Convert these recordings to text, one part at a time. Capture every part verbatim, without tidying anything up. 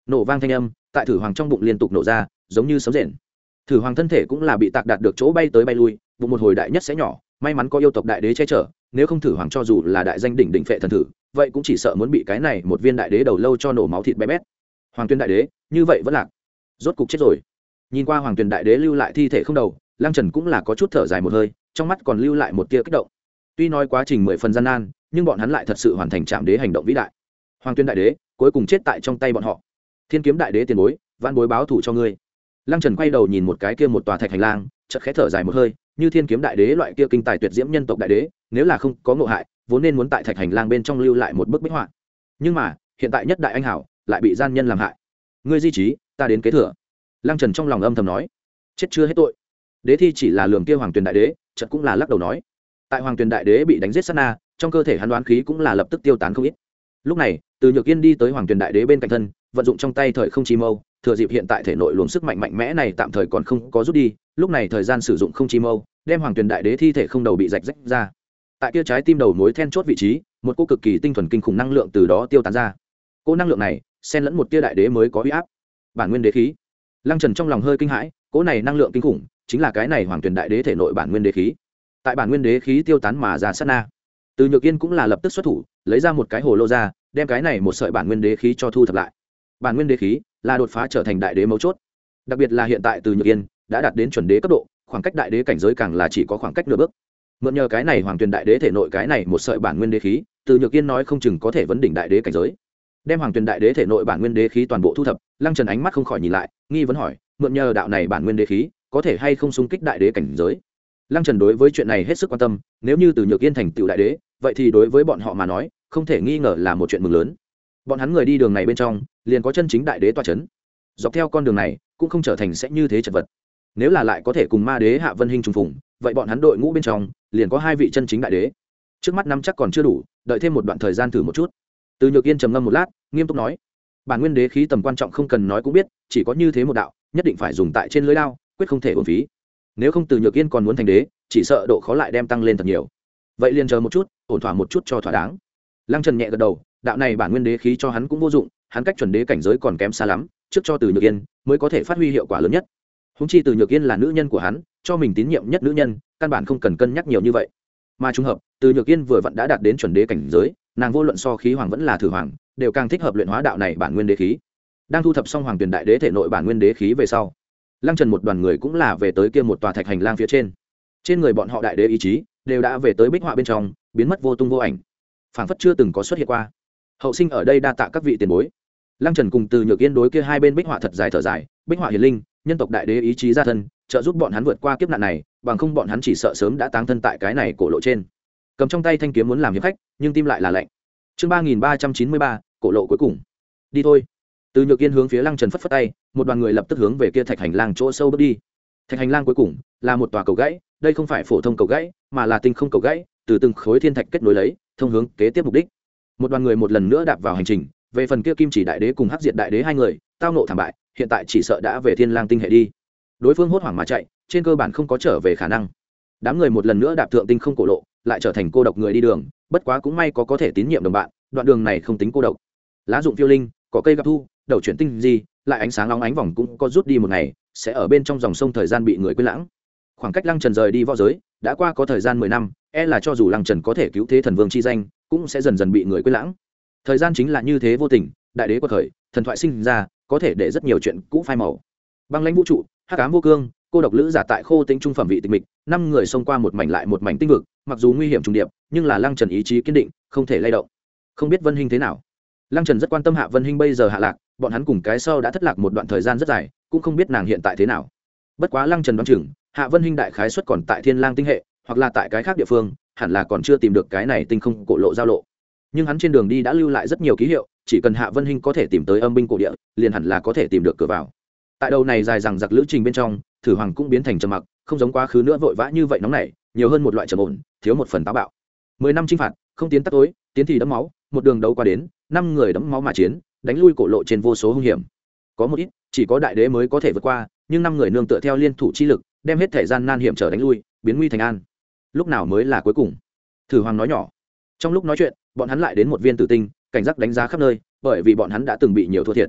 Nổ vang thanh âm tại thử hoàng trong bụng liên tục nổ ra, giống như sấm rền. Thử hoàng thân thể cũng là bị tạc đạt được chỗ bay tới bay lui, bụng một hồi đại nhất sẽ nhỏ, may mắn có yêu tộc đại đế che chở, nếu không thử hoàng cho dù là đại danh đỉnh đỉnh phệ thần thử, vậy cũng chỉ sợ muốn bị cái này một viên đại đế đầu lâu cho nổ máu thịt bé bét. Hoàng Tuyên đại đế, như vậy vẫn lạc, rốt cục chết rồi. Nhìn qua Hoàng Tuyên đại đế lưu lại thi thể không đầu, Lăng Trần cũng là có chút thở dài một hơi, trong mắt còn lưu lại một tia kích động. Tuy nói quá trình mười phần gian nan, nhưng bọn hắn lại thật sự hoàn thành trạm đế hành động vĩ đại. Hoàng Tuyên đại đế cuối cùng chết tại trong tay bọn họ. Thiên kiếm đại đế tiền bối, vãn bối báo thủ cho ngươi. Lăng Trần quay đầu nhìn một cái kia một tòa thạch hành lang, chợt khẽ thở dài một hơi, như Thiên kiếm đại đế loại kia kinh tài tuyệt diễm nhân tộc đại đế, nếu là không có ngộ hại, vốn nên muốn tại thạch hành lang bên trong lưu lại một bức bích họa. Nhưng mà, hiện tại nhất đại anh hảo lại bị gian nhân làm hại. Ngươi di trí, ta đến kế thừa. Lăng Trần trong lòng âm thầm nói, chết chưa hết tội. Đế thi chỉ là lường kia Hoàng Tuyền đại đế, chợt cũng là lắc đầu nói, tại Hoàng Tuyền đại đế bị đánh giết sát na, trong cơ thể hắn đoán khí cũng là lập tức tiêu tán không ít. Lúc này, Từ Nhược Yên đi tới Hoàng Tuyền đại đế bên cạnh thân, vận dụng trong tay thời không chi mâu, thừa dịp hiện tại thể nội luồng sức mạnh mạnh mẽ này tạm thời còn không có rút đi, lúc này thời gian sử dụng không chi mâu, đem Hoàng Tuyền đại đế thi thể không đầu bị rạch rách ra. Tại kia trái tim đầu mối then chốt vị trí, một cỗ cực kỳ tinh thuần kinh khủng năng lượng từ đó tiêu tán ra. Cỗ năng lượng này, xen lẫn một tia đại đế mới có uy áp. Bản nguyên đế khí. Lăng Trần trong lòng hơi kinh hãi, cỗ này năng lượng kinh khủng, chính là cái này Hoàng Tuyền đại đế thể nội bản nguyên đế khí. Tại bản nguyên đế khí tiêu tán mà ra sát na, Từ Nhược Yên cũng là lập tức xuất thủ, lấy ra một cái hồ lô ra, đem cái này một sợi bản nguyên đế khí cho thu thập lại. Bản nguyên đế khí là đột phá trở thành đại đế mấu chốt, đặc biệt là hiện tại Từ Nhược Yên đã đạt đến chuẩn đế cấp độ, khoảng cách đại đế cảnh giới càng là chỉ có khoảng cách nửa bước. Mượn nhờ cái này Hoàng Tuyền đại đế thể nội cái này một sợi bản nguyên đế khí, Từ Nhược Yên nói không chừng có thể vấn đỉnh đại đế cảnh giới. Đem Hoàng Tuyền đại đế thể nội bản nguyên đế khí toàn bộ thu thập, Lăng Trần ánh mắt không khỏi nhìn lại, nghi vấn hỏi, mượn nhờ đạo này bản nguyên đế khí, có thể hay không xung kích đại đế cảnh giới? Lăng Trần đối với chuyện này hết sức quan tâm, nếu như Từ Nhược Yên thành tựu đại đế, vậy thì đối với bọn họ mà nói, không thể nghi ngờ là một chuyện mừng lớn. Bọn hắn người đi đường này bên trong, liền có chân chính đại đế tọa chấn. Dọc theo con đường này, cũng không trở thành sẽ như thế chật vật. Nếu là lại có thể cùng Ma Đế Hạ Vân Hinh trùng phùng, vậy bọn hắn đội ngũ bên trong, liền có hai vị chân chính đại đế. Trước mắt năm chắc còn chưa đủ, đợi thêm một đoạn thời gian thử một chút. Từ Nhược Yên trầm ngâm một lát, nghiêm túc nói: "Bản nguyên đế khí tầm quan trọng không cần nói cũng biết, chỉ có như thế một đạo, nhất định phải dùng tại trên lưới đao, quyết không thể uổng phí. Nếu không Từ Nhược Yên còn muốn thành đế, chỉ sợ độ khó lại đem tăng lên thật nhiều. Vậy liền chờ một chút, ổn thỏa một chút cho thỏa đáng." Lăng Trần nhẹ gật đầu, đạo này bản nguyên đế khí cho hắn cũng vô dụng, hắn cách chuẩn đế cảnh giới còn kém xa lắm, trước cho Từ Nhược Yên mới có thể phát huy hiệu quả lớn nhất. Huống chi Từ Nhược Yên là nữ nhân của hắn, cho mình tín nhiệm nhất nữ nhân, căn bản không cần cân nhắc nhiều như vậy. Mà trùng hợp, Từ Nhược Yên vừa vặn đã đạt đến chuẩn đế cảnh giới, nàng vô luận so khí hoàng vẫn là thử hoàng, đều càng thích hợp luyện hóa đạo này bản nguyên đế khí. Đang thu thập xong Hoàng Tuyền đại đế thể nội bản nguyên đế khí về sau, Lăng Trần một đoàn người cũng là về tới kia một tòa thạch hành lang phía trên. Trên người bọn họ đại đế ý chí đều đã về tới bích họa bên trong, biến mất vô tung vô ảnh, phảng phất chưa từng có xuất hiện qua. Hậu sinh ở đây đa tạ các vị tiền bối. Lăng Trần cùng Từ Nhược Yên đối kia hai bên bích họa thật dài thở dài, bích họa hiển linh, nhân tộc đại đế ý chí ra thân, trợ giúp bọn hắn vượt qua kiếp nạn này, bằng không bọn hắn chỉ sợ sớm đã táng thân tại cái này cổ lộ trên. Cầm trong tay thanh kiếm muốn làm hiệp khách, nhưng tim lại là lạnh. Chương ba nghìn ba trăm chín mươi ba, cổ lộ cuối cùng. Đi thôi. Từ Nhược Yên hướng phía Lăng Trần phất phất tay, một đoàn người lập tức hướng về kia thạch hành lang chỗ sâu bước đi. Thạch hành lang cuối cùng là một tòa cầu gãy, đây không phải phổ thông cầu gãy, mà là tinh không cầu gãy, từ từng khối thiên thạch kết nối lấy, thông hướng kế tiếp mục đích. Một đoàn người một lần nữa đạp vào hành trình, về phần kia Kim Chỉ đại đế cùng Hắc Diệt đại đế hai người, tao nộ thảm bại, hiện tại chỉ sợ đã về Thiên Lang tinh hệ đi. Đối phương hốt hoảng mà chạy, trên cơ bản không có trở về khả năng. Đám người một lần nữa đạp thượng tinh không cổ lộ, lại trở thành cô độc người đi đường, bất quá cũng may có có thể tín nhiệm đồng bạn, đoạn đường này không tính cô độc. Lá dụng phiêu linh, cỏ cây gặp thu, đầu chuyển tinh gì, lại ánh sáng nóng ánh vòng cũng có rút đi một ngày, sẽ ở bên trong dòng sông thời gian bị người quên lãng. Khoảng cách Lăng Trần rời đi võ giới đã qua có thời gian mười năm, e là cho dù Lăng Trần có thể cứu thế thần vương chi danh, cũng sẽ dần dần bị người quên lãng. Thời gian chính là như thế vô tình, đại đế quật khởi, thần thoại sinh ra, có thể để rất nhiều chuyện cũ phai màu. Băng lãnh vũ trụ, hắc ám vô cương, cô độc lữ giả tại khô tính trung phẩm vị tịch mịch, năm người xông qua một mảnh lại một mảnh tinh vực, mặc dù nguy hiểm trùng điệp, nhưng là Lăng Trần ý chí kiên định, không thể lay động. Không biết Vân Hinh thế nào. Lăng Trần rất quan tâm Hạ Vân Hinh bây giờ hạ lạc, bọn hắn cùng cái sau đã thất lạc một đoạn thời gian rất dài, cũng không biết nàng hiện tại thế nào. Bất quá Lăng Trần đoán chừng, Hạ Vân Hinh đại khái xuất còn tại Thiên Lang tinh hệ, hoặc là tại cái khác địa phương, hẳn là còn chưa tìm được cái này tinh không cổ lộ giao lộ. Nhưng hắn trên đường đi đã lưu lại rất nhiều ký hiệu, chỉ cần Hạ Vân Hinh có thể tìm tới âm binh cổ địa, liền hẳn là có thể tìm được cửa vào. Tại đầu này dài dằng dặc lữ trình bên trong, Thử Hoàng cũng biến thành trầm mặc, không giống quá khứ nữa vội vã như vậy nóng nảy, nhiều hơn một loại trầm ổn, thiếu một phần táo bạo. Mười năm chinh phạt, không tiến tắt tối, tiến thì đẫm máu, một đường đấu qua đến, năm người đẫm máu mà chiến, đánh lui cổ lộ trên vô số hung hiểm. Có một ít, chỉ có đại đế mới có thể vượt qua, nhưng năm người nương tựa theo liên thủ chi lực, đem hết thể gian nan hiểm trở đánh lui, biến nguy thành an. Lúc nào mới là cuối cùng? Thử Hoàng nói nhỏ. Trong lúc nói chuyện, bọn hắn lại đến một viên tử tinh, cảnh giác đánh giá khắp nơi, bởi vì bọn hắn đã từng bị nhiều thua thiệt.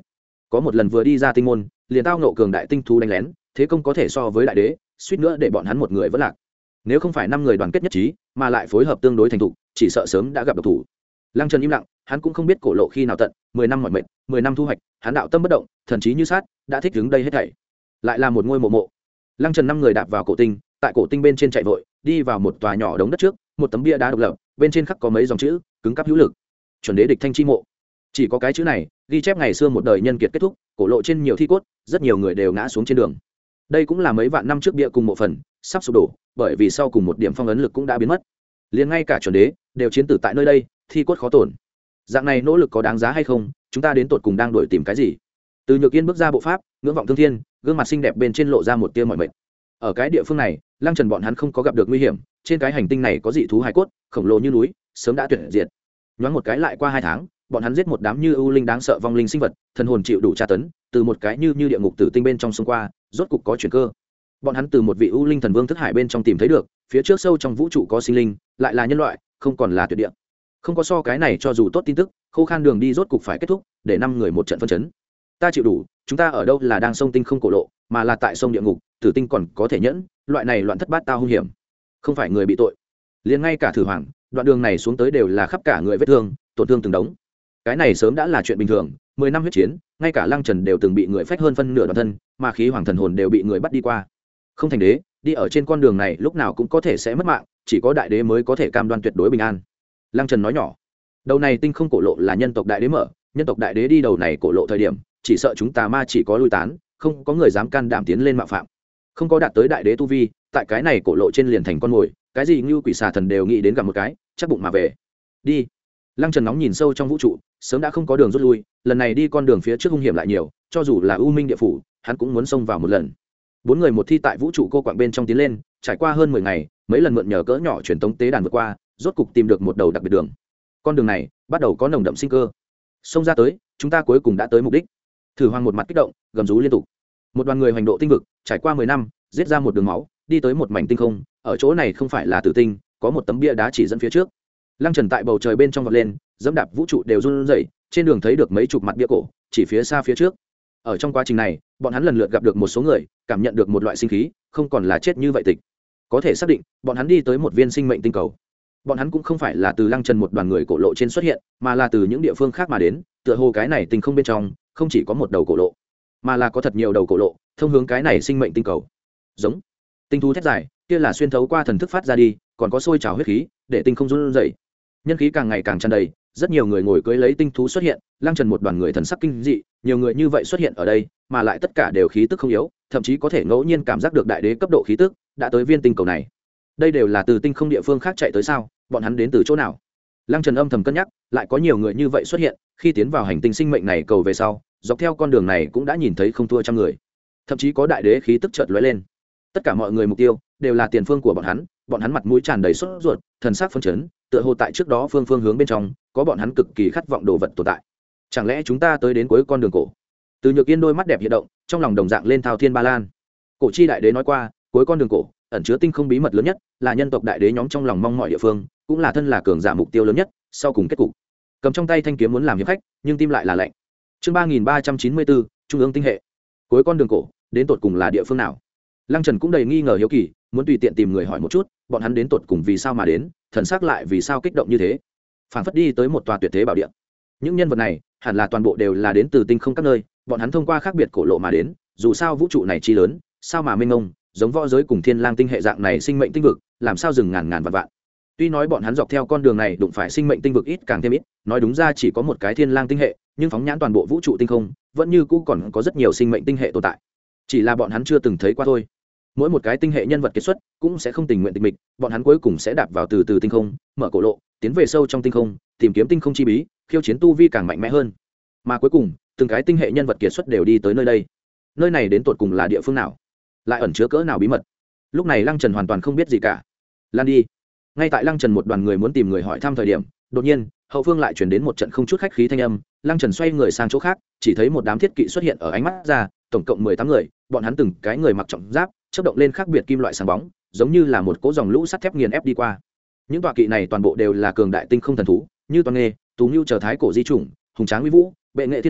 có một lần vừa đi ra tinh môn liền tao nộ cường đại tinh thú đánh lén, thế công có thể so với đại đế, suýt nữa để bọn hắn một người vẫn lạc. Nếu không phải năm người đoàn kết nhất trí mà lại phối hợp tương đối thành thục, chỉ sợ sớm đã gặp độc thủ. Lăng Trần im lặng, hắn cũng không biết cổ lộ khi nào tận, mười năm mỏi mệt, mười năm thu hoạch, hắn đạo tâm bất động, thần trí như sát, đã thích đứng đây hết thảy. Lại là một ngôi mộ mộ. Lăng Trần năm người đạp vào cổ tinh, tại cổ tinh bên trên chạy vội, đi vào một tòa nhỏ đống đất trước, một tấm bia đá độc lập, bên trên khắc có mấy dòng chữ, cứng cáp hữu lực. Chuẩn đế địch thanh chi mộ. Chỉ có cái chữ này, ghi chép ngày xưa một đời nhân kiệt kết thúc, cổ lộ trên nhiều thi cốt, rất nhiều người đều ngã xuống trên đường. Đây cũng là mấy vạn năm trước bia cùng mộ phần, sắp sụp đổ, bởi vì sau cùng một điểm phong ấn lực cũng đã biến mất. Liền ngay cả chuẩn đế đều chiến tử tại nơi đây, thi cốt khó tổn. Dạng này nỗ lực có đáng giá hay không, chúng ta đến tột cùng đang đuổi tìm cái gì? Từ Nhược Yên bước ra bộ pháp, ngưỡng vọng thương thiên, gương mặt xinh đẹp bên trên lộ ra một tia mỏi mệt. Ở cái địa phương này, Lăng Trần bọn hắn không có gặp được nguy hiểm, trên cái hành tinh này có dị thú hải cốt, khổng lồ như núi, sớm đã tuyệt diệt. Nhoáng một cái lại qua hai tháng, bọn hắn giết một đám như ưu linh đáng sợ vong linh sinh vật, thần hồn chịu đủ tra tấn, từ một cái như như địa ngục tử tinh bên trong xông qua, rốt cục có chuyển cơ. Bọn hắn từ một vị ưu linh thần vương thức hải bên trong tìm thấy được, phía trước sâu trong vũ trụ có sinh linh, lại là nhân loại, không còn là tuyệt địa. Không có so cái này cho dù tốt tin tức, khô khan đường đi rốt cục phải kết thúc, để năm người một trận phân chấn. Ta chịu đủ, chúng ta ở đâu là đang sông tinh không cổ lộ, mà là tại sông địa ngục, tử tinh còn có thể nhẫn, loại này loạn thất bát tao hung hiểm, không phải người bị tội, liền ngay cả thử hoàng, đoạn đường này xuống tới đều là khắp cả người vết thương, tổn thương từng đống. Cái này sớm đã là chuyện bình thường, mười năm huyết chiến, ngay cả Lăng Trần đều từng bị người phách hơn phân nửa đoàn thân, mà khí hoàng thần hồn đều bị người bắt đi qua. Không thành đế, đi ở trên con đường này lúc nào cũng có thể sẽ mất mạng, chỉ có đại đế mới có thể cam đoan tuyệt đối bình an. Lăng Trần nói nhỏ, đầu này tinh không cổ lộ là nhân tộc đại đế mở, nhân tộc đại đế đi đầu này cổ lộ thời điểm, chỉ sợ chúng ta ma chỉ có lui tán, không có người dám can đảm tiến lên mạo phạm. Không có đạt tới đại đế tu vi, tại cái này cổ lộ trên liền thành con mồi, cái gì như quỷ xà thần đều nghĩ đến gặp một cái, chắc bụng mà về. Đi. Lăng Trần nóng nhìn sâu trong vũ trụ, sớm đã không có đường rút lui, lần này đi con đường phía trước hung hiểm lại nhiều, cho dù là U Minh địa phủ, hắn cũng muốn xông vào một lần. Bốn người một thi tại vũ trụ cô quạng bên trong tiến lên, trải qua hơn mười ngày, mấy lần mượn nhờ cỡ nhỏ truyền tống tế đàn vượt qua, rốt cục tìm được một đầu đặc biệt đường. Con đường này bắt đầu có nồng đậm sinh cơ. Xông ra tới, chúng ta cuối cùng đã tới mục đích. Thử Hoàng một mặt kích động, gầm rú liên tục. Một đoàn người hành độ tinh vực, trải qua mười năm, giết ra một đường máu, đi tới một mảnh tinh không, ở chỗ này không phải là tử tinh, có một tấm bia đá chỉ dẫn phía trước. Lăng Trần tại bầu trời bên trong vọt lên, dẫm đạp vũ trụ đều run rẩy, trên đường thấy được mấy chục mặt bia cổ, chỉ phía xa phía trước. Ở trong quá trình này, bọn hắn lần lượt gặp được một số người, cảm nhận được một loại sinh khí, không còn là chết như vậy tịch. Có thể xác định, bọn hắn đi tới một viên sinh mệnh tinh cầu. Bọn hắn cũng không phải là từ Lăng Trần một đoàn người cổ lộ trên xuất hiện, mà là từ những địa phương khác mà đến, tựa hồ cái này tinh không bên trong, không chỉ có một đầu cổ lộ, mà là có thật nhiều đầu cổ lộ, thông hướng cái này sinh mệnh tinh cầu. Giống tinh thú thét dài, kia là xuyên thấu qua thần thức phát ra đi, còn có sôi trào huyết khí, để tinh không run rẩy. Nhân khí càng ngày càng tràn đầy, rất nhiều người ngồi cưỡi lấy tinh thú xuất hiện, Lăng Trần một đoàn người thần sắc kinh dị, nhiều người như vậy xuất hiện ở đây, mà lại tất cả đều khí tức không yếu, thậm chí có thể ngẫu nhiên cảm giác được đại đế cấp độ khí tức đã tới viên tinh cầu này. Đây đều là từ tinh không địa phương khác chạy tới sao? Bọn hắn đến từ chỗ nào? Lăng Trần âm thầm cân nhắc, lại có nhiều người như vậy xuất hiện, khi tiến vào hành tinh sinh mệnh này cầu về sau, dọc theo con đường này cũng đã nhìn thấy không thua trăm người, thậm chí có đại đế khí tức chợt lóe lên. Tất cả mọi người mục tiêu đều là tiền phương của bọn hắn, bọn hắn mặt mũi tràn đầy sốt ruột, thần sắc phấn chấn, tựa hồ tại trước đó phương phương hướng bên trong có bọn hắn cực kỳ khát vọng đồ vật tồn tại. Chẳng lẽ chúng ta tới đến cuối con đường cổ? Từ Nhược Yên đôi mắt đẹp hiện động, trong lòng đồng dạng lên thao thiên ba lan. Cổ chi đại đế nói qua, cuối con đường cổ ẩn chứa tinh không bí mật lớn nhất, là nhân tộc đại đế nhóm trong lòng mong mọi địa phương, cũng là thân là cường giả mục tiêu lớn nhất, sau cùng kết cục. Cầm trong tay thanh kiếm muốn làm hiệp khách, nhưng tim lại là lạnh. Chương ba nghìn ba trăm chín mươi bốn, trung ương tinh hệ. Cuối con đường cổ, đến tột cùng là địa phương nào? Lăng Trần cũng đầy nghi ngờ hiếu kỳ, muốn tùy tiện tìm người hỏi một chút, bọn hắn đến tột cùng vì sao mà đến, thần sắc lại vì sao kích động như thế. Phản phất đi tới một tòa tuyệt thế bảo địa. Những nhân vật này, hẳn là toàn bộ đều là đến từ tinh không các nơi, bọn hắn thông qua khác biệt cổ lộ mà đến, dù sao vũ trụ này chi lớn, sao mà mênh mông, giống võ giới cùng thiên lang tinh hệ dạng này sinh mệnh tinh vực, làm sao dừng ngàn ngàn vạn vạn. Tuy nói bọn hắn dọc theo con đường này đụng phải sinh mệnh tinh vực ít càng thêm ít, nói đúng ra chỉ có một cái thiên lang tinh hệ, nhưng phóng nhãn toàn bộ vũ trụ tinh không, vẫn như cũ còn có rất nhiều sinh mệnh tinh hệ tồn tại. Chỉ là bọn hắn chưa từng thấy qua thôi. Mỗi một cái tinh hệ nhân vật kết xuất cũng sẽ không tình nguyện tịch mịch, bọn hắn cuối cùng sẽ đạp vào từ từ tinh không, mở cổ lộ, tiến về sâu trong tinh không, tìm kiếm tinh không chi bí, khiêu chiến tu vi càng mạnh mẽ hơn. Mà cuối cùng, từng cái tinh hệ nhân vật kiệt xuất đều đi tới nơi đây. Nơi này đến tột cùng là địa phương nào, lại ẩn chứa cỡ nào bí mật? Lúc này Lăng Trần hoàn toàn không biết gì cả. Lan đi. Ngay tại Lăng Trần một đoàn người muốn tìm người hỏi thăm thời điểm, đột nhiên hậu phương lại chuyển đến một trận không chút khách khí thanh âm. Lăng Trần xoay người sang chỗ khác, chỉ thấy một đám thiết kỵ xuất hiện ở ánh mắt ra, tổng cộng mười tám người, bọn hắn từng cái người mặc trọng giáp, chớp động lên khác biệt kim loại sáng bóng, giống như là một cỗ dòng lũ sắt thép nghiền ép đi qua. Những tọa kỵ này toàn bộ đều là cường đại tinh không thần thú, như Toàn Nghê, Tú Nưu chờ thái cổ di chủng, hùng tráng uy vũ, bệ nghệ thiên vũ,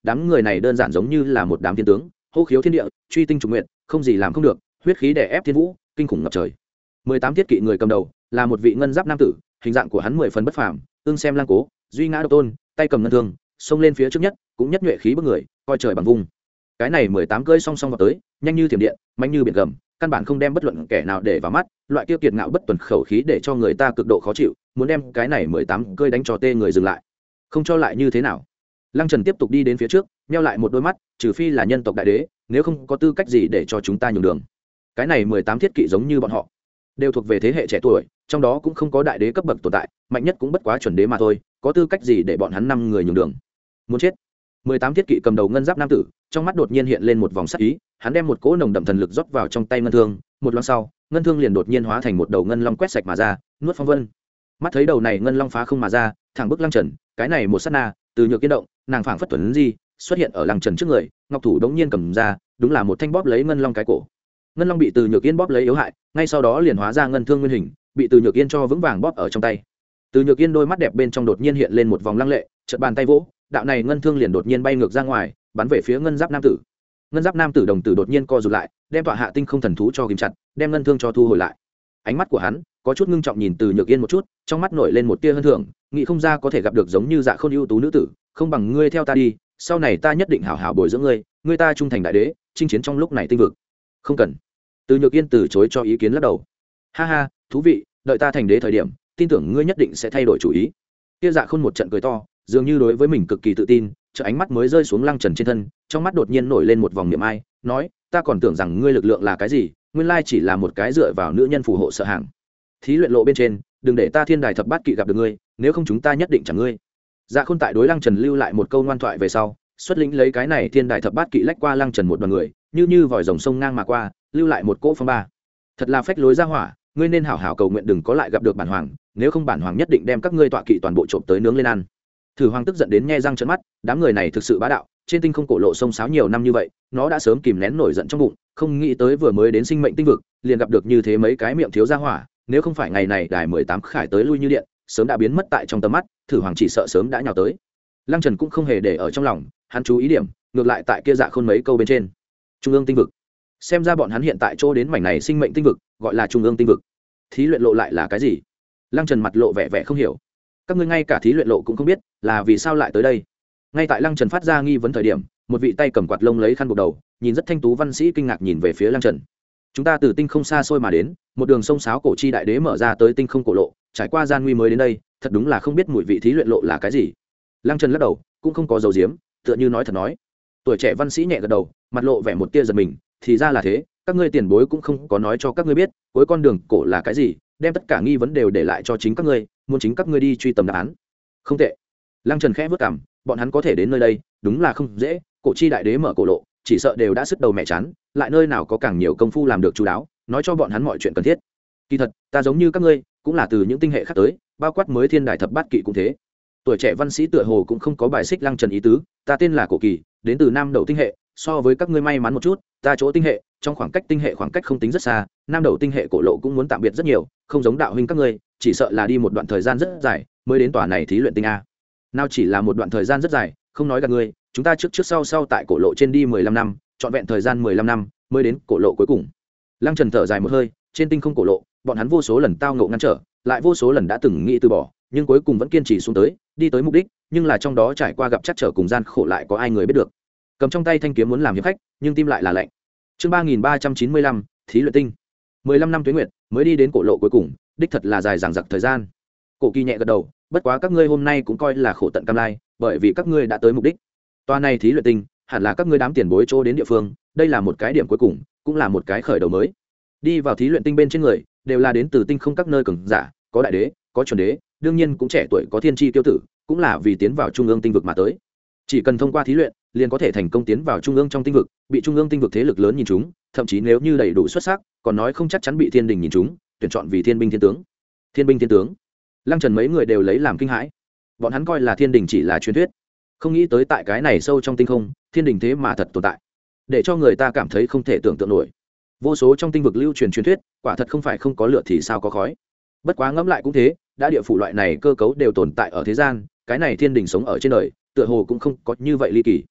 đám người này đơn giản giống như là một đám thiên tướng, hô khiếu thiên địa, truy tinh trùng nguyện, không gì làm không được, huyết khí đè ép thiên vũ, kinh khủng ngập trời. Mười tám thiết kỵ người cầm đầu là một vị ngân giáp nam tử, hình dạng của hắn mười phần bất phàm, ương xem lang cố, duy ngã độc tôn, tay cầm ngân thương, xông lên phía trước nhất, cũng nhất nhuệ khí bức người, coi trời bằng vung. Cái này mười tám cơi song song vào tới, nhanh như thiểm điện, mạnh như biển gầm, căn bản không đem bất luận kẻ nào để vào mắt, loại kia kiệt ngạo bất tuần khẩu khí để cho người ta cực độ khó chịu, muốn đem cái này mười tám cơi đánh cho tê người dừng lại. Không cho lại như thế nào? Lăng Trần tiếp tục đi đến phía trước, nheo lại một đôi mắt, trừ phi là nhân tộc đại đế, nếu không có tư cách gì để cho chúng ta nhường đường. Cái này mười tám thiết kỵ giống như bọn họ, đều thuộc về thế hệ trẻ tuổi, trong đó cũng không có đại đế cấp bậc tồn tại, mạnh nhất cũng bất quá chuẩn đế mà thôi, có tư cách gì để bọn hắn năm người nhường đường? Muốn chết. Mười tám thiết kỵ cầm đầu ngân giáp nam tử, trong mắt đột nhiên hiện lên một vòng sắc ý, hắn đem một cỗ nồng đậm thần lực rót vào trong tay ngân thương, một loáng sau, ngân thương liền đột nhiên hóa thành một đầu ngân long quét sạch mà ra, nuốt phong vân. Mắt thấy đầu này ngân long phá không mà ra, thẳng bức Lăng Trần, cái này một sát na, từ nhược kiên động, nàng phảng phất tuấn di, xuất hiện ở Lăng Trần trước người, ngọc thủ đống nhiên cầm ra, đúng là một thanh bóp lấy ngân long cái cổ. Ngân long bị từ nhược yên bóp lấy yếu hại, ngay sau đó liền hóa ra ngân thương nguyên hình, bị từ nhược yên cho vững vàng bóp ở trong tay. Từ nhược yên đôi mắt đẹp bên trong đột nhiên hiện lên một vòng lăng lệ, chợt bàn tay vỗ, đạo này ngân thương liền đột nhiên bay ngược ra ngoài, bắn về phía ngân giáp nam tử. Ngân giáp nam tử đồng tử đột nhiên co rụt lại, đem tọa hạ tinh không thần thú cho ghim chặt, đem ngân thương cho thu hồi lại. Ánh mắt của hắn có chút ngưng trọng nhìn từ nhược yên một chút, trong mắt nổi lên một tia hân thưởng, nghĩ không ra có thể gặp được giống như Dạ Khôn ưu tú nữ tử, không bằng ngươi theo ta đi, sau này ta nhất định hảo hảo bồi dưỡng ngươi, ngươi ta trung thành đại đế, chinh chiến trong lúc này tinh vực. Không cần. Từ nhược yên từ chối cho ý kiến lắc đầu. Ha ha, thú vị, đợi ta thành đế thời điểm, tin tưởng ngươi nhất định sẽ thay đổi chủ ý. Kia Dạ Khôn một trận cười to, dường như đối với mình cực kỳ tự tin, chợ ánh mắt mới rơi xuống Lăng Trần trên thân, trong mắt đột nhiên nổi lên một vòng niệm ai, nói, ta còn tưởng rằng ngươi lực lượng là cái gì, nguyên lai chỉ là một cái dựa vào nữ nhân phù hộ sợ hàng. Thí luyện lộ bên trên, đừng để ta thiên đài thập bát kỵ gặp được ngươi, nếu không chúng ta nhất định chẳng ngươi. Dạ Khôn tại đối Lăng Trần lưu lại một câu ngoan thoại về sau, xuất lĩnh lấy cái này thiên đài thập bát kỵ lách qua Lăng Trần một đoàn người, như như vòi rồng sông ngang mà qua, lưu lại một cỗ phong ba. Thật là phách lối ra hỏa, ngươi nên hảo hảo cầu nguyện đừng có lại gặp được bản hoàng, nếu không bản hoàng nhất định đem các ngươi tọa kỵ toàn bộ trộm tới nướng lên ăn. Thử Hoàng tức giận đến nhe răng trợn mắt, đám người này thực sự bá đạo, trên tinh không cổ lộ sông sáo nhiều năm như vậy, nó đã sớm kìm nén nổi giận trong bụng, không nghĩ tới vừa mới đến sinh mệnh tinh vực, liền gặp được như thế mấy cái miệng thiếu ra hỏa, nếu không phải ngày này đài mười tám khải tới lui như điện, sớm đã biến mất tại trong tầm mắt, Thử Hoàng chỉ sợ sớm đã nhào tới. Lăng Trần cũng không hề để ở trong lòng, hắn chú ý điểm, ngược lại tại kia Dạ Khôn mấy câu bên trên. Trung ương tinh vực. Xem ra bọn hắn hiện tại chỗ đến mảnh này sinh mệnh tinh vực, gọi là Trung ương tinh vực. Thí luyện lộ lại là cái gì? Lăng Trần mặt lộ vẻ vẻ không hiểu. Các ngươi ngay cả thí luyện lộ cũng không biết, là vì sao lại tới đây? Ngay tại Lăng Trần phát ra nghi vấn thời điểm, một vị tay cầm quạt lông lấy khăn buộc đầu, nhìn rất thanh tú văn sĩ kinh ngạc nhìn về phía Lăng Trần. Chúng ta từ tinh không xa xôi mà đến, một đường sông sáo cổ chi đại đế mở ra tới tinh không cổ lộ, trải qua gian nguy mới đến đây, thật đúng là không biết mùi vị thí luyện lộ là cái gì. Lăng Trần lắc đầu, cũng không có dầu diếm, tựa như nói thật nói. Tuổi trẻ văn sĩ nhẹ gật đầu, mặt lộ vẻ một tia giật mình, thì ra là thế, các ngươi tiền bối cũng không có nói cho các ngươi biết, cuối con đường cổ là cái gì, đem tất cả nghi vấn đều để lại cho chính các ngươi, muốn chính các ngươi đi truy tầm đáp án. Không tệ. Lăng Trần khẽ vớt cằm, bọn hắn có thể đến nơi đây, đúng là không dễ, cổ chi đại đế mở cổ lộ, chỉ sợ đều đã sứt đầu mẹ chán, lại nơi nào có càng nhiều công phu làm được chú đáo, nói cho bọn hắn mọi chuyện cần thiết. Kỳ thật, ta giống như các ngươi, cũng là từ những tinh hệ khác tới, bao quát mới thiên đài thập bát kỵ cũng thế. Tuổi trẻ văn sĩ tựa hồ cũng không có bài xích Lăng Trần ý tứ, ta tên là Cổ Kỳ, đến từ Nam Đậu tinh hệ, so với các ngươi may mắn một chút, ta chỗ tinh hệ, trong khoảng cách tinh hệ khoảng cách không tính rất xa, Nam Đậu tinh hệ cổ lộ cũng muốn tạm biệt rất nhiều, không giống đạo huynh các ngươi, chỉ sợ là đi một đoạn thời gian rất dài mới đến tòa này thí luyện tinh a. Nào chỉ là một đoạn thời gian rất dài, không nói gặp ngươi, chúng ta trước trước sau sau tại cổ lộ trên đi mười lăm năm, trọn vẹn thời gian mười lăm năm mới đến cổ lộ cuối cùng. Lăng Trần thở dài một hơi, trên tinh không cổ lộ, bọn hắn vô số lần tao ngộ ngăn trở, lại vô số lần đã từng nghĩ từ bỏ, nhưng cuối cùng vẫn kiên trì xuống tới, đi tới mục đích, nhưng là trong đó trải qua gặp chắc trở cùng gian khổ lại có ai người biết được. Cầm trong tay thanh kiếm muốn làm hiệp khách, nhưng tim lại là lạnh. Chương ba nghìn ba trăm chín mươi lăm, thí luyện tinh. mười lăm năm tuế nguyệt, mới đi đến cổ lộ cuối cùng, đích thật là dài dằng dặc thời gian. Cổ Kỳ nhẹ gật đầu, bất quá các ngươi hôm nay cũng coi là khổ tận cam lai, bởi vì các ngươi đã tới mục đích. Toa này thí luyện tinh, hẳn là các ngươi đám tiền bối chỗ đến địa phương, đây là một cái điểm cuối cùng, cũng là một cái khởi đầu mới. Đi vào thí luyện tinh bên trên người, đều là đến từ tinh không các nơi cường giả, có đại đế, có chuẩn đế, đương nhiên cũng trẻ tuổi có thiên chi tiêu tử, cũng là vì tiến vào trung ương tinh vực mà tới. Chỉ cần thông qua thí luyện, liền có thể thành công tiến vào trung ương trong tinh vực, bị trung ương tinh vực thế lực lớn nhìn chúng, thậm chí nếu như đầy đủ xuất sắc, còn nói không chắc chắn bị thiên đình nhìn chúng, tuyển chọn vì thiên binh thiên tướng. Thiên binh thiên tướng, Lăng Trần mấy người đều lấy làm kinh hãi. Bọn hắn coi là thiên đình chỉ là truyền thuyết, không nghĩ tới tại cái này sâu trong tinh không, thiên đình thế mà thật tồn tại, để cho người ta cảm thấy không thể tưởng tượng nổi. Vô số trong tinh vực lưu truyền truyền thuyết, quả thật không phải không có lửa thì sao có khói. Bất quá ngẫm lại cũng thế, đã địa phủ loại này cơ cấu đều tồn tại ở thế gian, cái này thiên đình sống ở trên đời, tựa hồ cũng không có như vậy ly kỳ.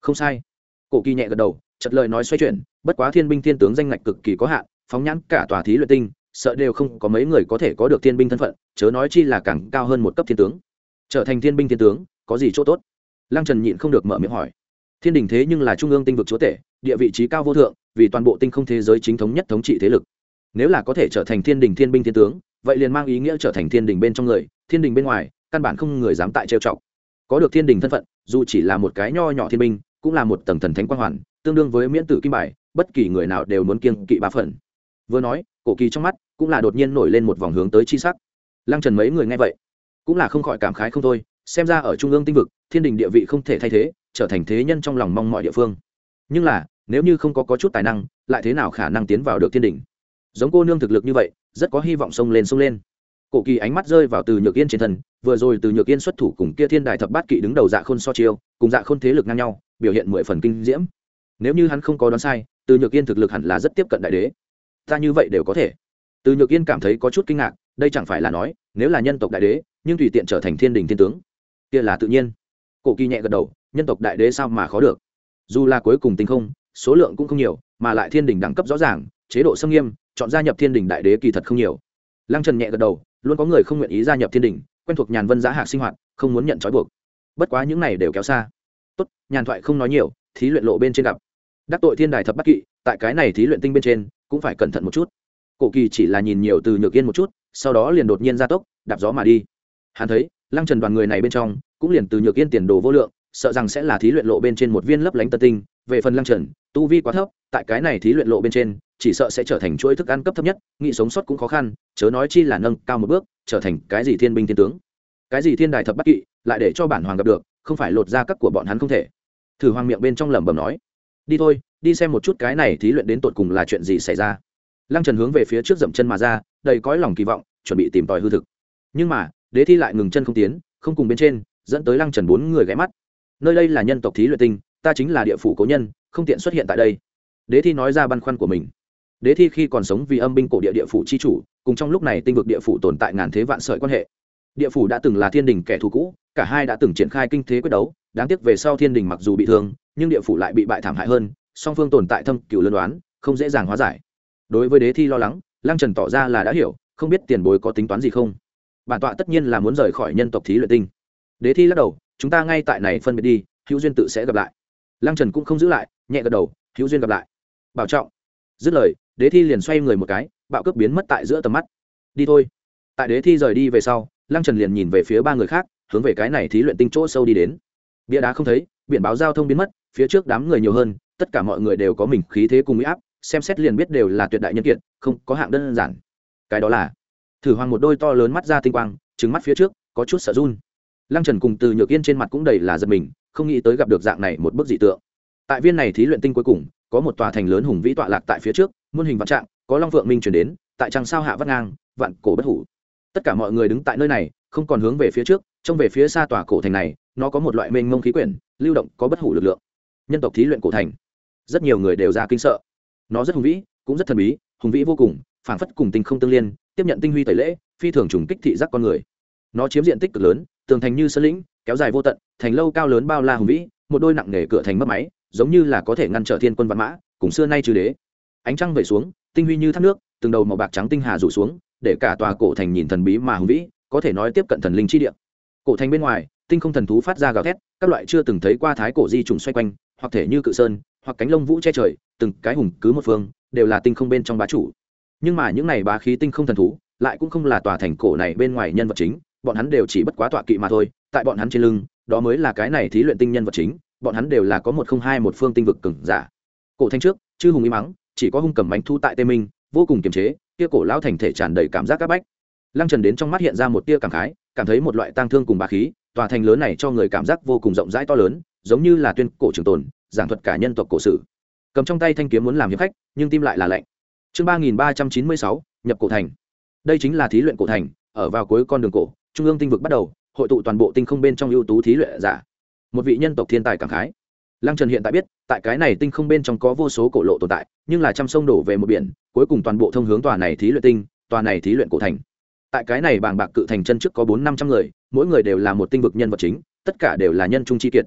Không sai. Cổ Kỳ nhẹ gật đầu, chợt lời nói xoay chuyển, bất quá thiên binh thiên tướng danh ngạch cực kỳ có hạn, phóng nhãn cả tòa thí luyện tinh, sợ đều không có mấy người có thể có được thiên binh thân phận, chớ nói chi là càng cao hơn một cấp thiên tướng. Trở thành thiên binh thiên tướng, có gì chỗ tốt? Lăng Trần nhịn không được mở miệng hỏi. Thiên đình thế nhưng là trung ương tinh vực chúa tể, địa vị trí cao vô thượng, vì toàn bộ tinh không thế giới chính thống nhất thống trị thế lực. Nếu là có thể trở thành thiên đình thiên binh thiên tướng, vậy liền mang ý nghĩa trở thành thiên đình bên trong người, thiên đình bên ngoài, căn bản không người dám tại trêu chọc. Có được thiên đình thân phận, dù chỉ là một cái nho nhỏ thiên binh, cũng là một tầng thần thánh quang hoàn, tương đương với miễn tử kim bài, bất kỳ người nào đều muốn kiêng kỵ ba phần. Vừa nói, Cổ Kỳ trong mắt cũng là đột nhiên nổi lên một vòng hướng tới chi sắc. Lăng Trần mấy người nghe vậy, cũng là không khỏi cảm khái không thôi, xem ra ở trung ương tinh vực, thiên đình địa vị không thể thay thế, trở thành thế nhân trong lòng mong mọi địa phương. Nhưng là, nếu như không có có chút tài năng, lại thế nào khả năng tiến vào được thiên đình? Giống cô nương thực lực như vậy, rất có hy vọng xông lên xông lên. Cổ Kỳ ánh mắt rơi vào Từ Nhược Yên trên thân, vừa rồi Từ Nhược Yên xuất thủ cùng kia Thiên Đài Thập Bát Kỵ đứng đầu Dạ Khôn so chiêu, cùng Dạ Khôn thế lực ngang nhau, biểu hiện mười phần kinh diễm. Nếu như hắn không có đoán sai, Từ Nhược Yên thực lực hẳn là rất tiếp cận đại đế. Ta như vậy đều có thể. Từ Nhược Yên cảm thấy có chút kinh ngạc, đây chẳng phải là nói, nếu là nhân tộc đại đế, nhưng tùy tiện trở thành thiên đình thiên tướng, kia là tự nhiên. Cổ Kỳ nhẹ gật đầu, nhân tộc đại đế sao mà khó được? Dù là cuối cùng tinh không, số lượng cũng không nhiều, mà lại thiên đình đẳng cấp rõ ràng, chế độ nghiêm nghiêm, chọn gia nhập thiên đình đại đế kỳ thật không nhiều. Lăng Trần nhẹ gật đầu, luôn có người không nguyện ý gia nhập thiên đình, quen thuộc nhàn vân giá hạc sinh hoạt, không muốn nhận trói buộc. Bất quá những này đều kéo xa. Tốt, nhàn thoại không nói nhiều, thí luyện lộ bên trên gặp. Đắc tội Thiên Đài Thập Bát Kỵ, tại cái này thí luyện tinh bên trên, cũng phải cẩn thận một chút. Cổ Kỳ chỉ là nhìn nhiều Từ Nhược Yên một chút, sau đó liền đột nhiên gia tốc, đạp gió mà đi. Hắn thấy, Lăng Trần đoàn người này bên trong, cũng liền Từ Nhược Yên tiền đồ vô lượng, sợ rằng sẽ là thí luyện lộ bên trên một viên lấp lánh tân tinh. Về phần Lăng Trần, tu vi quá thấp, tại cái này thí luyện lộ bên trên, chỉ sợ sẽ trở thành chuỗi thức ăn cấp thấp nhất, nghĩ sống sót cũng khó khăn, chớ nói chi là nâng cao một bước, trở thành cái gì thiên binh thiên tướng, cái gì Thiên Đài Thập Bát Kỵ, lại để cho bản hoàng gặp được, không phải lột ra các của bọn hắn không thể. Thử Hoàng miệng bên trong lẩm bẩm nói, đi thôi, đi xem một chút cái này thí luyện đến tột cùng là chuyện gì xảy ra. Lăng Trần hướng về phía trước dậm chân mà ra, đầy cõi lòng kỳ vọng, chuẩn bị tìm tòi hư thực. Nhưng mà, Đế Thi lại ngừng chân không tiến, không cùng bên trên, dẫn tới Lăng Trần bốn người ghé mắt. Nơi đây là nhân tộc thí luyện tinh, ta chính là địa phủ cố nhân, không tiện xuất hiện tại đây. Đế Thi nói ra băn khoăn của mình. Đế Thi khi còn sống vì âm binh cổ địa địa phủ chi chủ, cùng trong lúc này tinh vực địa phủ tồn tại ngàn thế vạn sợi quan hệ. Địa phủ đã từng là thiên đình kẻ thù cũ, cả hai đã từng triển khai kinh thế quyết đấu, đáng tiếc về sau thiên đình mặc dù bị thương, nhưng địa phủ lại bị bại thảm hại hơn, song phương tồn tại thâm cửu lân đoán, không dễ dàng hóa giải. Đối với Đế Thi lo lắng, Lăng Trần tỏ ra là đã hiểu, không biết tiền bối có tính toán gì không. Bản tọa tất nhiên là muốn rời khỏi nhân tộc thí luyện tinh. Đế Thi lắc đầu, chúng ta ngay tại này phân biệt đi, hữu duyên tự sẽ gặp lại. Lăng Trần cũng không giữ lại, nhẹ gật đầu, hữu duyên gặp lại. Bảo trọng. Dứt lời, Đế Thi liền xoay người một cái, bạo cướp biến mất tại giữa tầm mắt. Đi thôi. Tại Đế Thi rời đi về sau, Lăng Trần liền nhìn về phía ba người khác, hướng về cái này thí luyện tinh chỗ sâu đi đến. Bia đá không thấy, biển báo giao thông biến mất, phía trước đám người nhiều hơn, tất cả mọi người đều có mình khí thế cùng uy áp, xem xét liền biết đều là tuyệt đại nhân kiệt, không có hạng đơn giản. Cái đó là Thử Hoàng một đôi to lớn mắt ra tinh quang, trừng mắt phía trước, có chút sợ run. Lăng Trần cùng Từ Nhược Yên trên mặt cũng đầy là giật mình, không nghĩ tới gặp được dạng này một bức dị tượng. Tại viên này thí luyện tinh cuối cùng, có một tòa thành lớn hùng vĩ tọa lạc tại phía trước, muôn hình vạn trạng, có long vượng minh truyền đến, tại trăng sao hạ vắt ngang, vạn cổ bất hủ. Tất cả mọi người đứng tại nơi này, không còn hướng về phía trước, trông về phía xa tòa cổ thành này, nó có một loại mênh mông khí quyển, lưu động có bất hủ lực lượng. Nhân tộc thí luyện cổ thành, rất nhiều người đều ra kinh sợ. Nó rất hùng vĩ, cũng rất thần bí, hùng vĩ vô cùng, phảng phất cùng tinh không tương liên, tiếp nhận tinh huy tẩy lễ, phi thường trùng kích thị giác con người. Nó chiếm diện tích cực lớn, tường thành như sơn lĩnh, kéo dài vô tận, thành lâu cao lớn bao la hùng vĩ, một đôi nặng nề cửa thành mất máy, giống như là có thể ngăn trở thiên quân vạn mã, cùng xưa nay trừ đế. Ánh trăng về xuống, tinh huy như thác nước, từng đầu màu bạc trắng tinh hà rủ xuống, để cả tòa cổ thành nhìn thần bí mà hùng vĩ, có thể nói tiếp cận thần linh chi địa. Cổ thành bên ngoài, tinh không thần thú phát ra gào thét, các loại chưa từng thấy qua thái cổ di trùng xoay quanh, hoặc thể như cự sơn, hoặc cánh lông vũ che trời, từng cái hùng cứ một phương, đều là tinh không bên trong bá chủ. Nhưng mà những này bá khí tinh không thần thú, lại cũng không là tòa thành cổ này bên ngoài nhân vật chính, bọn hắn đều chỉ bất quá tọa kỵ mà thôi, tại bọn hắn trên lưng, đó mới là cái này thí luyện tinh nhân vật chính, bọn hắn đều là có một không hai một phương tinh vực cường giả. Cổ thành trước, chư hùng uy mắng, chỉ có hung cầm bánh thu tại tê minh, vô cùng kiềm chế, kia cổ lão thành thể tràn đầy cảm giác các bách. Lăng Trần đến trong mắt hiện ra một tia cảm khái, cảm thấy một loại tang thương cùng bá khí, tòa thành lớn này cho người cảm giác vô cùng rộng rãi to lớn, giống như là tuyên cổ trường tồn, giảng thuật cả nhân tộc cổ sử. Cầm trong tay thanh kiếm muốn làm hiệp khách, nhưng tim lại là lạnh. Chương ba nghìn ba trăm chín mươi sáu, nhập cổ thành. Đây chính là thí luyện cổ thành, ở vào cuối con đường cổ, trung ương tinh vực bắt đầu, hội tụ toàn bộ tinh không bên trong ưu tú thí luyện giả. Một vị nhân tộc thiên tài cảm khái. Lăng Trần hiện tại biết, tại cái này tinh không bên trong có vô số cổ lộ tồn tại, nhưng là trăm sông đổ về một biển, cuối cùng toàn bộ thông hướng tòa này thí luyện tinh, tòa này thí luyện cổ thành. Tại cái này bàng bạc cự thành chân trước có bốn năm trăm người, mỗi người đều là một tinh vực nhân vật chính, tất cả đều là nhân trung chi kiệt.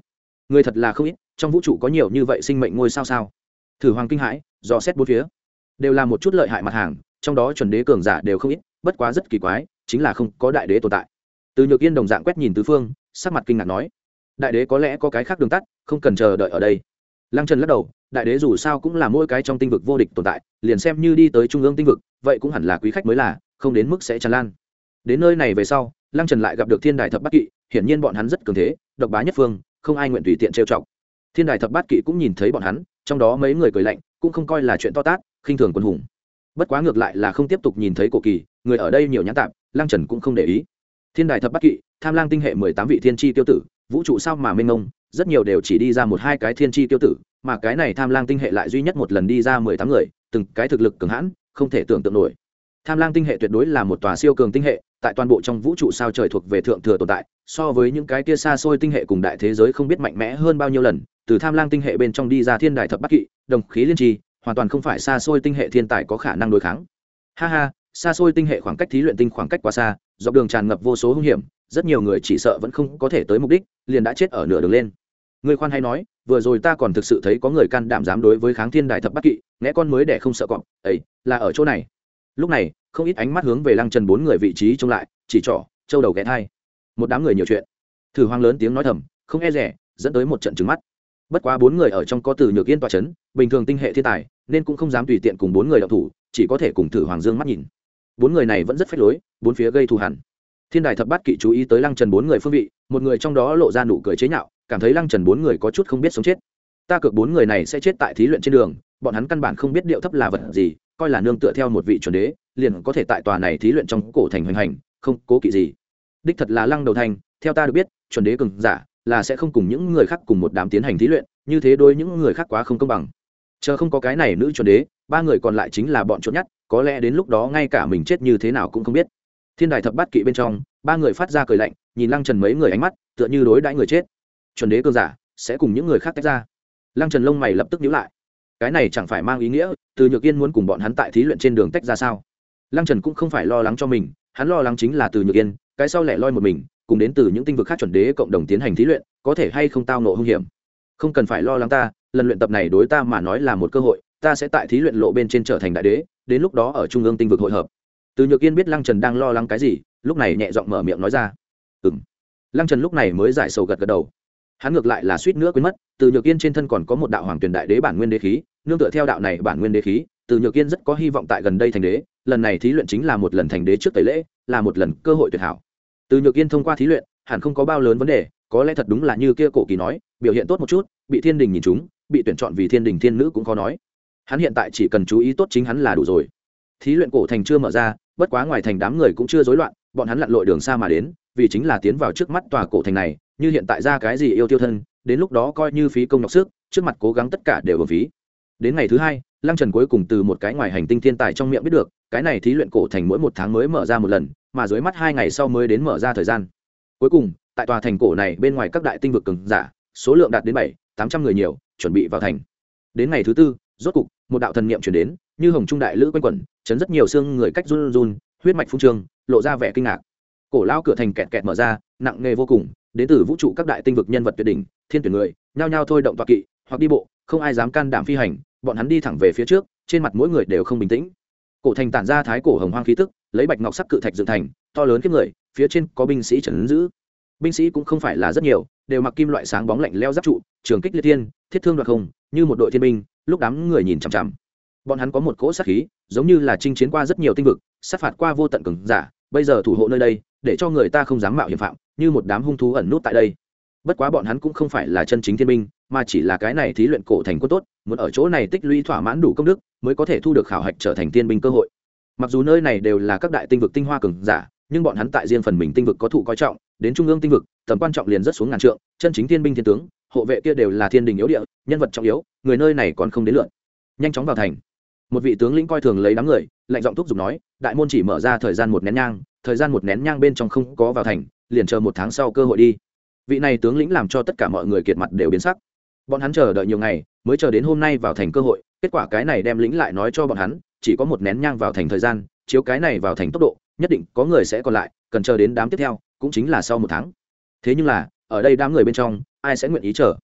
người thật là không ít, trong vũ trụ có nhiều như vậy sinh mệnh ngôi sao sao? Thử Hoàng kinh hãi, dò xét bốn phía, đều là một chút lợi hại mặt hàng, trong đó chuẩn đế cường giả đều không ít, bất quá rất kỳ quái, chính là không có đại đế tồn tại. Từ Nhược Yên đồng dạng quét nhìn tứ phương, sắc mặt kinh ngạc nói, đại đế có lẽ có cái khác đường tắt, không cần chờ đợi ở đây. Lăng Trần lắc đầu, đại đế dù sao cũng là mỗi cái trong tinh vực vô địch tồn tại, liền xem như đi tới trung ương tinh vực, vậy cũng hẳn là quý khách mới là, không đến mức sẽ tràn lan. Đến nơi này về sau, Lăng Trần lại gặp được Thiên Đài Thập Bát Kỵ, hiển nhiên bọn hắn rất cường thế, độc bá nhất phương, không ai nguyện tùy tiện trêu chọc. Thiên Đài Thập Bát Kỵ cũng nhìn thấy bọn hắn, trong đó mấy người cười lạnh, cũng không coi là chuyện to tát, khinh thường quân hùng. Bất quá ngược lại là không tiếp tục nhìn thấy Cổ Kỳ, người ở đây nhiều nhãn tạp, Lăng Trần cũng không để ý. Thiên Đài Thập Bát Kỵ, Tham Lang tinh hệ mười tám vị thiên chi tiêu tử, vũ trụ sao mà mênh mông, rất nhiều đều chỉ đi ra một hai cái thiên chi tiêu tử, mà cái này Tham Lang tinh hệ lại duy nhất một lần đi ra mười tám người, từng cái thực lực cường hãn, không thể tưởng tượng nổi. Tham Lang tinh hệ tuyệt đối là một tòa siêu cường tinh hệ, tại toàn bộ trong vũ trụ sao trời thuộc về thượng thừa tồn tại, so với những cái kia xa xôi tinh hệ cùng đại thế giới không biết mạnh mẽ hơn bao nhiêu lần. Từ Tham Lang tinh hệ bên trong đi ra Thiên Đài Thập Bát Kỵ, đồng khí liên trì, hoàn toàn không phải xa xôi tinh hệ thiên tài có khả năng đối kháng. Ha ha, xa xôi tinh hệ khoảng cách thí luyện tinh khoảng cách quá xa, dọc đường tràn ngập vô số hung hiểm, rất nhiều người chỉ sợ vẫn không có thể tới mục đích, liền đã chết ở nửa đường lên. Người khoan hay nói, vừa rồi ta còn thực sự thấy có người can đảm dám đối với kháng Thiên Đài Thập Bát Kỵ, nghe con mới để không sợ cọp, ấy, là ở chỗ này. Lúc này, không ít ánh mắt hướng về Lăng Trần bốn người vị trí trông lại, chỉ trỏ, châu đầu ghé thai. Một đám người nhiều chuyện. Thử Hoàng lớn tiếng nói thầm, không e dè, dẫn tới một trận trừng mắt. Bất quá bốn người ở trong có Từ Nhược Yên tọa chấn, bình thường tinh hệ thiên tài, nên cũng không dám tùy tiện cùng bốn người động thủ, chỉ có thể cùng Thử Hoàng dương mắt nhìn. Bốn người này vẫn rất phách lối, bốn phía gây thù hằn. Thiên Đài Thập Bát Kỵ chú ý tới Lăng Trần bốn người phương vị, một người trong đó lộ ra nụ cười chế nhạo, cảm thấy Lăng Trần bốn người có chút không biết sống chết. Ta cược bốn người này sẽ chết tại thí luyện trên đường, bọn hắn căn bản không biết điệu thấp là vật gì, coi là nương tựa theo một vị chuẩn đế, liền có thể tại tòa này thí luyện trong cổ thành hoành hành, không cố kỵ gì. Đích thật là Lăng đầu thành, theo ta được biết, chuẩn đế cường giả là sẽ không cùng những người khác cùng một đám tiến hành thí luyện, như thế đối những người khác quá không công bằng. Chờ không có cái này nữ chuẩn đế, ba người còn lại chính là bọn trốn nhát, có lẽ đến lúc đó ngay cả mình chết như thế nào cũng không biết. Thiên Đài Thập Bát Kỵ bên trong, ba người phát ra cười lạnh, nhìn Lăng Trần mấy người ánh mắt, tựa như đối đãi người chết. Chuẩn đế cường giả sẽ cùng những người khác tách ra. Lăng Trần lông mày lập tức nhíu lại. Cái này chẳng phải mang ý nghĩa Từ Nhược Yên muốn cùng bọn hắn tại thí luyện trên đường tách ra sao? Lăng Trần cũng không phải lo lắng cho mình, hắn lo lắng chính là Từ Nhược Yên, cái sau lẻ loi một mình, cùng đến từ những tinh vực khác chuẩn đế cộng đồng tiến hành thí luyện, có thể hay không tao ngộ hung hiểm. Không cần phải lo lắng ta, lần luyện tập này đối ta mà nói là một cơ hội, ta sẽ tại thí luyện lộ bên trên trở thành đại đế, đến lúc đó ở trung ương tinh vực hội hợp. Từ Nhược Yên biết Lăng Trần đang lo lắng cái gì, lúc này nhẹ giọng mở miệng nói ra. Ừm. Lăng Trần lúc này mới giải sầu gật gật đầu. Hắn ngược lại là suýt nữa quên mất, Từ Nhược Yên trên thân còn có một đạo hoàng tuyển đại đế bản nguyên đế khí, nương tựa theo đạo này bản nguyên đế khí, Từ Nhược Yên rất có hy vọng tại gần đây thành đế, lần này thí luyện chính là một lần thành đế trước tẩy lễ, là một lần cơ hội tuyệt hảo. Từ Nhược Yên thông qua thí luyện, hẳn không có bao lớn vấn đề, có lẽ thật đúng là như kia Cổ Kỳ nói, biểu hiện tốt một chút, bị Thiên Đình nhìn trúng, bị tuyển chọn vì Thiên Đình thiên nữ cũng khó nói. Hắn hiện tại chỉ cần chú ý tốt chính hắn là đủ rồi. Thí luyện cổ thành chưa mở ra, bất quá ngoài thành đám người cũng chưa rối loạn, bọn hắn lặn lội đường xa mà đến, vì chính là tiến vào trước mắt tòa cổ thành này, như hiện tại ra cái gì yêu tiêu thân, đến lúc đó coi như phí công nhọc sức, trước mặt cố gắng tất cả đều uổng phí. Đến ngày thứ hai, Lăng Trần cuối cùng từ một cái ngoài hành tinh thiên tài trong miệng biết được, cái này thí luyện cổ thành mỗi một tháng mới mở ra một lần, mà dưới mắt hai ngày sau mới đến mở ra thời gian. Cuối cùng, tại tòa thành cổ này bên ngoài các đại tinh vực cường giả, số lượng đạt đến bảy, tám trăm người nhiều, chuẩn bị vào thành. Đến ngày thứ tư, rốt cục, một đạo thần niệm truyền đến, như hồng trung đại lữ quanh quẩn, chấn rất nhiều xương người cách run run, huyết mạch phun trương, lộ ra vẻ kinh ngạc. Cổ lao cửa thành kẹt kẹt mở ra, nặng nề vô cùng, đến từ vũ trụ các đại tinh vực nhân vật tuyệt đỉnh, thiên tuyển người, nhao nhao thôi động tọa kỵ, hoặc đi bộ, không ai dám can đảm phi hành, bọn hắn đi thẳng về phía trước, trên mặt mỗi người đều không bình tĩnh. Cổ thành tản ra thái cổ hồng hoang khí tức, lấy bạch ngọc sắc cự thạch dựng thành, to lớn kiếp người, phía trên có binh sĩ trấn giữ. Binh sĩ cũng không phải là rất nhiều, đều mặc kim loại sáng bóng lạnh lẽo giáp trụ, trường kích liệt thiên, thiết thương đoạt không, như một đội thiên binh, lúc đám người nhìn chằm chằm. Bọn hắn có một cỗ sát khí, giống như là chinh chiến qua rất nhiều tinh vực, sát phạt qua vô tận cường giả, bây giờ thủ hộ nơi đây, để cho người ta không dám mạo hiểm phạm, như một đám hung thú ẩn nút tại đây. Bất quá bọn hắn cũng không phải là chân chính thiên binh, mà chỉ là cái này thí luyện cổ thành quân tốt, muốn ở chỗ này tích lũy thỏa mãn đủ công đức, mới có thể thu được khảo hạch trở thành tiên binh cơ hội. Mặc dù nơi này đều là các đại tinh vực tinh hoa cường giả, nhưng bọn hắn tại riêng phần mình tinh vực có thụ coi trọng, đến trung ương tinh vực, tầm quan trọng liền rất xuống ngàn trượng, chân chính thiên binh thiên tướng, hộ vệ kia đều là thiên đình yếu địa, nhân vật trọng yếu, người nơi này còn không đến lượt. Nhanh chóng vào thành. Một vị tướng lĩnh coi thường lấy đám người, lạnh giọng thúc giục nói, đại môn chỉ mở ra thời gian một nén nhang, thời gian một nén nhang bên trong không có vào thành, liền chờ một tháng sau cơ hội đi. Vị này tướng lĩnh làm cho tất cả mọi người kiệt mặt đều biến sắc. Bọn hắn chờ đợi nhiều ngày, mới chờ đến hôm nay vào thành cơ hội, kết quả cái này đem lĩnh lại nói cho bọn hắn, chỉ có một nén nhang vào thành thời gian, chiếu cái này vào thành tốc độ, nhất định có người sẽ còn lại, cần chờ đến đám tiếp theo, cũng chính là sau một tháng. Thế nhưng là, ở đây đám người bên trong, ai sẽ nguyện ý chờ?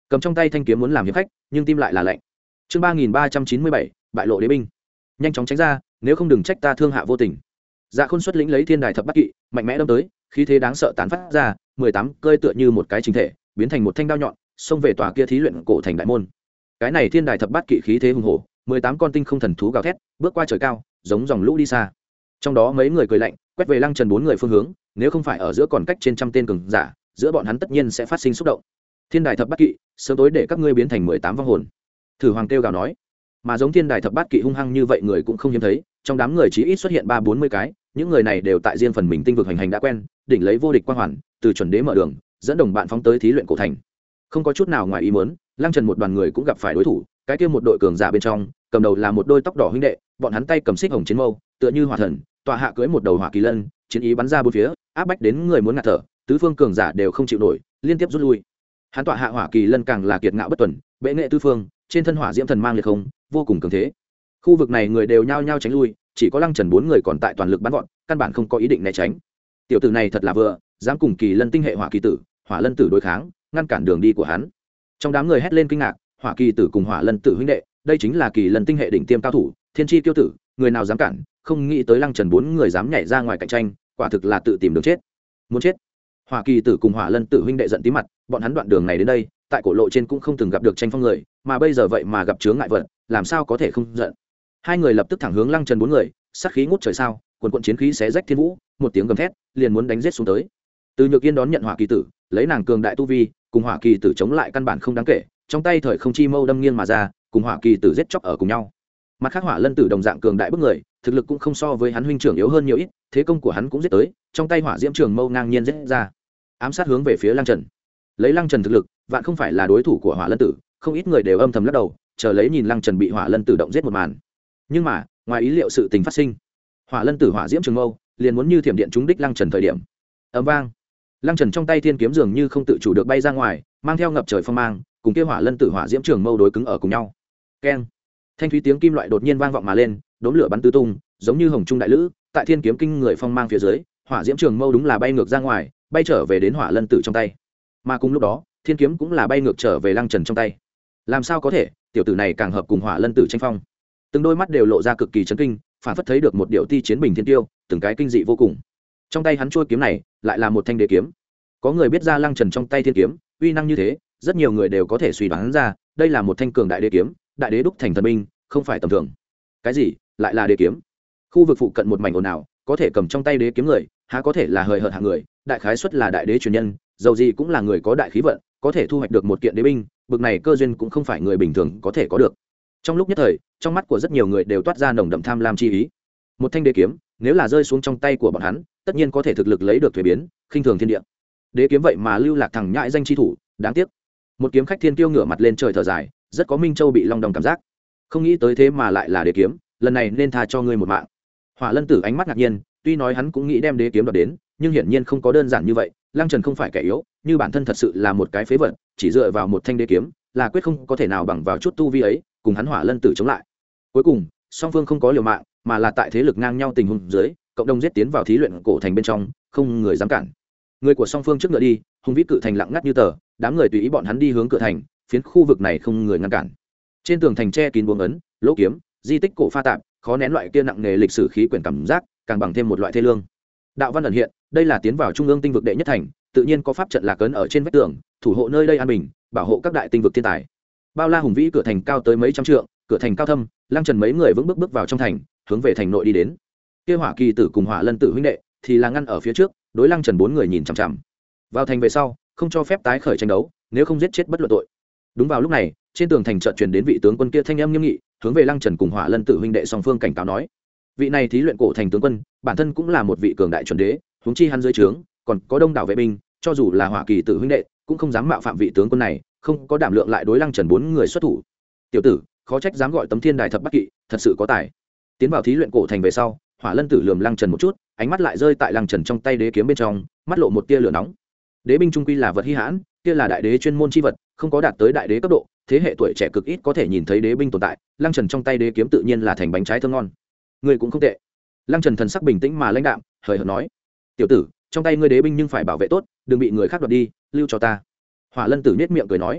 cầm trong tay thanh kiếm muốn làm hiệp khách nhưng tim lại là lạnh. Chương ba nghìn ba trăm chín mươi bảy, bại lộ đế binh. Nhanh chóng tránh ra, nếu không đừng trách ta thương hạ vô tình. Dạ Khôn xuất lĩnh lấy thiên đài thập bát kỵ, mạnh mẽ đâm tới, khí thế đáng sợ tán phát ra, mười tám cơi tựa như một cái chính thể, biến thành một thanh đao nhọn, xông về tòa kia thí luyện cổ thành đại môn. Cái này thiên đài thập bát kỵ khí thế hùng hổ, mười tám con tinh không thần thú gào thét, bước qua trời cao, giống dòng lũ đi xa. Trong đó mấy người cười lạnh, quét về Lăng Trần bốn người phương hướng, nếu không phải ở giữa còn cách trên trăm tên cường giả, giữa bọn hắn tất nhiên sẽ phát sinh xúc động. Thiên đài thập bát kỵ, sớm tối để các ngươi biến thành mười tám vong hồn. Thử Hoàng kêu gào nói. Mà giống thiên đài thập bát kỵ hung hăng như vậy người cũng không hiếm thấy, trong đám người chỉ ít xuất hiện ba bốn mươi cái, những người này đều tại riêng phần mình tinh vực hành hành đã quen, đỉnh lấy vô địch quang hoàn, từ chuẩn đế mở đường, dẫn đồng bạn phóng tới thí luyện cổ thành. Không có chút nào ngoài ý muốn, Lăng Trần một đoàn người cũng gặp phải đối thủ, cái kia một đội cường giả bên trong, cầm đầu là một đôi tóc đỏ huynh đệ, bọn hắn tay cầm xích hồng chiến mâu, tựa như hỏa thần, tọa hạ cưỡi một đầu hỏa kỳ lân, chiến ý bắn ra bốn phía, áp bách đến người muốn ngạt thở, tứ phương cường giả đều không chịu nổi, liên tiếp rút lui. Hắn tọa hạ hỏa kỳ lân càng là kiệt ngạo bất tuần, bệ nghệ tứ phương, trên thân hỏa diễm thần mang liệt không, vô cùng cường thế. Khu vực này người đều nhao nhao tránh lui, chỉ có Lăng Trần bốn người còn tại toàn lực bắn gọn, căn bản không có ý định né tránh. Tiểu tử này thật là vừa, dám cùng kỳ lân tinh hệ hỏa kỳ tử, hỏa lân tử đối kháng, ngăn cản đường đi của hắn. Trong đám người hét lên kinh ngạc, hỏa kỳ tử cùng hỏa lân tử huynh đệ, đây chính là kỳ lân tinh hệ đỉnh tiêm cao thủ, thiên chi tiêu tử, người nào dám cản, không nghĩ tới Lăng Trần bốn người dám nhảy ra ngoài cạnh tranh, quả thực là tự tìm đường chết. Muốn chết. Hỏa kỳ tử cùng hỏa lân tử huynh đệ giận tí mặt, bọn hắn đoạn đường này đến đây, tại cổ lộ trên cũng không từng gặp được tranh phong người, mà bây giờ vậy mà gặp chướng ngại vật, làm sao có thể không giận. Hai người lập tức thẳng hướng Lăng Trần bốn người, sát khí ngút trời sao, quần quần chiến khí xé rách thiên vũ, một tiếng gầm thét, liền muốn đánh giết xuống tới. Từ Nhược Yên đón nhận hỏa kỳ tử, lấy nàng cường đại tu vi, cùng hỏa kỳ tử chống lại căn bản không đáng kể, trong tay thời không chi mâu đâm nghiêng mà ra, cùng hỏa kỳ tử giết chóc ở cùng nhau. Mặt khác hỏa lân tử đồng dạng cường đại bức người, thực lực cũng không so với hắn huynh trưởng yếu hơn nhiều ít, thế công của hắn cũng giết tới, trong tay hỏa diễm trường mâu ngang nhiên giết ra, ám sát hướng về phía Lăng Trần. Lấy Lăng Trần thực lực, vạn không phải là đối thủ của hỏa lân tử, không ít người đều âm thầm lắc đầu, chờ lấy nhìn Lăng Trần bị hỏa lân tử động giết một màn. Nhưng mà, ngoài ý liệu sự tình phát sinh, hỏa lân tử hỏa diễm trường mâu liền muốn như thiểm điện trúng đích Lăng Trần thời điểm. Ầm vang, Lăng Trần trong tay thiên kiếm dường như không tự chủ được bay ra ngoài, mang theo ngập trời phong mang, cùng kia hỏa lân tử hỏa diễm trường mâu đối cứng ở cùng nhau. Keng, thanh thúy tiếng kim loại đột nhiên vang vọng mà lên, đốm lửa bắn tứ tung, giống như hồng trung đại lữ, tại thiên kiếm kinh người phong mang phía dưới, hỏa diễm trường mâu đúng là bay ngược ra ngoài, bay trở về đến hỏa lân tử trong tay. Mà cùng lúc đó, thiên kiếm cũng là bay ngược trở về Lăng Trần trong tay. Làm sao có thể, tiểu tử này càng hợp cùng hỏa lân tử tranh phong. Từng đôi mắt đều lộ ra cực kỳ chấn kinh, phản phất thấy được một điệu ti chiến bình thiên tiêu, từng cái kinh dị vô cùng. Trong tay hắn trôi kiếm này, lại là một thanh đế kiếm. Có người biết ra Lăng Trần trong tay thiên kiếm uy năng như thế, rất nhiều người đều có thể suy đoán ra, đây là một thanh cường đại đế kiếm, đại đế đúc thành thần binh, không phải tầm thường. Cái gì? Lại là đế kiếm? Khu vực phụ cận một mảnh ồn ào, có thể cầm trong tay đế kiếm người, há có thể là hời hợt hạng người, đại khái suất là đại đế truyền nhân, dầu gì cũng là người có đại khí vận, có thể thu hoạch được một kiện đế binh, bực này cơ duyên cũng không phải người bình thường có thể có được. Trong lúc nhất thời, trong mắt của rất nhiều người đều toát ra nồng đậm tham lam chi ý. Một thanh đế kiếm, nếu là rơi xuống trong tay của bọn hắn, tất nhiên có thể thực lực lấy được thuế biến, khinh thường thiên địa. Đế kiếm vậy mà lưu lạc thằng nhãi danh chi thủ, đáng tiếc. Một kiếm khách thiên kiêu ngửa mặt lên trời thở dài, rất có Minh Châu bị long đong cảm giác. Không nghĩ tới thế mà lại là đế kiếm, lần này nên tha cho ngươi một mạng. Hỏa Lân Tử ánh mắt ngạc nhiên, tuy nói hắn cũng nghĩ đem đế kiếm đoạt đến, nhưng hiển nhiên không có đơn giản như vậy. Lăng Trần không phải kẻ yếu, như bản thân thật sự là một cái phế vật, chỉ dựa vào một thanh đế kiếm, là quyết không có thể nào bằng vào chút tu vi ấy, cùng hắn Hỏa Lân Tử chống lại. Cuối cùng, song phương không có liều mạng, mà là tại thế lực ngang nhau tình huống dưới, cộng đồng giết tiến vào thí luyện cổ thành bên trong, không người dám cản. Người của song phương trước ngựa đi, hùng vĩ cự thành lặng ngắt như tờ, đám người tùy ý bọn hắn đi hướng cửa thành, phiến khu vực này không người ngăn cản. Trên tường thành che kín buồng ấn, lỗ kiếm, di tích cổ pha tạp, khó nén loại kia nặng nghề lịch sử khí quyển cảm giác, càng bằng thêm một loại thê lương. Đạo văn ẩn hiện, đây là tiến vào trung ương tinh vực đệ nhất thành, tự nhiên có pháp trận lạc ấn ở trên vách tường, thủ hộ nơi đây an bình, bảo hộ các đại tinh vực thiên tài. Bao la hùng vĩ cửa thành cao tới mấy trăm trượng, cửa thành cao thâm, Lăng Trần mấy người vững bước bước vào trong thành, hướng về thành nội đi đến. Kia Hỏa Kỳ Tử cùng Hỏa Lân Tử huynh đệ thì là ngăn ở phía trước, đối Lăng Trần bốn người nhìn chằm chằm. Vào thành về sau, không cho phép tái khởi tranh đấu, nếu không giết chết bất luận tội. Đúng vào lúc này, trên tường thành chợt truyền đến vị tướng quân kia thanh âm nghiêm nghị, hướng về Lăng Trần cùng Hỏa Lân Tử huynh đệ song phương cảnh cáo nói: vị này thí luyện cổ thành tướng quân, bản thân cũng là một vị cường đại chuẩn đế, huống chi hắn dưới trướng còn có đông đảo vệ binh, cho dù là Hỏa Kỳ Tử huynh đệ cũng không dám mạo phạm vị tướng quân này, không có đảm lượng lại đối Lăng Trần bốn người xuất thủ. Tiểu tử, khó trách dám gọi tấm thiên đài thập bát kỵ, thật sự có tài. Tiến vào thí luyện cổ thành về sau, Hỏa Lân Tử lườm Lăng Trần một chút, ánh mắt lại rơi tại Lăng Trần trong tay đế kiếm bên trong, mắt lộ một tia lửa nóng. Đế binh trung quy là vật hi hãn, kia là đại đế chuyên môn chi vật, không có đạt tới đại đế cấp độ, thế hệ tuổi trẻ cực ít có thể nhìn thấy đế binh tồn tại. Lăng Trần trong tay đế kiếm tự nhiên là thành bánh trái thơm ngon. Ngươi cũng không tệ. Lăng Trần thần sắc bình tĩnh mà lãnh đạm, hời hợt nói: tiểu tử, trong tay ngươi đế binh nhưng phải bảo vệ tốt, đừng bị người khác đoạt đi, lưu cho ta. Hỏa Lân Tử nhếch miệng cười nói: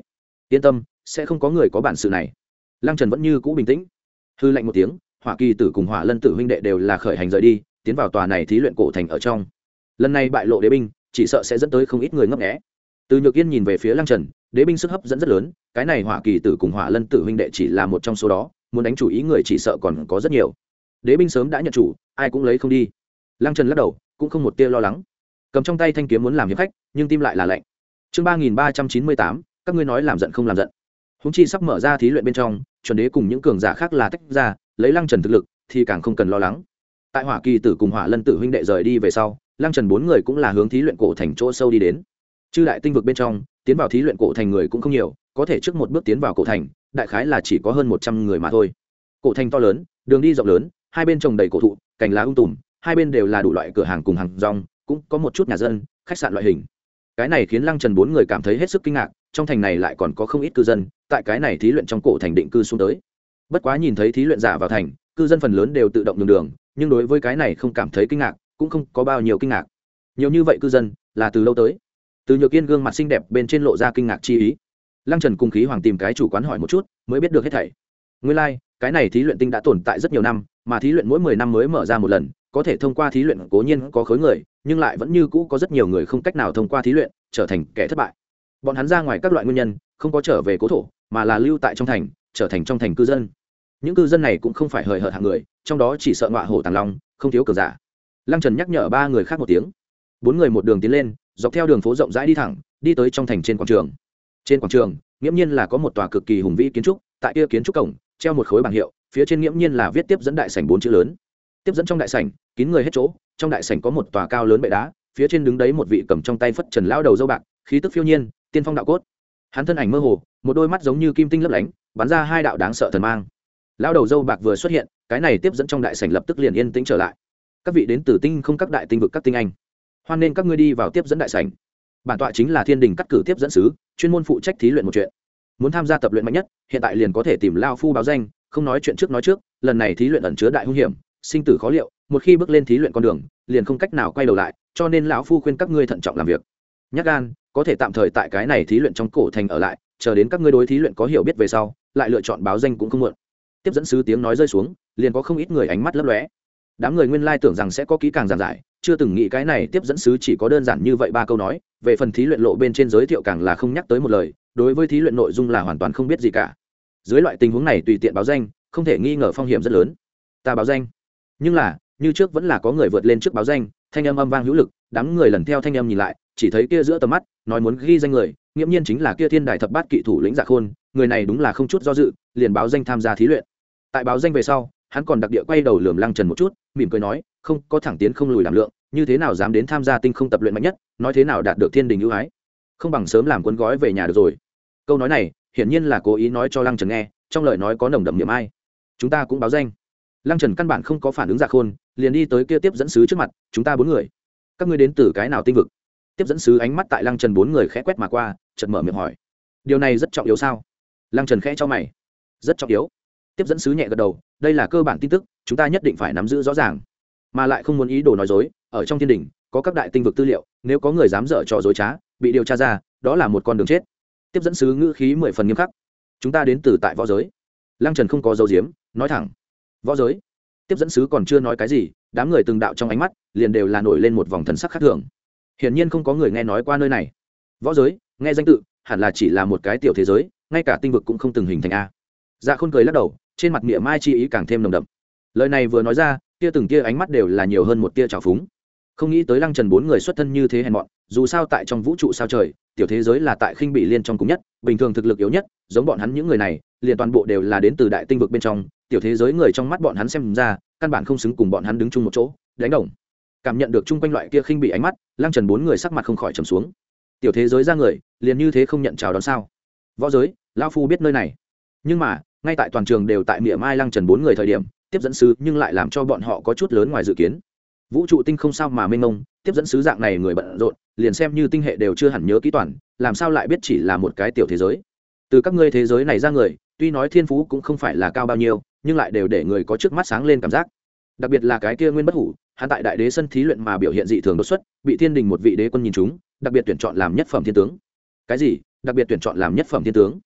yên tâm sẽ không có người có bản sự này. Lăng Trần vẫn như cũ bình tĩnh, hư lạnh một tiếng. Hỏa Kỳ Tử cùng Hỏa Lân Tử huynh đệ đều là khởi hành rời đi, tiến vào tòa này thí luyện cổ thành ở trong. Lần này bại lộ đế binh chỉ sợ sẽ dẫn tới không ít người ngấp nghé. Từ Nhược Yên nhìn về phía Lăng Trần, đế binh sức hấp dẫn rất lớn, cái này Hỏa Kỳ Tử cùng Hỏa Lân Tử huynh đệ chỉ là một trong số đó, muốn đánh chủ ý người chỉ sợ còn có rất nhiều. Đế binh sớm đã nhận chủ, ai cũng lấy không đi. Lăng Trần lắc đầu, cũng không một tia lo lắng, cầm trong tay thanh kiếm muốn làm hiệp khách, nhưng tim lại là lạnh. Chương ba nghìn ba trăm chín mươi tám, các ngươi nói làm giận không làm giận. Húng chi sắp mở ra thí luyện bên trong, chuẩn đế cùng những cường giả khác là tách ra, lấy Lăng Trần thực lực thì càng không cần lo lắng. Tại Hỏa Kỳ Tử cùng Hỏa Lân Tử huynh đệ rời đi về sau, Lăng Trần bốn người cũng là hướng thí luyện cổ thành chỗ sâu đi đến. Chư đại tinh vực bên trong, tiến vào thí luyện cổ thành người cũng không nhiều, có thể trước một bước tiến vào cổ thành, đại khái là chỉ có hơn một trăm người mà thôi. Cổ thành to lớn, đường đi rộng lớn, hai bên trồng đầy cổ thụ, cành lá um tùm, hai bên đều là đủ loại cửa hàng cùng hàng rong, cũng có một chút nhà dân, khách sạn loại hình. Cái này khiến Lăng Trần bốn người cảm thấy hết sức kinh ngạc, trong thành này lại còn có không ít cư dân, tại cái này thí luyện trong cổ thành định cư xuống tới. Bất quá nhìn thấy thí luyện giả vào thành, cư dân phần lớn đều tự động nhường đường, nhưng đối với cái này không cảm thấy kinh ngạc, cũng không có bao nhiêu kinh ngạc. Nhiều như vậy cư dân, là từ lâu tới? Từ Nhược Yên gương mặt xinh đẹp bên trên lộ ra kinh ngạc chi ý. Lăng Trần cùng Khí Hoàng tìm cái chủ quán hỏi một chút, mới biết được hết thảy. Nguyên lai, like, cái này thí luyện tinh đã tồn tại rất nhiều năm, mà thí luyện mỗi mười năm mới mở ra một lần, có thể thông qua thí luyện cố nhiên có khối người, nhưng lại vẫn như cũ có rất nhiều người không cách nào thông qua thí luyện, trở thành kẻ thất bại. Bọn hắn ra ngoài các loại nguyên nhân, không có trở về cố thổ, mà là lưu tại trong thành, trở thành trong thành cư dân. Những cư dân này cũng không phải hời hợt hạng người, trong đó chỉ sợ ngọa hổ tàng long, không thiếu cờ giả. Lăng Trần nhắc nhở ba người khác một tiếng. Bốn người một đường tiến lên, dọc theo đường phố rộng rãi đi thẳng, đi tới trong thành trên quảng trường. Trên quảng trường, nghiễm nhiên là có một tòa cực kỳ hùng vĩ kiến trúc, tại kia kiến trúc cổng, treo một khối bảng hiệu, phía trên nghiễm nhiên là viết tiếp dẫn đại sảnh bốn chữ lớn. Tiếp dẫn trong đại sảnh, kín người hết chỗ, trong đại sảnh có một tòa cao lớn bệ đá, phía trên đứng đấy một vị cầm trong tay phất trần lão đầu râu bạc, khí tức phiêu nhiên, tiên phong đạo cốt. Hắn thân ảnh mơ hồ, một đôi mắt giống như kim tinh lấp lánh, bắn ra hai đạo đáng sợ thần mang. Lão đầu râu bạc vừa xuất hiện, cái này tiếp dẫn trong đại sảnh lập tức liền yên tĩnh trở lại. Các vị đến từ tinh không các đại tinh vực các tinh anh, hoan nên các ngươi đi vào tiếp dẫn đại sảnh. Bản tọa chính là Thiên Đình cắt cử tiếp dẫn sứ, chuyên môn phụ trách thí luyện một chuyện. Muốn tham gia tập luyện mạnh nhất, hiện tại liền có thể tìm lão phu báo danh, không nói chuyện trước nói trước, lần này thí luyện ẩn chứa đại hung hiểm, sinh tử khó liệu, một khi bước lên thí luyện con đường, liền không cách nào quay đầu lại, cho nên lão phu khuyên các ngươi thận trọng làm việc. Nhắc gan, có thể tạm thời tại cái này thí luyện trong cổ thành ở lại, chờ đến các ngươi đối thí luyện có hiểu biết về sau, lại lựa chọn báo danh cũng không muộn. Tiếp dẫn sứ tiếng nói rơi xuống, liền có không ít người ánh mắt lấp lóe. Đám người nguyên lai tưởng rằng sẽ có kỹ càng giảng giải, chưa từng nghĩ cái này tiếp dẫn sứ chỉ có đơn giản như vậy ba câu nói, về phần thí luyện lộ bên trên giới thiệu càng là không nhắc tới một lời, đối với thí luyện nội dung là hoàn toàn không biết gì cả. Dưới loại tình huống này tùy tiện báo danh, không thể nghi ngờ phong hiểm rất lớn. Ta báo danh. Nhưng là, như trước vẫn là có người vượt lên trước báo danh, thanh âm âm vang hữu lực, đám người lần theo thanh âm nhìn lại, chỉ thấy kia giữa tầm mắt, nói muốn ghi danh người, nghiễm nhiên chính là kia Thiên Đài thập bát kỵ thủ lĩnh Dạ Khôn, người này đúng là không chút do dự, liền báo danh tham gia thí luyện. Tại báo danh về sau, hắn còn đặc địa quay đầu lườm Lăng Trần một chút, mỉm cười nói, không có thẳng tiến không lùi đảm lượng, như thế nào dám đến tham gia tinh không tập luyện mạnh nhất, nói thế nào đạt được thiên đình ưu ái, không bằng sớm làm cuốn gói về nhà được rồi. Câu nói này hiển nhiên là cố ý nói cho Lăng Trần nghe, trong lời nói có nồng đậm niệm ai. Chúng ta cũng báo danh. Lăng Trần căn bản không có phản ứng Dạ Khôn, liền đi tới kia tiếp dẫn sứ trước mặt, chúng ta bốn người, các ngươi đến từ cái nào tinh vực? Tiếp dẫn sứ ánh mắt tại Lăng Trần bốn người khẽ quét mà qua, chợt mở miệng hỏi, điều này rất trọng yếu sao? Lăng Trần khẽ cho mày, rất trọng yếu. Tiếp dẫn sứ nhẹ gật đầu, đây là cơ bản tin tức, chúng ta nhất định phải nắm giữ rõ ràng, mà lại không muốn ý đồ nói dối. Ở trong thiên đình có các đại tinh vực tư liệu, nếu có người dám dở trò dối trá, bị điều tra ra, đó là một con đường chết. Tiếp dẫn sứ ngữ khí mười phần nghiêm khắc. Chúng ta đến từ tại võ giới. Lăng Trần không có dấu diếm, nói thẳng, võ giới. Tiếp dẫn sứ còn chưa nói cái gì, đám người từng đạo trong ánh mắt liền đều là nổi lên một vòng thần sắc khác thường. Hiển nhiên không có người nghe nói qua nơi này. Võ giới, nghe danh tự, hẳn là chỉ là một cái tiểu thế giới, ngay cả tinh vực cũng không từng hình thành a. Dạ Khôn cười lắc đầu, trên mặt mỉa mai chi ý càng thêm nồng đậm. Lời này vừa nói ra, tia từng tia ánh mắt đều là nhiều hơn một tia trào phúng. Không nghĩ tới Lăng Trần bốn người xuất thân như thế hèn mọn, dù sao tại trong vũ trụ sao trời, tiểu thế giới là tại khinh bị liên trong cùng nhất, bình thường thực lực yếu nhất, giống bọn hắn những người này, liền toàn bộ đều là đến từ đại tinh vực bên trong, tiểu thế giới người trong mắt bọn hắn xem ra, căn bản không xứng cùng bọn hắn đứng chung một chỗ, đánh đồng. Cảm nhận được chung quanh loại kia khinh bị ánh mắt, Lăng Trần bốn người sắc mặt không khỏi trầm xuống. Tiểu thế giới ra người, liền như thế không nhận chào đón sao? Võ giới, lão phu biết nơi này. Nhưng mà, ngay tại toàn trường đều tại mỉa mai Lăng Trần bốn người thời điểm, tiếp dẫn sứ nhưng lại làm cho bọn họ có chút lớn ngoài dự kiến. Vũ trụ tinh không sao mà mênh mông, tiếp dẫn sứ dạng này người bận rộn, liền xem như tinh hệ đều chưa hẳn nhớ kỹ toàn, làm sao lại biết chỉ là một cái tiểu thế giới. Từ các ngươi thế giới này ra người, tuy nói thiên phú cũng không phải là cao bao nhiêu, nhưng lại đều để người có trước mắt sáng lên cảm giác. Đặc biệt là cái kia Nguyên Bất Hủ, hắn tại đại đế sân thí luyện mà biểu hiện dị thường đột xuất, bị thiên đình một vị đế quân nhìn trúng, đặc biệt tuyển chọn làm nhất phẩm thiên tướng. Cái gì? Đặc biệt tuyển chọn làm nhất phẩm thiên tướng?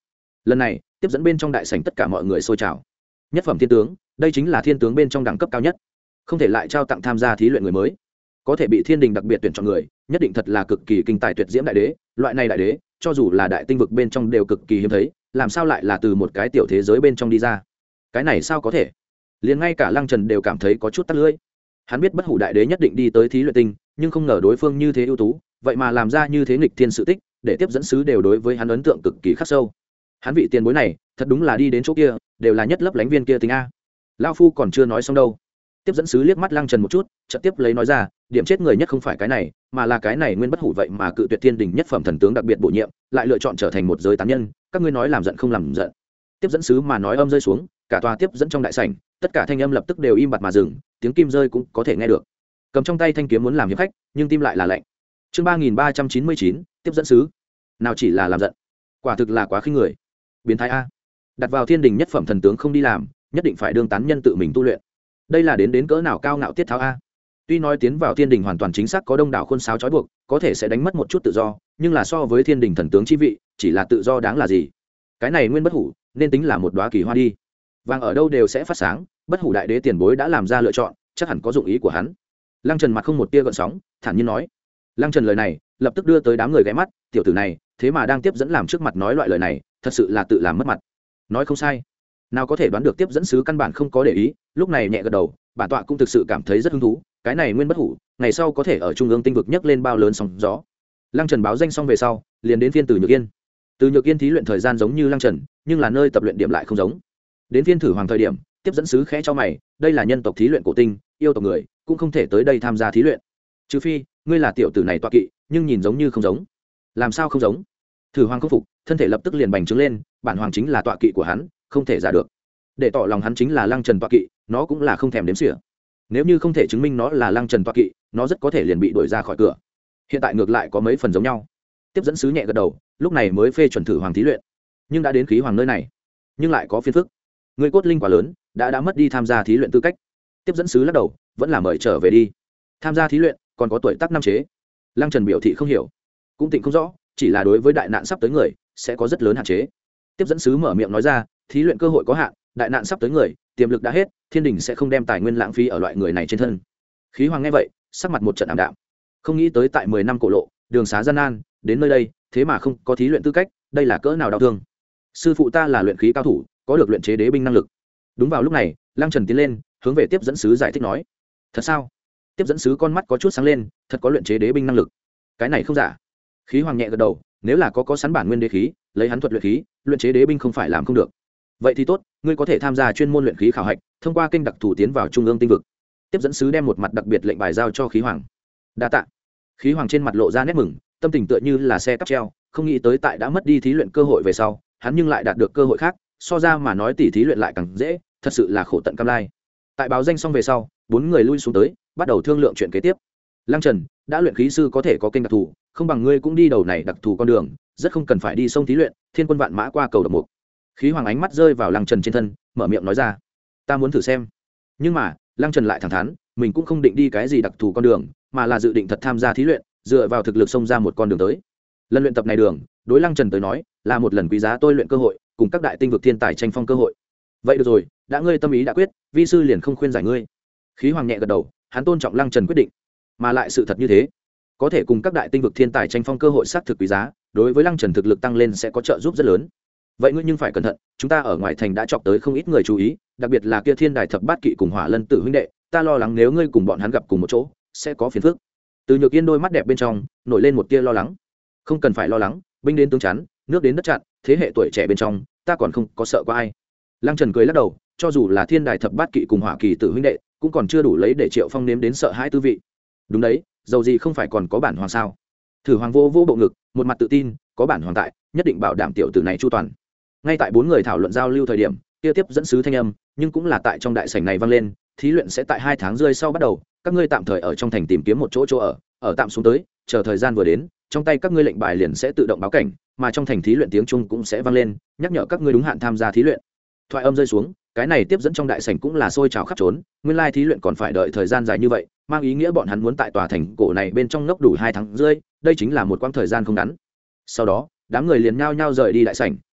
lần này tiếp dẫn bên trong đại sảnh tất cả mọi người sôi trào. Nhất phẩm thiên tướng, đây chính là thiên tướng bên trong đẳng cấp cao nhất, không thể lại trao tặng tham gia thí luyện người mới, có thể bị thiên đình đặc biệt tuyển chọn người nhất định thật là cực kỳ kinh tài tuyệt diễm đại đế. Loại này đại đế cho dù là đại tinh vực bên trong đều cực kỳ hiếm thấy, làm sao lại là từ một cái tiểu thế giới bên trong đi ra? Cái này sao có thể? Liền ngay cả Lăng Trần đều cảm thấy có chút tắc lưỡi. Hắn biết bất hủ đại đế nhất định đi tới thí luyện tinh, nhưng không ngờ đối phương như thế ưu tú, vậy mà làm ra như thế nghịch thiên sự tích, để tiếp dẫn sứ đều đối với hắn ấn tượng cực kỳ khắc sâu. Hắn vị tiền bối này thật đúng là đi đến chỗ kia đều là nhất lấp lánh viên kia tính a. Lão phu còn chưa nói xong đâu. Tiếp dẫn sứ liếc mắt Lăng Trần một chút, chợt tiếp lấy nói ra, điểm chết người nhất không phải cái này, mà là cái này nguyên bất hủ vậy mà cự tuyệt thiên đình nhất phẩm thần tướng đặc biệt bổ nhiệm, lại lựa chọn trở thành một giới tán nhân, các ngươi nói làm giận không làm giận? Tiếp dẫn sứ mà nói âm rơi xuống, cả tòa tiếp dẫn trong đại sảnh, tất cả thanh âm lập tức đều im bặt mà dừng, tiếng kim rơi cũng có thể nghe được. Cầm trong tay thanh kiếm muốn làm hiệp khách, nhưng tim lại là lạnh. Chương ba nghìn ba trăm chín mươi chín, tiếp dẫn sứ. Nào chỉ là làm giận, quả thực là quá khinh người. Biến thái a. Đặt vào thiên đình nhất phẩm thần tướng không đi làm, nhất định phải đương tán nhân tự mình tu luyện. Đây là đến đến cỡ nào cao ngạo tiết tháo a. Tuy nói tiến vào thiên đình hoàn toàn chính xác có đông đảo khuôn sáo trói buộc, có thể sẽ đánh mất một chút tự do, nhưng là so với thiên đình thần tướng chi vị, chỉ là tự do đáng là gì? Cái này nguyên bất hủ, nên tính là một đóa kỳ hoa đi. Vàng ở đâu đều sẽ phát sáng, bất hủ đại đế tiền bối đã làm ra lựa chọn, chắc hẳn có dụng ý của hắn. Lăng Trần mặt không một tia gợn sóng, thản nhiên nói. Lăng Trần lời này lập tức đưa tới đám người ghé mắt, tiểu tử này thế mà đang tiếp dẫn làm trước mặt nói loại lời này, thật sự là tự làm mất mặt. Nói không sai, nào có thể đoán được tiếp dẫn sứ căn bản không có để ý, lúc này nhẹ gật đầu, bản tọa cũng thực sự cảm thấy rất hứng thú, cái này nguyên bất hủ ngày sau có thể ở trung ương tinh vực nhấc lên bao lớn sóng gió. Lăng Trần báo danh xong về sau, liền đến phiên Từ Nhược Yên. Từ Nhược Yên thí luyện thời gian giống như Lăng Trần, nhưng là nơi tập luyện điểm lại không giống. Đến phiên thử hoàng thời điểm, tiếp dẫn sứ khẽ cho mày, đây là nhân tộc thí luyện cổ tinh, yêu tộc người cũng không thể tới đây tham gia thí luyện, trừ phi ngươi là tiểu tử này tọa kỵ, nhưng nhìn giống như không giống. Làm sao không giống? Thử hoàng không phục, thân thể lập tức liền bành trướng lên, bản hoàng chính là tọa kỵ của hắn, không thể giả được. Để tỏ lòng hắn chính là Lăng Trần tọa kỵ, nó cũng là không thèm đếm xỉa. Nếu như không thể chứng minh nó là Lăng Trần tọa kỵ, nó rất có thể liền bị đuổi ra khỏi cửa. Hiện tại ngược lại có mấy phần giống nhau. Tiếp dẫn sứ nhẹ gật đầu, lúc này mới phê chuẩn thử hoàng thí luyện. Nhưng đã đến khí hoàng nơi này, nhưng lại có phiền phức. Người cốt linh quá lớn, đã đã mất đi tham gia thí luyện tư cách. Tiếp dẫn sứ lắc đầu, vẫn là mời trở về đi. Tham gia thí luyện còn có tuổi tác năm chế. Lăng Trần biểu thị không hiểu, cũng tịnh không rõ, chỉ là đối với đại nạn sắp tới người sẽ có rất lớn hạn chế. Tiếp dẫn sứ mở miệng nói ra, thí luyện cơ hội có hạn, đại nạn sắp tới người tiềm lực đã hết, thiên đình sẽ không đem tài nguyên lãng phí ở loại người này trên thân. Khí hoàng nghe vậy, sắc mặt một trận ảm đạm, không nghĩ tới tại mười năm cổ lộ đường xá gian nan đến nơi đây, thế mà không có thí luyện tư cách, đây là cỡ nào đau thương. Sư phụ ta là luyện khí cao thủ, có được luyện chế đế binh năng lực. Đúng vào lúc này, Lăng Trần tiến lên, hướng về tiếp dẫn sứ giải thích nói. Thật sao? Tiếp dẫn sứ con mắt có chút sáng lên, thật có luyện chế đế binh năng lực, cái này không giả. Khí hoàng nhẹ gật đầu, nếu là có có sẵn bản nguyên đế khí, lấy hắn thuật luyện khí, luyện chế đế binh không phải làm không được. Vậy thì tốt, ngươi có thể tham gia chuyên môn luyện khí khảo hạch, thông qua kênh đặc thù tiến vào trung ương tinh vực. Tiếp dẫn sứ đem một mặt đặc biệt lệnh bài giao cho khí hoàng. Đa tạ. Khí hoàng trên mặt lộ ra nét mừng, tâm tình tựa như là xe cắp treo, không nghĩ tới tại đã mất đi thí luyện cơ hội về sau, hắn nhưng lại đạt được cơ hội khác, so ra mà nói tỉ thí luyện lại càng dễ, thật sự là khổ tận cam lai. Tại báo danh xong về sau, bốn người lui xuống tới, bắt đầu thương lượng chuyện kế tiếp. Lăng Trần, đã luyện khí sư có thể có kênh đặc thù, không bằng ngươi cũng đi đầu này đặc thù con đường, rất không cần phải đi sông thí luyện, thiên quân vạn mã qua cầu độc mục. Khí hoàng ánh mắt rơi vào Lăng Trần trên thân, mở miệng nói ra, ta muốn thử xem. Nhưng mà Lăng Trần lại thẳng thắn, mình cũng không định đi cái gì đặc thù con đường, mà là dự định thật tham gia thí luyện, dựa vào thực lực xông ra một con đường tới. Lần luyện tập này đường, đối Lăng Trần tới nói, là một lần quý giá tôi luyện cơ hội, cùng các đại tinh vực thiên tài tranh phong cơ hội. Vậy được rồi, đã ngươi tâm ý đã quyết, vi sư liền không khuyên giải ngươi. Khí hoàng nhẹ gật đầu, hắn tôn trọng Lăng Trần quyết định, mà lại sự thật như thế, có thể cùng các đại tinh vực thiên tài tranh phong cơ hội xác thực quý giá, đối với Lăng Trần thực lực tăng lên sẽ có trợ giúp rất lớn. Vậy ngươi nhưng phải cẩn thận, chúng ta ở ngoài thành đã chọc tới không ít người chú ý, đặc biệt là kia thiên đài thập bát kỵ cùng hỏa lân tử huynh đệ, ta lo lắng nếu ngươi cùng bọn hắn gặp cùng một chỗ sẽ có phiền phức. Từ Nhược Yên đôi mắt đẹp bên trong nổi lên một tia lo lắng. Không cần phải lo lắng, binh đến tướng chắn, nước đến đất chặn, thế hệ tuổi trẻ bên trong ta còn không có sợ qua ai. Lăng Trần cười lắc đầu, cho dù là thiên đài thập bát kỵ cùng hỏa kỳ tử huynh đệ cũng còn chưa đủ lấy để Triệu Phong nếm đến sợ hãi tư vị. Đúng đấy, dầu gì không phải còn có bản hoàng sao? Thử hoàng vô vô bộ ngực, một mặt tự tin, có bản hoàng tại, nhất định bảo đảm tiểu tử này chu toàn. Ngay tại bốn người thảo luận giao lưu thời điểm, kia tiếp dẫn sứ thanh âm, nhưng cũng là tại trong đại sảnh này vang lên, thí luyện sẽ tại hai tháng rưỡi sau bắt đầu, các ngươi tạm thời ở trong thành tìm kiếm một chỗ chỗ ở, ở tạm xuống tới, chờ thời gian vừa đến, trong tay các ngươi lệnh bài liền sẽ tự động báo cảnh, mà trong thành thí luyện tiếng Trung cũng sẽ vang lên, nhắc nhở các ngươi đúng hạn tham gia thí luyện. Thoại âm rơi xuống, cái này tiếp dẫn trong đại sảnh cũng là sôi trào khắp trốn, nguyên lai thí luyện còn phải đợi thời gian dài như vậy, mang ý nghĩa bọn hắn muốn tại tòa thành cổ này bên trong ngốc đủ hai tháng rưỡi, đây chính là một quãng thời gian không ngắn. Sau đó, đám người liền nhao nhao rời đi đại sảnh,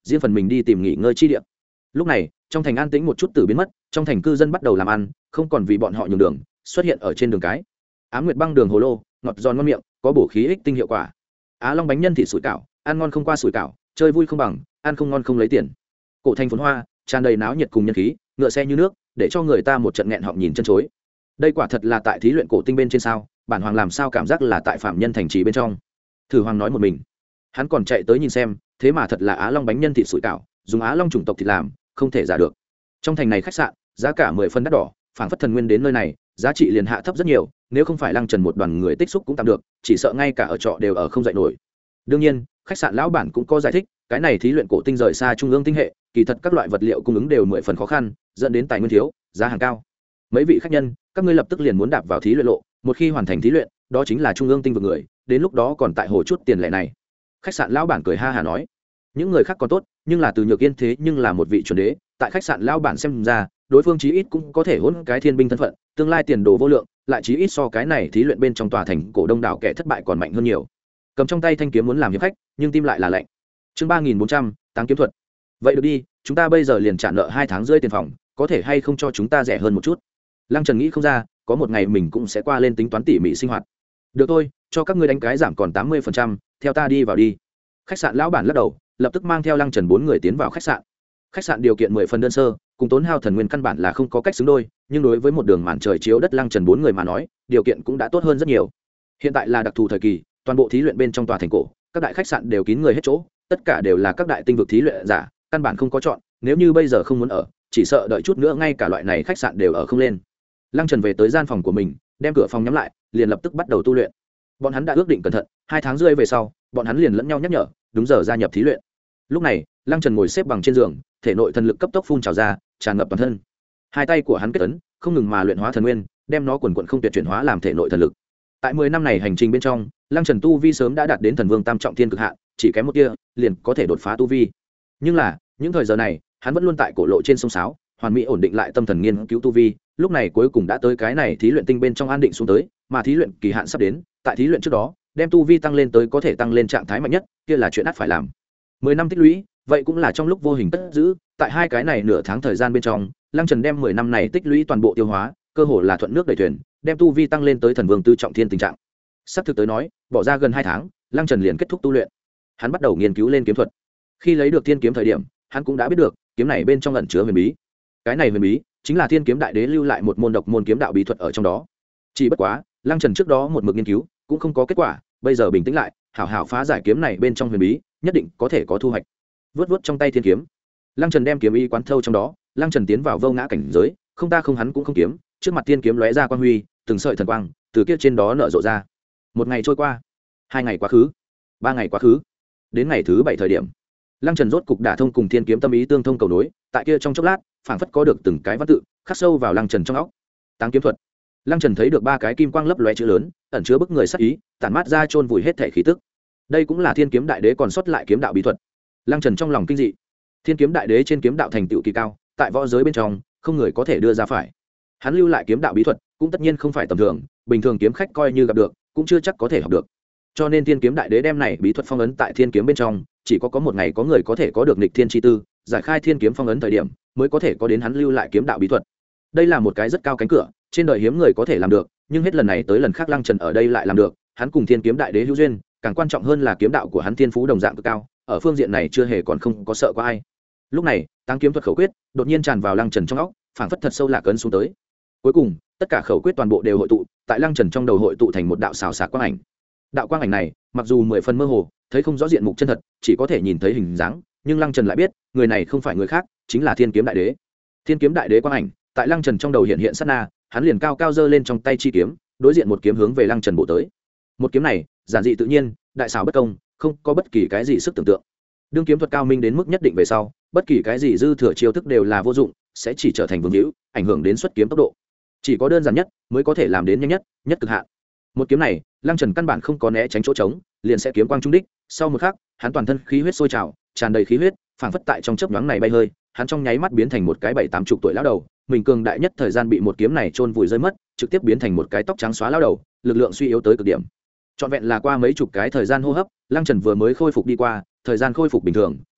riêng phần mình đi tìm nghỉ ngơi chi địa. Lúc này trong thành an tĩnh một chút từ biến mất, trong thành cư dân bắt đầu làm ăn, không còn vì bọn họ nhường đường xuất hiện ở trên đường cái. Ám Nguyệt băng đường hồ lô ngọt giòn ngon miệng, có bổ khí ích tinh hiệu quả. Á Long bánh nhân thịt sủi cảo, ăn ngon không qua sủi cảo, chơi vui không bằng, ăn không ngon không lấy tiền. Cổ thành phồn hoa, tràn đầy náo nhiệt cùng nhân khí, ngựa xe như nước, để cho người ta một trận nghẹn họng nhìn chân chối. Đây quả thật là tại thí luyện cổ tinh bên trên sao? Bản hoàng làm sao cảm giác là tại phạm nhân thành trì bên trong? Thử Hoàng nói một mình. Hắn còn chạy tới nhìn xem, thế mà thật là Á Long bánh nhân thịt sủi cảo, dùng Á Long chủng tộc thịt làm, không thể giả được. Trong thành này khách sạn, giá cả mười phân đắt đỏ, phảng phất thần nguyên đến nơi này, giá trị liền hạ thấp rất nhiều, nếu không phải Lăng Trần một đoàn người tích xúc cũng tạm được, chỉ sợ ngay cả ở trọ đều ở không dậy nổi. Đương nhiên, khách sạn lão bản cũng có giải thích, cái này thí luyện cổ tinh rời xa trung ương tinh hệ, kỳ thật các loại vật liệu cung ứng đều mười phần khó khăn, dẫn đến tài nguyên thiếu, giá hàng cao. Mấy vị khách nhân, các ngươi lập tức liền muốn đạp vào thí luyện lộ, một khi hoàn thành thí luyện, đó chính là trung ương tinh vực người, đến lúc đó còn tại hồ chút tiền lệ này. Khách sạn lão bản cười ha hà nói, những người khác còn tốt, nhưng là Từ Nhược Yên thế nhưng là một vị chuẩn đế, tại khách sạn lão bản xem ra, đối phương chí ít cũng có thể hỗn cái thiên binh thân phận, tương lai tiền đồ vô lượng, lại chí ít so cái này thí luyện bên trong tòa thành cổ đông đảo kẻ thất bại còn mạnh hơn nhiều. Cầm trong tay thanh kiếm muốn làm hiệp khách, nhưng tim lại là lạnh. Chương ba nghìn bốn trăm, Táng kiếm thuật. Vậy được đi, chúng ta bây giờ liền trả nợ hai tháng rưỡi tiền phòng, có thể hay không cho chúng ta rẻ hơn một chút? Lăng Trần nghĩ không ra, có một ngày mình cũng sẽ qua lên tính toán tỉ mỉ sinh hoạt. Được thôi, cho các ngươi đánh cái giảm còn tám mươi phần trăm, theo ta đi vào đi. Khách sạn lão bản lắc đầu, lập tức mang theo Lăng Trần bốn người tiến vào khách sạn. Khách sạn điều kiện mười phần đơn sơ, cùng tốn hao thần nguyên căn bản là không có cách xứng đôi, nhưng đối với một đường màn trời chiếu đất Lăng Trần bốn người mà nói, điều kiện cũng đã tốt hơn rất nhiều. Hiện tại là đặc thù thời kỳ, toàn bộ thí luyện bên trong tòa thành cổ, các đại khách sạn đều kín người hết chỗ, tất cả đều là các đại tinh vực thí luyện giả, căn bản không có chọn, nếu như bây giờ không muốn ở, chỉ sợ đợi chút nữa ngay cả loại này khách sạn đều ở không lên. Lăng Trần về tới gian phòng của mình, đem cửa phòng nhắm lại, liền lập tức bắt đầu tu luyện. Bọn hắn đã ước định cẩn thận, hai tháng rưỡi về sau, bọn hắn liền lẫn nhau nhắc nhở, đúng giờ gia nhập thí luyện. Lúc này, Lăng Trần ngồi xếp bằng trên giường, thể nội thần lực cấp tốc phun trào ra, tràn ngập toàn thân. Hai tay của hắn kết ấn, không ngừng mà luyện hóa thần nguyên, đem nó quần quần không tuyệt chuyển hóa làm thể nội thần lực. Tại mười năm này hành trình bên trong, Lăng Trần tu vi sớm đã đạt đến thần vương tam trọng thiên cực hạn, chỉ kém một tia, liền có thể đột phá tu vi. Nhưng là, những thời giờ này, hắn vẫn luôn tại cổ lộ trên sông sáo, hoàn mỹ ổn định lại tâm thần nghiên cứu tu vi, lúc này cuối cùng đã tới cái này thí luyện tinh bên trong an định xuống tới, mà thí luyện kỳ hạn sắp đến, tại thí luyện trước đó, đem tu vi tăng lên tới có thể tăng lên trạng thái mạnh nhất, kia là chuyện ắt phải làm. Mười năm tích lũy, vậy cũng là trong lúc vô hình cất giữ, tại hai cái này nửa tháng thời gian bên trong, Lăng Trần đem mười năm này tích lũy toàn bộ tiêu hóa, cơ hồ là thuận nước đẩy thuyền, đem tu vi tăng lên tới thần vương tứ trọng thiên tình trạng. Sắp thực tới nói, bỏ ra gần hai tháng, Lăng Trần liền kết thúc tu luyện. Hắn bắt đầu nghiên cứu lên kiếm thuật. Khi lấy được thiên kiếm thời điểm, hắn cũng đã biết được, kiếm này bên trong ẩn chứa huyền bí. Cái này huyền bí chính là Thiên Kiếm Đại Đế lưu lại một môn độc môn kiếm đạo bí thuật ở trong đó. Chỉ bất quá, Lăng Trần trước đó một mực nghiên cứu, cũng không có kết quả, bây giờ bình tĩnh lại, hảo hảo phá giải kiếm này bên trong huyền bí, nhất định có thể có thu hoạch. Vút vút trong tay thiên kiếm, Lăng Trần đem kiếm ý quán thâu trong đó, Lăng Trần tiến vào vô ngã cảnh giới, không ta không hắn cũng không kiếm, trước mặt thiên kiếm lóe ra quang huy, từng sợi thần quang từ kia trên đó nở rộ ra. Một ngày trôi qua, hai ngày quá khứ, ba ngày quá khứ, đến ngày thứ bảy thời điểm, Lăng Trần rốt cục đả thông cùng thiên kiếm tâm ý tương thông cầu nối, tại kia trong chốc lát, phảng phất có được từng cái văn tự khắc sâu vào Lăng Trần trong óc. Táng kiếm thuật. Lăng Trần thấy được ba cái kim quang lấp lóe chữ lớn, ẩn chứa bức người sát ý, tản mát ra chôn vùi hết thể khí tức. Đây cũng là Thiên Kiếm Đại Đế còn sót lại kiếm đạo bí thuật. Lăng Trần trong lòng kinh dị. Thiên Kiếm Đại Đế trên kiếm đạo thành tựu kỳ cao, tại võ giới bên trong, không người có thể đưa ra phải. Hắn lưu lại kiếm đạo bí thuật, cũng tất nhiên không phải tầm thường, bình thường kiếm khách coi như gặp được, cũng chưa chắc có thể học được. Cho nên Thiên Kiếm Đại Đế đem này bí thuật phong ấn tại thiên kiếm bên trong, chỉ có có một ngày có người có thể có được nghịch thiên chi tư, giải khai thiên kiếm phong ấn thời điểm, mới có thể có đến hắn lưu lại kiếm đạo bí thuật. Đây là một cái rất cao cánh cửa, trên đời hiếm người có thể làm được, nhưng hết lần này tới lần khác Lăng Trần ở đây lại làm được, hắn cùng Thiên Kiếm Đại Đế hữu duyên, càng quan trọng hơn là kiếm đạo của hắn thiên phú đồng dạng cực cao, ở phương diện này chưa hề còn không có sợ qua ai. Lúc này, Táng kiếm thuật khẩu quyết đột nhiên tràn vào Lăng Trần trong óc, phảng phất thật sâu lạc ấn xuống tới. Cuối cùng, tất cả khẩu quyết toàn bộ đều hội tụ, tại Lăng Trần trong đầu hội tụ thành một đạo xào xạc quang ảnh. Đạo quang ảnh này, mặc dù mười phần mơ hồ, thấy không rõ diện mục chân thật, chỉ có thể nhìn thấy hình dáng, nhưng Lăng Trần lại biết, người này không phải người khác, chính là Thiên Kiếm Đại Đế. Thiên Kiếm Đại Đế quang ảnh, tại Lăng Trần trong đầu hiện hiện sát na, hắn liền cao cao giơ lên trong tay chi kiếm, đối diện một kiếm hướng về Lăng Trần bổ tới. Một kiếm này, giản dị tự nhiên, đại xảo bất công, không có bất kỳ cái gì sức tưởng tượng. Đương kiếm thuật cao minh đến mức nhất định về sau, bất kỳ cái gì dư thừa chiêu thức đều là vô dụng, sẽ chỉ trở thành vương hữu, ảnh hưởng đến xuất kiếm tốc độ. Chỉ có đơn giản nhất mới có thể làm đến nhanh nhất, nhất cực hạn. Một kiếm này, Lăng Trần căn bản không có né tránh chỗ trống, liền sẽ kiếm quang trung đích, sau một khắc, hắn toàn thân khí huyết sôi trào, tràn đầy khí huyết, phảng phất tại trong chớp nhoáng này bay hơi, hắn trong nháy mắt biến thành một cái bảy tám chục tuổi lão đầu, mình cường đại nhất thời gian bị một kiếm này chôn vùi rơi mất, trực tiếp biến thành một cái tóc trắng xóa lão đầu, lực lượng suy yếu tới cực điểm. Trọn vẹn là qua mấy chục cái thời gian hô hấp, Lăng Trần vừa mới khôi phục đi qua, thời gian khôi phục bình thường,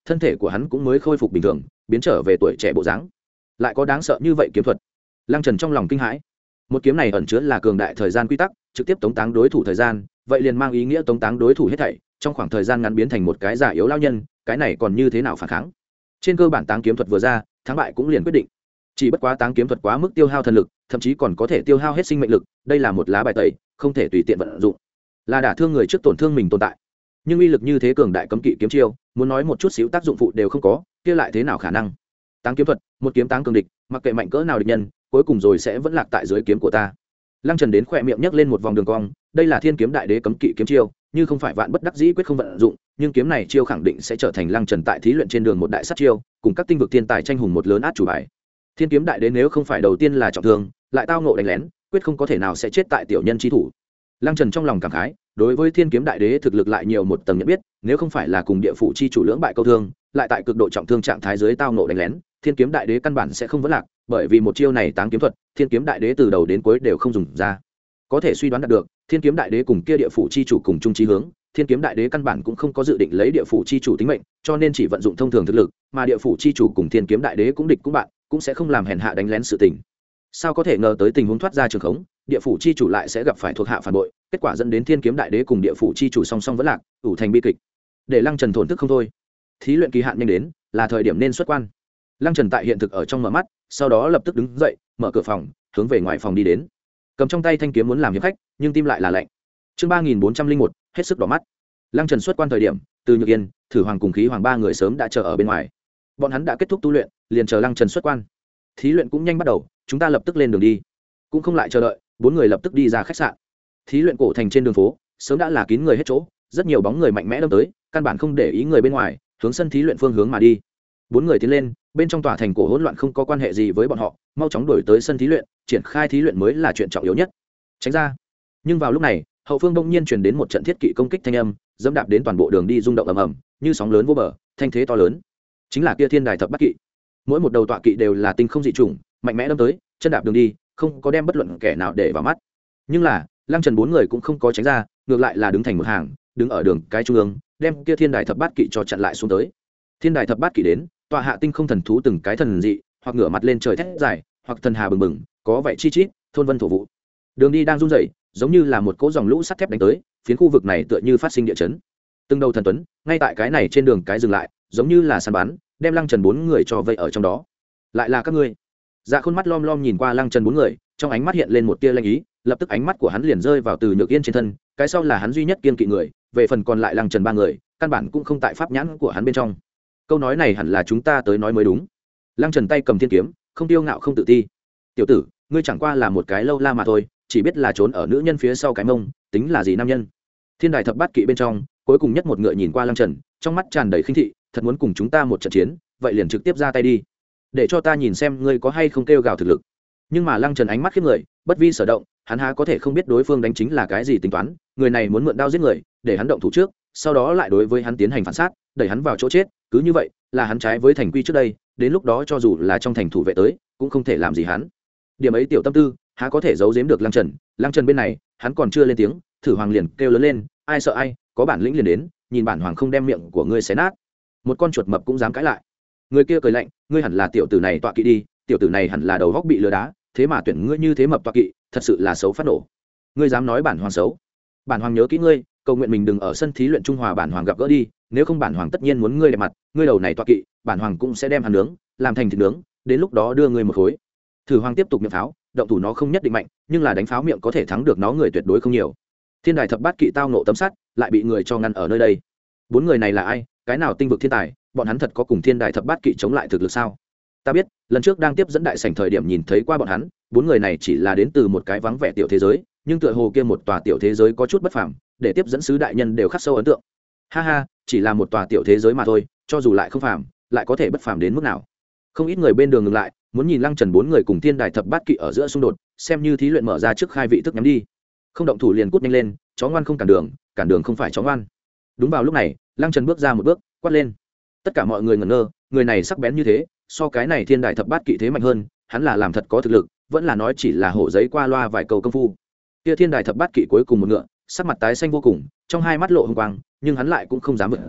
thân thể của hắn cũng mới khôi phục bình thường, biến trở về tuổi trẻ bộ dáng. Lại có đáng sợ như vậy kiếm thuật. Lăng Trần trong lòng kinh hãi. Một kiếm này ẩn chứa là cường đại thời gian quy tắc, trực tiếp tống táng đối thủ thời gian, vậy liền mang ý nghĩa tống táng đối thủ hết thảy, trong khoảng thời gian ngắn biến thành một cái già yếu lao nhân, cái này còn như thế nào phản kháng? Trên cơ bản táng kiếm thuật vừa ra, thắng bại cũng liền quyết định. Chỉ bất quá táng kiếm thuật quá mức tiêu hao thần lực, thậm chí còn có thể tiêu hao hết sinh mệnh lực, đây là một lá bài tẩy, không thể tùy tiện vận dụng. Là đả thương người trước tổn thương mình tồn tại. Nhưng uy lực như thế cường đại cấm kỵ kiếm chiêu, muốn nói một chút xíu tác dụng phụ đều không có, kia lại thế nào khả năng? Táng kiếm thuật, một kiếm táng cường địch, mặc kệ mạnh cỡ nào địch nhân, cuối cùng rồi sẽ vẫn lạc tại dưới kiếm của ta. Lăng Trần đến khỏe miệng nhấc lên một vòng đường cong, đây là Thiên Kiếm Đại Đế cấm kỵ kiếm chiêu, như không phải vạn bất đắc dĩ quyết không vận dụng, nhưng kiếm này chiêu khẳng định sẽ trở thành Lăng Trần tại thí luyện trên đường một đại sát chiêu, cùng các tinh vực thiên tài tranh hùng một lớn át chủ bài. Thiên Kiếm Đại Đế nếu không phải đầu tiên là trọng thương, lại tao ngộ đánh lén, quyết không có thể nào sẽ chết tại tiểu nhân chi thủ. Lăng Trần trong lòng cảm khái, đối với Thiên Kiếm Đại Đế thực lực lại nhiều một tầng nhận biết, nếu không phải là cùng địa phủ chi chủ lưỡng bại câu thương, lại tại cực độ trọng thương trạng thái dưới tao ngộ đánh lén, Thiên Kiếm Đại Đế căn bản sẽ không vấn lạc, bởi vì một chiêu này táng kiếm thuật, Thiên Kiếm Đại Đế từ đầu đến cuối đều không dùng ra. Có thể suy đoán được, Thiên Kiếm Đại Đế cùng kia địa phủ chi chủ cùng chung chí hướng, Thiên Kiếm Đại Đế căn bản cũng không có dự định lấy địa phủ chi chủ tính mệnh, cho nên chỉ vận dụng thông thường thực lực, mà địa phủ chi chủ cùng Thiên Kiếm Đại Đế cũng địch cũng bạn, cũng sẽ không làm hèn hạ đánh lén sự tình. Sao có thể ngờ tới tình huống thoát ra trường khống, địa phủ chi chủ lại sẽ gặp phải thuộc hạ phản bội, kết quả dẫn đến Thiên Kiếm Đại Đế cùng địa phủ chi chủ song song vẫn lạc, ủ thành bi kịch. Để Lăng Trần thổn thức không thôi. Thí luyện kỳ hạn nhanh đến, là thời điểm nên xuất quan. Lăng Trần tại hiện thực ở trong mở mắt, sau đó lập tức đứng dậy, mở cửa phòng, hướng về ngoài phòng đi đến. Cầm trong tay thanh kiếm muốn làm hiệp khách, nhưng tim lại là lạnh. Chương ba nghìn bốn trăm linh một, hết sức đỏ mắt. Lăng Trần xuất quan thời điểm, Từ Nhược Yên, Thử Hoàng cùng Khí Hoàng ba người sớm đã chờ ở bên ngoài. Bọn hắn đã kết thúc tu luyện, liền chờ Lăng Trần xuất quan. Thí luyện cũng nhanh bắt đầu, chúng ta lập tức lên đường đi. Cũng không lại chờ đợi, bốn người lập tức đi ra khách sạn. Thí luyện cổ thành trên đường phố, sớm đã là kín người hết chỗ, rất nhiều bóng người mạnh mẽ đâm tới, căn bản không để ý người bên ngoài, hướng sân thí luyện phương hướng mà đi. Bốn người tiến lên, bên trong tòa thành cổ hỗn loạn không có quan hệ gì với bọn họ, mau chóng đuổi tới sân thí luyện, triển khai thí luyện mới là chuyện trọng yếu nhất. Tránh ra. Nhưng vào lúc này, hậu phương đông nhiên truyền đến một trận thiết kỵ công kích thanh âm, dẫm đạp đến toàn bộ đường đi rung động ầm ầm, như sóng lớn vô bờ, thanh thế to lớn. Chính là kia Thiên Đài Thập Bát Kỵ. Mỗi một đầu tọa kỵ đều là tinh không dị chủng, mạnh mẽ đâm tới, chân đạp đường đi, không có đem bất luận kẻ nào để vào mắt. Nhưng là, Lăng Trần bốn người cũng không có tránh ra, ngược lại là đứng thành một hàng, đứng ở đường cái trung ương, đem kia Thiên Đài Thập Bát Kỵ cho chặn lại xuống tới. Thiên Đài Thập Bát Kỵ đến, tọa hạ tinh không thần thú từng cái thần dị, hoặc ngửa mặt lên trời thét dài, hoặc thần hà bừng bừng, có vẻ chi chít, thôn vân thổ vụ. Đường đi đang rung rẩy, giống như là một cỗ dòng lũ sắt thép đánh tới, phiến khu vực này tựa như phát sinh địa chấn. Từng đầu thần tuấn, ngay tại cái này trên đường cái dừng lại, giống như là săn bắn, đem Lăng Trần bốn người cho vây ở trong đó. Lại là các ngươi. Dạ Khôn mắt lom lom nhìn qua Lăng Trần bốn người, trong ánh mắt hiện lên một tia lanh ý, lập tức ánh mắt của hắn liền rơi vào Từ Nhược Yên trên thân, cái sau là hắn duy nhất kiên kỵ người, về phần còn lại Lăng Trần ba người, căn bản cũng không tại pháp nhãn của hắn bên trong. Câu nói này hẳn là chúng ta tới nói mới đúng. Lăng Trần tay cầm thiên kiếm, không tiêu ngạo không tự ti. Tiểu tử, ngươi chẳng qua là một cái lâu la mà thôi, chỉ biết là trốn ở nữ nhân phía sau cái mông, tính là gì nam nhân? Thiên Đài Thập Bát Kỵ bên trong, cuối cùng nhất một ngựa nhìn qua Lăng Trần, trong mắt tràn đầy khinh thị, thật muốn cùng chúng ta một trận chiến, vậy liền trực tiếp ra tay đi, để cho ta nhìn xem ngươi có hay không kêu gào thực lực. Nhưng mà Lăng Trần ánh mắt khiếp người, bất vi sở động, hắn há có thể không biết đối phương đánh chính là cái gì tính toán, người này muốn mượn đao giết người, để hắn động thủ trước, sau đó lại đối với hắn tiến hành phản sát, đẩy hắn vào chỗ chết, cứ như vậy, là hắn trái với thành quy trước đây, đến lúc đó cho dù là trong thành thủ vệ tới, cũng không thể làm gì hắn. Điểm ấy tiểu tâm tư, há có thể giấu giếm được Lăng Trần. Lăng Trần bên này, hắn còn chưa lên tiếng, Thử Hoàng liền kêu lớn lên, ai sợ ai, có bản lĩnh liền đến, nhìn bản hoàng không đem miệng của ngươi xé nát. Một con chuột mập cũng dám cãi lại. Người kia cười lạnh, ngươi hẳn là tiểu tử này tọa kỵ đi, tiểu tử này hẳn là đầu góc bị lừa đá, thế mà tuyển ngươi như thế mập tọa kỵ, thật sự là xấu phát nổ. Ngươi dám nói bản hoàng xấu? Bản hoàng nhớ kỹ ngươi, cầu nguyện mình đừng ở sân thí luyện trung hòa bản hoàng gặp gỡ đi, nếu không bản hoàng tất nhiên muốn ngươi đẹp mặt, ngươi đầu này tọa kỵ, bản hoàng cũng sẽ đem hắn nướng, làm thành thịt nướng, đến lúc đó đưa ngươi một khối. Thử Hoàng tiếp tục miệng pháo, động thủ nó không nhất định mạnh, nhưng là đánh pháo miệng có thể thắng được nó người tuyệt đối không nhiều. Thiên Đài Thập Bát Kỵ tao nộ tấm sắt, lại bị người cho ngăn ở nơi đây. Bốn người này là ai? Cái nào tinh vực thiên tài? Bọn hắn thật có cùng Thiên Đài Thập Bát Kỵ chống lại thực lực sao? Ta biết, lần trước đang tiếp dẫn đại sảnh thời điểm nhìn thấy qua bọn hắn, bốn người này chỉ là đến từ một cái vắng vẻ tiểu thế giới, nhưng tựa hồ kia một tòa tiểu thế giới có chút bất phàm, để tiếp dẫn sứ đại nhân đều khắc sâu ấn tượng. Ha ha, chỉ là một tòa tiểu thế giới mà thôi, cho dù lại không phàm, lại có thể bất phàm đến mức nào? Không ít người bên đường ngừng lại, muốn nhìn Lăng Trần bốn người cùng Thiên Đài Thập Bát Kỵ ở giữa xung đột, xem như thí luyện mở ra trước khai vị thức nhắm đi. Không động thủ liền cút nhanh lên, chó ngoan không cản đường, cản đường không phải chó ngoan. Đúng vào lúc này, Lăng Trần bước ra một bước, quát lên. Tất cả mọi người ngẩn ngơ, người này sắc bén như thế, so cái này Thiên Đài Thập Bát Kỵ thế mạnh hơn, hắn là làm thật có thực lực, vẫn là nói chỉ là hổ giấy qua loa vài câu công phu. Kia Thiên Đài Thập Bát Kỵ cuối cùng một ngựa, sắc mặt tái xanh vô cùng, trong hai mắt lộ hung quang, nhưng hắn lại cũng không dám vượt giới,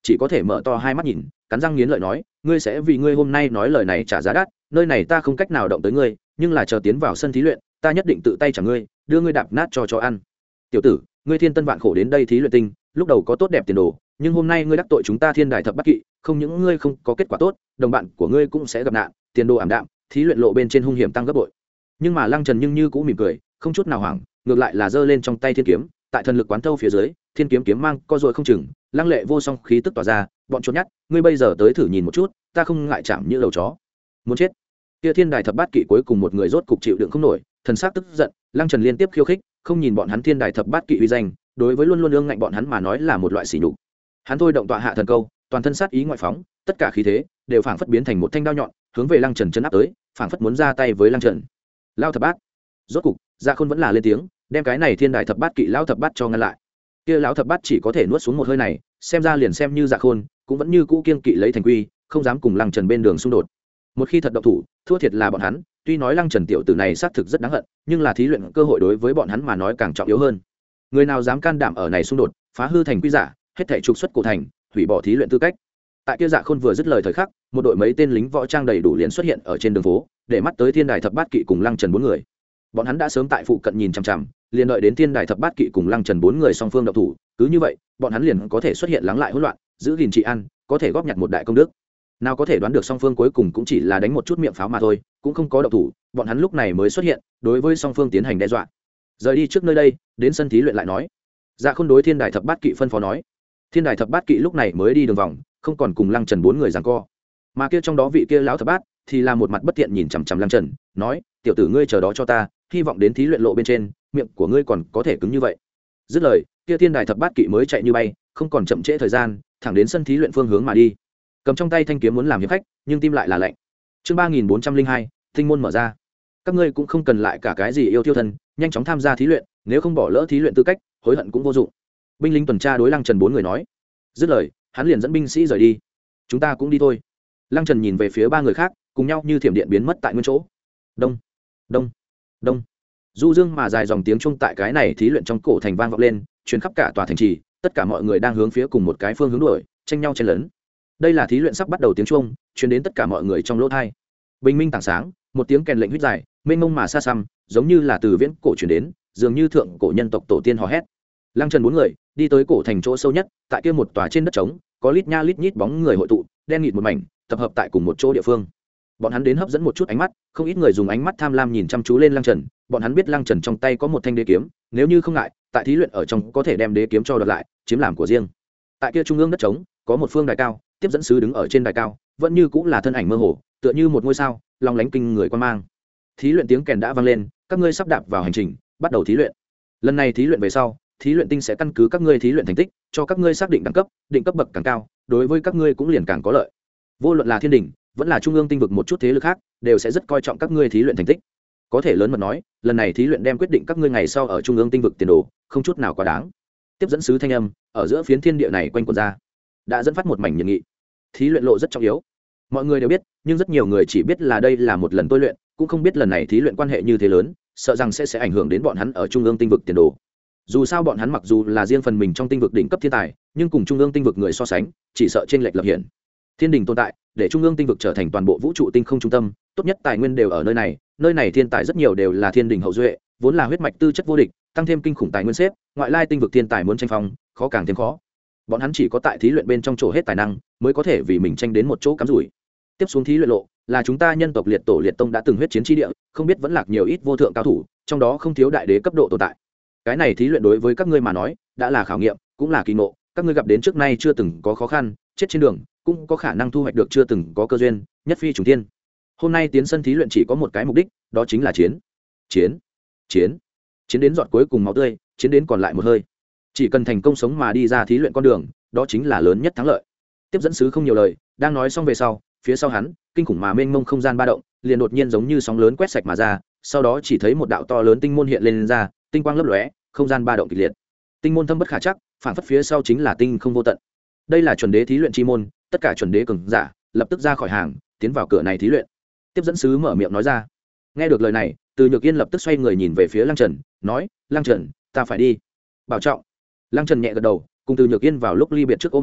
chỉ có thể mở to hai mắt nhìn, cắn răng nghiến lợi nói, ngươi sẽ vì ngươi hôm nay nói lời này trả giá đắt, nơi này ta không cách nào động tới ngươi, nhưng là chờ tiến vào sân thí luyện, ta nhất định tự tay trả ngươi, đưa ngươi đạp nát cho cho ăn. Tiểu tử, ngươi thiên tân vạn khổ đến đây thí luyện tinh, lúc đầu có tốt đẹp tiền đồ, nhưng hôm nay ngươi đắc tội chúng ta Thiên Đài Thập Bát Kỵ, không những ngươi không có kết quả tốt, đồng bạn của ngươi cũng sẽ gặp nạn, tiền đồ ảm đạm, thí luyện lộ bên trên hung hiểm tăng gấp bội. Nhưng mà Lăng Trần nhưng như cũng mỉm cười, không chút nào hoảng, ngược lại là giơ lên trong tay thiên kiếm, tại thần lực quán thâu phía dưới, thiên kiếm kiếm mang co rồi không chừng, lăng lệ vô song khí tức tỏa ra, bọn chốt nhát, ngươi bây giờ tới thử nhìn một chút, ta không ngại chạm như đầu chó. Muốn chết. Kia Thiên Đài Thập Bát Kỵ cuối cùng một người rốt cục chịu đựng không nổi, thần sắc tức giận, Lăng Trần liên tiếp khiêu khích, không nhìn bọn hắn Thiên Đài Thập Bát Kỵ uy danh, đối với luôn luôn ương ngạnh bọn hắn mà nói là một loại sỉ nhục. Hắn thôi động tọa hạ thần câu, toàn thân sát ý ngoại phóng, tất cả khí thế đều phảng phất biến thành một thanh đao nhọn, hướng về Lăng Trần chấn áp tới, phảng phất muốn ra tay với Lăng Trần. Lao thập bát. Rốt cục, Dạ Khôn vẫn là lên tiếng, đem cái này Thiên Đài Thập Bát Kỵ lão thập bát cho ngăn lại. Kia lão thập bát chỉ có thể nuốt xuống một hơi này, xem ra liền xem như Dạ Khôn, cũng vẫn như cũ kiêng kỵ lấy thành quy, không dám cùng Lăng Trần bên đường xung đột. Một khi thật động thủ, thua thiệt là bọn hắn, tuy nói Lăng Trần tiểu tử này xác thực rất đáng hận, nhưng là thí luyện cơ hội đối với bọn hắn mà nói càng trọng yếu hơn. Người nào dám can đảm ở này xung đột, phá hư thành quy giả, hết thảy trục xuất cổ thành, hủy bỏ thí luyện tư cách. Tại kia Dạ Khôn vừa dứt lời thời khắc, một đội mấy tên lính võ trang đầy đủ liền xuất hiện ở trên đường phố, để mắt tới Thiên Đài Thập Bát Kỵ cùng Lăng Trần bốn người. Bọn hắn đã sớm tại phụ cận nhìn chằm chằm, liền đợi đến Thiên Đài Thập Bát Kỵ cùng Lăng Trần bốn người song phương động thủ, cứ như vậy, bọn hắn liền có thể xuất hiện lắng lại hỗn loạn, giữ gìn trị an, có thể góp nhặt một đại công đức. Nào có thể đoán được song phương cuối cùng cũng chỉ là đánh một chút miệng pháo mà thôi, cũng không có động thủ, bọn hắn lúc này mới xuất hiện, đối với song phương tiến hành đe dọa. Rời đi trước nơi đây, đến sân thí luyện lại nói. Dạ Khôn đối Thiên Đài Thập Bát Kỵ phân phó nói. Thiên Đài Thập Bát Kỵ lúc này mới đi đường vòng, không còn cùng Lăng Trần bốn người giằng co. Mà kia trong đó vị kia lão thập bát thì là một mặt bất thiện nhìn chằm chằm Lăng Trần, nói: "Tiểu tử ngươi chờ đó cho ta, hy vọng đến thí luyện lộ bên trên, miệng của ngươi còn có thể cứng như vậy." Dứt lời, kia Thiên Đài Thập Bát Kỵ mới chạy như bay, không còn chậm trễ thời gian, thẳng đến sân thí luyện phương hướng mà đi. Cầm trong tay thanh kiếm muốn làm hiệp khách, nhưng tim lại là lạnh. Chương ba nghìn bốn trăm linh hai, tinh môn mở ra. Các ngươi cũng không cần lại cả cái gì yêu tiêu thân, nhanh chóng tham gia thí luyện, nếu không bỏ lỡ thí luyện tư cách, hối hận cũng vô dụng. Binh lính tuần tra đối Lăng Trần bốn người nói. Dứt lời, hắn liền dẫn binh sĩ rời đi. Chúng ta cũng đi thôi. Lăng Trần nhìn về phía ba người khác, cùng nhau như thiểm điện biến mất tại nguyên chỗ. Đông, đông, đông. Du dương mà dài dòng tiếng chuông tại cái này thí luyện trong cổ thành vang vọng lên, truyền khắp cả tòa thành trì, tất cả mọi người đang hướng phía cùng một cái phương hướng đuổi, tranh nhau chen lấn. Đây là thí luyện sắp bắt đầu tiếng chuông, truyền đến tất cả mọi người trong lỗ tai. Bình minh tảng sáng, một tiếng kèn lệnh huýt dài, mênh mông mà xa xăm, giống như là từ viễn cổ truyền đến, dường như thượng cổ nhân tộc tổ tiên hò hét. Lăng Trần bốn người đi tới cổ thành chỗ sâu nhất, tại kia một tòa trên đất trống, có lít nha lít nhít bóng người hội tụ, đen nghịt một mảnh, tập hợp tại cùng một chỗ địa phương. Bọn hắn đến hấp dẫn một chút ánh mắt, không ít người dùng ánh mắt tham lam nhìn chăm chú lên Lăng Trần, bọn hắn biết Lăng Trần trong tay có một thanh đế kiếm, nếu như không ngại, tại thí luyện ở trong có thể đem đế kiếm cho đoạt lại, chiếm làm của riêng. Tại kia trung ương đất trống, có một phương đài cao, tiếp dẫn sứ đứng ở trên đài cao, vẫn như cũng là thân ảnh mơ hồ, tựa như một ngôi sao, long lánh kinh người quan mang. Thí luyện tiếng kèn đã vang lên, các ngươi sắp đạp vào hành trình, bắt đầu thí luyện. Lần này thí luyện về sau, thí luyện tinh sẽ căn cứ các ngươi thí luyện thành tích, cho các ngươi xác định đẳng cấp, định cấp bậc càng cao, đối với các ngươi cũng liền càng có lợi. Vô luận là thiên đình, vẫn là trung ương tinh vực một chút thế lực khác, đều sẽ rất coi trọng các ngươi thí luyện thành tích. Có thể lớn mật nói, lần này thí luyện đem quyết định các ngươi ngày sau ở trung ương tinh vực tiền đồ, không chút nào quá đáng. Tiếp dẫn sứ thanh âm ở giữa phiến thiên địa này quanh quẩn ra, đã dẫn phát một mảnh nhiệt nghị. Thí luyện lộ rất trọng yếu, mọi người đều biết, nhưng rất nhiều người chỉ biết là đây là một lần tôi luyện, cũng không biết lần này thí luyện quan hệ như thế lớn, sợ rằng sẽ sẽ ảnh hưởng đến bọn hắn ở trung ương tinh vực tiền đồ. Dù sao bọn hắn mặc dù là riêng phần mình trong tinh vực đỉnh cấp thiên tài, nhưng cùng trung ương tinh vực người so sánh, chỉ sợ trên lệch lập hiển. Thiên đình tồn tại, để trung ương tinh vực trở thành toàn bộ vũ trụ tinh không trung tâm, tốt nhất tài nguyên đều ở nơi này, nơi này thiên tài rất nhiều đều là thiên đình hậu duệ, vốn là huyết mạch tư chất vô địch, tăng thêm kinh khủng tài nguyên xếp, ngoại lai tinh vực thiên tài muốn tranh phong, khó càng thêm khó. Bọn hắn chỉ có tại thí luyện bên trong chỗ hết tài năng, mới có thể vì mình tranh đến một chỗ cắm rủi. Tiếp xuống thí luyện lộ, là chúng ta nhân tộc liệt tổ liệt tông đã từng huyết chiến chi địa, không biết vẫn lạc nhiều ít vô thượng cao thủ, trong đó không thiếu đại đế cấp độ tồn tại. Cái này thí luyện đối với các ngươi mà nói, đã là khảo nghiệm, cũng là kỳ ngộ, các ngươi gặp đến trước nay chưa từng có khó khăn, chết trên đường, cũng có khả năng thu hoạch được chưa từng có cơ duyên, nhất phi trùng thiên. Hôm nay tiến sân thí luyện chỉ có một cái mục đích, đó chính là chiến. Chiến, chiến, chiến đến giọt cuối cùng máu tươi, chiến đến còn lại một hơi. Chỉ cần thành công sống mà đi ra thí luyện con đường, đó chính là lớn nhất thắng lợi. Tiếp dẫn sứ không nhiều lời, đang nói xong về sau, phía sau hắn, kinh khủng mà mênh mông không gian ba động, liền đột nhiên giống như sóng lớn quét sạch mà ra, sau đó chỉ thấy một đạo to lớn tinh môn hiện lên, lên ra, tinh quang lấp lóe, không gian ba động kịch liệt. Tinh môn thâm bất khả chắc, phản phất phía sau chính là tinh không vô tận. Đây là chuẩn đế thí luyện chi môn, tất cả chuẩn đế cường giả lập tức ra khỏi hàng, tiến vào cửa này thí luyện. Tiếp dẫn sứ mở miệng nói ra. Nghe được lời này, Từ Nhược Yên lập tức xoay người nhìn về phía Lăng Trần, nói: "Lăng Trần, ta phải đi." Bảo trọng. Lăng Trần nhẹ gật đầu, cùng Từ Nhược Yên vào lúc ly biệt trước ôm một cái,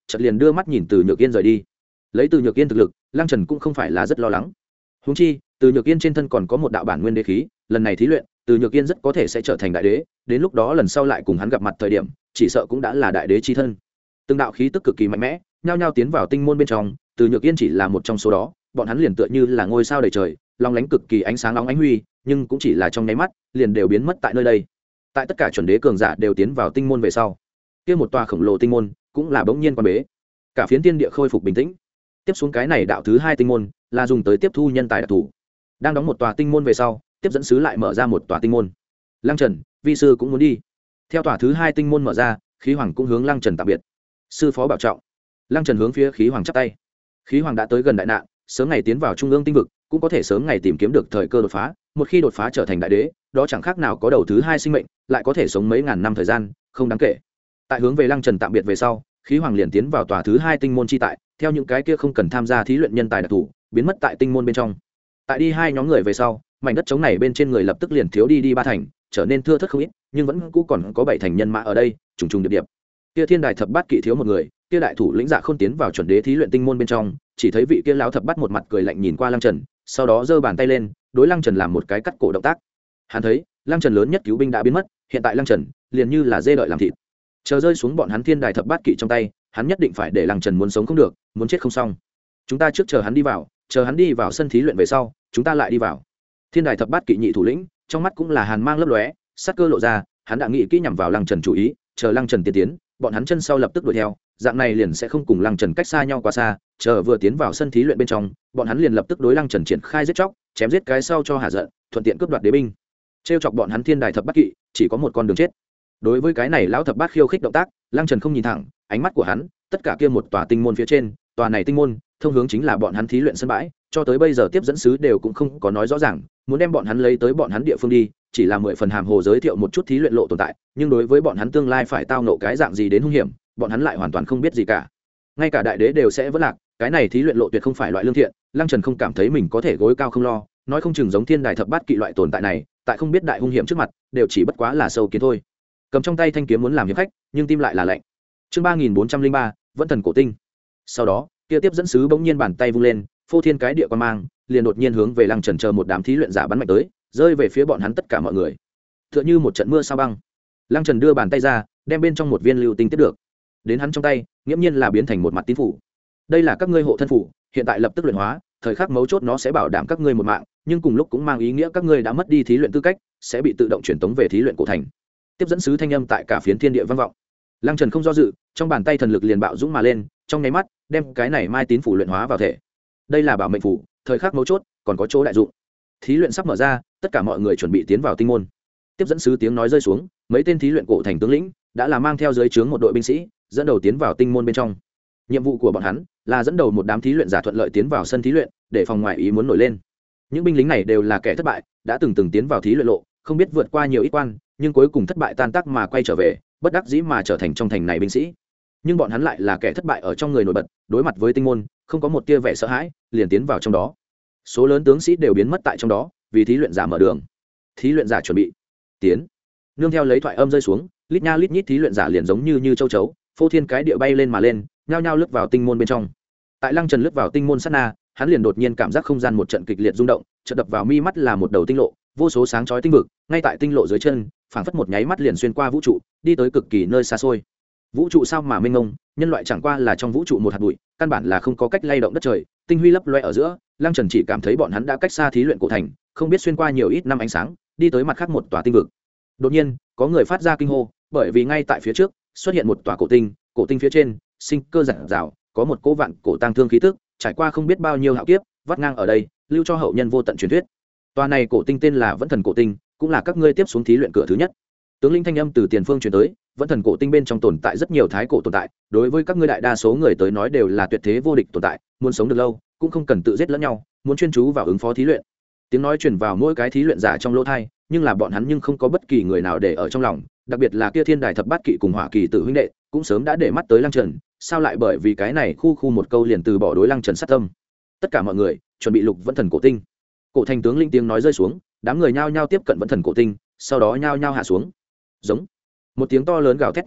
chợt liền đưa mắt nhìn từ nhược yên rời đi. Lấy từ nhược yên thực lực, Lăng Trần cũng không phải là rất lo lắng. Huống chi từ nhược yên trên thân còn có một đạo bản nguyên đế khí, lần này thí luyện từ nhược yên rất có thể sẽ trở thành đại đế, đến lúc đó lần sau lại cùng hắn gặp mặt thời điểm chỉ sợ cũng đã là đại đế chi thân. Từng đạo khí tức cực kỳ mạnh mẽ nhao nhao tiến vào tinh môn bên trong, từ nhược yên chỉ là một trong số đó, bọn hắn liền tựa như là ngôi sao đầy trời, long lánh cực kỳ ánh sáng nóng ánh huy, nhưng cũng chỉ là trong nháy mắt liền đều biến mất tại nơi đây. Tại tất cả chuẩn đế cường giả đều tiến vào tinh môn về sau, kia một tòa khổng lồ tinh môn cũng là bỗng nhiên quan bế, cả phiến thiên địa khôi phục bình tĩnh. Tiếp xuống cái này đạo thứ hai tinh môn là dùng tới tiếp thu nhân tài đặc thù. Đang đóng một tòa tinh môn về sau, tiếp dẫn sứ lại mở ra một tòa tinh môn. Lăng Trần, vi sư cũng muốn đi. Theo tòa thứ hai tinh môn mở ra, khí hoàng cũng hướng Lăng Trần tạm biệt. Sư phó bảo trọng. Lăng Trần hướng phía khí hoàng chắp tay. Khí hoàng đã tới gần đại nạn, sớm ngày tiến vào trung ương tinh vực, cũng có thể sớm ngày tìm kiếm được thời cơ đột phá. Một khi đột phá trở thành đại đế, đó chẳng khác nào có đầu thứ hai sinh mệnh, lại có thể sống mấy ngàn năm thời gian, không đáng kể. Tại hướng về Lăng Trần tạm biệt về sau, khí hoàng liền tiến vào tòa thứ hai tinh môn chi tại, theo những cái kia không cần tham gia thí luyện nhân tài đặc thù, biến mất tại tinh môn bên trong. Tại đi hai nhóm người về sau, mảnh đất trống này bên trên người lập tức liền thiếu đi đi ba thành, trở nên thưa thớt không ít, nhưng vẫn cũ còn có bảy thành nhân mã ở đây, trùng trùng điệp điệp. Kia thiên đài thập bát kỵ thiếu một người, kia đại thủ lĩnh Dạ Khôn tiến vào chuẩn đế thí luyện tinh môn bên trong, chỉ thấy vị kia lão thập bát một mặt cười lạnh nhìn qua Lăng Trần, sau đó giơ bàn tay lên, đối Lăng Trần làm một cái cắt cổ động tác. Hắn thấy, Lăng Trần lớn nhất cứu binh đã biến mất, hiện tại Lăng Trần liền như là dê đợi làm thịt. Chờ rơi xuống bọn hắn thiên đài thập bát kỵ trong tay, hắn nhất định phải để Lăng Trần muốn sống không được, muốn chết không xong. Chúng ta trước chờ hắn đi vào, chờ hắn đi vào sân thí luyện về sau, chúng ta lại đi vào. Thiên đài thập bát kỵ nhị thủ lĩnh, trong mắt cũng là hàn mang lấp lóe, sát cơ lộ ra, hắn đã nghĩ kỹ nhằm vào Lăng Trần chủ ý, chờ Lăng Trần tiến tiến, bọn hắn chân sau lập tức đuổi theo, dạng này liền sẽ không cùng Lăng Trần cách xa nhau quá xa, chờ vừa tiến vào sân thí luyện bên trong, bọn hắn liền lập tức đối Lăng Trần triển khai giết chóc, chém giết cái sau cho hạ giận, thuận tiện cướp đoạt đế binh. Trêu chọc bọn hắn thiên đài thập bát kỵ, chỉ có một con đường chết. Đối với cái này lão thập bát khiêu khích động tác, Lăng Trần không nhìn thẳng, ánh mắt của hắn, tất cả kia một tòa tinh môn phía trên, tòa này tinh môn, thông hướng chính là bọn hắn thí luyện sân bãi, cho tới bây giờ tiếp dẫn sứ đều cũng không có nói rõ ràng, muốn đem bọn hắn lấy tới bọn hắn địa phương đi, chỉ là mười phần hàm hồ giới thiệu một chút thí luyện lộ tồn tại, nhưng đối với bọn hắn tương lai phải tao nộ cái dạng gì đến hung hiểm, bọn hắn lại hoàn toàn không biết gì cả. Ngay cả đại đế đều sẽ vỡ lạc, cái này thí luyện lộ tuyệt không phải loại lương thiện, Lăng Trần không cảm thấy mình có thể gối cao không lo, nói không chừng giống thiên đài thập bát kỵ loại tồn tại này, tại không biết đại hung hiểm trước mặt, đều chỉ bất quá là sâu kiến thôi. Cầm trong tay thanh kiếm muốn làm hiệp khách, nhưng tim lại là lạnh. Chương ba nghìn bốn trăm linh ba, Vẫn Thần Cổ Tinh. Sau đó, kia tiếp dẫn sứ bỗng nhiên bàn tay vung lên, phô thiên cái địa quan mang, liền đột nhiên hướng về Lăng Trần chờ một đám thí luyện giả bắn mạnh tới, rơi về phía bọn hắn tất cả mọi người. Tựa như một trận mưa sao băng. Lăng Trần đưa bàn tay ra, đem bên trong một viên lưu tinh tiếp được. Đến hắn trong tay, nghiễm nhiên là biến thành một mặt tín phủ. Đây là các ngươi hộ thân phủ, hiện tại lập tức luyện hóa, thời khắc mấu chốt nó sẽ bảo đảm các ngươi một mạng, nhưng cùng lúc cũng mang ý nghĩa các ngươi đã mất đi thí luyện tư cách, sẽ bị tự động truyền tống về thí luyện cổ thành. Tiếp dẫn sứ thanh âm tại cả phiến thiên địa vang vọng. Lăng Trần không do dự, trong bàn tay thần lực liền bạo dũng mà lên, trong nháy mắt đem cái này mai tín phủ luyện hóa vào thể. Đây là bảo mệnh phủ, thời khắc mấu chốt còn có chỗ đại dụng. Thí luyện sắp mở ra, tất cả mọi người chuẩn bị tiến vào tinh môn. Tiếp dẫn sứ tiếng nói rơi xuống, mấy tên thí luyện cổ thành tướng lĩnh đã là mang theo dưới trướng một đội binh sĩ, dẫn đầu tiến vào tinh môn bên trong. Nhiệm vụ của bọn hắn là dẫn đầu một đám thí luyện giả thuận lợi tiến vào sân thí luyện, để phòng ngoại ý muốn nổi lên. Những binh lính này đều là kẻ thất bại, đã từng từng tiến vào thí luyện lộ, không biết vượt qua nhiều ít quan, nhưng cuối cùng thất bại tan tác mà quay trở về, bất đắc dĩ mà trở thành trong thành này binh sĩ. Nhưng bọn hắn lại là kẻ thất bại ở trong người nổi bật, đối mặt với tinh môn, không có một tia vẻ sợ hãi, liền tiến vào trong đó. Số lớn tướng sĩ đều biến mất tại trong đó, vì thí luyện giả mở đường. Thí luyện giả chuẩn bị tiến. Nương theo lấy thoại âm rơi xuống, lít nha lít nhít thí luyện giả liền giống như như châu chấu, phô thiên cái địa bay lên mà lên, nhao nhao lướt vào tinh môn bên trong. Tại Lăng Trần lướt vào tinh môn sát na, hắn liền đột nhiên cảm giác không gian một trận kịch liệt rung động, chợt đập vào mi mắt là một đầu tinh lộ, vô số sáng chói tinh vực, ngay tại tinh lộ dưới chân, phảng phất một nháy mắt liền xuyên qua vũ trụ, đi tới cực kỳ nơi xa xôi. Vũ trụ sao mà mênh mông, nhân loại chẳng qua là trong vũ trụ một hạt bụi, căn bản là không có cách lay động đất trời, tinh huy lấp loe ở giữa, Lăng Trần chỉ cảm thấy bọn hắn đã cách xa thí luyện cổ thành, không biết xuyên qua nhiều ít năm ánh sáng, đi tới mặt khác một tòa tinh vực. Đột nhiên, có người phát ra kinh hô, bởi vì ngay tại phía trước xuất hiện một tòa cổ tinh, cổ tinh phía trên, sinh cơ rạng rào, có một cỗ vạn cổ tang thương khí tức, trải qua không biết bao nhiêu hạo kiếp, vắt ngang ở đây, lưu cho hậu nhân vô tận truyền thuyết. Tòa này cổ tinh tên là Vẫn Thần Cổ Tinh, cũng là các ngươi tiếp xuống thí luyện cửa thứ nhất. Tướng lĩnh thanh âm từ tiền phương truyền tới, Vẫn Thần Cổ Tinh bên trong tồn tại rất nhiều thái cổ tồn tại, đối với các ngươi đại đa số người tới nói đều là tuyệt thế vô địch tồn tại, muốn sống được lâu, cũng không cần tự giết lẫn nhau, muốn chuyên chú vào ứng phó thí luyện. Tiếng nói truyền vào mỗi cái thí luyện giả trong lỗ tai, nhưng là bọn hắn nhưng không có bất kỳ người nào để ở trong lòng, đặc biệt là kia thiên đài thập bát kỵ cùng hỏa kỳ tử huynh đệ, cũng sớm đã để mắt tới Lăng Trần, sao lại bởi vì cái này khu khu một câu liền từ bỏ đối Lăng Trần sát tâm. Tất cả mọi người chuẩn bị lục Vẫn Thần Cổ Tinh. Cổ thành tướng linh tiếng nói rơi xuống, đám người nhao nhao tiếp cận Vẫn Thần Cổ Tinh, sau đó nhao nhao hạ xuống. Giống. Một tiếng to lớn gào thét truyền đến,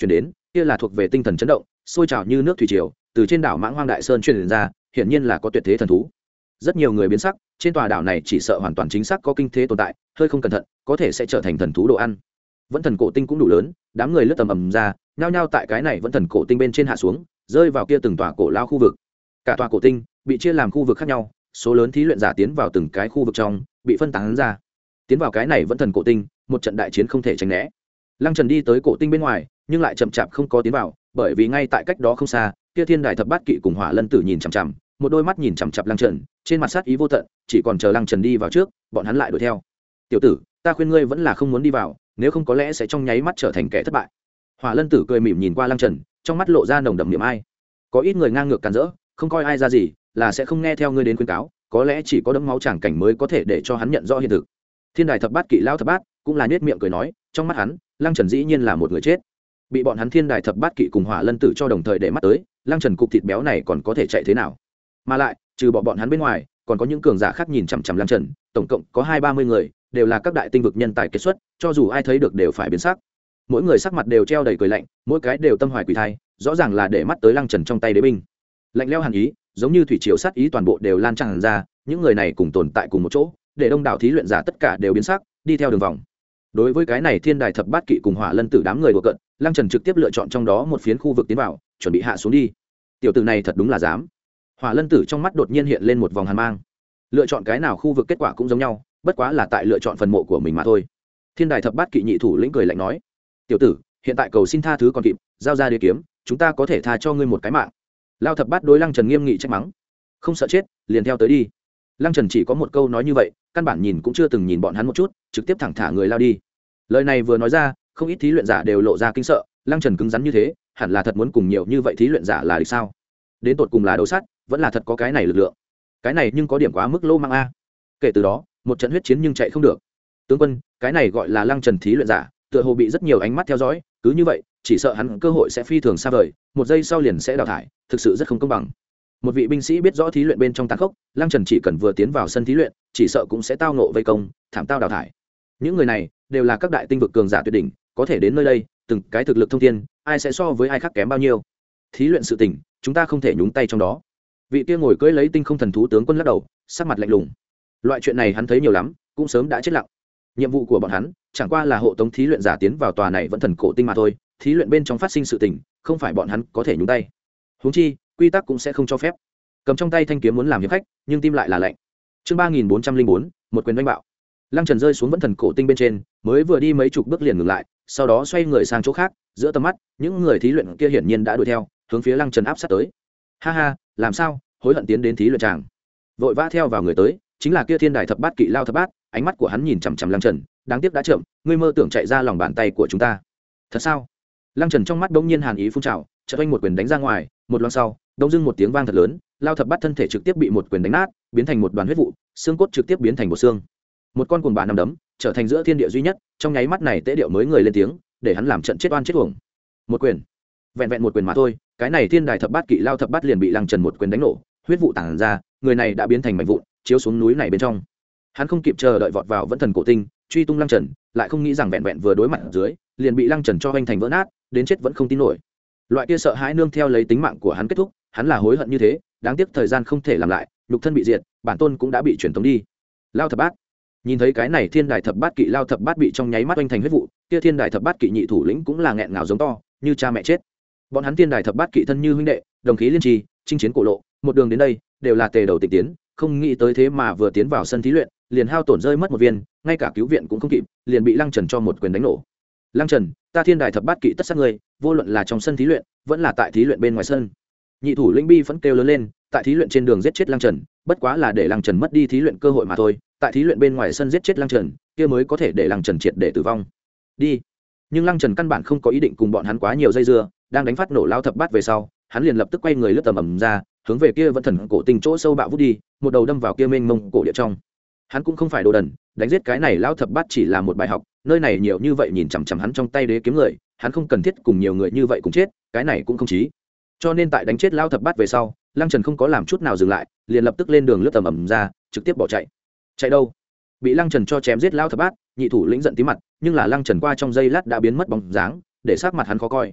kia là thuộc về tinh thần chấn động sôi trào như nước thủy triều từ trên đảo mãng hoang đại sơn truyền ra, hiển nhiên là có tuyệt thế thần thú. Rất nhiều người biến sắc, trên tòa đảo này chỉ sợ hoàn toàn chính xác có kinh thế tồn tại, hơi không cẩn thận có thể sẽ trở thành thần thú đồ ăn. Vẫn thần cổ tinh cũng đủ lớn, đám người lướt tầm ầm ra, nhao nhao tại cái này vẫn thần cổ tinh bên trên hạ xuống, rơi vào kia từng tòa cổ lao khu vực. Cả tòa cổ tinh bị chia làm khu vực khác nhau, số lớn thí luyện giả tiến vào từng cái khu vực trong, bị phân tán ra. Tiến vào cái này vẫn thần cổ tinh, một trận đại chiến không thể tránh né. Lăng Trần đi tới cổ tinh bên ngoài, nhưng lại chậm chạp không có tiến vào, bởi vì ngay tại cách đó không xa, kia Thiên Đài Thập Bát Kỵ cùng Hỏa Lân Tử nhìn chằm chằm, một đôi mắt nhìn chằm chằm Lăng Trần, trên mặt sát ý vô tận, chỉ còn chờ Lăng Trần đi vào trước, bọn hắn lại đuổi theo. "Tiểu tử, ta khuyên ngươi vẫn là không muốn đi vào, nếu không có lẽ sẽ trong nháy mắt trở thành kẻ thất bại." Hỏa Lân Tử cười mỉm nhìn qua Lăng Trần, trong mắt lộ ra nồng đậm niềm ai. Có ít người ngang ngược càn rỡ, không coi ai ra gì, là sẽ không nghe theo ngươi đến khuyên cáo, có lẽ chỉ có đấm máu tràng cảnh mới có thể để cho hắn nhận rõ hiện thực. Thiên Đài Thập Bát Kỵ lão thập bát cũng là nhếch miệng cười nói, trong mắt hắn, Lăng Trần dĩ nhiên là một người chết. Bị bọn hắn Thiên Đài Thập Bát Kỵ cùng Hỏa Lân Tử cho đồng thời để mắt tới, Lăng Trần cục thịt béo này còn có thể chạy thế nào? Mà lại, trừ bọn bọn hắn bên ngoài, còn có những cường giả khác nhìn chằm chằm Lăng Trần, tổng cộng có hai ba mươi người, đều là các đại tinh vực nhân tài kết xuất, cho dù ai thấy được đều phải biến sắc. Mỗi người sắc mặt đều treo đầy cười lạnh, mỗi cái đều tâm hoài quỷ thai, rõ ràng là để mắt tới Lăng Trần trong tay đế binh. Lạnh lẽo hàn ý, giống như thủy triều sát ý toàn bộ đều lan tràn ra, những người này cùng tồn tại cùng một chỗ, để đông đảo thí luyện giả tất cả đều biến sắc, đi theo đường vòng. Đối với cái này Thiên Đài Thập Bát Kỵ cùng Hỏa Lân Tử đám người đùa cận, Lăng Trần trực tiếp lựa chọn trong đó một phiến khu vực tiến vào, chuẩn bị hạ xuống đi. Tiểu tử này thật đúng là dám. Hỏa Lân Tử trong mắt đột nhiên hiện lên một vòng hàn mang. Lựa chọn cái nào khu vực kết quả cũng giống nhau, bất quá là tại lựa chọn phần mộ của mình mà thôi. Thiên Đài Thập Bát Kỵ nhị thủ lĩnh cười lạnh nói: "Tiểu tử, hiện tại cầu xin tha thứ còn kịp, giao ra đế kiếm, chúng ta có thể tha cho ngươi một cái mạng." Lao Thập Bát đối Lăng Trần nghiêm nghị trách mắng: "Không sợ chết, liền theo tới đi." Lăng Trần chỉ có một câu nói như vậy, căn bản nhìn cũng chưa từng nhìn bọn hắn một chút, trực tiếp thẳng thả người lao đi. Lời này vừa nói ra, không ít thí luyện giả đều lộ ra kinh sợ, Lăng Trần cứng rắn như thế, hẳn là thật muốn cùng nhiều như vậy thí luyện giả là địch sao? Đến tột cùng là đấu sát, vẫn là thật có cái này lực lượng. Cái này nhưng có điểm quá mức lô mang a. Kể từ đó, một trận huyết chiến nhưng chạy không được. Tướng quân, cái này gọi là Lăng Trần thí luyện giả, tựa hồ bị rất nhiều ánh mắt theo dõi, cứ như vậy, chỉ sợ hắn cơ hội sẽ phi thường xa vời, một giây sau liền sẽ đào thải, thực sự rất không công bằng. Một vị binh sĩ biết rõ thí luyện bên trong tàn khốc, Lăng Trần chỉ cần vừa tiến vào sân thí luyện, chỉ sợ cũng sẽ tao nộ vây công, thảm tao đào thải. Những người này đều là các đại tinh vực cường giả tuyệt đỉnh, có thể đến nơi đây, từng cái thực lực thông thiên, ai sẽ so với ai khác kém bao nhiêu? Thí luyện sự tình, chúng ta không thể nhúng tay trong đó. Vị kia ngồi cưỡi lấy tinh không thần thú tướng quân lắc đầu, sắc mặt lạnh lùng. Loại chuyện này hắn thấy nhiều lắm, cũng sớm đã chết lặng. Nhiệm vụ của bọn hắn chẳng qua là hộ tống thí luyện giả tiến vào tòa này vẫn thần cổ tinh mà thôi, thí luyện bên trong phát sinh sự tình, không phải bọn hắn có thể nhúng tay. Huống chi, quy tắc cũng sẽ không cho phép. Cầm trong tay thanh kiếm muốn làm hiệp khách, nhưng tim lại là lạnh. Chương ba nghìn bốn trăm linh bốn, một quyền đánh bạo. Lăng Trần rơi xuống vẫn thần cổ tinh bên trên, mới vừa đi mấy chục bước liền ngừng lại, sau đó xoay người sang chỗ khác, giữa tầm mắt, những người thí luyện kia hiển nhiên đã đuổi theo, hướng phía Lăng Trần áp sát tới. Ha ha, làm sao, hối hận tiến đến thí luyện tràng. Vội vã theo vào người tới, chính là kia Thiên Đài Thập Bát Kỵ Lao Thập Bát, ánh mắt của hắn nhìn chằm chằm Lăng Trần, đáng tiếc đã chậm, ngươi mơ tưởng chạy ra lòng bàn tay của chúng ta. Thật sao? Lăng Trần trong mắt bỗng nhiên hàn ý phun trào, chợt oanh một quyền đánh ra ngoài, một loáng sau, đông dưng một tiếng vang thật lớn, Lao Thập Bát thân thể trực tiếp bị một quyền đánh nát, biến thành một đoàn huyết vụ, xương cốt trực tiếp biến thành một xương. Một con cuồng bá nằm đấm, trở thành giữa thiên địa duy nhất, trong nháy mắt này tế điệu mới người lên tiếng, để hắn làm trận chết oan chết uổng. Một quyền, vẹn vẹn một quyền mà thôi, cái này Thiên Đài Thập Bát Kỵ Lao Thập Bát liền bị Lăng Trần một quyền đánh nổ, huyết vụ tản ra, người này đã biến thành mảnh vụn, chiếu xuống núi này bên trong. Hắn không kịp chờ đợi vọt vào vẫn thần cổ tinh, truy tung Lăng Trần, lại không nghĩ rằng vẹn vẹn vừa đối mặt ở dưới, liền bị Lăng Trần cho hoành thành vỡ nát, đến chết vẫn không tin nổi. Loại kia sợ hãi nương theo lấy tính mạng của hắn kết thúc, hắn là hối hận như thế, đáng tiếc thời gian không thể làm lại, nhục thân bị diệt, bản tôn cũng đã bị truyền tống đi. Lao Thập Bát nhìn thấy cái này Thiên Đài Thập Bát Kỵ Lao Thập Bát bị trong nháy mắt oanh thành huyết vụ, kia Thiên Đài Thập Bát Kỵ nhị thủ lĩnh cũng là nghẹn ngào giống to, như cha mẹ chết. Bọn hắn Thiên Đài Thập Bát Kỵ thân như huynh đệ, đồng khí liên trì, chinh chiến cổ lộ, một đường đến đây đều là tề đầu tịch tiến, không nghĩ tới thế mà vừa tiến vào sân thí luyện, liền hao tổn rơi mất một viên, ngay cả cứu viện cũng không kịp, liền bị Lăng Trần cho một quyền đánh nổ. Lăng Trần, ta Thiên Đài Thập Bát Kỵ tất sát ngươi, vô luận là trong sân thí luyện, vẫn là tại thí luyện bên ngoài sân. Nhị thủ lĩnh bi vẫn kêu lớn lên, tại thí luyện trên đường giết chết Lăng Trần, bất quá là để Lăng Trần mất đi thí luyện cơ hội mà thôi, tại thí luyện bên ngoài sân giết chết Lăng Trần, kia mới có thể để Lăng Trần triệt để tử vong. Đi. Nhưng Lăng Trần căn bản không có ý định cùng bọn hắn quá nhiều dây dưa, đang đánh phát nổ Lao Thập Bát về sau, hắn liền lập tức quay người lướt tầm ầm ra, hướng về kia vẫn thần cổ tinh chỗ sâu bạo vút đi, một đầu đâm vào kia mênh mông cổ địa trong. Hắn cũng không phải đồ đần, đánh giết cái này Lao Thập Bát chỉ là một bài học, nơi này nhiều như vậy nhìn chằm chằm hắn trong tay đế kiếm người, hắn không cần thiết cùng nhiều người như vậy cùng chết, cái này cũng không chí. Cho nên tại đánh chết Lao Thập Bát về sau, Lăng Trần không có làm chút nào dừng lại, liền lập tức lên đường lướt tầm ầm ra, trực tiếp bỏ chạy. Chạy đâu? Bị Lăng Trần cho chém giết Lao Thập Bát, nhị thủ lĩnh giận tí mặt, nhưng là Lăng Trần qua trong giây lát đã biến mất bóng dáng, để sắc mặt hắn khó coi.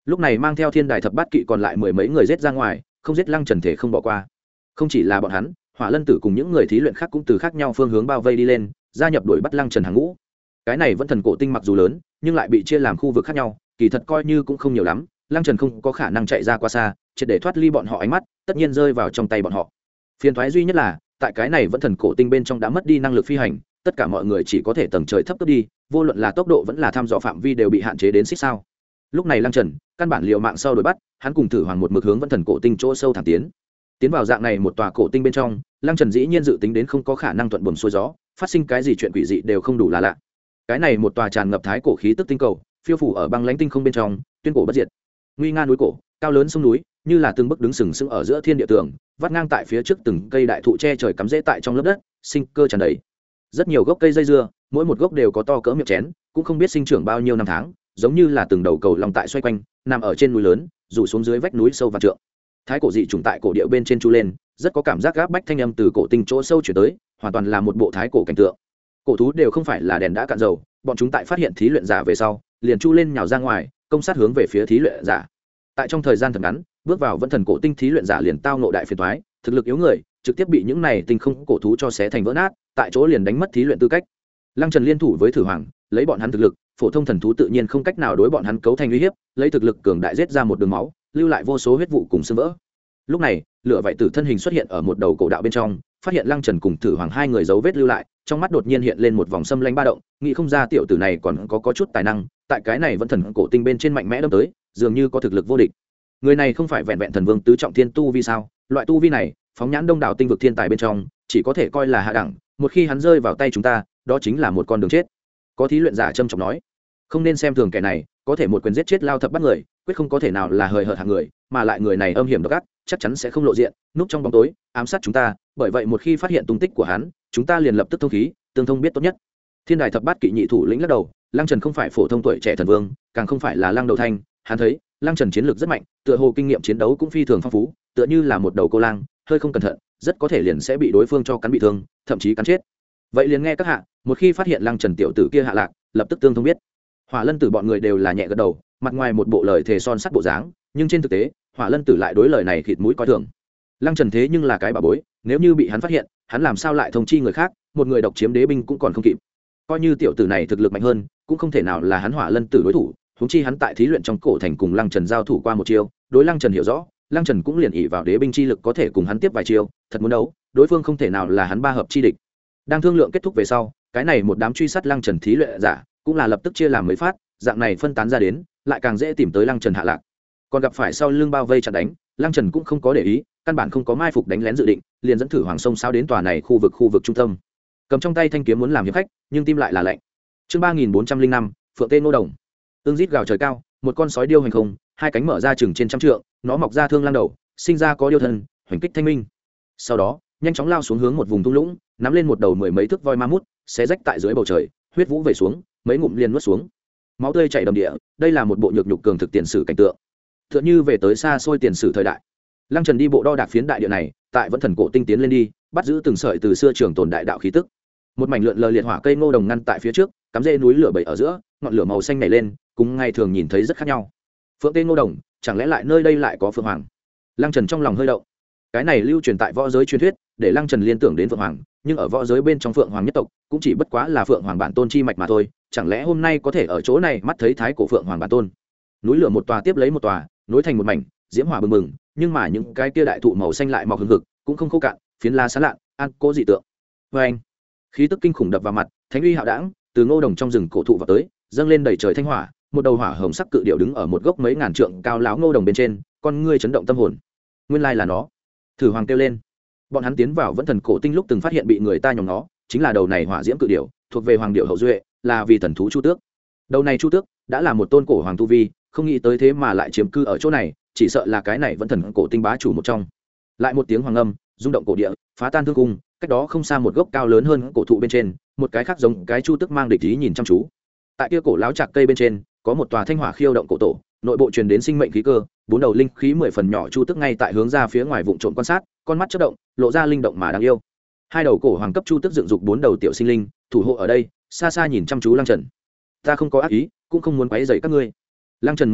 lúc này mang theo thiên đài thập bát kỵ còn lại mười mấy người giết ra ngoài, không giết Lăng Trần thể không bỏ qua. Không chỉ là bọn hắn, Hỏa Lân Tử cùng những người thí luyện khác cũng từ khác nhau phương hướng bao vây đi lên, gia nhập đuổi bắt Lăng Trần hàng ngũ. Cái này vẫn thần cổ tinh mặc dù lớn, nhưng lại bị chia làm khu vực khác nhau, kỳ thật coi như cũng không nhiều lắm. Lăng Trần không có khả năng chạy ra qua xa, triệt để thoát ly bọn họ ánh mắt, tất nhiên rơi vào trong tay bọn họ. Phiền toái duy nhất là, tại cái này vẫn thần cổ tinh bên trong đã mất đi năng lực phi hành, tất cả mọi người chỉ có thể tầng trời thấp cấp đi, vô luận là tốc độ vẫn là thăm dò phạm vi đều bị hạn chế đến xích sao. Lúc này Lăng Trần căn bản liều mạng sau đuổi bắt, hắn cùng Thử Hoàng một mực hướng vẫn thần cổ tinh chỗ sâu thẳng tiến. Tiến vào dạng này một tòa cổ tinh bên trong, Lăng Trần dĩ nhiên dự tính đến không có khả năng thuận buồm xuôi gió, phát sinh cái gì chuyện quỷ dị đều không đủ là lạ. Cái này một tòa tràn ngập thái cổ khí tức tinh cầu, phiêu phủ ở băng lãnh tinh không bên trong, tuyên cổ bất diệt. Nguy nga núi cổ, cao lớn sông núi, như là từng bức đứng sừng sững ở giữa thiên địa tường, vắt ngang tại phía trước từng cây đại thụ che trời cắm rễ tại trong lớp đất, sinh cơ tràn đầy. Rất nhiều gốc cây dây dưa, mỗi một gốc đều có to cỡ miệng chén, cũng không biết sinh trưởng bao nhiêu năm tháng, giống như là từng đầu cầu lòng tại xoay quanh, nằm ở trên núi lớn, rủ xuống dưới vách núi sâu và trượng. Thái cổ dị trùng tại cổ địa bên trên chu lên, rất có cảm giác gáp bách thanh âm từ cổ tinh chỗ sâu chuyển tới, hoàn toàn là một bộ thái cổ cảnh tượng. Cổ thú đều không phải là đèn đã cạn dầu, bọn chúng tại phát hiện thí luyện giả về sau, liền chu lên nhào ra ngoài, công sát hướng về phía thí luyện giả. Tại trong thời gian thật ngắn, bước vào vẫn thần cổ tinh thí luyện giả liền tao ngộ đại phiền toái, thực lực yếu người, trực tiếp bị những này tinh không cổ thú cho xé thành vỡ nát, tại chỗ liền đánh mất thí luyện tư cách. Lăng Trần liên thủ với Thử Hoàng, lấy bọn hắn thực lực, phổ thông thần thú tự nhiên không cách nào đối bọn hắn cấu thành uy hiếp, lấy thực lực cường đại giết ra một đường máu, lưu lại vô số huyết vụ cùng xương vỡ. Lúc này, lửa vảy tử thân hình xuất hiện ở một đầu cổ đạo bên trong, phát hiện Lăng Trần cùng Thử Hoàng hai người dấu vết lưu lại, trong mắt đột nhiên hiện lên một vòng xâm lanh ba động, nghĩ không ra tiểu tử này còn có có chút tài năng, tại cái này vẫn thần cổ tinh bên trên mạnh mẽ đâm tới, dường như có thực lực vô địch. Người này không phải vẹn vẹn thần vương tứ trọng thiên tu vi sao? Loại tu vi này, phóng nhãn đông đảo tinh vực thiên tài bên trong, chỉ có thể coi là hạ đẳng, một khi hắn rơi vào tay chúng ta, đó chính là một con đường chết. Có thí luyện giả trầm trọng nói, không nên xem thường kẻ này, có thể một quyền giết chết lao thập bắt người, quyết không có thể nào là hời hợt hạng người, mà lại người này âm hiểm độc ác, chắc chắn sẽ không lộ diện, núp trong bóng tối, ám sát chúng ta, bởi vậy một khi phát hiện tung tích của hắn, chúng ta liền lập tức thông khí, tương thông biết tốt nhất. Thiên đài thập bát kỵ nhị thủ lĩnh lắc đầu, Lăng Trần không phải phổ thông tuổi trẻ thần vương, càng không phải là Lăng Đầu Thanh, hắn thấy, Lăng Trần chiến lược rất mạnh, tựa hồ kinh nghiệm chiến đấu cũng phi thường phong phú, tựa như là một đầu cô lang, hơi không cẩn thận, rất có thể liền sẽ bị đối phương cho cắn bị thương, thậm chí cắn chết. Vậy liền nghe các hạ, một khi phát hiện Lăng Trần tiểu tử kia hạ lạc, lập tức tương thông biết. Hỏa Lân Tử bọn người đều là nhẹ gật đầu, mặt ngoài một bộ lời thề son sắt bộ dáng, nhưng trên thực tế, Hỏa Lân Tử lại đối lời này khịt mũi coi thường. Lăng Trần thế nhưng là cái bà bối, nếu như bị hắn phát hiện, hắn làm sao lại thông chi người khác, một người độc chiếm đế binh cũng còn không kịp. Coi như tiểu tử này thực lực mạnh hơn, cũng không thể nào là hắn Hỏa Lân Tử đối thủ, huống chi hắn tại thí luyện trong cổ thành cùng Lăng Trần giao thủ qua một chiêu, đối Lăng Trần hiểu rõ, Lăng Trần cũng liền ỷ vào đế binh chi lực có thể cùng hắn tiếp vài chiêu, thật muốn đấu, đối phương không thể nào là hắn ba hợp chi địch. Đang thương lượng kết thúc về sau, cái này một đám truy sát Lăng Trần thí luyện giả, cũng là lập tức chia làm mấy phát, dạng này phân tán ra đến, lại càng dễ tìm tới Lăng Trần hạ lạc. Còn gặp phải sau lưng bao vây chặn đánh, Lăng Trần cũng không có để ý, căn bản không có mai phục đánh lén dự định, liền dẫn Thử Hoàng sông sao đến tòa này khu vực khu vực trung tâm. Cầm trong tay thanh kiếm muốn làm hiệp khách, nhưng tim lại là lạnh. Chương ba nghìn bốn trăm linh năm, Phượng Tê Ngô Đồng. Ương rít gào trời cao, một con sói điêu hành không, hai cánh mở ra chừng trên trăm trượng, nó mọc ra thương lang đầu, sinh ra có điêu thân, hoành kích thanh minh. Sau đó, nhanh chóng lao xuống hướng một vùng thung lũng, nắm lên một đầu mười mấy thước voi ma mút, xé rách tại dưới bầu trời, huyết vũ về xuống, mấy ngụm liền nuốt xuống. Máu tươi chảy đầm địa, đây là một bộ nhược nhục cường thực tiền sử cảnh tượng. Tựa như về tới xa xôi tiền sử thời đại. Lăng Trần đi bộ đo đạc phiến đại địa này, tại vẫn thần cổ tinh tiến lên đi, bắt giữ từng sợi từ xưa trường tồn đại đạo khí tức. Một mảnh lượn lờ liệt hỏa cây ngô đồng ngăn tại phía trước, cắm rễ núi lửa bầy ở giữa, ngọn lửa màu xanh nảy lên, cùng ngày thường nhìn thấy rất khác nhau. Phượng Tê Ngô Đồng, chẳng lẽ lại nơi đây lại có Phượng Hoàng? Lăng Trần trong lòng hơi động. Cái này lưu truyền tại võ giới truyền thuyết, để Lăng Trần liên tưởng đến Phượng Hoàng, nhưng ở võ giới bên trong Phượng Hoàng nhất tộc, cũng chỉ bất quá là Phượng Hoàng bản tôn chi mạch mà thôi, chẳng lẽ hôm nay có thể ở chỗ này mắt thấy thái cổ Phượng Hoàng bản tôn? Núi lửa một tòa tiếp lấy một tòa, nối thành một mảnh, diễm hỏa bừng bừng, nhưng mà những cái kia đại thụ màu xanh lại mọc hừng hực, cũng không khô cạn, phiến lá sáng lạn, an cố dị tượng. Oeng! Khí tức kinh khủng đập vào mặt, thánh uy hạo đãng, từ Ngô Đồng trong rừng cổ thụ vào tới, dâng lên đầy trời thanh hỏa, một đầu hỏa hồng sắc cự điểu đứng ở một gốc mấy ngàn trượng cao lão Ngô Đồng bên trên, con ngươi chấn động tâm hồn. Nguyên lai là nó. Thử Hoàng kêu lên. Bọn hắn tiến vào vẫn thần cổ tinh lúc từng phát hiện bị người ta nhòm nó, chính là đầu này hỏa diễm cự điểu, thuộc về hoàng điểu hậu duệ, là vì thần thú Chu Tước. Đầu này Chu Tước đã là một tôn cổ hoàng tu vi, không nghĩ tới thế mà lại chiếm cư ở chỗ này, chỉ sợ là cái này vẫn thần cổ tinh bá chủ một trong. Lại một tiếng hoàng âm, rung động cổ địa, phá tan thương cung, cách đó không xa một gốc cao lớn hơn cổ thụ bên trên, một cái khác giống cái Chu Tước mang địch ý nhìn chăm chú. Tại kia cổ láo chạc cây bên trên, có một tòa thanh hỏa khiêu động cổ tổ, nội bộ truyền đến sinh mệnh khí cơ, bốn đầu linh khí mười phần nhỏ Chu Tước ngay tại hướng ra phía ngoài vụng trộm quan sát, con mắt chớp động, lộ ra linh động mà đáng yêu. Hai đầu cổ hoàng cấp Chu Tước dựng dục bốn đầu tiểu sinh linh, thủ hộ ở đây, xa xa nhìn chăm chú Lăng Trần. Ta không có ác ý, cũng không muốn quấy rầy các ngươi. Lăng Trần mở miệng,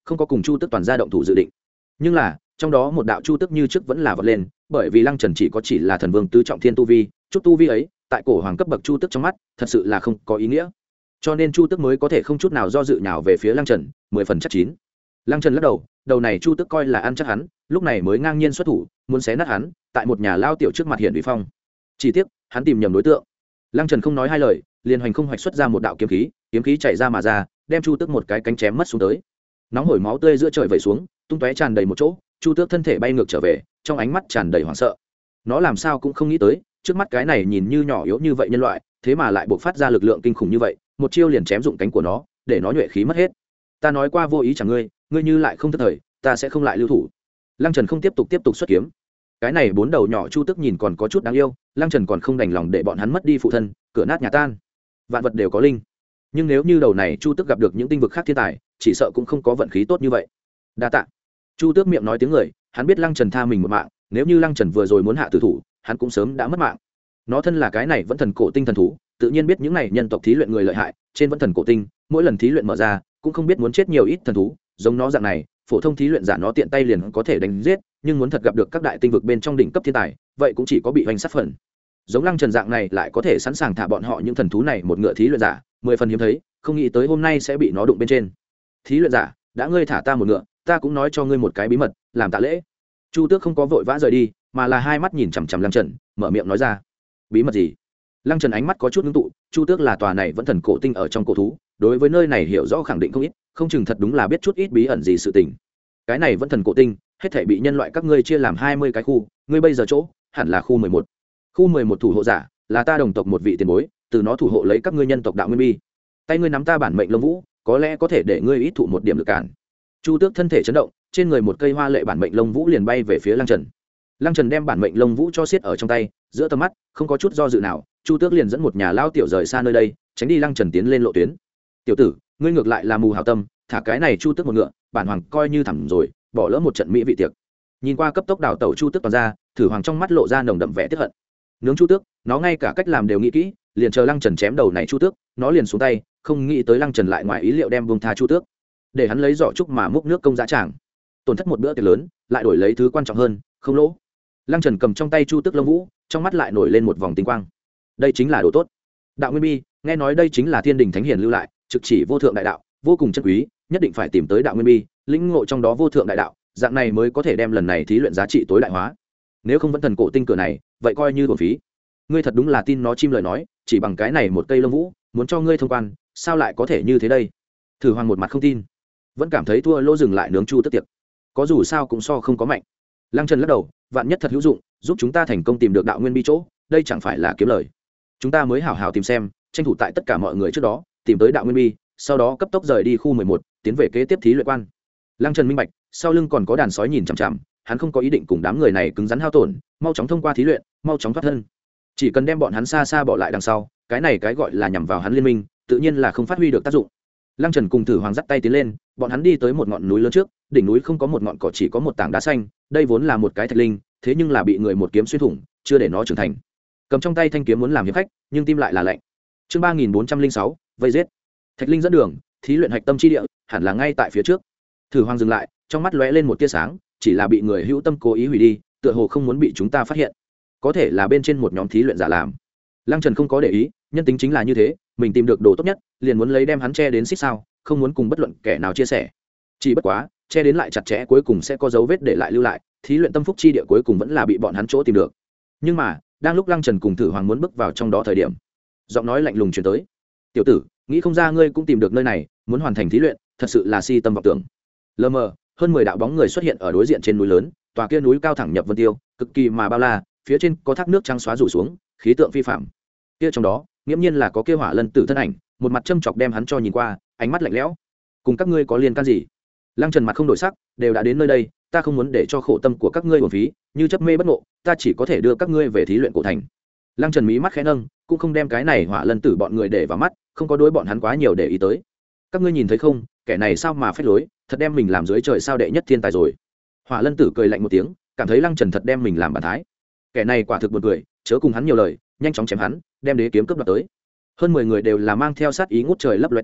không có cùng chu tức toàn ra động thủ dự định. Nhưng là trong đó một đạo chu tức như trước vẫn là vọt lên, bởi vì lăng trần chỉ có chỉ là thần vương tứ trọng thiên tu vi, chút tu vi ấy tại cổ hoàng cấp bậc chu tức trong mắt thật sự là không có ý nghĩa, cho nên chu tức mới có thể không chút nào do dự nào về phía lăng trần, mười phần chắc chín. Lăng trần lắc đầu, đầu này chu tức coi là ăn chắc hắn, lúc này mới ngang nhiên xuất thủ muốn xé nát hắn, tại một nhà lao tiểu trước mặt hiện uy phong. Chỉ tiếc hắn tìm nhầm đối tượng. Lăng trần không nói hai lời, liền hoành không hoạch xuất ra một đạo kiếm khí, kiếm khí chạy ra mà ra, đem chu tước một cái cánh chém mất xuống tới. Nóng hổi máu tươi giữa trời vẩy xuống, tung tóe tràn đầy một chỗ, chu tước thân thể bay ngược trở về, trong ánh mắt tràn đầy hoảng sợ. Nó làm sao cũng không nghĩ tới, trước mắt cái này nhìn như nhỏ yếu như vậy nhân loại, thế mà lại bộc phát ra lực lượng kinh khủng như vậy, một chiêu liền chém dụng cánh của nó, để nó nhuệ khí mất hết. Ta nói qua vô ý chẳng ngươi, ngươi như lại không thất thời, ta sẽ không lại lưu thủ. Lăng trần không tiếp tục tiếp tục xuất kiếm. Cái này bốn đầu nhỏ chu tước nhìn còn có chút đáng yêu, Lăng trần còn không đành lòng để bọn hắn mất đi phụ thân, cửa nát nhà tan. Vạn vật đều có linh, nhưng nếu như đầu này chu tước gặp được những tinh vực khác thiên tài, chỉ sợ cũng không có vận khí tốt như vậy. Đa tạ. Chu tước miệng nói tiếng người, hắn biết Lăng trần tha mình một mạng, nếu như Lăng trần vừa rồi muốn hạ tử thủ, hắn cũng sớm đã mất mạng. Nó thân là cái này vẫn thần cổ tinh thần thú, tự nhiên biết những này nhân tộc thí luyện người lợi hại, trên vẫn thần cổ tinh mỗi lần thí luyện mở ra cũng không biết muốn chết nhiều ít thần thú, giống nó dạng này phổ thông thí luyện giả nó tiện tay liền có thể đánh giết, nhưng muốn thật gặp được các đại tinh vực bên trong đỉnh cấp thiên tài, vậy cũng chỉ có bị hoành sát phần. Giống Lăng trần dạng này lại có thể sẵn sàng thả bọn họ những thần thú này một ngựa thí luyện giả, mười phần hiếm thấy, không nghĩ tới hôm nay sẽ bị nó đụng bên trên. Thí luyện giả, đã ngươi thả ta một ngựa, ta cũng nói cho ngươi một cái bí mật, làm tạ lễ. Chu tước không có vội vã rời đi, mà là hai mắt nhìn chằm chằm Lăng trần, mở miệng nói ra. Bí mật gì? Lăng trần ánh mắt có chút ngưng tụ, chu tước là tòa này vẫn thần cổ tinh ở trong cổ thú, đối với nơi này hiểu rõ khẳng định không ít, không chừng thật đúng là biết chút ít bí ẩn gì sự tình. Cái này vẫn thần cổ tinh hết thảy bị nhân loại các ngươi chia làm hai mươi cái khu, ngươi bây giờ chỗ hẳn là khu mười một. Khu mười một thủ hộ giả là ta đồng tộc một vị tiền bối, từ nó thủ hộ lấy các ngươi nhân tộc đạo nguyên bi. Tay ngươi nắm ta bản mệnh lông vũ, có lẽ có thể để ngươi ít thụ một điểm lực cản. Chu tước thân thể chấn động, trên người một cây hoa lệ bản mệnh lông vũ liền bay về phía Lăng trần. Lăng trần đem bản mệnh lông vũ cho siết ở trong tay, giữa tầm mắt không có chút do dự nào, chu tước liền dẫn một nhà lao tiểu rời xa nơi đây, tránh đi Lăng trần tiến lên lộ tuyến. Tiểu tử, ngươi ngược lại là mù hảo tâm, thả cái này chu tước một ngựa, bản hoàng coi như thẳm rồi, bỏ lỡ một trận mỹ vị tiệc. Nhìn qua cấp tốc đảo tẩu chu tước toàn ra, thử hoàng trong mắt lộ ra nồng đậm vẻ tức hận. Nướng chu tước, nó ngay cả cách làm đều nghĩ kỹ, liền chờ Lăng trần chém đầu này chu tước, nó liền xuống tay, không nghĩ tới Lăng trần lại ngoài ý liệu đem buông tha chu tước, để hắn lấy giỏ trúc mà múc nước công dã tràng. Tổn thất một bữa tiệc lớn, lại đổi lấy thứ quan trọng hơn, không lỗ. Lăng trần cầm trong tay chu tước lông vũ, trong mắt lại nổi lên một vòng tinh quang. Đây chính là đồ tốt. Đạo nguyên bi, nghe nói đây chính là thiên đình thánh hiền lưu lại, trực chỉ vô thượng đại đạo, vô cùng chân quý, nhất định phải tìm tới đạo nguyên bi, lĩnh ngộ trong đó vô thượng đại đạo, dạng này mới có thể đem lần này thí luyện giá trị tối đại hóa. Nếu không vẫn thần cổ tinh cửa này, vậy coi như uổng phí. Ngươi thật đúng là tin nó chim lời nói, chỉ bằng cái này một cây lông vũ, muốn cho ngươi thông quan, sao lại có thể như thế đây? Thử hoàng một mặt không tin, vẫn cảm thấy thua lỗ dừng lại nướng chu tước tiệc. Có dù sao cũng so không có mạnh. Lăng trần lắc đầu, vạn nhất thật hữu dụng, giúp chúng ta thành công tìm được đạo nguyên bi chỗ, đây chẳng phải là kiếm lời. Chúng ta mới hảo hảo tìm xem, tranh thủ tại tất cả mọi người trước đó tìm tới đạo nguyên bi, sau đó cấp tốc rời đi khu mười một, tiến về kế tiếp thí luyện quan. Lăng trần minh bạch, sau lưng còn có đàn sói nhìn chằm chằm, hắn không có ý định cùng đám người này cứng rắn hao tổn, mau chóng thông qua thí luyện, mau chóng thoát thân. Chỉ cần đem bọn hắn xa xa bỏ lại đằng sau, cái này cái gọi là nhằm vào hắn liên minh, tự nhiên là không phát huy được tác dụng. Lăng trần cùng thử hoàng dắt tay tiến lên, bọn hắn đi tới một ngọn núi lớn trước, đỉnh núi không có một ngọn cỏ, chỉ có một tảng đá xanh, đây vốn là một cái thạch linh, thế nhưng là bị người một kiếm xuyên thủng, chưa để nó trưởng thành. Cầm trong tay thanh kiếm muốn làm hiệp khách, nhưng tim lại là lạnh. Chương ba nghìn bốn trăm linh sáu, vây giết. Thạch linh dẫn đường, thí luyện hạch tâm chi địa, hẳn là ngay tại phía trước. Thử hoàng dừng lại, trong mắt lóe lên một tia sáng, chỉ là bị người hữu tâm cố ý hủy đi, tựa hồ không muốn bị chúng ta phát hiện. Có thể là bên trên một nhóm thí luyện giả làm. Lăng trần không có để ý, nhân tính chính là như thế, mình tìm được đồ tốt nhất, liền muốn lấy đem hắn che đến xích sao, không muốn cùng bất luận kẻ nào chia sẻ. Chỉ bất quá, che đến lại chặt chẽ cuối cùng sẽ có dấu vết để lại lưu lại, thí luyện tâm phúc chi địa cuối cùng vẫn là bị bọn hắn chỗ tìm được. Nhưng mà, đang lúc Lăng trần cùng thử hoàng muốn bước vào trong đó thời điểm, giọng nói lạnh lùng truyền tới. Tiểu tử, nghĩ không ra ngươi cũng tìm được nơi này, muốn hoàn thành thí luyện, thật sự là si tâm vọng tưởng. Lờ mờ, hơn mười đạo bóng người xuất hiện ở đối diện trên núi lớn, tòa kia núi cao thẳng nhập vân tiêu, cực kỳ mà bao la, phía trên có thác nước trắng xóa rủ xuống, khí tượng phi phàm. Kia trong đó, nghiễm nhiên là có kia hỏa lân tử thân ảnh, một mặt châm chọc đem hắn cho nhìn qua, ánh mắt lạnh lẽo. Cùng các ngươi có liên can gì? Lăng trần mặt không đổi sắc, đều đã đến nơi đây, ta không muốn để cho khổ tâm của các ngươi uổng phí, như chấp mê bất ngộ, ta chỉ có thể đưa các ngươi về thí luyện cổ thành. Lăng trần mí mắt khẽ nâng, cũng không đem cái này hỏa lân tử bọn người để vào mắt, không có đối bọn hắn quá nhiều để ý tới. Các ngươi nhìn thấy không, kẻ này sao mà phách lối, thật đem mình làm dưới trời sao đệ nhất thiên tài rồi. Hỏa lân tử cười lạnh một tiếng, cảm thấy Lăng trần thật đem mình làm bản thái. Kẻ này quả thực buồn cười, chớ cùng hắn nhiều lời, nhanh chóng chém hắn, đem đế kiếm cướp đoạt tới. Hơn mười người đều là mang theo sát ý ngút trời lấp loé tới,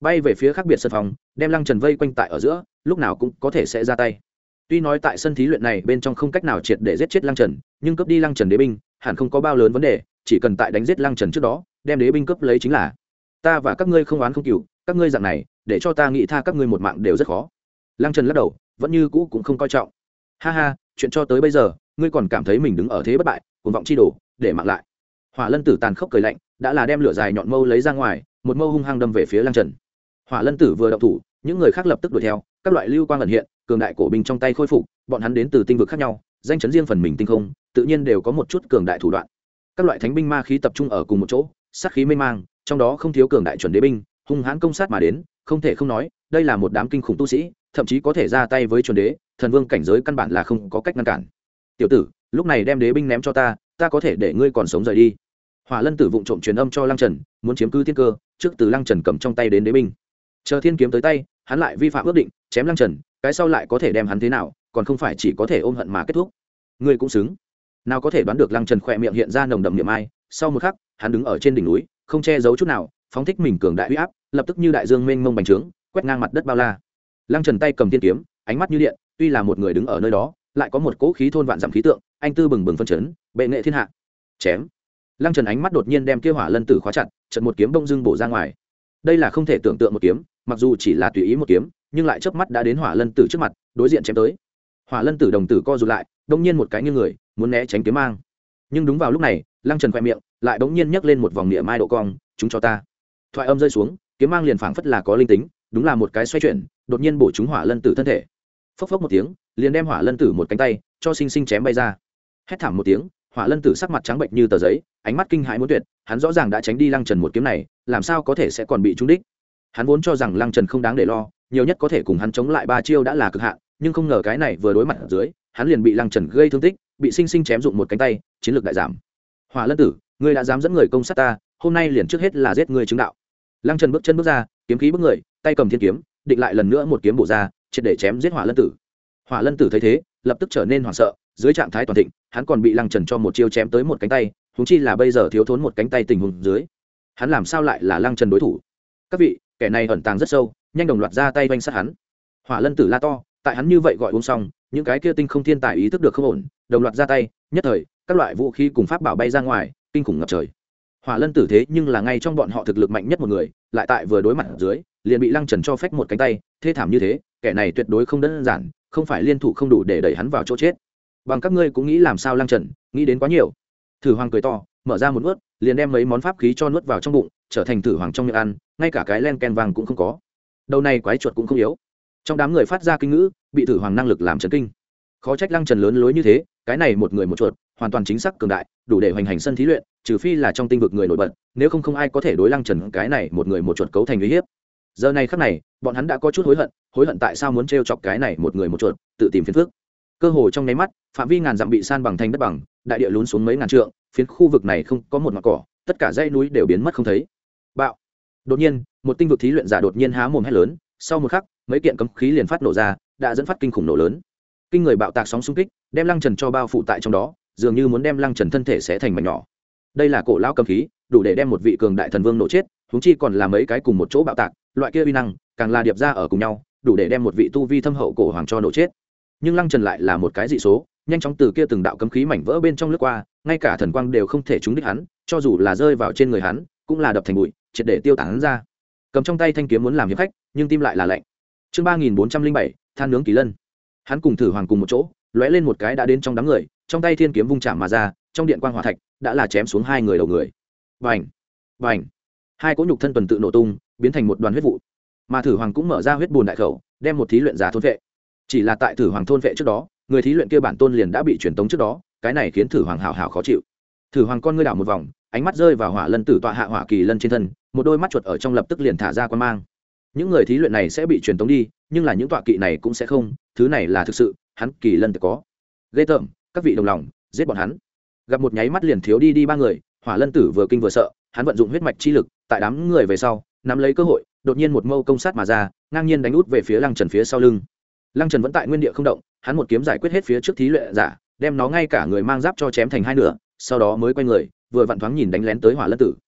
bay về phía khác biệt sân phòng, đem lăng trần vây quanh tại ở giữa, lúc nào cũng có thể sẽ ra tay. Tuy nói tại sân thí luyện này bên trong không cách nào triệt để giết chết lăng trần, nhưng cướp đi lăng trần đế binh hẳn không có bao lớn vấn đề, chỉ cần tại đánh giết lăng trần trước đó đem đế binh cướp lấy chính là. Ta và các ngươi không oán không cừu, các ngươi dạng này để cho ta nghĩ tha các ngươi một mạng đều rất khó. Lăng trần lắc đầu, vẫn như cũ cũng không coi trọng. Ha ha, chuyện cho tới bây giờ ngươi còn cảm thấy mình đứng ở thế bất bại, cuồng vọng chi đổ, để mạng lại. Hỏa lân tử tàn khốc cười lạnh, đã là đem lửa dài nhọn mâu lấy ra ngoài, một mâu hung hăng đâm về phía lăng trần. Hỏa lân tử vừa động thủ, những người khác lập tức đuổi theo, các loại lưu quang ẩn hiện, cường đại cổ binh trong tay khôi phục, bọn hắn đến từ tinh vực khác nhau, danh chấn riêng phần mình tinh không, tự nhiên đều có một chút cường đại thủ đoạn. Các loại thánh binh ma khí tập trung ở cùng một chỗ, sát khí mênh mang, trong đó không thiếu cường đại chuẩn đế binh, hung hãn công sát mà đến, không thể không nói, đây là một đám kinh khủng tu sĩ, thậm chí có thể ra tay với chuẩn đế, thần vương cảnh giới căn bản là không có cách ngăn cản. Tiểu tử, lúc này đem đế binh ném cho ta, ta có thể để ngươi còn sống rời đi. Hỏa lân tử vụng trộm truyền âm cho lăng trần, muốn chiếm cứ thiên cơ, trước từ lăng trần cầm trong tay đến đế binh, chờ thiên kiếm tới tay, hắn lại vi phạm ước định, chém lăng trần, cái sau lại có thể đem hắn thế nào, còn không phải chỉ có thể ôm hận mà kết thúc. Ngươi cũng xứng. Nào có thể đoán được lăng trần khỏe miệng hiện ra nồng đậm niệm ai, sau một khắc, hắn đứng ở trên đỉnh núi, không che giấu chút nào, phóng thích mình cường đại uy áp, lập tức như đại dương mênh mông bành trướng, quét ngang mặt đất bao la. Lăng trần tay cầm thiên kiếm, ánh mắt như điện, tuy là một người đứng ở nơi đó, lại có một cỗ khí thôn vạn dặm khí tượng, anh tư bừng bừng phân chấn, bệ nghệ thiên hạ. Chém. Lăng trần ánh mắt đột nhiên đem kia hỏa lân tử khóa chặt, chợt một kiếm bông dưng bổ ra ngoài. Đây là không thể tưởng tượng một kiếm, mặc dù chỉ là tùy ý một kiếm, nhưng lại chớp mắt đã đến hỏa lân tử trước mặt, đối diện chém tới. Hỏa lân tử đồng tử co rụt lại, đông nhiên một cái như người, muốn né tránh kiếm mang. Nhưng đúng vào lúc này, lăng trần khoe miệng lại đống nhiên nhấc lên một vòng niệm mai độ cong, chúng cho ta. Thoại âm rơi xuống, kiếm mang liền phảng phất là có linh tính, đúng là một cái xoay chuyển, đột nhiên bổ trúng hỏa lân tử thân thể. Phốc phốc một tiếng, liền đem hỏa lân tử một cánh tay cho sinh sinh chém bay ra. Hét thảm một tiếng, hỏa lân tử sắc mặt trắng bệnh như tờ giấy, ánh mắt kinh hãi muốn tuyệt, hắn rõ ràng đã tránh đi lăng trần một kiếm này, làm sao có thể sẽ còn bị trúng đích. Hắn vốn cho rằng lăng trần không đáng để lo, nhiều nhất có thể cùng hắn chống lại ba chiêu đã là cực hạn, nhưng không ngờ cái này vừa đối mặt ở dưới, hắn liền bị lăng trần gây thương tích, bị sinh sinh chém dụng một cánh tay, chiến lược đại giảm. Hỏa lân tử, ngươi đã dám dẫn người công sát ta, hôm nay liền trước hết là giết ngươi chứng đạo. Lăng trần bước chân bước ra, kiếm khí bước người, tay cầm thiên kiếm, định lại lần nữa một kiếm bổ ra, triệt để chém giết hỏa lân tử. Hỏa lân tử thấy thế, lập tức trở nên hoảng sợ, dưới trạng thái toàn thịnh, hắn còn bị lăng trần cho một chiêu chém tới một cánh tay, huống chi là bây giờ thiếu thốn một cánh tay tình huống dưới, hắn làm sao lại là lăng trần đối thủ. Các vị, kẻ này ẩn tàng rất sâu, nhanh đồng loạt ra tay vanh sát hắn. Hỏa lân tử la to, tại hắn như vậy gọi uống xong, những cái kia tinh không thiên tài ý thức được không ổn, đồng loạt ra tay, nhất thời các loại vũ khí cùng pháp bảo bay ra ngoài, kinh khủng ngập trời. Hỏa lân tử thế nhưng là ngay trong bọn họ thực lực mạnh nhất một người, lại tại vừa đối mặt ở dưới, liền bị lăng trần cho phách một cánh tay, thê thảm như thế, kẻ này tuyệt đối không đơn giản, không phải liên thủ không đủ để đẩy hắn vào chỗ chết. Bằng các ngươi cũng nghĩ làm sao lăng trần, nghĩ đến quá nhiều. Thử hoàng cười to, mở ra một nuốt, liền đem mấy món pháp khí cho nuốt vào trong bụng, trở thành thử hoàng trong miệng ăn, ngay cả cái len ken vàng cũng không có. Đầu này quái chuột cũng không yếu. Trong đám người phát ra kinh ngữ, bị thử hoàng năng lực làm chấn kinh. Khó trách lăng trần lớn lối như thế, cái này một người một chuột, hoàn toàn chính xác cường đại, đủ để hoành hành sân thí luyện, trừ phi là trong tinh vực người nổi bật, nếu không không ai có thể đối lăng trần cái này một người một chuột cấu thành uy hiếp. Giờ này khắc này, bọn hắn đã có chút hối hận, hối hận tại sao muốn trêu chọc cái này một người một chuột, tự tìm phiền phức. Cơ hồ trong nháy mắt, phạm vi ngàn dặm bị san bằng thành đất bằng, đại địa lún xuống mấy ngàn trượng, phiến khu vực này không có một mặt cỏ, tất cả dãy núi đều biến mất không thấy. Bạo! Đột nhiên, một tinh vực thí luyện giả đột nhiên há mồm hét lớn, sau một khắc, mấy kiện cấm khí liền phát nổ ra, đã dẫn phát kinh khủng nổ lớn. Kinh người bạo tạc sóng xung kích, đem Lăng Trần cho bao phủ tại trong đó, dường như muốn đem Lăng Trần thân thể xé thành mảnh nhỏ. Đây là cổ lão cấm khí, đủ để đem một vị cường đại thần vương nổ chết, huống chi còn là mấy cái cùng một chỗ bạo tạc, loại kia uy năng, càng là điệp ra ở cùng nhau, đủ để đem một vị tu vi thâm hậu cổ hoàng cho nổ chết. Nhưng Lăng Trần lại là một cái dị số, nhanh chóng từ kia từng đạo cấm khí mảnh vỡ bên trong lướt qua, ngay cả thần quang đều không thể trúng đích hắn, cho dù là rơi vào trên người hắn, cũng là đập thành bụi, triệt để tiêu tán hắn ra. Cầm trong tay thanh kiếm muốn làm hiệp khách, nhưng tim lại là lạnh. Chương ba nghìn bốn trăm linh bảy, than nướng kỳ lân. Hắn cùng Thử Hoàng cùng một chỗ, lóe lên một cái đã đến trong đám người, trong tay thiên kiếm vung chạm mà ra, trong điện quang hỏa thạch đã là chém xuống hai người đầu người. Bành, bành. Hai cỗ nhục thân tuần tự nổ tung, biến thành một đoàn huyết vụ. Mà Thử Hoàng cũng mở ra huyết bùn đại khẩu, đem một thí luyện giả thôn vệ. Chỉ là tại Thử Hoàng thôn vệ trước đó, người thí luyện kia bản tôn liền đã bị truyền tống trước đó, cái này khiến Thử Hoàng hảo hảo khó chịu. Thử Hoàng con ngươi đảo một vòng, ánh mắt rơi vào Hỏa Lân Tử tọa hạ Hỏa Kỳ Lân trên thân, một đôi mắt chuột ở trong lập tức liền thả ra quan mang. Những người thí luyện này sẽ bị truyền tống đi, nhưng là những tọa kỵ này cũng sẽ không, thứ này là thực sự, hắn Kỳ Lân tự có. Ghê tởm, các vị đồng lòng, giết bọn hắn. Gặp một nháy mắt liền thiếu đi đi ba người, Hỏa Lân Tử vừa kinh vừa sợ, hắn vận dụng huyết mạch chi lực, tại đám người về sau, nắm lấy cơ hội, đột nhiên một mâu công sát mà ra, ngang nhiên đánh út về phía Lăng Trần phía sau lưng. Lăng Trần vẫn tại nguyên địa không động, hắn một kiếm giải quyết hết phía trước thí luyện giả, đem nó ngay cả người mang giáp cho chém thành hai nửa, sau đó mới quay người, vừa vặn thoáng nhìn đánh lén tới Hỏa Lân Tử.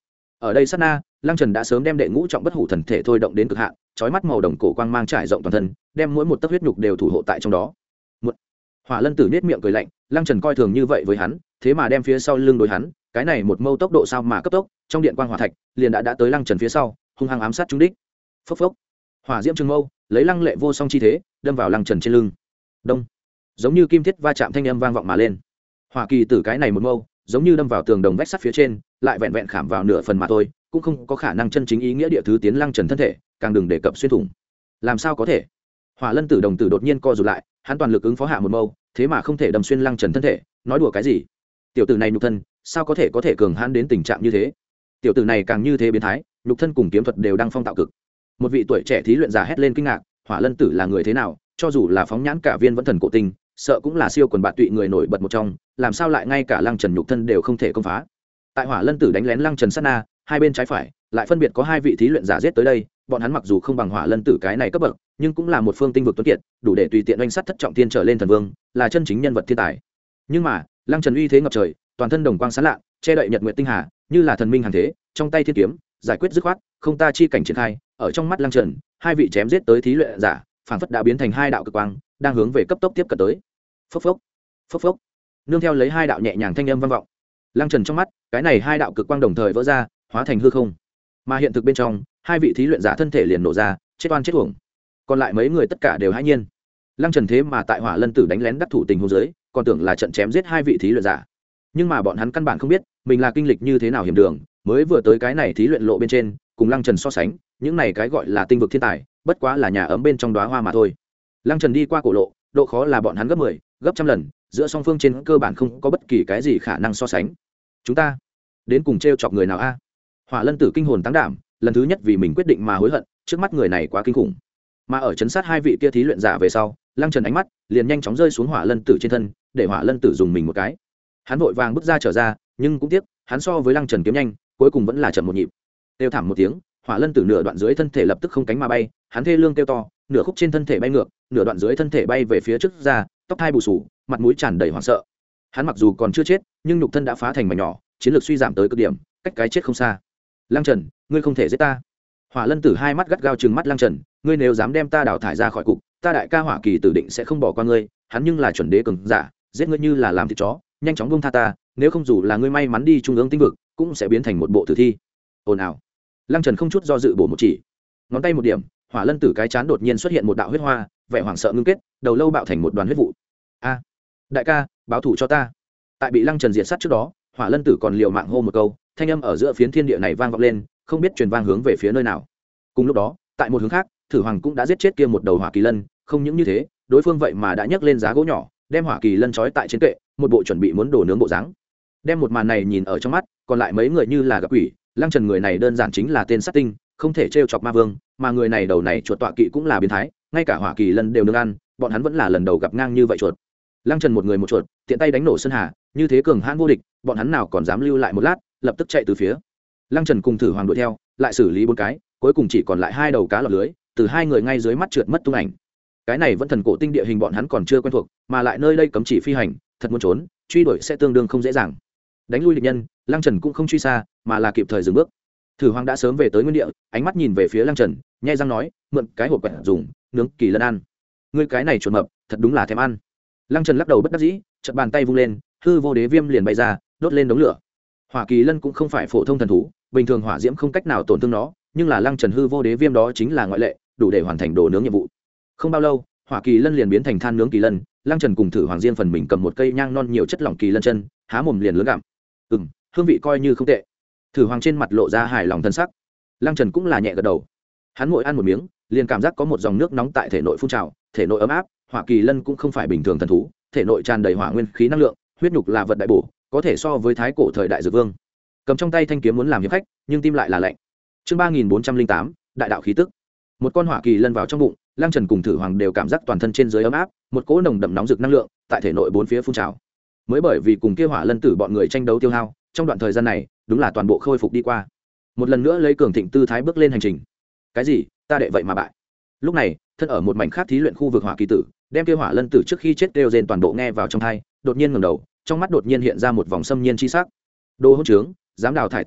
ở đây sát na lăng trần đã sớm đem đệ ngũ trọng bất hủ thần thể thôi động đến cực hạn, chói mắt màu đồng cổ quang mang trải rộng toàn thân, đem mỗi một tấc huyết nhục đều thủ hộ tại trong đó. Một Hỏa Lân Tử nết miệng cười lạnh, lăng trần coi thường như vậy với hắn, thế mà đem phía sau lưng đối hắn, cái này một mâu tốc độ sao mà cấp tốc, trong điện quang hỏa thạch liền đã đã tới lăng trần phía sau, hung hăng ám sát trúng đích. Phốc phốc, hỏa diễm trường mâu lấy lăng lệ vô song chi thế đâm vào lăng trần trên lưng. Đông, giống như kim thiết va chạm thanh âm vang vọng mà lên. Hỏa kỳ tử cái này một mâu giống như đâm vào tường đồng vách sắt phía trên, lại vẹn vẹn khảm vào nửa phần mà thôi, cũng không có khả năng chân chính ý nghĩa địa thứ tiến lăng trần thân thể, càng đừng đề cập xuyên thủng. Làm sao có thể? Hỏa Lân Tử đồng tử đột nhiên co rụt lại, hắn toàn lực ứng phó hạ một mâu, thế mà không thể đâm xuyên lăng trần thân thể, nói đùa cái gì? Tiểu tử này nhục thân sao có thể có thể cường hãn đến tình trạng như thế? Tiểu tử này càng như thế biến thái, nhục thân cùng kiếm thuật đều đang phong tạo cực. Một vị tuổi trẻ thí luyện giả hét lên kinh ngạc, Hỏa Lân Tử là người thế nào? Cho dù là phóng nhãn cả viên vẫn thần cổ tinh, sợ cũng là siêu quần bạn tụy người nổi bật một trong, làm sao lại ngay cả lăng trần nhục thân đều không thể công phá? Tại Hỏa Lân Tử đánh lén lăng trần sát na, hai bên trái phải lại phân biệt có hai vị thí luyện giả giết tới đây, bọn hắn mặc dù không bằng Hỏa Lân Tử cái này cấp bậc, nhưng cũng là một phương tinh vực tuấn kiệt, đủ để tùy tiện oanh sát thất trọng thiên trở lên thần vương, là chân chính nhân vật thiên tài. Nhưng mà lăng trần uy thế ngập trời, toàn thân đồng quang sáng lạ, che đậy nhật nguyệt tinh hà, như là thần minh hàng thế, trong tay thiên kiếm giải quyết dứt khoát, không ta chi cảnh triển khai. Ở trong mắt lăng trần, hai vị chém giết tới thí luyện giả phảng phất đã biến thành hai đạo cực quang, đang hướng về cấp tốc tiếp cận tới. Phốc phốc, phốc phốc, nương theo lấy hai đạo nhẹ nhàng thanh âm vang vọng, lăng trần trong mắt cái này hai đạo cực quang đồng thời vỡ ra, hóa thành hư không. Mà hiện thực bên trong, hai vị thí luyện giả thân thể liền nổ ra, chết oan chết uổng. Còn lại mấy người tất cả đều hãi nhiên. Lăng trần thế mà tại Hỏa Lân Tử đánh lén đắc thủ tình huống dưới, còn tưởng là trận chém giết hai vị thí luyện giả. Nhưng mà bọn hắn căn bản không biết mình là kinh lịch như thế nào hiểm đường, mới vừa tới cái này thí luyện lộ bên trên, cùng lăng trần so sánh, những này cái gọi là tinh vực thiên tài bất quá là nhà ấm bên trong đóa hoa mà thôi. Lăng trần đi qua cổ lộ, độ khó là bọn hắn gấp mười, gấp trăm lần, giữa song phương trên cơ bản không có bất kỳ cái gì khả năng so sánh. Chúng ta đến cùng trêu chọc người nào a? Hỏa Lân Tử kinh hồn táng đảm, lần thứ nhất vì mình quyết định mà hối hận, trước mắt người này quá kinh khủng. Mà ở chấn sát hai vị kia thí luyện giả về sau, lăng trần ánh mắt liền nhanh chóng rơi xuống Hỏa Lân Tử trên thân, để Hỏa Lân Tử dùng mình một cái. Hắn vội vàng bước ra trở ra, nhưng cũng tiếc, hắn so với lăng trần kiếm nhanh, cuối cùng vẫn là chậm một nhịp. Kêu thảm một tiếng, Hỏa Lân Tử nửa đoạn dưới thân thể lập tức không cánh mà bay, hắn thê lương kêu to, nửa khúc trên thân thể bay ngược, nửa đoạn dưới thân thể bay về phía trước ra, tóc hai bù sù, mặt mũi tràn đầy hoảng sợ. Hắn mặc dù còn chưa chết, nhưng nhục thân đã phá thành mảnh nhỏ, chiến lược suy giảm tới cực điểm, cách cái chết không xa. Lăng Trần, ngươi không thể giết ta. Hỏa Lân Tử hai mắt gắt gao trừng mắt Lăng Trần, ngươi nếu dám đem ta đào thải ra khỏi cục, ta đại ca Hỏa Kỳ tử định sẽ không bỏ qua ngươi, hắn nhưng là chuẩn đế cường giả, giết ngươi như là làm thịt chó, nhanh chóng buông tha ta, nếu không dù là ngươi may mắn đi trung ương tinh vực, cũng sẽ biến thành một bộ tử thi. Ồn ào. Lăng Trần không chút do dự bổ một chỉ, ngón tay một điểm, Hỏa Lân Tử cái chán đột nhiên xuất hiện một đạo huyết hoa, vẻ hoảng sợ ngưng kết, đầu lâu bạo thành một đoàn huyết vụ. A, đại ca, báo thủ cho ta. Tại bị Lăng Trần diệt sát trước đó, Hỏa Lân Tử còn liều mạng hô một câu, thanh âm ở giữa phiến thiên địa này vang vọng lên, không biết truyền vang hướng về phía nơi nào. Cùng lúc đó, tại một hướng khác, Thử Hoàng cũng đã giết chết kia một đầu Hỏa Kỳ Lân, không những như thế, đối phương vậy mà đã nhấc lên giá gỗ nhỏ, đem Hỏa Kỳ Lân trói tại trên kệ, một bộ chuẩn bị muốn đổ nướng bộ dáng. Đem một màn này nhìn ở trong mắt, còn lại mấy người như là gặp quỷ, Lăng Trần người này đơn giản chính là tên sát tinh, không thể trêu chọc ma vương, mà người này đầu này chuột tọa kỵ cũng là biến thái, ngay cả Hỏa Kỳ Lân đều nướng ăn, bọn hắn vẫn là lần đầu gặp ngang như vậy chuột. Lăng Trần một người một chuột, tiện tay đánh nổ sơn hà, như thế cường hãn vô địch, bọn hắn nào còn dám lưu lại một lát, lập tức chạy từ phía. Lăng Trần cùng Thử Hoàng đuổi theo, lại xử lý bốn cái, cuối cùng chỉ còn lại hai đầu cá lọt lưới, từ hai người ngay dưới mắt trượt mất tung ảnh. Cái này vẫn thần cổ tinh địa hình bọn hắn còn chưa quen thuộc, mà lại nơi đây cấm chỉ phi hành, thật muốn trốn, truy đuổi sẽ tương đương không dễ dàng. Đánh lui địch nhân, Lăng Trần cũng không truy xa, mà là kịp thời dừng bước. Thử Hoàng đã sớm về tới nguyên địa, ánh mắt nhìn về phía Lăng Trần, nhếch răng nói, mượn cái hộp quẹt dùng, nướng Kỳ Lân ăn. Ngươi cái này chuột mập, thật đúng là thèm ăn. Lăng Trần lắc đầu bất đắc dĩ, chợt bàn tay vung lên, hư vô đế viêm liền bay ra, đốt lên đống lửa. Hỏa Kỳ Lân cũng không phải phổ thông thần thú, bình thường hỏa diễm không cách nào tổn thương nó, nhưng là Lăng Trần hư vô đế viêm đó chính là ngoại lệ, đủ để hoàn thành đồ nướng nhiệm vụ. Không bao lâu, Hỏa Kỳ Lân liền biến thành than nướng Kỳ Lân, Lăng Trần cùng Thử Hoàng riêng phần mình cầm một cây nhang non nhiều chất lỏng Kỳ Lân chân, há mồm liền lớn gặm. Ừm, hương vị coi như không tệ. Thử Hoàng trên mặt lộ ra hài lòng thân sắc. Lăng Trần cũng là nhẹ gật đầu. Hắn ngồi ăn một miếng, liền cảm giác có một dòng nước nóng tại thể nội phun trào, thể nội ấm áp. Hỏa Kỳ Lân cũng không phải bình thường thần thú, thể nội tràn đầy hỏa nguyên khí năng lượng, huyết nhục là vật đại bổ, có thể so với thái cổ thời đại dược vương. Cầm trong tay thanh kiếm muốn làm hiệp khách, nhưng tim lại là lạnh. Chương ba nghìn bốn trăm linh tám, đại đạo khí tức. Một con Hỏa Kỳ Lân vào trong bụng, Lăng Trần cùng Thử Hoàng đều cảm giác toàn thân trên dưới ấm áp, một cỗ nồng đậm nóng rực năng lượng tại thể nội bốn phía phun trào. Mới bởi vì cùng kia Hỏa Lân Tử bọn người tranh đấu tiêu hao, trong đoạn thời gian này, đúng là toàn bộ khôi phục đi qua. Một lần nữa lấy cường thịnh tư thái bước lên hành trình. Cái gì? Ta đệ vậy mà bại. Lúc này, thân ở một mảnh khác thí luyện khu vực Hỏa Kỳ Tử, đem kia Hỏa Lân Tử trước khi chết kêu rên toàn bộ nghe vào trong tai, đột nhiên ngẩng đầu, trong mắt đột nhiên hiện ra một vòng xâm nhiên chi sắc. Đồ hỗn trướng, dám đào thải ta đệ,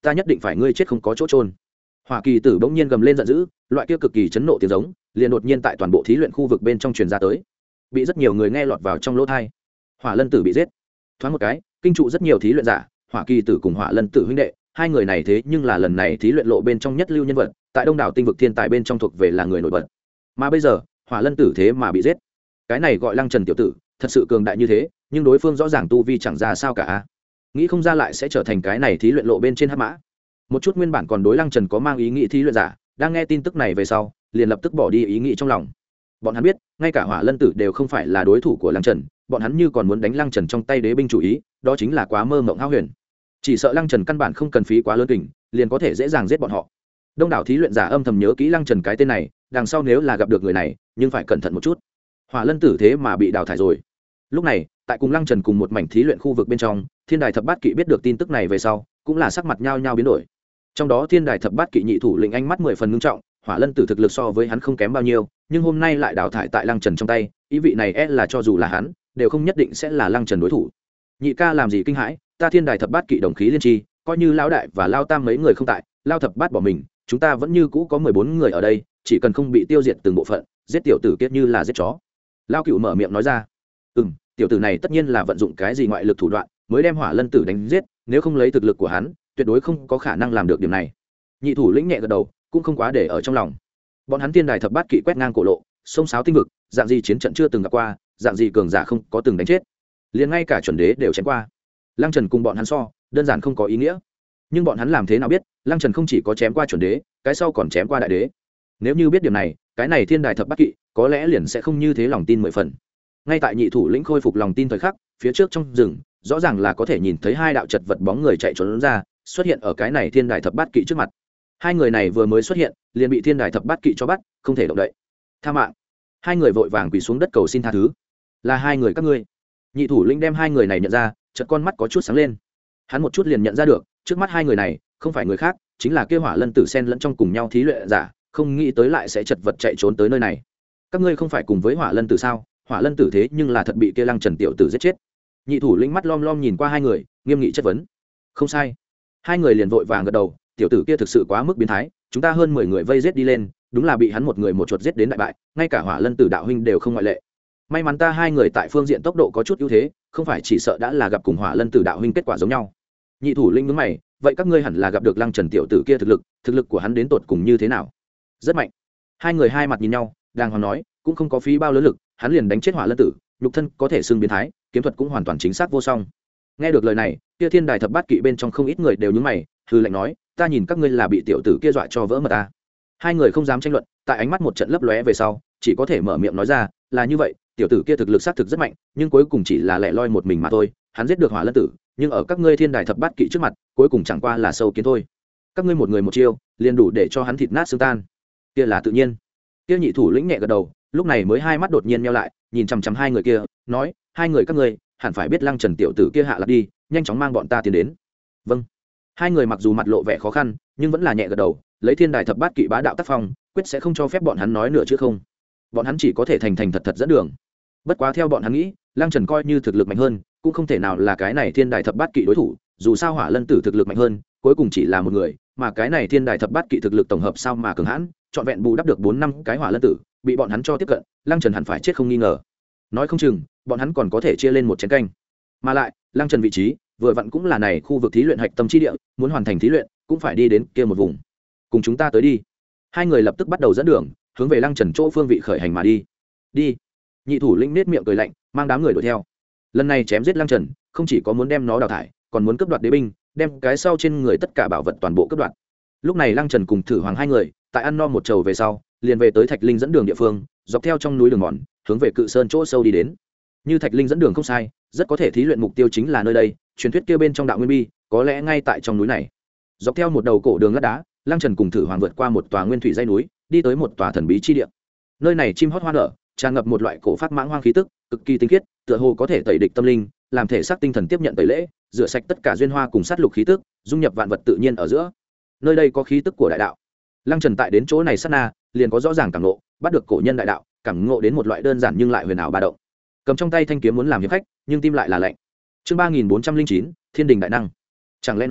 ta nhất định phải ngươi chết không có chỗ trôn. Hỏa kỳ tử bỗng nhiên gầm lên giận dữ, loại kia cực kỳ chấn nộ tiếng giống liền đột nhiên tại toàn bộ thí luyện khu vực bên trong truyền ra tới, bị rất nhiều người nghe lọt vào trong lỗ tai. Hỏa lân tử bị giết. Thoáng một cái kinh trụ rất nhiều thí luyện giả. Hỏa kỳ tử cùng hỏa lân tử huynh đệ, hai người này thế nhưng là lần này thí luyện lộ bên trong nhất lưu nhân vật, tại đông đảo tinh vực thiên tài bên trong thuộc về là người nổi bật. Mà bây giờ hỏa lân tử thế mà bị giết, cái này gọi Lăng Trần tiểu tử thật sự cường đại như thế, nhưng đối phương rõ ràng tu vi chẳng ra sao cả, nghĩ không ra lại sẽ trở thành cái này thí luyện lộ bên trên hắc mã. Một chút nguyên bản còn đối Lăng Trần có mang ý nghĩ thí luyện giả, đang nghe tin tức này về sau liền lập tức bỏ đi ý nghĩ trong lòng. Bọn hắn biết ngay cả hỏa lân tử đều không phải là đối thủ của Lăng Trần, bọn hắn như còn muốn đánh Lăng Trần trong tay đế binh chủ ý, đó chính là quá mơ mộng hão huyền. Chỉ sợ Lăng Trần căn bản không cần phí quá lớn kình, liền có thể dễ dàng giết bọn họ. Đông đảo thí luyện giả âm thầm nhớ kỹ Lăng Trần cái tên này, đằng sau nếu là gặp được người này nhưng phải cẩn thận một chút. Hỏa lân tử thế mà bị đào thải rồi. Lúc này tại cùng Lăng Trần cùng một mảnh thí luyện khu vực bên trong, thiên đài thập bát kỵ biết được tin tức này về sau cũng là sắc mặt nhao nhao biến đổi. Trong đó thiên đài thập bát kỵ nhị thủ lĩnh ánh mắt mười phần ngưng trọng, hỏa lân tử thực lực so với hắn không kém bao nhiêu, nhưng hôm nay lại đào thải tại Lăng Trần trong tay, ý vị này e là cho dù là hắn đều không nhất định sẽ là Lăng Trần đối thủ. Nhị ca làm gì kinh hãi, ta thiên đài thập bát kỵ đồng khí liên tri, coi như lão đại và lao tam mấy người không tại, lao thập bát bỏ mình, chúng ta vẫn như cũ có mười bốn người ở đây, chỉ cần không bị tiêu diệt từng bộ phận, giết tiểu tử kiết như là giết chó. Lao cựu mở miệng nói ra. Ừm, tiểu tử này tất nhiên là vận dụng cái gì ngoại lực thủ đoạn mới đem hỏa lân tử đánh giết, nếu không lấy thực lực của hắn tuyệt đối không có khả năng làm được điểm này. Nhị thủ lĩnh nhẹ gật đầu, cũng không quá để ở trong lòng. Bọn hắn thiên đài thập bát kỵ quét ngang cổ lộ, sông sáo tinh vực, dạng gì chiến trận chưa từng gặp qua, dạng gì cường giả không có từng đánh chết, liền ngay cả chuẩn đế đều chém qua. Lăng Trần cùng bọn hắn so đơn giản không có ý nghĩa, nhưng bọn hắn làm thế nào biết Lăng Trần không chỉ có chém qua chuẩn đế, cái sau còn chém qua đại đế. Nếu như biết điểm này, cái này thiên đài thập bát kỵ có lẽ liền sẽ không như thế lòng tin mười phần. Ngay tại nhị thủ lĩnh khôi phục lòng tin thời khắc, phía trước trong rừng rõ ràng là có thể nhìn thấy hai đạo chật vật bóng người chạy trốn ra, xuất hiện ở cái này thiên đài thập bát kỵ trước mặt. Hai người này vừa mới xuất hiện liền bị thiên đài thập bát kỵ cho bắt, không thể động đậy. Tha mạng. Hai người vội vàng quỳ xuống đất cầu xin tha thứ. Là hai người các ngươi. Nhị thủ lĩnh đem hai người này nhận ra, chợt con mắt có chút sáng lên. Hắn một chút liền nhận ra được, trước mắt hai người này không phải người khác, chính là kêu hỏa lân tử sen lẫn trong cùng nhau thí luyện giả, không nghĩ tới lại sẽ chật vật chạy trốn tới nơi này. Các ngươi không phải cùng với hỏa lân tử sao? Hỏa lân tử thế nhưng là thật bị kia Lăng Trần tiểu tử giết chết. Nhị thủ lĩnh mắt lom lom nhìn qua hai người, nghiêm nghị chất vấn. Không sai. Hai người liền vội vàng gật đầu, tiểu tử kia thực sự quá mức biến thái, chúng ta hơn mười người vây giết đi lên, đúng là bị hắn một người một chuột giết đến đại bại, ngay cả hỏa lân tử đạo huynh đều không ngoại lệ. May mắn ta hai người tại phương diện tốc độ có chút ưu thế, không phải chỉ sợ đã là gặp cùng hỏa lân tử đạo huynh kết quả giống nhau. Nhị thủ lĩnh nhướng mày, vậy các ngươi hẳn là gặp được Lăng Trần tiểu tử kia thực lực, thực lực của hắn đến tột cùng như thế nào? Rất mạnh. Hai người hai mặt nhìn nhau, đang hoàng nói, cũng không có phí bao lớn lực, hắn liền đánh chết hỏa lân tử, nhục thân có thể xưng biến thái, kiếm thuật cũng hoàn toàn chính xác vô song. Nghe được lời này, kia thiên đài thập bát kỵ bên trong không ít người đều nhướng mày, hư lệnh nói, ta nhìn các ngươi là bị tiểu tử kia dọa cho vỡ mật ta. Hai người không dám tranh luận, tại ánh mắt một trận lấp lóe về sau, chỉ có thể mở miệng nói ra, là như vậy, tiểu tử kia thực lực xác thực rất mạnh, nhưng cuối cùng chỉ là lẻ loi một mình mà thôi, hắn giết được hỏa lân tử, nhưng ở các ngươi thiên đài thập bát kỵ trước mặt, cuối cùng chẳng qua là sâu kiến thôi. Các ngươi một người một chiêu, liền đủ để cho hắn thịt nát xương tan. Kia là tự nhiên. Kia nhị thủ lĩnh nhẹ gật đầu, lúc này mới hai mắt đột nhiên nheo lại, nhìn chằm chằm hai người kia, nói, hai người các ngươi hẳn phải biết Lăng Trần tiểu tử kia hạ lạc đi, nhanh chóng mang bọn ta tiến đến. Vâng. Hai người mặc dù mặt lộ vẻ khó khăn, nhưng vẫn là nhẹ gật đầu, lấy thiên đài thập bát kỵ bá đạo tác phong, quyết sẽ không cho phép bọn hắn nói nửa chữ không. Bọn hắn chỉ có thể thành thành thật thật dẫn đường. Bất quá theo bọn hắn nghĩ, Lăng Trần coi như thực lực mạnh hơn, cũng không thể nào là cái này thiên đài thập bát kỵ đối thủ, dù sao hỏa lân tử thực lực mạnh hơn, cuối cùng chỉ là một người, mà cái này thiên đài thập bát kỵ thực lực tổng hợp sao mà cường hãn, trọn vẹn bù đắp được bốn năm cái hỏa lân tử, bị bọn hắn cho tiếp cận, Lăng Trần hẳn phải chết không nghi ngờ. Nói không chừng, bọn hắn còn có thể chia lên một chén canh. Mà lại, Lăng Trần vị trí, vừa vặn cũng là này khu vực thí luyện hạch tâm chi địa, muốn hoàn thành thí luyện, cũng phải đi đến kia một vùng. Cùng chúng ta tới đi. Hai người lập tức bắt đầu dẫn đường, hướng về Lăng Trần chỗ phương vị khởi hành mà đi. Đi. Nhị thủ lĩnh nết miệng cười lạnh, mang đám người đuổi theo. Lần này chém giết Lăng Trần, không chỉ có muốn đem nó đào thải, còn muốn cướp đoạt đế binh, đem cái sau trên người tất cả bảo vật toàn bộ cướp đoạt. Lúc này Lăng Trần cùng Thử Hoàng hai người, tại ăn no một trầu về sau, liền về tới Thạch Linh dẫn đường địa phương, dọc theo trong núi đường mòn, hướng về Cự Sơn chỗ sâu đi đến. Như Thạch Linh dẫn đường không sai, rất có thể thí luyện mục tiêu chính là nơi đây, truyền thuyết kia bên trong đạo nguyên bi, có lẽ ngay tại trong núi này. Dọc theo một đầu cổ đường lát đá, Lăng Trần cùng Thử Hoàng vượt qua một tòa nguyên thủy dãy núi, đi tới một tòa thần bí chi địa. Nơi này chim hót hoa nở, tràn ngập một loại cổ phát mãng hoang khí tức, cực kỳ tinh khiết, tựa hồ có thể tẩy địch tâm linh, làm thể xác tinh thần tiếp nhận tẩy lễ, rửa sạch tất cả duyên hoa cùng sát lục khí tức, dung nhập vạn vật tự nhiên ở giữa. Nơi đây có khí tức của đại đạo. Lăng Trần tại đến chỗ này sát na, liền có rõ ràng cảm ngộ, bắt được cổ nhân đại đạo, cảm ngộ đến một loại đơn giản nhưng lại huyền ảo ba động. Cầm trong tay thanh kiếm muốn làm hiệp khách, nhưng tim lại là lạnh. Chương ba nghìn bốn trăm linh chín, Thiên đình đại năng. Chẳng lẽ nói,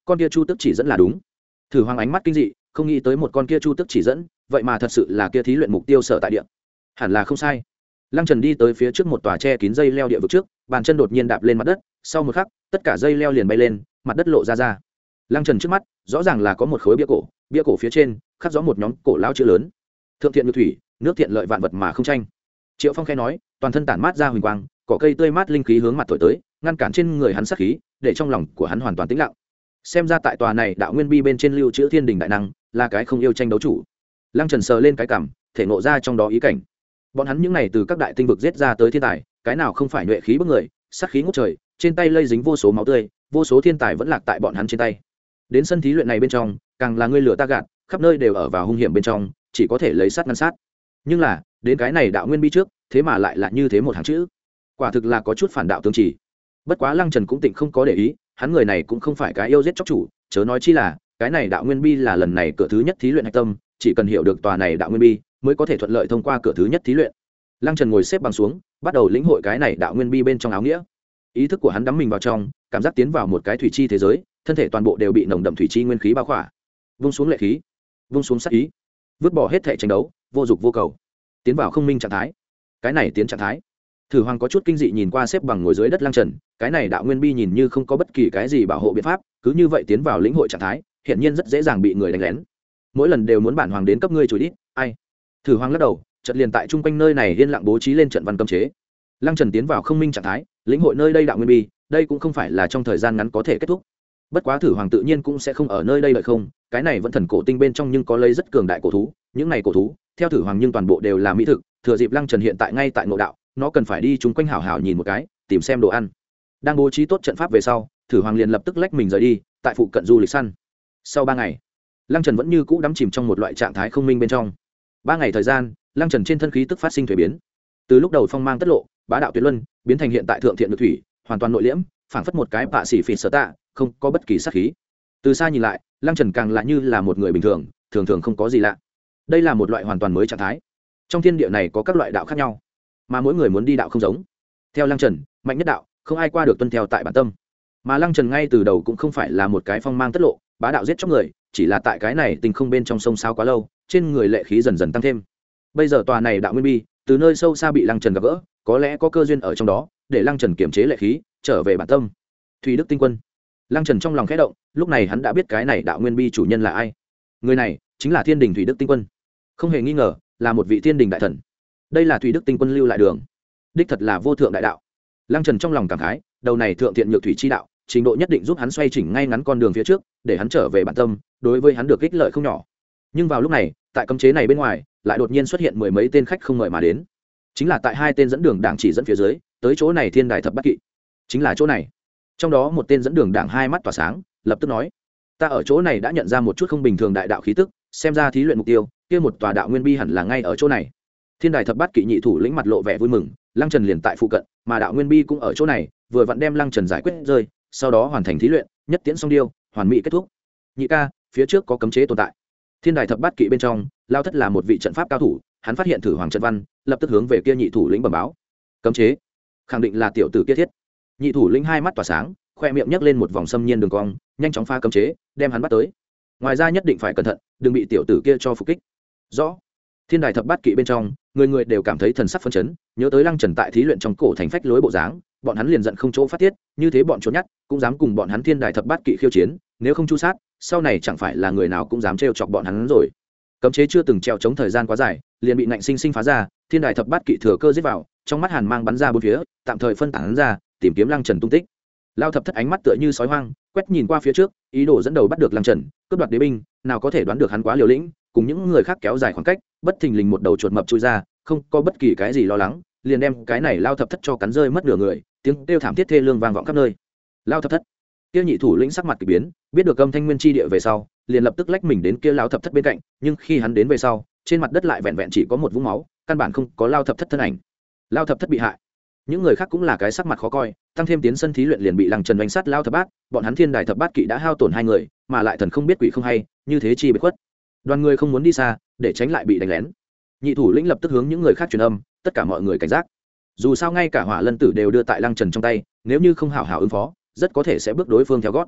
con kia chu tức chỉ dẫn là đúng. Thử Hoàng ánh mắt kinh dị, không nghĩ tới một con kia chu tức chỉ dẫn vậy mà thật sự là kia thí luyện mục tiêu sở tại địa. Hẳn là không sai. Lăng Trần đi tới phía trước một tòa che kín dây leo địa vực trước, bàn chân đột nhiên đạp lên mặt đất, sau một khắc tất cả dây leo liền bay lên, mặt đất lộ ra ra. Lăng Trần trước mắt rõ ràng là có một khối bia cổ, bia cổ phía trên khắc rõ một nhóm cổ lão chữ lớn: thượng thiện như thủy, nước thiện lợi vạn vật mà không tranh. Triệu Phong khẽ nói, toàn thân tản mát ra huỳnh quang, cỏ cây tươi mát linh khí hướng mặt thổi tới, ngăn cản trên người hắn sát khí, để trong lòng của hắn hoàn toàn tĩnh lặng. Xem ra tại tòa này đạo nguyên bi bên trên lưu chữ thiên đình đại năng là cái không yêu tranh đấu chủ. Lăng Trần sờ lên cái cằm, thể ngộ ra trong đó ý cảnh. Bọn hắn những này từ các đại tinh vực giết ra tới thiên tài, cái nào không phải nhuệ khí bức người, sát khí ngút trời, trên tay lây dính vô số máu tươi, vô số thiên tài vẫn lạc tại bọn hắn trên tay. Đến sân thí luyện này bên trong, càng là ngươi lửa ta gạt, khắp nơi đều ở vào hung hiểm bên trong, chỉ có thể lấy sát ngăn sát. Nhưng là, đến cái này đạo nguyên bi trước, thế mà lại là như thế một hàng chữ. Quả thực là có chút phản đạo tương chỉ. Bất quá Lăng Trần cũng tịnh không có để ý, hắn người này cũng không phải cái yêu giết chóc chủ, chớ nói chi là, cái này đạo nguyên bi là lần này cửa thứ nhất thí luyện hạch tâm, chỉ cần hiểu được tòa này đạo nguyên bi, mới có thể thuận lợi thông qua cửa thứ nhất thí luyện. Lăng Trần ngồi xếp bằng xuống, bắt đầu lĩnh hội cái này đạo nguyên bi bên trong áo nghĩa. Ý thức của hắn đắm mình vào trong, cảm giác tiến vào một cái thủy chi thế giới, thân thể toàn bộ đều bị nồng đậm thủy chi nguyên khí bao khỏa. Vung xuống lệ khí, vung xuống sát ý, vứt bỏ hết thể tranh đấu, vô dục vô cầu, tiến vào không minh trạng thái. Cái này tiến trạng thái. Thử Hoàng có chút kinh dị nhìn qua xếp bằng ngồi dưới đất Lăng Trần, cái này đạo nguyên bi nhìn như không có bất kỳ cái gì bảo hộ biện pháp, cứ như vậy tiến vào lĩnh hội trạng thái, hiện nhiên rất dễ dàng bị người đánh lén. Mỗi lần đều muốn bản hoàng đến cấp ngươi chùi đít, ai? Thử Hoàng lắc đầu, chợt liền tại trung quanh nơi này yên lặng bố trí lên trận văn cấm chế. Lăng Trần tiến vào không minh trạng thái, lĩnh hội nơi đây đạo nguyên bi, đây cũng không phải là trong thời gian ngắn có thể kết thúc. Bất quá Thử Hoàng tự nhiên cũng sẽ không ở nơi đây đợi không, cái này vẫn thần cổ tinh bên trong nhưng có lấy rất cường đại cổ thú, những này cổ thú, theo Thử Hoàng nhưng toàn bộ đều là mỹ thực, thừa dịp Lăng Trần hiện tại ngay tại ngộ đạo, nó cần phải đi chung quanh hảo hảo nhìn một cái, tìm xem đồ ăn. Đang bố trí tốt trận pháp về sau, Thử Hoàng liền lập tức lách mình rời đi, tại phụ cận du lịch săn. Sau ba ngày, Lăng Trần vẫn như cũ đắm chìm trong một loại trạng thái không minh bên trong. Ba ngày thời gian, Lăng Trần trên thân khí tức phát sinh thay biến. Từ lúc đầu phong mang tất lộ, bá đạo tuyệt luân, biến thành hiện tại thượng thiện nhược thủy, hoàn toàn nội liễm, phảng phất một cái bạ sĩ phỉ sở tạ, không có bất kỳ sát khí. Từ xa nhìn lại, Lăng Trần càng lại như là một người bình thường, thường thường không có gì lạ. Đây là một loại hoàn toàn mới trạng thái. Trong thiên địa này có các loại đạo khác nhau, mà mỗi người muốn đi đạo không giống. Theo Lăng Trần, mạnh nhất đạo, không ai qua được tuân theo tại bản tâm. Mà Lăng Trần ngay từ đầu cũng không phải là một cái phong mang tất lộ, bá đạo giết chóc người, chỉ là tại cái này tình không bên trong sông sao quá lâu, trên người lệ khí dần dần tăng thêm. Bây giờ tòa này đạo nguyên bi, từ nơi sâu xa bị Lăng Trần gặp gỡ, có lẽ có cơ duyên ở trong đó, để Lăng Trần kiềm chế lệ khí, trở về bản tâm. Thủy Đức Tinh Quân. Lăng Trần trong lòng khẽ động, lúc này hắn đã biết cái này đạo nguyên bi chủ nhân là ai. Người này chính là Thiên Đình Thủy Đức Tinh Quân, không hề nghi ngờ, là một vị Thiên Đình đại thần. Đây là Thủy Đức Tinh Quân lưu lại đường, đích thật là vô thượng đại đạo. Lăng Trần trong lòng cảm khái, đầu này thượng thiện nhược thủy chi đạo, trình độ nhất định giúp hắn xoay chỉnh ngay ngắn con đường phía trước, để hắn trở về bản tâm, đối với hắn được ích lợi không nhỏ. Nhưng vào lúc này, tại cấm chế này bên ngoài, lại đột nhiên xuất hiện mười mấy tên khách không mời mà đến. Chính là tại hai tên dẫn đường đảng chỉ dẫn phía dưới, tới chỗ này Thiên Đài Thập Bát Kỵ. Chính là chỗ này. Trong đó một tên dẫn đường đảng hai mắt tỏa sáng, lập tức nói: "Ta ở chỗ này đã nhận ra một chút không bình thường đại đạo khí tức, xem ra thí luyện mục tiêu, kia một tòa đạo nguyên bi hẳn là ngay ở chỗ này." Thiên Đài Thập Bát Kỵ nhị thủ lĩnh mặt lộ vẻ vui mừng, Lăng Trần liền tại phụ cận, mà đạo nguyên bi cũng ở chỗ này, vừa vặn đem Lăng Trần giải quyết rơi, sau đó hoàn thành thí luyện, nhất tiễn song điêu, hoàn mỹ kết thúc. Nhị ca, phía trước có cấm chế tồn tại. Thiên Đài Thập Bát Kỵ bên trong, Lao Thất là một vị trận pháp cao thủ, hắn phát hiện Thử Hoàng trận văn, lập tức hướng về kia nhị thủ lĩnh bẩm báo. Cấm chế, khẳng định là tiểu tử kia thiết. Nhị thủ lĩnh hai mắt tỏa sáng, khoe miệng nhấc lên một vòng xâm nhiên đường cong, nhanh chóng phá cấm chế, đem hắn bắt tới. Ngoài ra nhất định phải cẩn thận, đừng bị tiểu tử kia cho phục kích. Rõ. Thiên Đài Thập Bát Kỵ bên trong, người người đều cảm thấy thần sắc phấn chấn, nhớ tới Lăng Trần tại thí luyện trong cổ thành phách lối bộ dáng, bọn hắn liền giận không chỗ phát tiết, như thế bọn trốn nhát, cũng dám cùng bọn hắn Thiên Đài Thập Bát Kỵ khiêu chiến, nếu không chu sát, sau này chẳng phải là người nào cũng dám trêu chọc bọn hắn rồi. Cấm chế chưa từng treo chống thời gian quá dài, liền bị nạnh sinh sinh phá ra, Thiên Đài Thập Bát Kỵ thừa cơ giết vào, trong mắt hàn mang bắn ra bốn phía, tạm thời phân tán ra, tìm kiếm Lăng Trần tung tích. Lao Thập Thất ánh mắt tựa như sói hoang, quét nhìn qua phía trước, ý đồ dẫn đầu bắt được Lăng Trần, cướp đoạt đế binh, nào có thể đoán được hắn quá liều lĩnh, cùng những người khác kéo dài khoảng cách, bất thình lình một đầu chuột mập chui ra, không có bất kỳ cái gì lo lắng, liền đem cái này Lao Thập Thất cho cắn rơi mất nửa người, tiếng kêu thảm thiết thê lương vang vọng khắp nơi. Lao Thập Thất, kia nhị thủ lĩnh sắc mặt kỳ biến, biết được âm thanh nguyên chi địa về sau, liền lập tức lách mình đến kia Lao Thập Thất bên cạnh, nhưng khi hắn đến về sau, trên mặt đất lại vẹn vẹn chỉ có một vũng máu, căn bản không có Lao Thập Thất thân ảnh. Lao Thập Thất bị hại. Những người khác cũng là cái sắc mặt khó coi, tăng thêm tiến sân thí luyện liền bị Lăng Trần đánh sát Lao Thập Bát, bọn hắn Thiên Đài Thập Bát Kỵ đã hao tổn hai người, mà lại thần không biết quỷ không hay, như thế chi biệt khuất. Đoàn người không muốn đi xa, để tránh lại bị đánh lén. Nhị thủ lĩnh lập tức hướng những người khác truyền âm, tất cả mọi người cảnh giác. Dù sao ngay cả Hỏa Lân Tử đều đưa tại Lăng Trần trong tay, nếu như không hảo hảo ứng phó, rất có thể sẽ bước đối phương theo gót.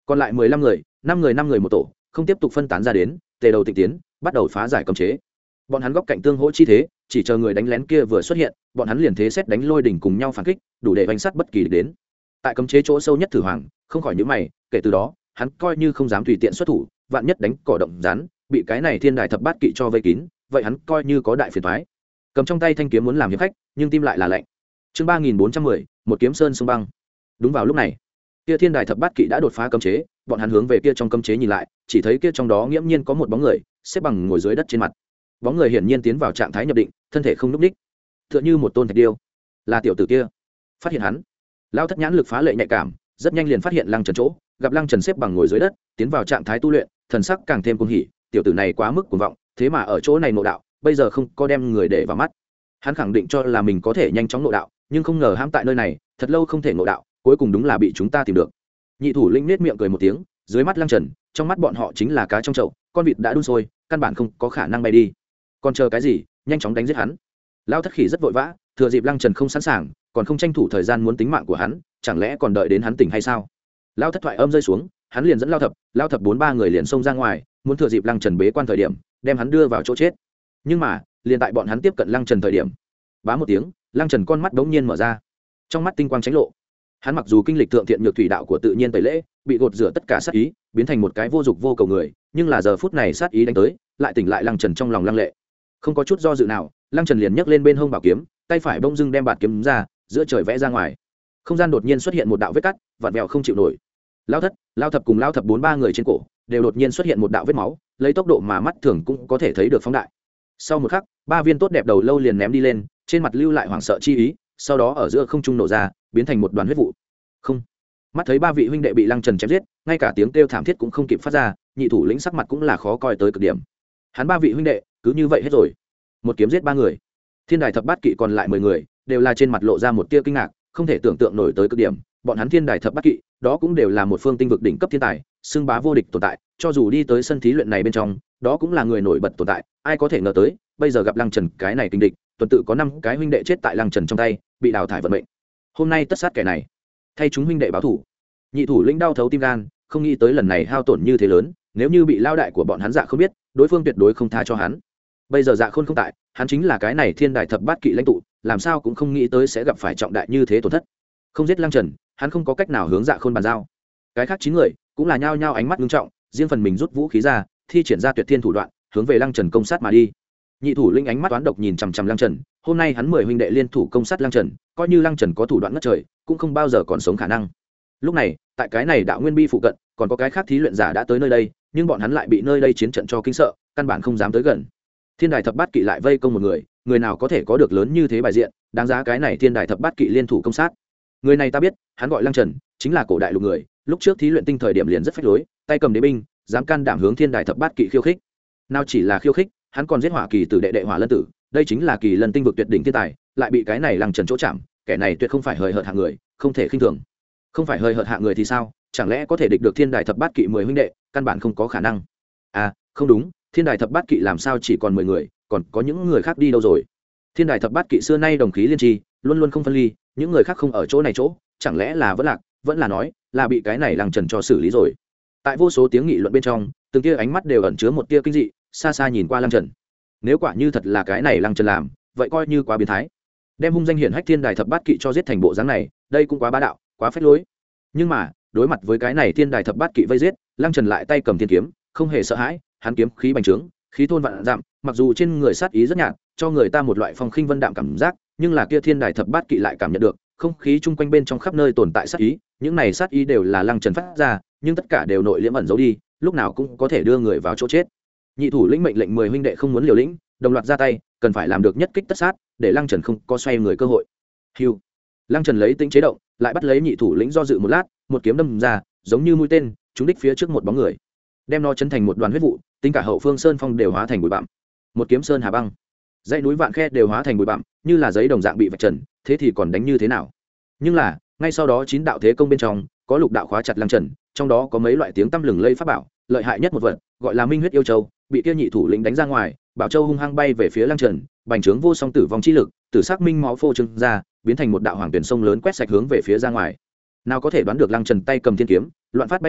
còn lại mười lăm người, năm người năm người một tổ, không tiếp tục phân tán ra đến, tề đầu tịnh tiến, bắt đầu phá giải cấm chế. Bọn hắn góc cạnh tương hỗ chi thế, chỉ chờ người đánh lén kia vừa xuất hiện, bọn hắn liền thế xét đánh lôi đỉnh cùng nhau phản kích, đủ để vành sát bất kỳ địch đến. Tại cấm chế chỗ sâu nhất Thử Hoàng, không khỏi nhíu mày, kể từ đó, hắn coi như không dám tùy tiện xuất thủ, vạn nhất đánh cỏ động rắn, bị cái này thiên đài thập bát kỵ cho vây kín, vậy hắn coi như có đại phiền toái. Cầm trong tay thanh kiếm muốn làm hiệp khách, nhưng tim lại là lạnh. Chương ba nghìn bốn trăm mười, một kiếm sơn sông băng. Đúng vào lúc này, kia thiên đài thập bát kỵ đã đột phá cấm chế, bọn hắn hướng về kia trong cấm chế nhìn lại, chỉ thấy kia trong đó nghiễm nhiên có một bóng người, xếp bằng ngồi dưới đất trên mặt. Bóng người hiển nhiên tiến vào trạng thái nhập định, thân thể không nhúc nhích, tựa như một tôn thạch điêu. Là tiểu tử kia. Phát hiện hắn, Lão Thất nhãn lực phá lệ nhạy cảm, rất nhanh liền phát hiện Lăng Trần chỗ, gặp Lăng Trần xếp bằng ngồi dưới đất, tiến vào trạng thái tu luyện, thần sắc càng thêm cuồng hỉ, tiểu tử này quá mức cuồng vọng, thế mà ở chỗ này ngộ đạo, bây giờ không có đem người để vào mắt. Hắn khẳng định cho là mình có thể nhanh chóng ngộ đạo, nhưng không ngờ hãm tại nơi này, thật lâu không thể ngộ đạo, cuối cùng đúng là bị chúng ta tìm được. Nhị thủ lĩnh nết miệng cười một tiếng, dưới mắt Lăng Trần, trong mắt bọn họ chính là cá trong chậu, con vịt đã đun sôi, căn bản không có khả năng bay đi. Còn chờ cái gì, nhanh chóng đánh giết hắn. Lão Thất Khỉ rất vội vã, thừa dịp Lăng Trần không sẵn sàng, còn không tranh thủ thời gian muốn tính mạng của hắn, chẳng lẽ còn đợi đến hắn tỉnh hay sao? Lão Thất thoại âm rơi xuống, hắn liền dẫn Lão Thập, Lão Thập bốn ba người liền xông ra ngoài, muốn thừa dịp Lăng Trần bế quan thời điểm, đem hắn đưa vào chỗ chết. Nhưng mà, liền tại bọn hắn tiếp cận Lăng Trần thời điểm, bá một tiếng, Lăng Trần con mắt đống nhiên mở ra, trong mắt tinh quang chánh lộ. Hắn mặc dù kinh lịch thượng thiện nhược thủy đạo của tự nhiên tẩy lễ, bị gột rửa tất cả sát ý, biến thành một cái vô dục vô cầu người, nhưng là giờ phút này sát ý đánh tới, lại tỉnh lại Lăng Trần trong lòng lăng lệ. Không có chút do dự nào, Lăng Trần liền nhấc lên bên hông bảo kiếm, tay phải bỗng dưng đem bạt kiếm ra, giữa trời vẽ ra ngoài. Không gian đột nhiên xuất hiện một đạo vết cắt, vặn vẹo không chịu nổi. Lão Thất, Lão Thập cùng Lão Thập bốn ba người trên cổ đều đột nhiên xuất hiện một đạo vết máu, lấy tốc độ mà mắt thường cũng có thể thấy được phóng đại. Sau một khắc, ba viên tốt đẹp đầu lâu liền ném đi lên, trên mặt lưu lại hoảng sợ chi ý, sau đó ở giữa không trung nổ ra, biến thành một đoàn huyết vụ. Không, mắt thấy ba vị huynh đệ bị Lăng Trần chém giết, ngay cả tiếng kêu thảm thiết cũng không kịp phát ra, nhị thủ lĩnh sắc mặt cũng là khó coi tới cực điểm. Hắn ba vị huynh đệ cứ như vậy hết rồi, một kiếm giết ba người. Thiên đài thập bát kỵ còn lại mười người, đều là trên mặt lộ ra một tia kinh ngạc, không thể tưởng tượng nổi tới cực điểm. Bọn hắn thiên đài thập bát kỵ, đó cũng đều là một phương tinh vực đỉnh cấp thiên tài, xưng bá vô địch tồn tại, cho dù đi tới sân thí luyện này bên trong, đó cũng là người nổi bật tồn tại, ai có thể ngờ tới, bây giờ gặp Lăng Trần cái này kinh địch, tuần tự có năm cái huynh đệ chết tại Lăng Trần trong tay, bị đào thải vận mệnh. Hôm nay tất sát kẻ này, thay chúng huynh đệ báo thủ. Nhị thủ lĩnh đau thấu tim gan, không nghĩ tới lần này hao tổn như thế lớn, nếu như bị lao đại của bọn hắn Dạ không biết, đối phương tuyệt đối không tha cho hắn. Bây giờ Dạ Khôn không tại, hắn chính là cái này thiên đài thập bát kỵ lãnh tụ, làm sao cũng không nghĩ tới sẽ gặp phải trọng đại như thế tổn thất. Không giết Lăng Trần, hắn không có cách nào hướng Dạ Khôn bàn giao. Cái khác chín người cũng là nhao nhao ánh mắt nghiêm trọng, riêng phần mình rút vũ khí ra, thi triển ra tuyệt thiên thủ đoạn, hướng về Lăng Trần công sát mà đi. Nhị thủ lĩnh ánh mắt toán độc nhìn chằm chằm Lăng Trần, hôm nay hắn mười huynh đệ liên thủ công sát Lăng Trần, coi như Lăng Trần có thủ đoạn ngất trời, cũng không bao giờ còn sống khả năng. Lúc này, tại cái này đạo nguyên bi phụ cận, còn có cái khác thí luyện giả đã tới nơi đây, nhưng bọn hắn lại bị nơi đây chiến trận cho kinh sợ, căn bản không dám tới gần. Thiên đài thập bát kỵ lại vây công một người, người nào có thể có được lớn như thế bài diện, đáng giá cái này thiên đài thập bát kỵ liên thủ công sát. Người này ta biết, hắn gọi Lăng Trần, chính là cổ đại lục người, lúc trước thí luyện tinh thời điểm liền rất phách lối, tay cầm đế binh, dám can đảm hướng thiên đài thập bát kỵ khiêu khích. Nào chỉ là khiêu khích, hắn còn giết hỏa kỳ tử đệ đệ hỏa lân tử, đây chính là kỳ lân tinh vực tuyệt đỉnh thiên tài, lại bị cái này Lăng Trần chỗ chạm, kẻ này tuyệt không phải hời hợt hạng người, không thể khinh thường. Không phải hời hợt hạng người thì sao, chẳng lẽ có thể địch được thiên đài thập bát kỵ mười huynh đệ, căn bản không có khả năng. À, không đúng, thiên đài thập bát kỵ làm sao chỉ còn mười người, còn có những người khác đi đâu rồi? Thiên đài thập bát kỵ xưa nay đồng khí liên tri, luôn luôn không phân ly, những người khác không ở chỗ này chỗ, chẳng lẽ là vẫn lạc, vẫn là nói là bị cái này Lăng Trần cho xử lý rồi. Tại vô số tiếng nghị luận bên trong, từng tia ánh mắt đều ẩn chứa một tia kinh dị, xa xa nhìn qua Lăng Trần. Nếu quả như thật là cái này Lăng Trần làm, vậy coi như quá biến thái. Đem hung danh hiển hách thiên đài thập bát kỵ cho giết thành bộ dáng này, đây cũng quá bá đạo, quá phách lối. Nhưng mà, đối mặt với cái này thiên đài thập bát kỵ vây giết, Lăng Trần lại tay cầm thiên kiếm, không hề sợ hãi, hắn kiếm khí bành trướng, khí thôn vạn dặm, mặc dù trên người sát ý rất nhạt, cho người ta một loại phong khinh vân đạm cảm giác, nhưng là kia thiên đài thập bát kỵ lại cảm nhận được, không khí chung quanh bên trong khắp nơi tồn tại sát ý, những này sát ý đều là Lăng Trần phát ra, nhưng tất cả đều nội liễm ẩn giấu đi, lúc nào cũng có thể đưa người vào chỗ chết. Nhị thủ lĩnh mệnh lệnh mười huynh đệ không muốn liều lĩnh, đồng loạt ra tay, cần phải làm được nhất kích tất sát, để Lăng Trần không có xoay người cơ hội. Hưu. Lăng Trần lấy tính chế động, lại bắt lấy nhị thủ lĩnh do dự một lát, một kiếm đâm ra, giống như mũi tên, trúng đích phía trước một bóng người, đem nó chấn thành một đoàn huyết vụ, tính cả hậu phương sơn phong đều hóa thành bụi bặm. Một kiếm sơn hà băng, dãy núi vạn khe đều hóa thành bụi bặm, như là giấy đồng dạng bị vạch trần, thế thì còn đánh như thế nào? Nhưng là, ngay sau đó chín đạo thế công bên trong, có lục đạo khóa chặt Lăng Trần, trong đó có mấy loại tiếng tăm lừng lây pháp bảo, lợi hại nhất một vật, gọi là Minh huyết yêu châu, bị kia nhị thủ lĩnh đánh ra ngoài, bảo châu hung hăng bay về phía Lăng Trần, bành trướng vô song tử vong chi lực, tử sắc minh máu phô trương ra, biến thành một đạo hoàng tuyển sông lớn quét sạch hướng về phía ra ngoài. Nào có thể đoán được Lăng Trần tay cầm thiên kiếm, loạn phát bay lên,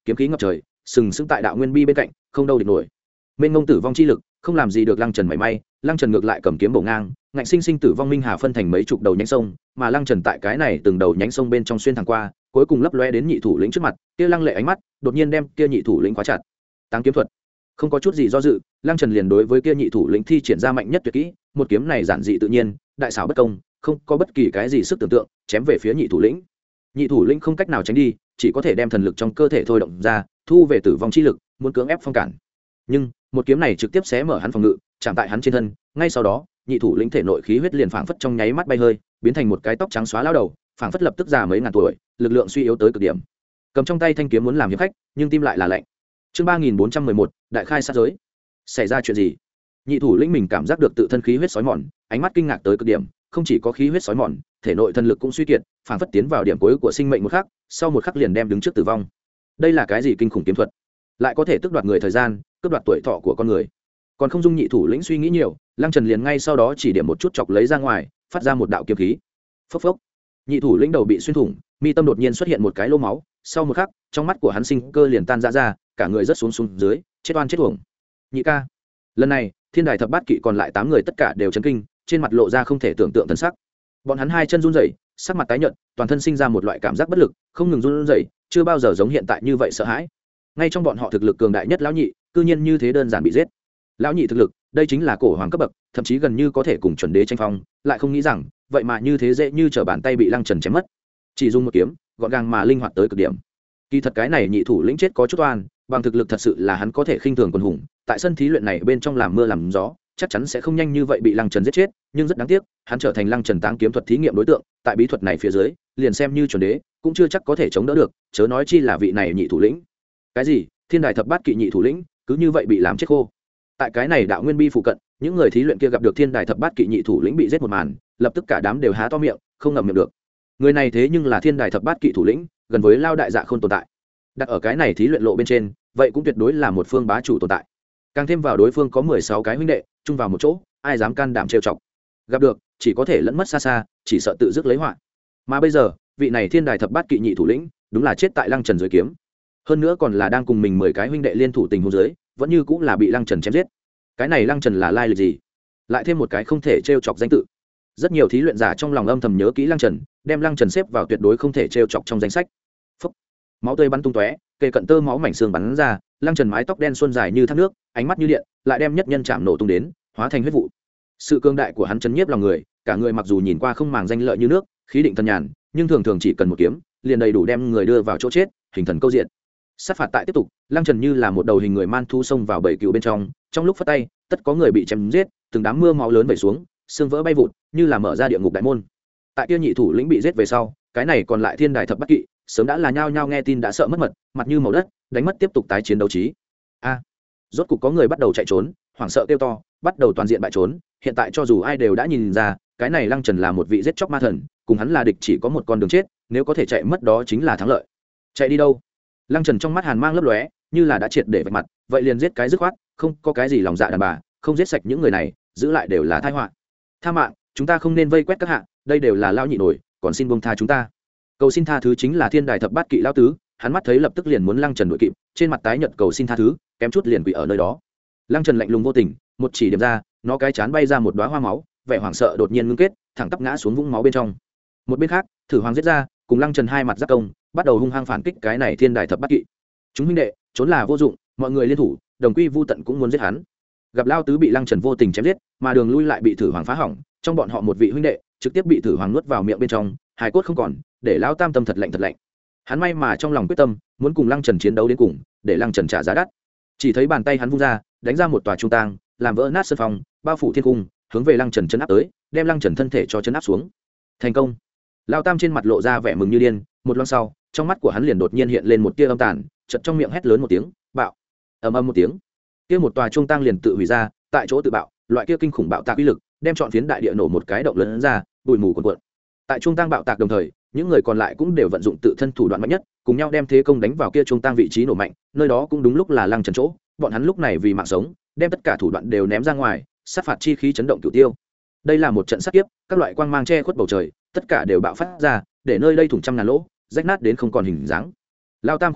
kiếm khí ngập trời sừng sững tại đạo nguyên bi bên cạnh không đâu địch nổi. Mênh ngông tử vong chi lực không làm gì được lăng trần mảy may, lăng trần ngược lại cầm kiếm bổ ngang, ngạnh sinh sinh tử vong minh hà phân thành mấy chục đầu nhánh sông, mà lăng trần tại cái này từng đầu nhánh sông bên trong xuyên thẳng qua, cuối cùng lấp lóe đến nhị thủ lĩnh trước mặt, kia lăng lệ ánh mắt đột nhiên đem kia nhị thủ lĩnh khóa chặt. Táng kiếm thuật. Không có chút gì do dự, lăng trần liền đối với kia nhị thủ lĩnh thi triển ra mạnh nhất tuyệt kỹ, một kiếm này giản dị tự nhiên, đại xảo bất công, không có bất kỳ cái gì sức tưởng tượng, chém về phía nhị thủ lĩnh. Nhị thủ lĩnh không cách nào tránh đi, chỉ có thể đem thần lực trong cơ thể thôi động ra, thu về tử vong chi lực, muốn cưỡng ép phong cản. Nhưng một kiếm này trực tiếp xé mở hắn phòng ngự, chạm tại hắn trên thân, ngay sau đó nhị thủ lĩnh thể nội khí huyết liền phảng phất trong nháy mắt bay hơi, biến thành một cái tóc trắng xóa lao đầu, phảng phất lập tức già mấy ngàn tuổi, lực lượng suy yếu tới cực điểm. Cầm trong tay thanh kiếm muốn làm hiệp khách, nhưng tim lại là lạnh. Chương ba nghìn bốn trăm mười một, đại khai sát giới. Xảy ra chuyện gì? Nhị thủ lĩnh mình cảm giác được tự thân khí huyết sói mòn, ánh mắt kinh ngạc tới cực điểm, không chỉ có khí huyết sói mòn, thể nội thần lực cũng suy kiệt, phảng phất tiến vào điểm cuối của sinh mệnh một khắc, sau một khắc liền đem đứng trước tử vong. Đây là cái gì kinh khủng kiếm thuật? Lại có thể tước đoạt người thời gian, cướp đoạt tuổi thọ của con người. Còn không dung nhị thủ lĩnh suy nghĩ nhiều, lăng trần liền ngay sau đó chỉ điểm một chút chọc lấy ra ngoài, phát ra một đạo kiếm khí. Phốc phốc. Nhị thủ lĩnh đầu bị xuyên thủng, mi tâm đột nhiên xuất hiện một cái lỗ máu, sau một khắc, trong mắt của hắn sinh cơ liền tan ra ra, cả người rớt xuống xuống dưới, chết oan chết uổng. Nhị ca. Lần này, thiên đài thập bát kỵ còn lại tám người tất cả đều chấn kinh, trên mặt lộ ra không thể tưởng tượng thần sắc. Bọn hắn hai chân run rẩy, sắc mặt tái nhợt, toàn thân sinh ra một loại cảm giác bất lực, không ngừng run rẩy, chưa bao giờ giống hiện tại như vậy sợ hãi. Ngay trong bọn họ thực lực cường đại nhất lão nhị, cư nhiên như thế đơn giản bị giết. Lão nhị thực lực, đây chính là cổ hoàng cấp bậc, thậm chí gần như có thể cùng chuẩn đế tranh phong, lại không nghĩ rằng, vậy mà như thế dễ như trở bàn tay bị lăng trần chém mất. Chỉ dùng một kiếm, gọn gàng mà linh hoạt tới cực điểm. Kỳ thật cái này nhị thủ lĩnh chết có chút oan, bằng thực lực thật sự là hắn có thể khinh thường quân hùng, tại sân thí luyện này bên trong làm mưa làm gió, chắc chắn sẽ không nhanh như vậy bị lăng trần giết chết, nhưng rất đáng tiếc, hắn trở thành lăng trần táng kiếm thuật thí nghiệm đối tượng, tại bí thuật này phía dưới, liền xem như chuẩn đế, cũng chưa chắc có thể chống đỡ được, chớ nói chi là vị này nhị thủ lĩnh. Cái gì? Thiên đài thập bát kỵ nhị thủ lĩnh, cứ như vậy bị làm chết khô. Tại cái này đạo nguyên bi phụ cận, những người thí luyện kia gặp được thiên đài thập bát kỵ nhị thủ lĩnh bị giết một màn, lập tức cả đám đều há to miệng, không ngậm miệng được. Người này thế nhưng là thiên đài thập bát kỵ thủ lĩnh, gần với lao đại dạ không tồn tại. Đặt ở cái này thí luyện lộ bên trên, vậy cũng tuyệt đối là một phương bá chủ tồn tại. Càng thêm vào đối phương có mười sáu cái huynh đệ, chung vào một chỗ, ai dám can đảm trêu chọc. Gặp được, chỉ có thể lẫn mất xa xa, chỉ sợ tự dứt lấy họa. Mà bây giờ, vị này thiên đài thập bát kỵ nhị thủ lĩnh, đúng là chết tại lăng trần dưới kiếm. Hơn nữa còn là đang cùng mình mười cái huynh đệ liên thủ tình huống dưới, vẫn như cũng là bị lăng trần chém giết. Cái này lăng trần là lai lịch gì? Lại thêm một cái không thể trêu chọc danh tự. Rất nhiều thí luyện giả trong lòng âm thầm nhớ kỹ lăng trần, đem lăng trần xếp vào tuyệt đối không thể trêu chọc trong danh sách. Phốc. Máu tươi bắn tung tóe, kề cận tơ máu mảnh xương bắn ra, lăng trần mái tóc đen xuân dài như thác nước, ánh mắt như điện, lại đem nhất nhân chạm nổ tung đến, hóa thành huyết vụ. Sự cương đại của hắn chấn nhiếp lòng người, cả người mặc dù nhìn qua không màng danh lợi như nước, khí định thần nhàn, nhưng thường thường chỉ cần một kiếm, liền đầy đủ đem người đưa vào chỗ chết, hình thần câu diện. Sát phạt tại tiếp tục, lăng trần như là một đầu hình người man thu xông vào bầy cừu bên trong, trong lúc phất tay, tất có người bị chém giết, từng đám mưa máu lớn vẩy xuống, xương vỡ bay vụt, như là mở ra địa ngục đại môn. Tại kia nhị thủ lĩnh bị giết về sau, cái này còn lại thiên đài thập bát kỵ, sớm đã là nhao nhao nghe tin đã sợ mất mật, mặt như màu đất, đánh mất tiếp tục tái chiến đấu trí. A, rốt cục có người bắt đầu chạy trốn, hoảng sợ kêu to, bắt đầu toàn diện bại trốn. Hiện tại cho dù ai đều đã nhìn ra, cái này lăng trần là một vị giết chóc ma thần, cùng hắn là địch chỉ có một con đường chết, nếu có thể chạy mất đó chính là thắng lợi. Chạy đi đâu? Lăng trần trong mắt hàn mang lấp lóe, như là đã triệt để vạch mặt, vậy liền giết cái dứt khoát, không có cái gì lòng dạ đàn bà, không giết sạch những người này, giữ lại đều là tai họa. Tha mạng, chúng ta không nên vây quét các hạ, đây đều là lao nhị nổi, còn xin buông tha chúng ta. Cầu xin tha thứ chính là thiên đài thập bát kỵ lão tứ, hắn mắt thấy lập tức liền muốn lăng trần đuổi kịp, trên mặt tái nhợt cầu xin tha thứ, kém chút liền quỳ ở nơi đó. Lăng trần lạnh lùng vô tình, một chỉ điểm ra, nó cái chán bay ra một đóa hoa máu, vẻ hoảng sợ đột nhiên ngưng kết, thẳng tắp ngã xuống vũng máu bên trong. Một bên khác, thử hoàng giết ra, cùng lăng trần hai mặt giáp công, bắt đầu hung hăng phản kích cái này thiên đài thập bát kỵ. Chúng huynh đệ, trốn là vô dụng, mọi người liên thủ, đồng quy vu tận cũng muốn giết hắn. Gặp lao tứ bị lăng trần vô tình chém giết, mà đường lui lại bị thử hoàng phá hỏng, trong bọn họ một vị huynh đệ trực tiếp bị thử hoàng nuốt vào miệng bên trong, hài cốt không còn, để lão tam tâm thật lạnh thật lạnh. Hắn may mà trong lòng quyết tâm, muốn cùng lăng trần chiến đấu đến cùng, để lăng trần trả giá đắt. Chỉ thấy bàn tay hắn vung ra, đánh ra một tòa trung tang, làm vỡ nát sân phòng, bao phủ thiên cung, hướng về lăng trần chấn áp tới, đem lăng trần thân thể cho chấn áp xuống. Thành công. Lão tam trên mặt lộ ra vẻ mừng như điên, một lát sau, trong mắt của hắn liền đột nhiên hiện lên một tia âm tàn, chợt trong miệng hét lớn một tiếng, bạo. Ầm ầm một tiếng, kia một tòa trung tang liền tự hủy ra, tại chỗ tự bạo, loại kia kinh khủng bạo tạc uy lực, đem trọn phiến đại địa nổ một cái động lớn ra, bụi mù cuồn cuộn. Tại trung tang bạo tạc đồng thời, những người còn lại cũng đều vận dụng tự thân thủ đoạn mạnh nhất, cùng nhau đem thế công đánh vào kia trung tang vị trí nổ mạnh, nơi đó cũng đúng lúc là lăng trần chỗ, bọn hắn lúc này vì mạng sống, đem tất cả thủ đoạn đều ném ra ngoài, sát phạt chi khí chấn động cửu tiêu. Đây là một trận sát kiếp, các loại quang mang che khuất bầu trời, tất cả đều bạo phát ra, để nơi đây thủng trăm ngàn lỗ, rách nát đến không còn hình dáng. Lao tam khẽ miệng,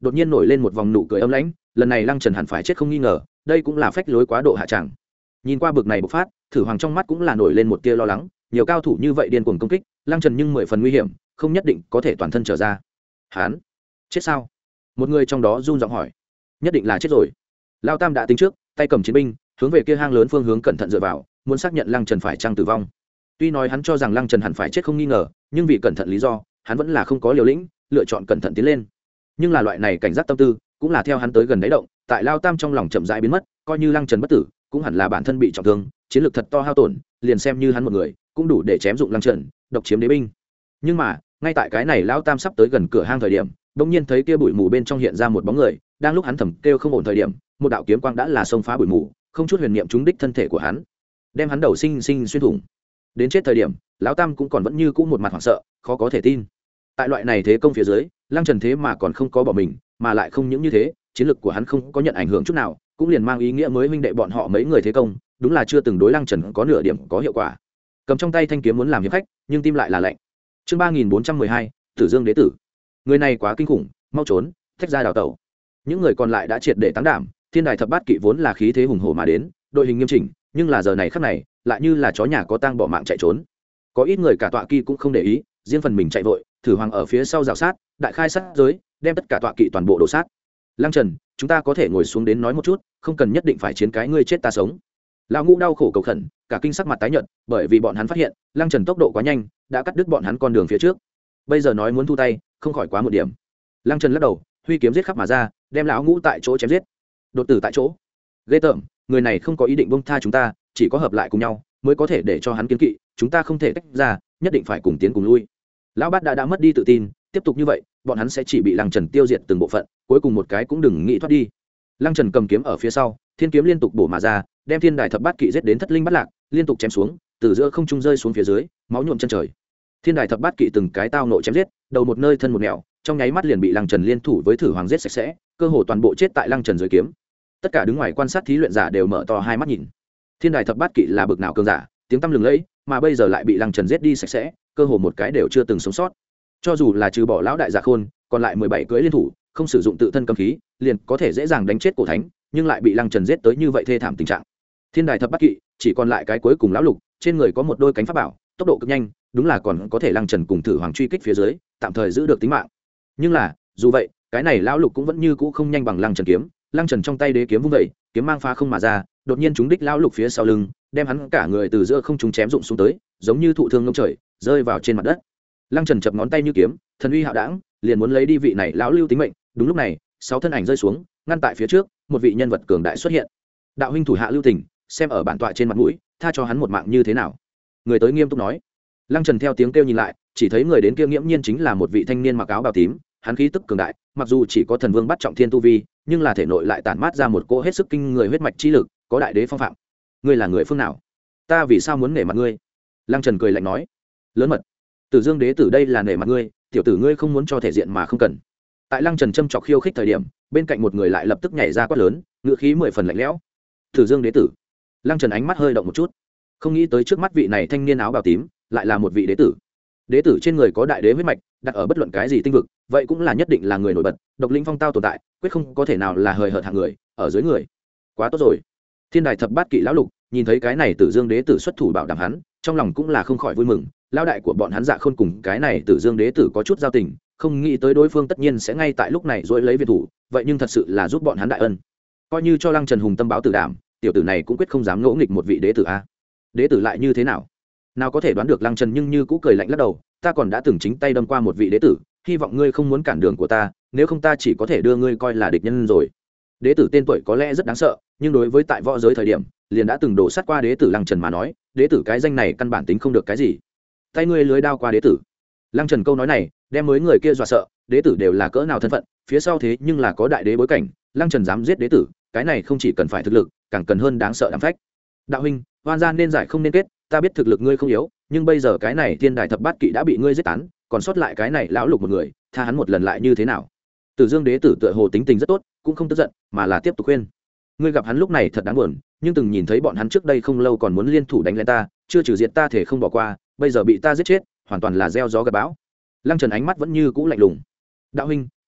đột nhiên nổi lên một vòng nụ cười âm lãnh. Lần này lăng trần hẳn phải chết không nghi ngờ, đây cũng là phách lối quá độ hạ tràng. Nhìn qua bực này bộc phát, thử hoàng trong mắt cũng là nổi lên một tia lo lắng. Nhiều cao thủ như vậy điên cuồng công kích, lăng trần nhưng mười phần nguy hiểm, không nhất định có thể toàn thân trở ra. Hán chết sao? Một người trong đó run giọng hỏi. Nhất định là chết rồi. Lao tam đã tính trước, tay cầm chiến binh hướng về kia hang lớn phương hướng cẩn thận dựa vào, muốn xác nhận lăng trần phải chăng tử vong. Tuy nói hắn cho rằng lăng trần hẳn phải chết không nghi ngờ, nhưng vì cẩn thận lý do, hắn vẫn là không có liều lĩnh, lựa chọn cẩn thận tiến lên. Nhưng là loại này cảnh giác tâm tư cũng là theo hắn tới gần đáy động, tại Lao tam trong lòng chậm rãi biến mất. Coi như lăng trần bất tử, cũng hẳn là bản thân bị trọng thương, chiến lược thật to hao tổn, liền xem như hắn một người cũng đủ để chém dụng lăng trần, độc chiếm đế binh. Nhưng mà ngay tại cái này Lao tam sắp tới gần cửa hang thời điểm, đột nhiên thấy kia bụi mù bên trong hiện ra một bóng người. Đang lúc hắn thầm kêu không ổn thời điểm, một đạo kiếm quang đã là xông phá bụi mù, không chút huyền niệm trúng đích thân thể của hắn, đem hắn đầu sinh sinh xuyên thủng. Đến chết thời điểm, lão tam cũng còn vẫn như cũ một mặt hoảng sợ, khó có thể tin. Tại loại này thế công phía dưới, lăng trần thế mà còn không có bỏ mình, mà lại không những như thế, chiến lược của hắn không có nhận ảnh hưởng chút nào, cũng liền mang ý nghĩa mới huynh đệ bọn họ mấy người thế công, đúng là chưa từng đối lăng trần có nửa điểm có hiệu quả. Cầm trong tay thanh kiếm muốn làm hiệp khách, nhưng tim lại là lạnh. Chương ba nghìn bốn trăm mười hai, Tử Dương đế tử. Người này quá kinh khủng, mau trốn, tách ra đào tẩu. Những người còn lại đã triệt để tăng đảm, thiên đài thập bát kỵ vốn là khí thế hùng hổ mà đến, đội hình nghiêm chỉnh, nhưng là giờ này khắc này lại như là chó nhà có tang bỏ mạng chạy trốn. Có ít người cả tọa kỵ cũng không để ý, riêng phần mình chạy vội, thử hoàng ở phía sau rào sát, đại khai sát giới, đem tất cả tọa kỵ toàn bộ đổ sát. Lăng Trần, chúng ta có thể ngồi xuống đến nói một chút, không cần nhất định phải chiến cái ngươi chết ta sống. Lão ngũ đau khổ cầu khẩn, cả kinh sắc mặt tái nhợt, bởi vì bọn hắn phát hiện Lăng Trần tốc độ quá nhanh, đã cắt đứt bọn hắn con đường phía trước. Bây giờ nói muốn thu tay, không khỏi quá một điểm. Lăng Trần lắc đầu, huy kiếm giết khắp mà ra, đem lão ngũ tại chỗ chém giết. Đột tử tại chỗ. Ghê tởm, người này không có ý định buông tha chúng ta, chỉ có hợp lại cùng nhau mới có thể để cho hắn kiên kỵ, chúng ta không thể tách ra, nhất định phải cùng tiến cùng lui. Lão bát đã đã mất đi tự tin, tiếp tục như vậy, bọn hắn sẽ chỉ bị Lăng Trần tiêu diệt từng bộ phận, cuối cùng một cái cũng đừng nghĩ thoát đi. Lăng Trần cầm kiếm ở phía sau, thiên kiếm liên tục bổ mà ra, đem thiên đài thập bát kỵ giết đến thất linh bát lạc, liên tục chém xuống, từ giữa không trung rơi xuống phía dưới, máu nhuộm chân trời. Thiên đài thập bát kỵ từng cái tao nộ chém giết, đầu một nơi thân một nẻo, trong nháy mắt liền bị Lăng Trần liên thủ với thử hoàng giết sạch sẽ, cơ hồ toàn bộ chết tại Lăng Trần dưới kiếm. Tất cả đứng ngoài quan sát thí luyện giả đều mở to hai mắt nhìn. Thiên đài thập bát kỵ là bực nào cường giả, tiếng tăm lừng lẫy, mà bây giờ lại bị Lăng Trần giết đi sạch sẽ, cơ hồ một cái đều chưa từng sống sót. Cho dù là trừ bỏ lão đại Dạ Khôn, còn lại mười bảy cưỡi liên thủ, không sử dụng tự thân cầm khí, liền có thể dễ dàng đánh chết cổ thánh, nhưng lại bị Lăng Trần giết tới như vậy thê thảm tình trạng. Thiên đài thập bát kỵ chỉ còn lại cái cuối cùng lão lục, trên người có một đôi cánh pháp bảo, tốc độ cực nhanh, đúng là còn có thể Lăng Trần cùng thử hoàng truy kích phía dưới, tạm thời giữ được tính mạng. Nhưng là, dù vậy, cái này lão lục cũng vẫn như cũ không nhanh bằng Lăng Trần kiếm. Lăng Trần trong tay đế kiếm vung dậy, kiếm mang phá không mà ra, đột nhiên trúng đích lão lục phía sau lưng, đem hắn cả người từ giữa không trung chém rụng xuống tới, giống như thụ thương ngông trời, rơi vào trên mặt đất. Lăng Trần chập ngón tay như kiếm, thần uy hạo đãng, liền muốn lấy đi vị này lão lưu tính mệnh. Đúng lúc này, sáu thân ảnh rơi xuống, ngăn tại phía trước, một vị nhân vật cường đại xuất hiện. Đạo huynh thủ hạ Lưu Tình, xem ở bản tọa trên mặt mũi, tha cho hắn một mạng như thế nào? Người tới nghiêm túc nói. Lăng Trần theo tiếng kêu nhìn lại, chỉ thấy người đến kia nghiễm nhiên chính là một vị thanh niên mặc áo bào tím, hắn khí tức cường đại, mặc dù chỉ có thần vương bắt trọng thiên tu vi, nhưng là thể nội lại tản mát ra một cỗ hết sức kinh người huyết mạch chi lực, có đại đế phong phạm. Ngươi là người phương nào? Ta vì sao muốn nể mặt ngươi? Lăng Trần cười lạnh nói. Lớn mật. Tử Dương đế tử đây là nể mặt ngươi, tiểu tử ngươi không muốn cho thể diện mà không cần. Tại Lăng Trần châm chọc khiêu khích thời điểm, bên cạnh một người lại lập tức nhảy ra quát lớn, ngựa khí mười phần lạnh lẽo. Tử Dương đế tử. Lăng Trần ánh mắt hơi động một chút, không nghĩ tới trước mắt vị này thanh niên áo bào tím lại là một vị đế tử. Đế tử trên người có đại đế huyết mạch, đặt ở bất luận cái gì tinh vực, vậy cũng là nhất định là người nổi bật, độc linh phong tao tồn tại, quyết không có thể nào là hời hợt hạng người, ở dưới người. Quá tốt rồi. Thiên đài thập bát kỵ lão lục nhìn thấy cái này Tử Dương đế tử xuất thủ bảo đảm hắn, trong lòng cũng là không khỏi vui mừng. Lão đại của bọn hắn Dạ Khôn cùng cái này Tử Dương đế tử có chút giao tình, không nghĩ tới đối phương tất nhiên sẽ ngay tại lúc này dỗi lấy viện thủ, vậy nhưng thật sự là giúp bọn hắn đại ân. Coi như cho Lăng Trần hùng tâm báo tử đảm, tiểu tử này cũng quyết không dám ngỗ nghịch một vị đế tử a. Đế tử lại như thế nào? Nào có thể đoán được Lăng Trần nhưng như cũ cười lạnh lắc đầu, ta còn đã từng chính tay đâm qua một vị đế tử, hy vọng ngươi không muốn cản đường của ta, nếu không ta chỉ có thể đưa ngươi coi là địch nhân rồi. Đế tử tên tuổi có lẽ rất đáng sợ, nhưng đối với tại võ giới thời điểm, liền đã từng đổ sát qua đế tử Lăng Trần mà nói, đế tử cái danh này căn bản tính không được cái gì. Tay ngươi lưới đao qua đế tử. Lăng Trần câu nói này, đem mấy người kia dọa sợ, đế tử đều là cỡ nào thân phận, phía sau thế nhưng là có đại đế bối cảnh, Lăng Trần dám giết đế tử, cái này không chỉ cần phải thực lực, càng cần hơn đáng sợ đảm phách. Đạo huynh, oan gian nên giải không nên kết, ta biết thực lực ngươi không yếu, nhưng bây giờ cái này thiên đài thập bát kỵ đã bị ngươi giết tán, còn sót lại cái này lão lục một người, tha hắn một lần lại như thế nào? Tử Dương đế tử tựa hồ tính tình rất tốt, cũng không tức giận, mà là tiếp tục khuyên. Ngươi gặp hắn lúc này thật đáng buồn, nhưng từng nhìn thấy bọn hắn trước đây không lâu còn muốn liên thủ đánh lên ta, chưa trừ diệt ta thể không bỏ qua, bây giờ bị ta giết chết, hoàn toàn là gieo gió gặt bão. Lăng Trần ánh mắt vẫn như cũ lạnh lùng. Đạo huynh,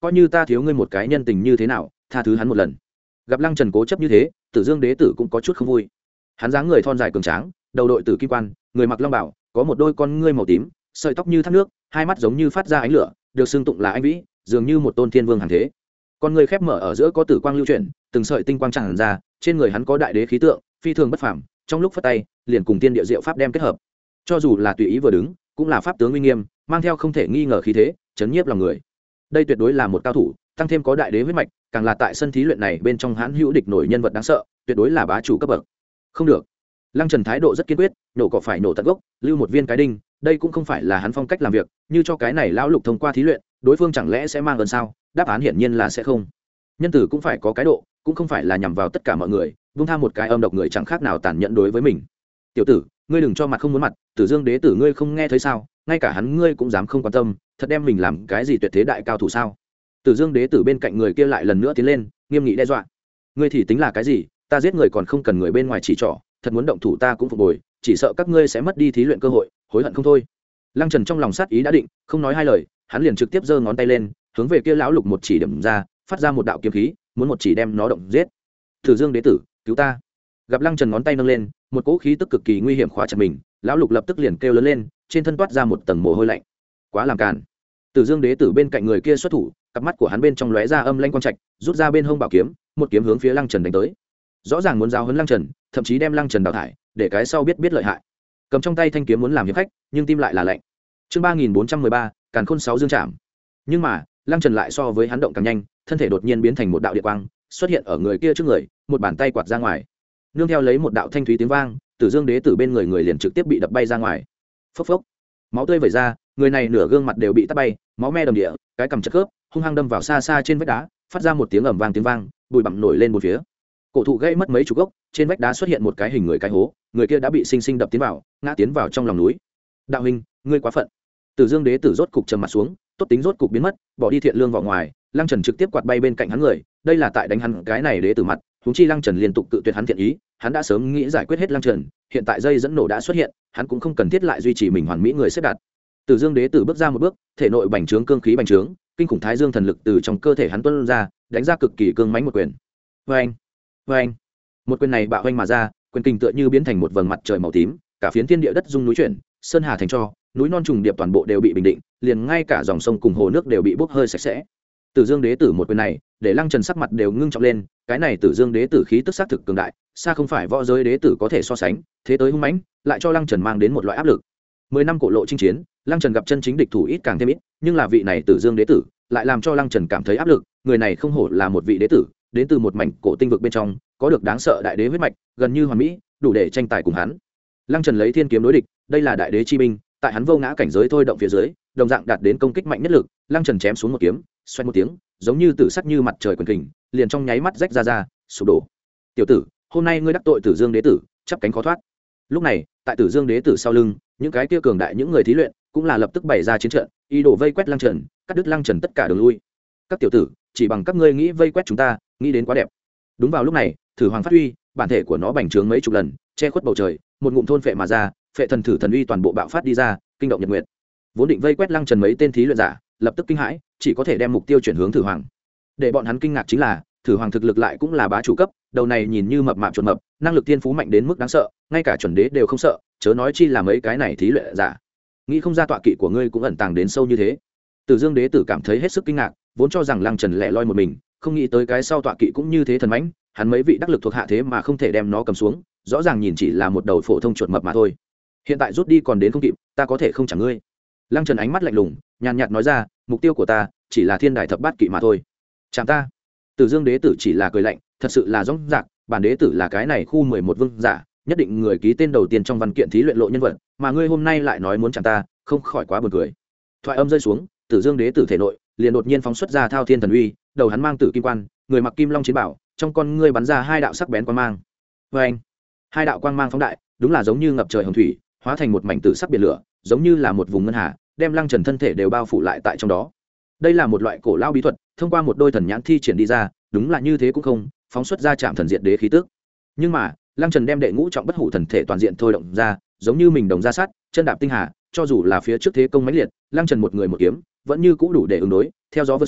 coi như ta thiếu ngươi một cái nhân tình như thế nào, tha thứ hắn một lần. Gặp Lăng Trần cố chấp như thế, Tử Dương Đế tử cũng có chút không vui. Hắn dáng người thon dài cường tráng, đầu đội tử kim quan, người mặc long bảo, có một đôi con ngươi màu tím, sợi tóc như thác nước, hai mắt giống như phát ra ánh lửa, được xưng tụng là anh vĩ, dường như một tôn thiên vương hàng thế. Con ngươi khép mở ở giữa có tử quang lưu chuyển, từng sợi tinh quang tràn ra, trên người hắn có đại đế khí tượng, phi thường bất phàm, trong lúc phất tay, liền cùng tiên địa diệu pháp đem kết hợp. Cho dù là tùy ý vừa đứng, cũng là pháp tướng uy nghiêm, mang theo không thể nghi ngờ khí thế, chấn nhiếp lòng người. Đây tuyệt đối là một cao thủ, tăng thêm có đại đế huyết mạch, càng là tại sân thí luyện này bên trong hãn hữu địch nổi nhân vật đáng sợ, tuyệt đối là bá chủ cấp bậc. Không được. Lăng Trần thái độ rất kiên quyết, nổ cỏ phải nổ tận gốc, lưu một viên cái đinh, đây cũng không phải là hắn phong cách làm việc, như cho cái này lão lục thông qua thí luyện, đối phương chẳng lẽ sẽ mang ơn sao? Đáp án hiển nhiên là sẽ không. Nhân tử cũng phải có cái độ, cũng không phải là nhằm vào tất cả mọi người, buông tha một cái âm độc người chẳng khác nào tàn nhẫn đối với mình. Tiểu tử, ngươi đừng cho mặt không muốn mặt, Tử Dương Đế tử ngươi không nghe thấy sao? Ngay cả hắn ngươi cũng dám không quan tâm, thật đem mình làm cái gì tuyệt thế đại cao thủ sao? Tử Dương Đế tử bên cạnh người kia lại lần nữa tiến lên, nghiêm nghị đe dọa. Ngươi thì tính là cái gì? Ta giết người còn không cần người bên ngoài chỉ trỏ, thật muốn động thủ ta cũng phục bồi, chỉ sợ các ngươi sẽ mất đi thí luyện cơ hội, hối hận không thôi. Lăng Trần trong lòng sát ý đã định, không nói hai lời, hắn liền trực tiếp giơ ngón tay lên, hướng về kia lão lục một chỉ điểm ra, phát ra một đạo kiếm khí, muốn một chỉ đem nó động giết. Tử Dương Đế tử, cứu ta! Gặp Lăng Trần ngón tay nâng lên, một cỗ khí tức cực kỳ nguy hiểm khóa chặt mình, lão lục lập tức liền kêu lớn lên, trên thân toát ra một tầng mồ hôi lạnh. Quá làm càn! Tử Dương Đế tử bên cạnh người kia xuất thủ, cặp mắt của hắn bên trong lóe ra âm lãnh quang trạch, rút ra bên hông bảo kiếm, một kiếm hướng phía Lăng Trần đánh tới. Rõ ràng muốn giáo huấn Lăng Trần, thậm chí đem Lăng Trần đào thải, để cái sau biết biết lợi hại. Cầm trong tay thanh kiếm muốn làm hiệp khách, nhưng tim lại là lạnh. Chương ba nghìn bốn trăm mười ba, Càn Khôn sáu Dương Trảm. Nhưng mà, Lăng Trần lại so với hắn động càng nhanh, thân thể đột nhiên biến thành một đạo địa quang, xuất hiện ở người kia trước người, một bàn tay quạt ra ngoài. Nương theo lấy một đạo thanh thúy tiếng vang, Tử Dương Đế tử bên người người liền trực tiếp bị đập bay ra ngoài. Phốc phốc. Máu tươi vẩy ra, người này nửa gương mặt đều bị tát bay, máu me đầm địa, cái cằm chật khớp, hung hăng đâm vào xa xa trên vách đá, phát ra một tiếng ầm vang tiếng vang, bụi bặm nổi lên một phía. Cổ thụ gãy mất mấy chục gốc, trên vách đá xuất hiện một cái hình người cái hố, người kia đã bị sinh sinh đập tiến vào, ngã tiến vào trong lòng núi. Đạo huynh, ngươi quá phận. Tử Dương Đế tử rốt cục trầm mặt xuống, tốt tính rốt cục biến mất, bỏ đi thiện lương vào ngoài, Lăng Trần trực tiếp quạt bay bên cạnh hắn người, đây là tại đánh hắn cái này đế tử mặt, huống chi Lăng Trần liên tục cự tuyệt hắn thiện ý, hắn đã sớm nghĩ giải quyết hết Lăng Trần, hiện tại dây dẫn nổ đã xuất hiện, hắn cũng không cần thiết lại duy trì mình hoàn mỹ người xếp đặt. Tử Dương Đế tử bước ra một bước, thể nội bành trướng cương khí bành trướng, kinh khủng thái dương thần lực từ trong cơ thể hắn tuôn ra, đánh ra cực kỳ cương mãnh một quyền. Oeng, oeng. Một quyền này bạo hoành mà ra, quyền kinh tựa như biến thành một vầng mặt trời màu tím, cả phiến thiên địa đất rung núi chuyển, sơn hà thành tro, núi non trùng điệp toàn bộ đều bị bình định, liền ngay cả dòng sông cùng hồ nước đều bị bốc hơi sạch sẽ. Tử Dương Đế tử một quyền này, để Lăng Trần sắc mặt đều ngưng trọng lên, cái này Tử Dương Đế tử khí tức sắc thực cường đại, xa không phải võ giới đế tử có thể so sánh, thế tới hung mãnh, lại cho Lăng Trần mang đến một loại áp lực. Mười năm cổ lộ chinh chiến, Lăng Trần gặp chân chính địch thủ ít càng thêm ít, nhưng là vị này Tử Dương Đế tử, lại làm cho Lăng Trần cảm thấy áp lực, người này không hổ là một vị đế tử, đến từ một mảnh cổ tinh vực bên trong, có được đáng sợ đại đế huyết mạch, gần như hoàn mỹ, đủ để tranh tài cùng hắn. Lăng Trần lấy thiên kiếm đối địch, đây là đại đế chi binh, tại hắn vô ngã cảnh giới thôi động phía dưới, đồng dạng đạt đến công kích mạnh nhất lực, Lăng Trần chém xuống một kiếm, xoay một tiếng, giống như tử sắc như mặt trời quyền kình, liền trong nháy mắt rách ra ra, sụp đổ. Tiểu tử, hôm nay ngươi đắc tội Tử Dương Đế tử, chắp cánh khó thoát. Lúc này, tại Tử Dương Đế tử sau lưng, những cái kia cường đại những người thí luyện, cũng là lập tức bày ra chiến trận, ý đồ vây quét Lăng Trần, cắt đứt Lăng Trần tất cả đường lui. Các tiểu tử, chỉ bằng các ngươi nghĩ vây quét chúng ta, nghĩ đến quá đẹp. Đúng vào lúc này, Thử Hoàng phát uy, bản thể của nó bành trướng mấy chục lần, che khuất bầu trời, một ngụm thôn phệ mà ra, phệ thần thử thần uy toàn bộ bạo phát đi ra, kinh động nhật nguyệt. Vốn định vây quét Lăng Trần mấy tên thí luyện giả, lập tức kinh hãi, chỉ có thể đem mục tiêu chuyển hướng Thử Hoàng. Để bọn hắn kinh ngạc chính là, Thử Hoàng thực lực lại cũng là bá chủ cấp, đầu này nhìn như mập mạp chuẩn mập, năng lực tiên phú mạnh đến mức đáng sợ, ngay cả chuẩn đế đều không sợ, chớ nói chi là mấy cái này thí luyện giả. Nghĩ không ra tọa kỵ của ngươi cũng ẩn tàng đến sâu như thế. Tử Dương Đế tử cảm thấy hết sức kinh ngạc, vốn cho rằng Lăng Trần lẻ loi một mình, không nghĩ tới cái sau tọa kỵ cũng như thế thần mãnh, hắn mấy vị đắc lực thuộc hạ thế mà không thể đem nó cầm xuống, rõ ràng nhìn chỉ là một đầu phổ thông chuột mập mà thôi. Hiện tại rút đi còn đến không kịp, ta có thể không chẳng ngươi. Lăng Trần ánh mắt lạnh lùng, nhàn nhạt nói ra, mục tiêu của ta chỉ là thiên đài thập bát kỵ mà thôi. Chẳng ta. Tử Dương Đế tử chỉ là cười lạnh, thật sự là rõ ràng, bản đế tử là cái này khu mười một vương giả, nhất định người ký tên đầu tiên trong văn kiện thí luyện lộ nhân vật, mà ngươi hôm nay lại nói muốn chẳng ta, không khỏi quá buồn cười. Thoại âm rơi xuống, Tử Dương Đế tử thể nội liền đột nhiên phóng xuất ra thao thiên thần uy, đầu hắn mang tử kim quan, người mặc kim long chiến bảo, trong con ngươi bắn ra hai đạo sắc bén quang mang. Và anh, hai đạo quang mang phóng đại, đúng là giống như ngập trời hồng thủy, hóa thành một mảnh tử sắc biển lửa, giống như là một vùng ngân hà, đem Lăng Trần thân thể đều bao phủ lại tại trong đó. Đây là một loại cổ lao bí thuật, thông qua một đôi thần nhãn thi triển đi ra, đúng là như thế cũng không, phóng xuất ra chạm thần diện đế khí tức. Nhưng mà, Lăng Trần đem đệ ngũ trọng bất hủ thần thể toàn diện thôi động ra, giống như mình đồng ra sát, chân đạp tinh hà, cho dù là phía trước thế công mãnh liệt, Lăng Trần một người một kiếm, vẫn như cũ đủ để ứng đối, theo gió vượt sóng,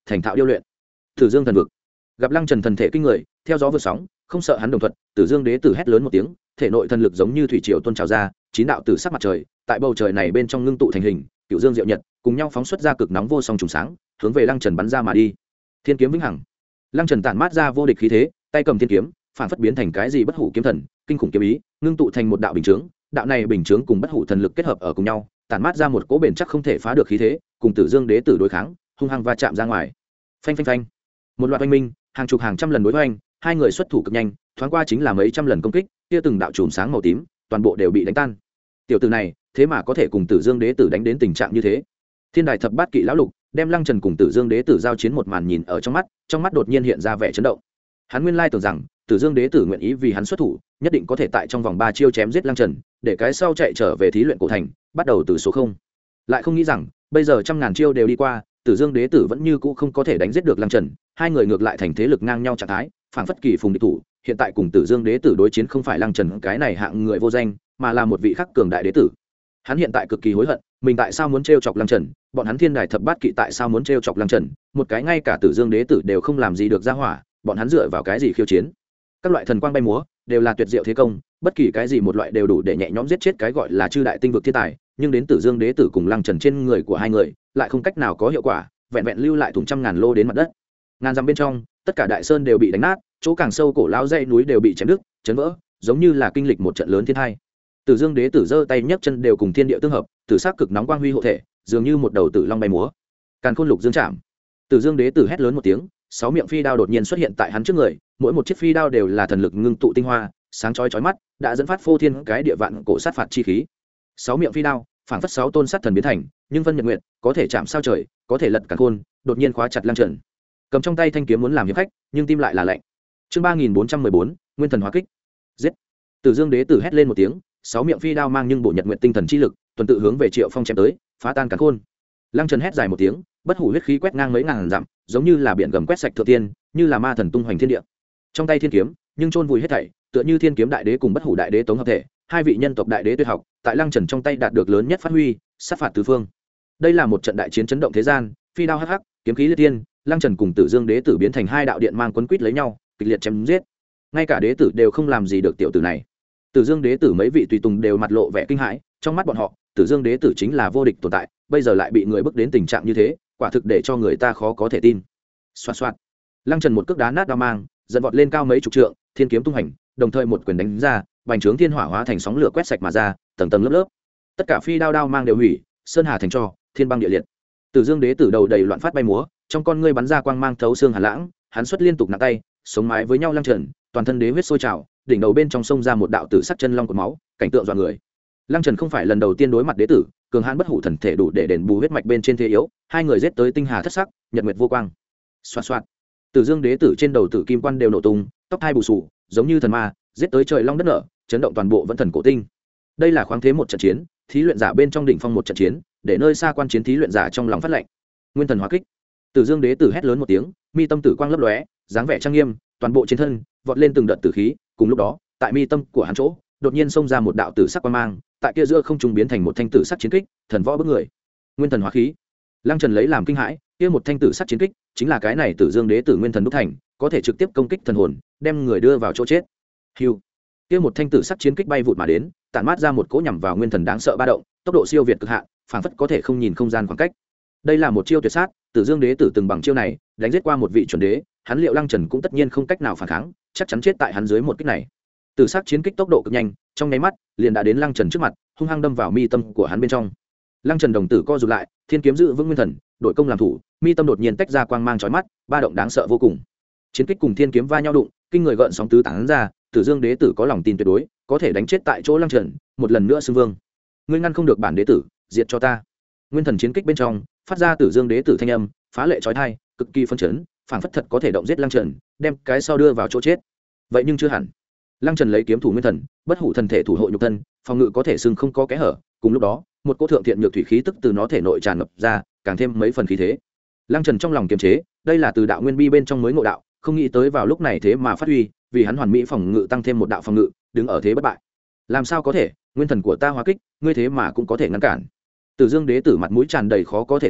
thành thạo điêu luyện. Tử Dương thần vực. Gặp Lăng Trần thần thể kinh người, theo gió vượt sóng, không sợ hắn đồng thuận, Tử Dương đế tử hét lớn một tiếng, thể nội thần lực giống như thủy triều tuôn trào ra, chín đạo tử sắc mặt trời, tại bầu trời này bên trong ngưng tụ thành hình, Cửu Dương Diệu Nhật, cùng nhau phóng xuất ra cực nóng vô song trùng sáng, hướng về Lăng Trần bắn ra mà đi. Thiên kiếm vĩnh hằng. Lăng Trần tản mát ra vô địch khí thế, tay cầm thiên kiếm, phản phất biến thành cái gì bất hủ kiếm thần, kinh khủng kiếm ý, ngưng tụ thành một đạo bình chướng, đạo này bình chướng cùng bất hủ thần lực kết hợp ở cùng nhau, tản mát ra một cỗ bền chắc không thể phá được khí thế, cùng Tử Dương đế tử đối kháng, hung hăng va chạm ra ngoài. Phanh phanh phanh. Một loạt oanh minh, hàng chục hàng trăm lần đối hoành, hai người xuất thủ cực nhanh, thoáng qua chính là mấy trăm lần công kích, kia từng đạo chùm sáng màu tím, toàn bộ đều bị đánh tan. Tiểu tử này, thế mà có thể cùng Tử Dương đế tử đánh đến tình trạng như thế. Thiên Đài thập bát kỵ lão lục, đem Lăng Trần cùng Tử Dương đế tử giao chiến một màn nhìn ở trong mắt, trong mắt đột nhiên hiện ra vẻ chấn động. Hắn nguyên lai tưởng rằng Tử Dương đế tử nguyện ý vì hắn xuất thủ, nhất định có thể tại trong vòng ba chiêu chém giết Lăng Trần, để cái sau chạy trở về thí luyện cổ thành, bắt đầu từ số không. Lại không nghĩ rằng, bây giờ trăm ngàn chiêu đều đi qua, Tử Dương đế tử vẫn như cũ không có thể đánh giết được Lăng Trần, hai người ngược lại thành thế lực ngang nhau trạng thái, phảng phất kỳ phùng địch thủ, hiện tại cùng Tử Dương đế tử đối chiến không phải Lăng Trần cái này hạng người vô danh, mà là một vị khắc cường đại đế tử. Hắn hiện tại cực kỳ hối hận, mình tại sao muốn trêu chọc Lăng Trần, bọn hắn Thiên Đài thập bát kỵ tại sao muốn trêu chọc Lăng Trần, một cái ngay cả Tử Dương đế tử đều không làm gì được ra hỏa, bọn hắn dựa vào cái gì khiêu chiến? Các loại thần quang bay múa, đều là tuyệt diệu thế công, bất kỳ cái gì một loại đều đủ để nhẹ nhõm giết chết cái gọi là chư đại tinh vực thiên tài, nhưng đến Tử Dương đế tử cùng Lăng Trần trên người của hai người, lại không cách nào có hiệu quả, vẹn vẹn lưu lại thủng trăm ngàn lô đến mặt đất. Ngàn dặm bên trong, tất cả đại sơn đều bị đánh nát, chỗ càng sâu cổ lão dãy núi đều bị chém đứt, chấn vỡ, giống như là kinh lịch một trận lớn thiên tai. Tử Dương đế tử giơ tay nhấc chân đều cùng thiên địa tương hợp, tử sắc cực nóng quang huy hộ thể, dường như một đầu tử long bay múa. Càn khôn lục dương chạm. Tử Dương đế tử hét lớn một tiếng, sáu miệng phi đao đột nhiên xuất hiện tại hắn trước người, mỗi một chiếc phi đao đều là thần lực ngưng tụ tinh hoa, sáng chói chói mắt, đã dẫn phát phô thiên cái địa vạn cổ sát phạt chi khí. Sáu miệng phi đao, phảng phất sáu tôn sát thần biến thành, nhưng phân nhật nguyệt, có thể chạm sao trời, có thể lật càn khôn, đột nhiên khóa chặt Lăng Trần. Cầm trong tay thanh kiếm muốn làm hiệp khách, nhưng tim lại là lạnh. Chương ba nghìn bốn trăm mười bốn, Nguyên thần hóa kích. Giết. Tử Dương đế tử hét lên một tiếng, sáu miệng phi đao mang nhưng bộ nhật nguyệt tinh thần chi lực, tuần tự hướng về Triệu Phong chém tới, phá tan càn khôn. Lăng Trần hét dài một tiếng, bất hủ huyết khí quét ngang mấy ngàn dặm, giống như là biển gầm quét sạch thượng tiên, như là ma thần tung hoành thiên địa. Trong tay thiên kiếm, nhưng chôn vùi hết thảy, tựa như thiên kiếm đại đế cùng bất hủ đại đế tống hợp thể, hai vị nhân tộc đại đế tuyệt học, tại Lăng Trần trong tay đạt được lớn nhất phát huy, sát phạt tứ phương. Đây là một trận đại chiến chấn động thế gian, phi đao hắc hắc, kiếm khí liệt tiên, Lăng Trần cùng Tử Dương đế tử biến thành hai đạo điện mang quấn quýt lấy nhau, kịch liệt chém giết. Ngay cả đế tử đều không làm gì được tiểu tử này. Tử Dương đế tử mấy vị tùy tùng đều mặt lộ vẻ kinh hãi, trong mắt bọn họ, Tử Dương đế tử chính là vô địch tồn tại, bây giờ lại bị người bước đến tình trạng như thế, quả thực để cho người ta khó có thể tin. Xoạt xoạt. Lăng Trần một cước đá nát đao mang, dẫn vọt lên cao mấy chục trượng, thiên kiếm tung hành, đồng thời một quyền đánh ra, bành trướng thiên hỏa hóa thành sóng lửa quét sạch mà ra, tầng tầng lớp lớp. Tất cả phi đao đao mang đều hủy, sơn hà thành tro, thiên băng địa liệt. Tử Dương đế tử đầu đầy loạn phát bay múa, trong con ngươi bắn ra quang mang thấu xương hàn lãng, hắn xuất liên tục nặng tay, sống mái với nhau Lăng Trần, toàn thân đế huyết sôi trào, đỉnh đầu bên trong sông ra một đạo tử sắc chân long của máu, cảnh tượng dọa người. Lăng Trần không phải lần đầu tiên đối mặt đế tử, cường hãn bất hủ thần thể đủ để đền bù huyết mạch bên trên thế yếu, hai người giết tới tinh hà thất sắc, nhật nguyệt vô quang. Xoạt xoạt. Tử Dương đế tử trên đầu tử kim quan đều nổ tung, tóc hai bù sù, giống như thần ma, giết tới trời long đất nở, chấn động toàn bộ vẫn thần cổ tinh. Đây là khoáng thế một trận chiến, thí luyện giả bên trong đỉnh phong một trận chiến, để nơi xa quan chiến thí luyện giả trong lòng phát lệnh. Nguyên thần hóa kích. Tử Dương đế tử hét lớn một tiếng, mi tâm tử quang lấp lóe, dáng vẻ trang nghiêm, toàn bộ trên thân vọt lên từng đợt tử khí, cùng lúc đó, tại mi tâm của hắn chỗ, đột nhiên xông ra một đạo tử sắc quang mang, tại kia giữa không trung biến thành một thanh tử sắc chiến kích, thần võ bức người. Nguyên thần hóa khí. Lăng Trần lấy làm kinh hãi, kia một thanh tử sắc chiến kích, chính là cái này Tử Dương đế tử nguyên thần đúc thành, có thể trực tiếp công kích thần hồn, đem người đưa vào chỗ chết. Hưu. Kia một thanh tử sắc chiến kích bay vụt mà đến, tản mát ra một cỗ nhằm vào nguyên thần đáng sợ ba động, tốc độ siêu việt cực hạn, phảng phất có thể không nhìn không gian khoảng cách. Đây là một chiêu tuyệt sát, Tử Dương đế tử từng bằng chiêu này, đánh giết qua một vị chuẩn đế, hắn liệu Lăng Trần cũng tất nhiên không cách nào phản kháng, chắc chắn chết tại hắn dưới một kích này. Tử sắc chiến kích tốc độ cực nhanh, trong nháy mắt liền đã đến Lăng Trần trước mặt, hung hăng đâm vào mi tâm của hắn bên trong. Lăng Trần đồng tử co rụt lại, thiên kiếm giữ vững nguyên thần, đội công làm thủ, mi tâm đột nhiên tách ra quang mang chói mắt, ba động đáng sợ vô cùng. Chiến kích cùng thiên kiếm va nhau đụng, kinh người gợn sóng tứ tán ra, Tử Dương đế tử có lòng tin tuyệt đối, có thể đánh chết tại chỗ Lăng Trần, một lần nữa xưng vương. Ngươi ngăn không được bản đế tử, diệt cho ta. Nguyên thần chiến kích bên trong, phát ra Tử Dương đế tử thanh âm, phá lệ chói tai, cực kỳ phấn chấn, phảng phất thật có thể động giết Lăng Trần, đem cái sau đưa vào chỗ chết. Vậy nhưng chưa hẳn. Lăng Trần lấy kiếm thủ nguyên thần, bất hủ thần thể thủ hộ nhục thân, phòng ngự có thể xưng không có kẽ hở, cùng lúc đó, một cỗ thượng thiện nhược thủy khí tức từ nó thể nội tràn ngập ra, càng thêm mấy phần khí thế. Lăng Trần trong lòng kiềm chế, đây là từ đạo nguyên bi bên trong mới ngộ đạo, không nghĩ tới vào lúc này thế mà phát huy, vì hắn hoàn mỹ phòng ngự tăng thêm một đạo phòng ngự, đứng ở thế bất bại. Làm sao có thể, nguyên thần của ta hóa kích, ngươi thế mà cũng có thể ngăn cản. Tử Dương đế tử mặt mũi tràn đầy khó có thể tin,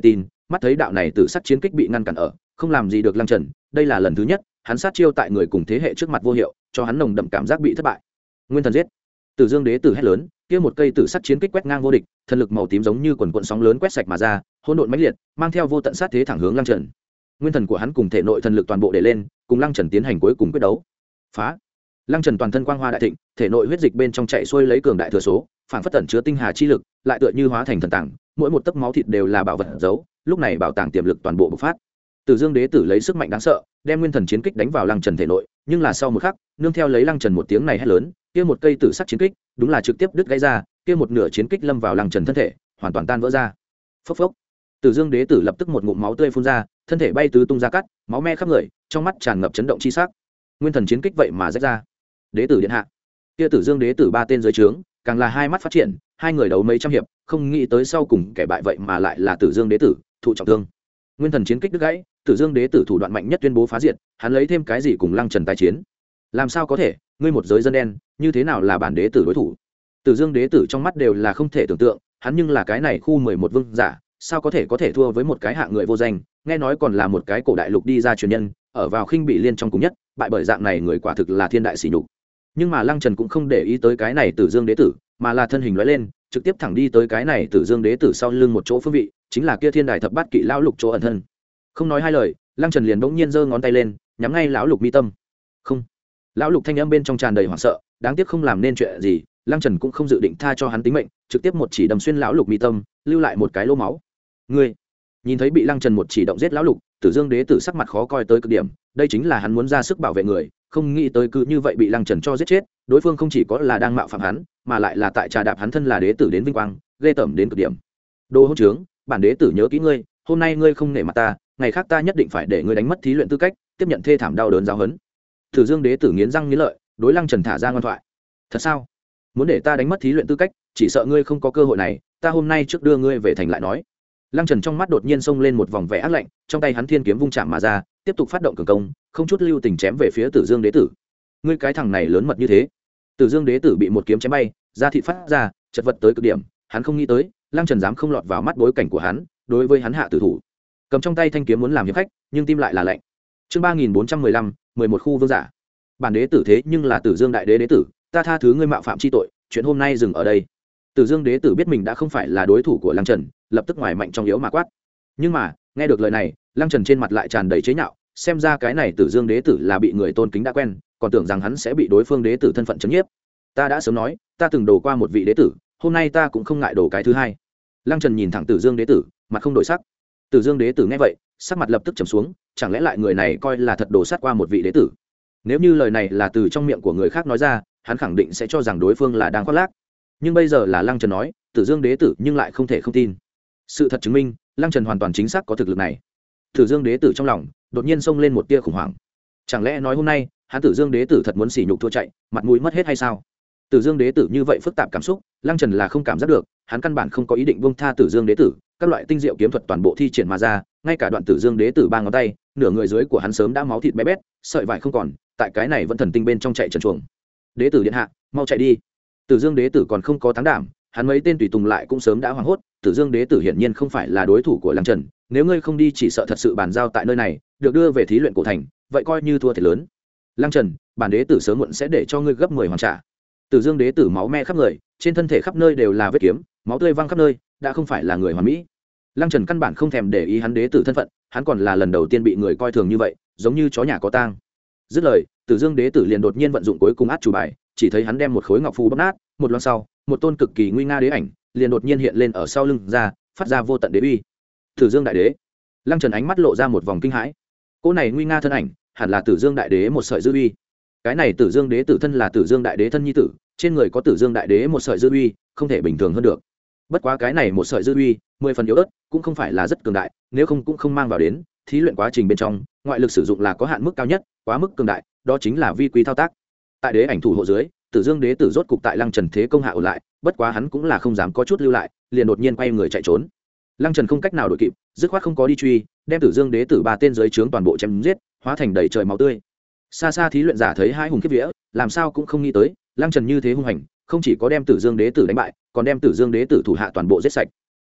mắt thấy đạo này tử sắc chiến kích bị ngăn cản ở, không làm gì được Lăng Trần. Đây là lần thứ nhất hắn sát chiêu tại người cùng thế hệ trước mặt vô hiệu, cho hắn nồng đậm cảm giác bị thất bại. Nguyên thần giết. Tử Dương Đế tử hét lớn, kia một cây tử sắc chiến kích quét ngang vô địch, thần lực màu tím giống như quần cuộn sóng lớn quét sạch mà ra, hỗn độn mãnh liệt, mang theo vô tận sát thế thẳng hướng Lăng Trần. Nguyên thần của hắn cùng thể nội thần lực toàn bộ để lên, cùng Lăng Trần tiến hành cuối cùng quyết đấu. Phá. Lăng Trần toàn thân quang hoa đại thịnh, thể nội huyết dịch bên trong chạy xuôi lấy cường đại thừa số, phản phất tẩn chứa tinh hà chi lực, lại tựa như hóa thành thần tàng, mỗi một tấc máu thịt đều là bảo vật giấu, lúc này bảo tàng tiềm lực toàn bộ bộc phát. Tử Dương Đế tử lấy sức mạnh đáng sợ, đem nguyên thần chiến kích đánh vào Lăng Trần thể nội, nhưng là sau một khắc, nương theo lấy Lăng Trần một tiếng này hét lớn, kia một cây tử sắc chiến kích, đúng là trực tiếp đứt gãy ra, kia một nửa chiến kích lâm vào Lăng Trần thân thể, hoàn toàn tan vỡ ra. Phốc phốc. Tử Dương Đế tử lập tức một ngụm máu tươi phun ra, thân thể bay tứ tung ra cắt, máu me khắp người, trong mắt tràn ngập chấn động chi sắc. Nguyên thần chiến kích vậy mà rách ra. Đế tử điện hạ. Kia Tử Dương Đế tử ba tên dưới trướng, càng là hai mắt phát triển, hai người đấu mấy trăm hiệp, không nghĩ tới sau cùng kẻ bại vậy mà lại là Tử Dương Đế tử, thụ trọng thương. Nguyên thần chiến kích đứt gãy, Tử Dương Đế tử thủ đoạn mạnh nhất tuyên bố phá diệt, hắn lấy thêm cái gì cùng Lăng Trần tái chiến? Làm sao có thể, ngươi một giới dân đen, như thế nào là bản đế tử đối thủ? Tử Dương Đế tử trong mắt đều là không thể tưởng tượng, hắn nhưng là cái này khu mười một vương giả, sao có thể có thể thua với một cái hạng người vô danh, nghe nói còn là một cái cổ đại lục đi ra truyền nhân, ở vào khinh bị liên trong cùng nhất, bại bởi dạng này người quả thực là thiên đại sỉ nhục. Nhưng mà Lăng Trần cũng không để ý tới cái này Tử Dương Đế tử, mà là thân hình lóe lên, trực tiếp thẳng đi tới cái này Tử Dương Đế tử sau lưng một chỗ phương vị, chính là kia Thiên Đài Thập Bát Kỵ lão lục chỗ ẩn thân. Không nói hai lời, Lăng Trần liền bỗng nhiên giơ ngón tay lên, nhắm ngay lão lục mi tâm. Không. Lão lục thanh âm bên trong tràn đầy hoảng sợ, đáng tiếc không làm nên chuyện gì, Lăng Trần cũng không dự định tha cho hắn tính mệnh, trực tiếp một chỉ đâm xuyên lão lục mi tâm, lưu lại một cái lỗ máu. Ngươi. Nhìn thấy bị Lăng Trần một chỉ động giết lão lục, Tử Dương Đế tử sắc mặt khó coi tới cực điểm, đây chính là hắn muốn ra sức bảo vệ người, không nghĩ tới cứ như vậy bị Lăng Trần cho giết chết, đối phương không chỉ có là đang mạo phạm hắn, mà lại là tại trà đạp hắn thân là đế tử đến vinh quang, ghê tởm đến cực điểm. Đồ hỗn trướng, bản đế tử nhớ kỹ ngươi, hôm nay ngươi không nể mặt ta, ngày khác ta nhất định phải để ngươi đánh mất thí luyện tư cách, tiếp nhận thê thảm đau đớn giáo huấn. Tử Dương Đế tử nghiến răng nghiến lợi, đối Lăng Trần thả ra ngoan thoại. Thật sao? Muốn để ta đánh mất thí luyện tư cách, chỉ sợ ngươi không có cơ hội này, ta hôm nay trước đưa ngươi về thành lại nói. Lăng Trần trong mắt đột nhiên xông lên một vòng vẻ ác lạnh, trong tay hắn thiên kiếm vung chạm mà ra, tiếp tục phát động cường công, không chút lưu tình chém về phía Tử Dương Đế tử. Ngươi cái thằng này lớn mật như thế. Tử Dương Đế tử bị một kiếm chém bay, da thịt phát ra, chật vật tới cực điểm, hắn không nghĩ tới, Lăng Trần dám không lọt vào mắt bối cảnh của hắn, đối với hắn hạ tử thủ. Cầm trong tay thanh kiếm muốn làm hiệp khách, nhưng tim lại là lạnh. Chương ba nghìn bốn trăm mười lăm, mười một khu vương giả. Bản đế tử thế nhưng là Tử Dương đại đế đế tử, ta tha thứ ngươi mạo phạm chi tội, chuyện hôm nay dừng ở đây. Tử Dương Đế tử biết mình đã không phải là đối thủ của Lăng Trần, lập tức ngoài mạnh trong yếu mà quát. Nhưng mà, nghe được lời này, Lăng Trần trên mặt lại tràn đầy chế nhạo, xem ra cái này Tử Dương Đế tử là bị người tôn kính đã quen, còn tưởng rằng hắn sẽ bị đối phương đế tử thân phận chấn nhiếp. Ta đã sớm nói, ta từng đổ qua một vị đế tử, hôm nay ta cũng không ngại đổ cái thứ hai. Lăng Trần nhìn thẳng Tử Dương Đế tử, mặt không đổi sắc. Tử Dương Đế tử nghe vậy, sắc mặt lập tức trầm xuống, chẳng lẽ lại người này coi là thật đổ sát qua một vị đế tử? Nếu như lời này là từ trong miệng của người khác nói ra, hắn khẳng định sẽ cho rằng đối phương là đang khoác lác. Nhưng bây giờ là Lăng Trần nói, Tử Dương Đế tử nhưng lại không thể không tin. Sự thật chứng minh, Lăng Trần hoàn toàn chính xác có thực lực này. Tử Dương Đế tử trong lòng đột nhiên xông lên một tia khủng hoảng. Chẳng lẽ nói hôm nay, hắn Tử Dương Đế tử thật muốn sỉ nhục thua chạy, mặt mũi mất hết hay sao? Tử Dương Đế tử như vậy phức tạp cảm xúc, Lăng Trần là không cảm giác được, hắn căn bản không có ý định buông tha Tử Dương Đế tử, các loại tinh diệu kiếm thuật toàn bộ thi triển mà ra, ngay cả đoạn Tử Dương Đế tử ba ngón tay, nửa người dưới của hắn sớm đã máu thịt bé bét, sợi vải không còn, tại cái này vẫn thần tinh bên trong chạy trần truồng. Đế tử điện hạ, mau chạy đi. Tử Dương Đế tử còn không có thắng đảm, hắn mấy tên tùy tùng lại cũng sớm đã hoảng hốt, Tử Dương Đế tử hiển nhiên không phải là đối thủ của Lăng Trần, nếu ngươi không đi chỉ sợ thật sự bàn giao tại nơi này, được đưa về thí luyện cổ thành, vậy coi như thua thiệt lớn. Lăng Trần, bản đế tử sớm muộn sẽ để cho ngươi gấp mười hoàn trả. Tử Dương Đế tử máu me khắp người, trên thân thể khắp nơi đều là vết kiếm, máu tươi văng khắp nơi, đã không phải là người hoàn mỹ. Lăng Trần căn bản không thèm để ý hắn đế tử thân phận, hắn còn là lần đầu tiên bị người coi thường như vậy, giống như chó nhà có tang. Dứt lời, Tử Dương Đế tử liền đột nhiên vận dụng cuối cùng át chủ bài, chỉ thấy hắn đem một khối ngọc phù bóp nát, một loáng sau, một tôn cực kỳ nguy nga đế ảnh liền đột nhiên hiện lên ở sau lưng ra, phát ra vô tận đế uy. Tử Dương đại đế. Lăng Trần ánh mắt lộ ra một vòng kinh hãi. Cỗ này nguy nga thân ảnh, hẳn là Tử Dương đại đế một sợi dư uy. Cái này Tử Dương đế tử thân là Tử Dương đại đế thân nhi tử, trên người có Tử Dương đại đế một sợi dư uy, không thể bình thường hơn được. Bất quá cái này một sợi dư uy, mười phần yếu ớt, cũng không phải là rất cường đại, nếu không cũng không mang vào đến thí luyện quá trình bên trong, ngoại lực sử dụng là có hạn mức cao nhất, quá mức cường đại, đó chính là vi quý thao tác. Tại đế ảnh thủ hộ dưới, Tử Dương đế tử rốt cục tại Lăng Trần thế công hạ ở lại, bất quá hắn cũng là không dám có chút lưu lại, liền đột nhiên quay người chạy trốn. Lăng Trần không cách nào đuổi kịp, dứt khoát không có đi truy, đem Tử Dương đế tử ba tên dưới trướng toàn bộ chém giết, hóa thành đầy trời máu tươi. Xa xa thí luyện giả thấy hai hùng kiếp vía, làm sao cũng không nghĩ tới, Lăng Trần như thế hung hành, không chỉ có đem Tử Dương đế tử đánh bại, còn đem Tử Dương đế tử thủ hạ toàn bộ giết sạch.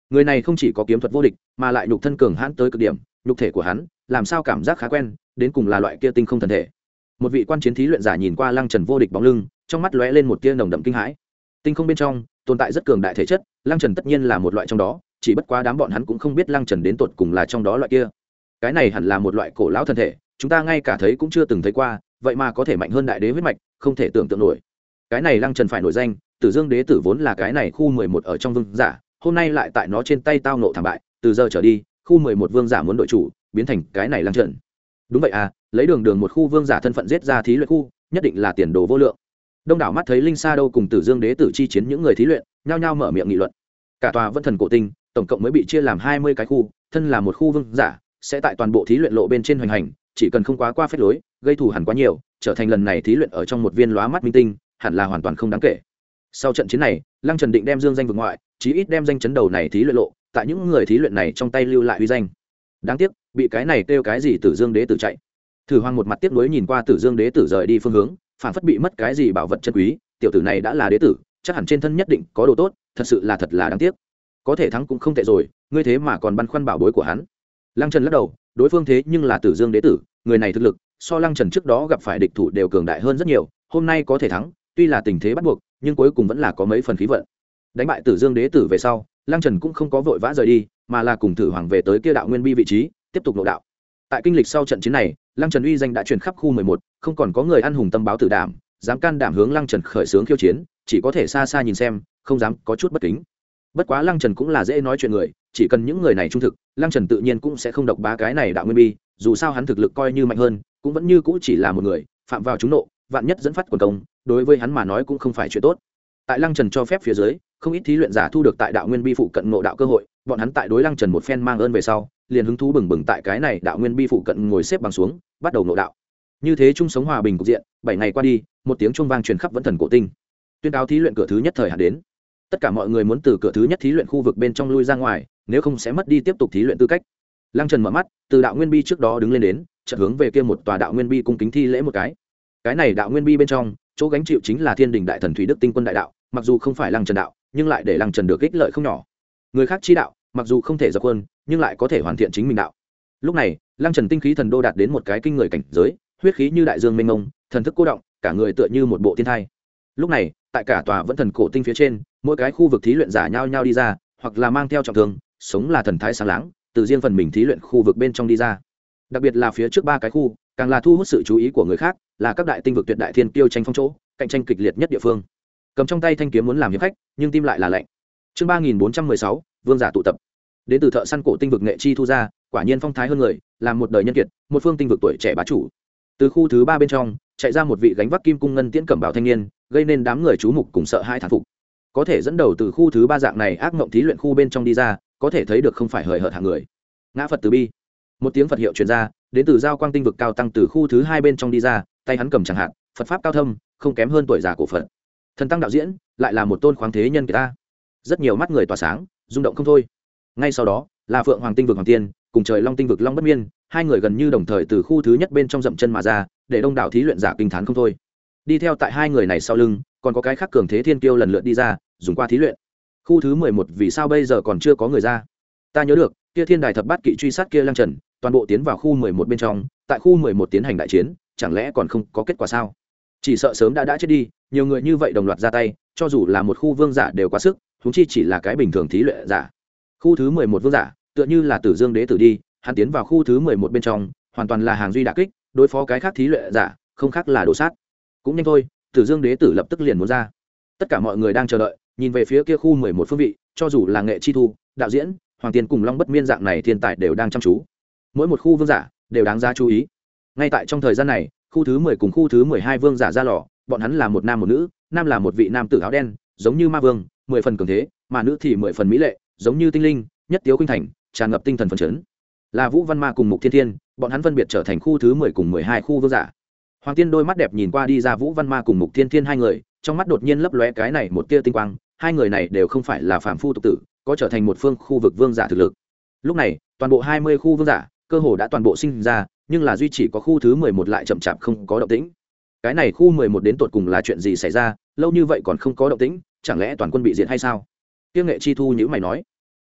người này không chỉ có kiếm thuật vô địch mà lại nhục thân cường hãn tới cực điểm, nhục thể của hắn làm sao cảm giác khá quen, đến cùng là loại kia tinh không thần thể. Một vị quan chiến thí luyện giả nhìn qua Lăng Trần vô địch bóng lưng, trong mắt lóe lên một tia nồng đậm kinh hãi. Tinh không bên trong tồn tại rất cường đại thể chất, Lăng Trần tất nhiên là một loại trong đó, chỉ bất quá đám bọn hắn cũng không biết Lăng Trần đến tột cùng là trong đó loại kia. Cái này hẳn là một loại cổ lão thân thể, chúng ta ngay cả thấy cũng chưa từng thấy qua, vậy mà có thể mạnh hơn đại đế huyết mạch, không thể tưởng tượng nổi. Cái này Lăng Trần phải nổi danh, Tử Dương đế tử vốn là cái này khu mười một ở trong vương giả, hôm nay lại tại nó trên tay tao nộ thảm bại, từ giờ trở đi, khu mười một vương giả muốn đội chủ, biến thành cái này Lăng Trần. Đúng vậy à, lấy đường đường một khu vương giả thân phận giết ra thí luyện khu, nhất định là tiền đồ vô lượng. Đông đảo mắt thấy Linh Sa đâu cùng Tử Dương đế tử chi chiến những người thí luyện, nhao nhao mở miệng nghị luận. Cả tòa Vân Thần cổ tinh, tổng cộng mới bị chia làm hai mươi cái khu, thân là một khu vương giả, sẽ tại toàn bộ thí luyện lộ bên trên hoành hành, chỉ cần không quá qua phép lối, gây thù hằn quá nhiều, trở thành lần này thí luyện ở trong một viên lóa mắt minh tinh, hẳn là hoàn toàn không đáng kể. Sau trận chiến này, Lăng Trần định đem dương danh vực ngoại, chí ít đem danh chấn đầu này thí luyện lộ, tại những người thí luyện này trong tay lưu lại uy danh. Đáng tiếc, bị cái này kêu cái gì Tử Dương đế tử chạy. Thử Hoàng một mặt tiếc nuối nhìn qua Tử Dương đế tử rời đi phương hướng, phản phất bị mất cái gì bảo vật chân quý, tiểu tử này đã là đế tử, chắc hẳn trên thân nhất định có đồ tốt, thật sự là thật là đáng tiếc. Có thể thắng cũng không tệ rồi, ngươi thế mà còn băn khoăn bảo bối của hắn. Lăng Trần lắc đầu, đối phương thế nhưng là Tử Dương đế tử, người này thực lực so Lăng Trần trước đó gặp phải địch thủ đều cường đại hơn rất nhiều, hôm nay có thể thắng, tuy là tình thế bắt buộc, nhưng cuối cùng vẫn là có mấy phần khí vận. Đánh bại Tử Dương đế tử về sau, Lăng Trần cũng không có vội vã rời đi, mà là cùng Thử Hoàng về tới kia đạo nguyên bi vị trí, tiếp tục nội đạo. Tại kinh lịch sau trận chiến này, Lăng Trần uy danh đã truyền khắp khu mười một, không còn có người ăn hùng tâm báo tử đảm, dám can đảm hướng Lăng Trần khởi xướng khiêu chiến, chỉ có thể xa xa nhìn xem, không dám có chút bất kính. Bất quá Lăng Trần cũng là dễ nói chuyện người, chỉ cần những người này trung thực, Lăng Trần tự nhiên cũng sẽ không độc bá cái này đạo nguyên bi, dù sao hắn thực lực coi như mạnh hơn, cũng vẫn như cũ chỉ là một người, phạm vào chúng nộ, vạn nhất dẫn phát quần công, đối với hắn mà nói cũng không phải chuyện tốt. Tại Lăng Trần cho phép phía dưới, không ít thí luyện giả thu được tại đạo nguyên bi phụ cận ngộ đạo cơ hội, bọn hắn tại đối Lăng Trần một phen mang ơn về sau, liền hứng thú bừng bừng tại cái này đạo nguyên bi phụ cận ngồi xếp bằng xuống, bắt đầu ngộ đạo. Như thế chung sống hòa bình cục diện, bảy ngày qua đi, một tiếng chuông vang truyền khắp Vân Thần cổ tinh, tuyên cáo thí luyện cửa thứ nhất thời hạn đến. Tất cả mọi người muốn từ cửa thứ nhất thí luyện khu vực bên trong lui ra ngoài, nếu không sẽ mất đi tiếp tục thí luyện tư cách. Lăng Trần mở mắt, từ đạo nguyên bi trước đó đứng lên đến, chợt hướng về kia một tòa đạo nguyên bi cung kính thi lễ một cái. Cái này đạo nguyên bi bên trong, chỗ gánh chịu chính là Thiên Đình Đại Thần Thủy Đức Tinh Quân đại đạo, mặc dù không phải Lăng Trần đạo, nhưng lại để Lăng Trần được ích lợi không nhỏ. Người khác chi đạo, mặc dù không thể dập khuôn, nhưng lại có thể hoàn thiện chính mình đạo. Lúc này, Lăng Trần tinh khí thần đô đạt đến một cái kinh người cảnh giới, huyết khí như đại dương mênh mông, thần thức cô động, cả người tựa như một bộ thiên thai. Lúc này, tại cả tòa Vẫn Thần cổ tinh phía trên, mỗi cái khu vực thí luyện giả nhau nhau đi ra, hoặc là mang theo trọng thương, sống là thần thái sáng láng, từ riêng phần mình thí luyện khu vực bên trong đi ra. Đặc biệt là phía trước ba cái khu, càng là thu hút sự chú ý của người khác, là các đại tinh vực tuyệt đại thiên kiêu tranh phong chỗ, cạnh tranh kịch liệt nhất địa phương. Cầm trong tay thanh kiếm muốn làm hiệp khách, nhưng tim lại là lạnh. Chương ba nghìn bốn trăm mười sáu, vương giả tụ tập. Đến từ thợ săn cổ tinh vực nghệ chi thu ra, quả nhiên phong thái hơn người, làm một đời nhân kiệt, một phương tinh vực tuổi trẻ bá chủ. Từ khu thứ ba bên trong, chạy ra một vị gánh vác kim cung ngân tiễn cẩm bảo thanh niên, gây nên đám người chú mục cùng sợ hai thán phục. Có thể dẫn đầu từ khu thứ ba dạng này ác mộng thí luyện khu bên trong đi ra, có thể thấy được không phải hời hợt hạng người. Ngã Phật từ bi. Một tiếng Phật hiệu truyền ra, đến từ giao quang tinh vực cao tăng từ khu thứ hai bên trong đi ra, tay hắn cầm chẳng hạn, Phật pháp cao thâm, không kém hơn tuổi già của Phật. Thần tăng đạo diễn, lại là một tôn khoáng thế nhân người ta. Rất nhiều mắt người tỏa sáng, rung động không thôi. Ngay sau đó, là Phượng Hoàng tinh vực Hoàng Tiên, cùng Trời Long tinh vực Long Bất Miên, hai người gần như đồng thời từ khu thứ nhất bên trong dậm chân mà ra, để đông đảo thí luyện giả kinh thán không thôi. Đi theo tại hai người này sau lưng, còn có cái khác cường thế thiên kiêu lần lượt đi ra, dùng qua thí luyện. Khu thứ mười một vì sao bây giờ còn chưa có người ra? Ta nhớ được, kia Thiên Đài thập bát kỵ truy sát kia Lăng Trần, toàn bộ tiến vào khu mười một bên trong, tại khu mười một tiến hành đại chiến, chẳng lẽ còn không có kết quả sao? Chỉ sợ sớm đã đã chết đi, nhiều người như vậy đồng loạt ra tay, cho dù là một khu vương giả đều quá sức, huống chi chỉ là cái bình thường thí luyện giả. Khu thứ mười một vương giả, tựa như là Tử Dương đế tử đi, hắn tiến vào khu thứ mười một bên trong, hoàn toàn là hàng duy đả kích, đối phó cái khác thí luyện giả, không khác là đổ sát. Cũng nhanh thôi, Tử Dương đế tử lập tức liền muốn ra. Tất cả mọi người đang chờ đợi, nhìn về phía kia khu mười một phương vị, cho dù là nghệ chi thu, đạo diễn, Hoàng Tiên cùng Long Bất Miên dạng này thiên tài đều đang chăm chú. Mỗi một khu vương giả đều đáng giá chú ý. Ngay tại trong thời gian này, khu thứ mười cùng khu thứ mười hai vương giả ra lò, bọn hắn là một nam một nữ, nam là một vị nam tử áo đen, giống như ma vương, mười phần cường thế, mà nữ thì mười phần mỹ lệ, giống như tinh linh, nhất tiếu khuynh thành, tràn ngập tinh thần phấn chấn. Là Vũ Văn Ma cùng Mục Thiên Thiên, bọn hắn phân biệt trở thành khu thứ mười cùng mười hai khu vương giả. Hoàng Tiên đôi mắt đẹp nhìn qua đi ra Vũ Văn Ma cùng Mục Thiên Thiên hai người, trong mắt đột nhiên lấp lóe cái này một tia tinh quang, hai người này đều không phải là phàm phu tục tử, có trở thành một phương khu vực vương giả thực lực. Lúc này, toàn bộ hai mươi khu vương giả, cơ hồ đã toàn bộ sinh ra, nhưng là duy chỉ có khu thứ mười một lại chậm chạp không có động tĩnh. Cái này khu mười một đến tột cùng là chuyện gì xảy ra, lâu như vậy còn không có động tĩnh, chẳng lẽ toàn quân bị diệt hay sao? Tiêu Nghệ Chi Thu nhíu mày nói.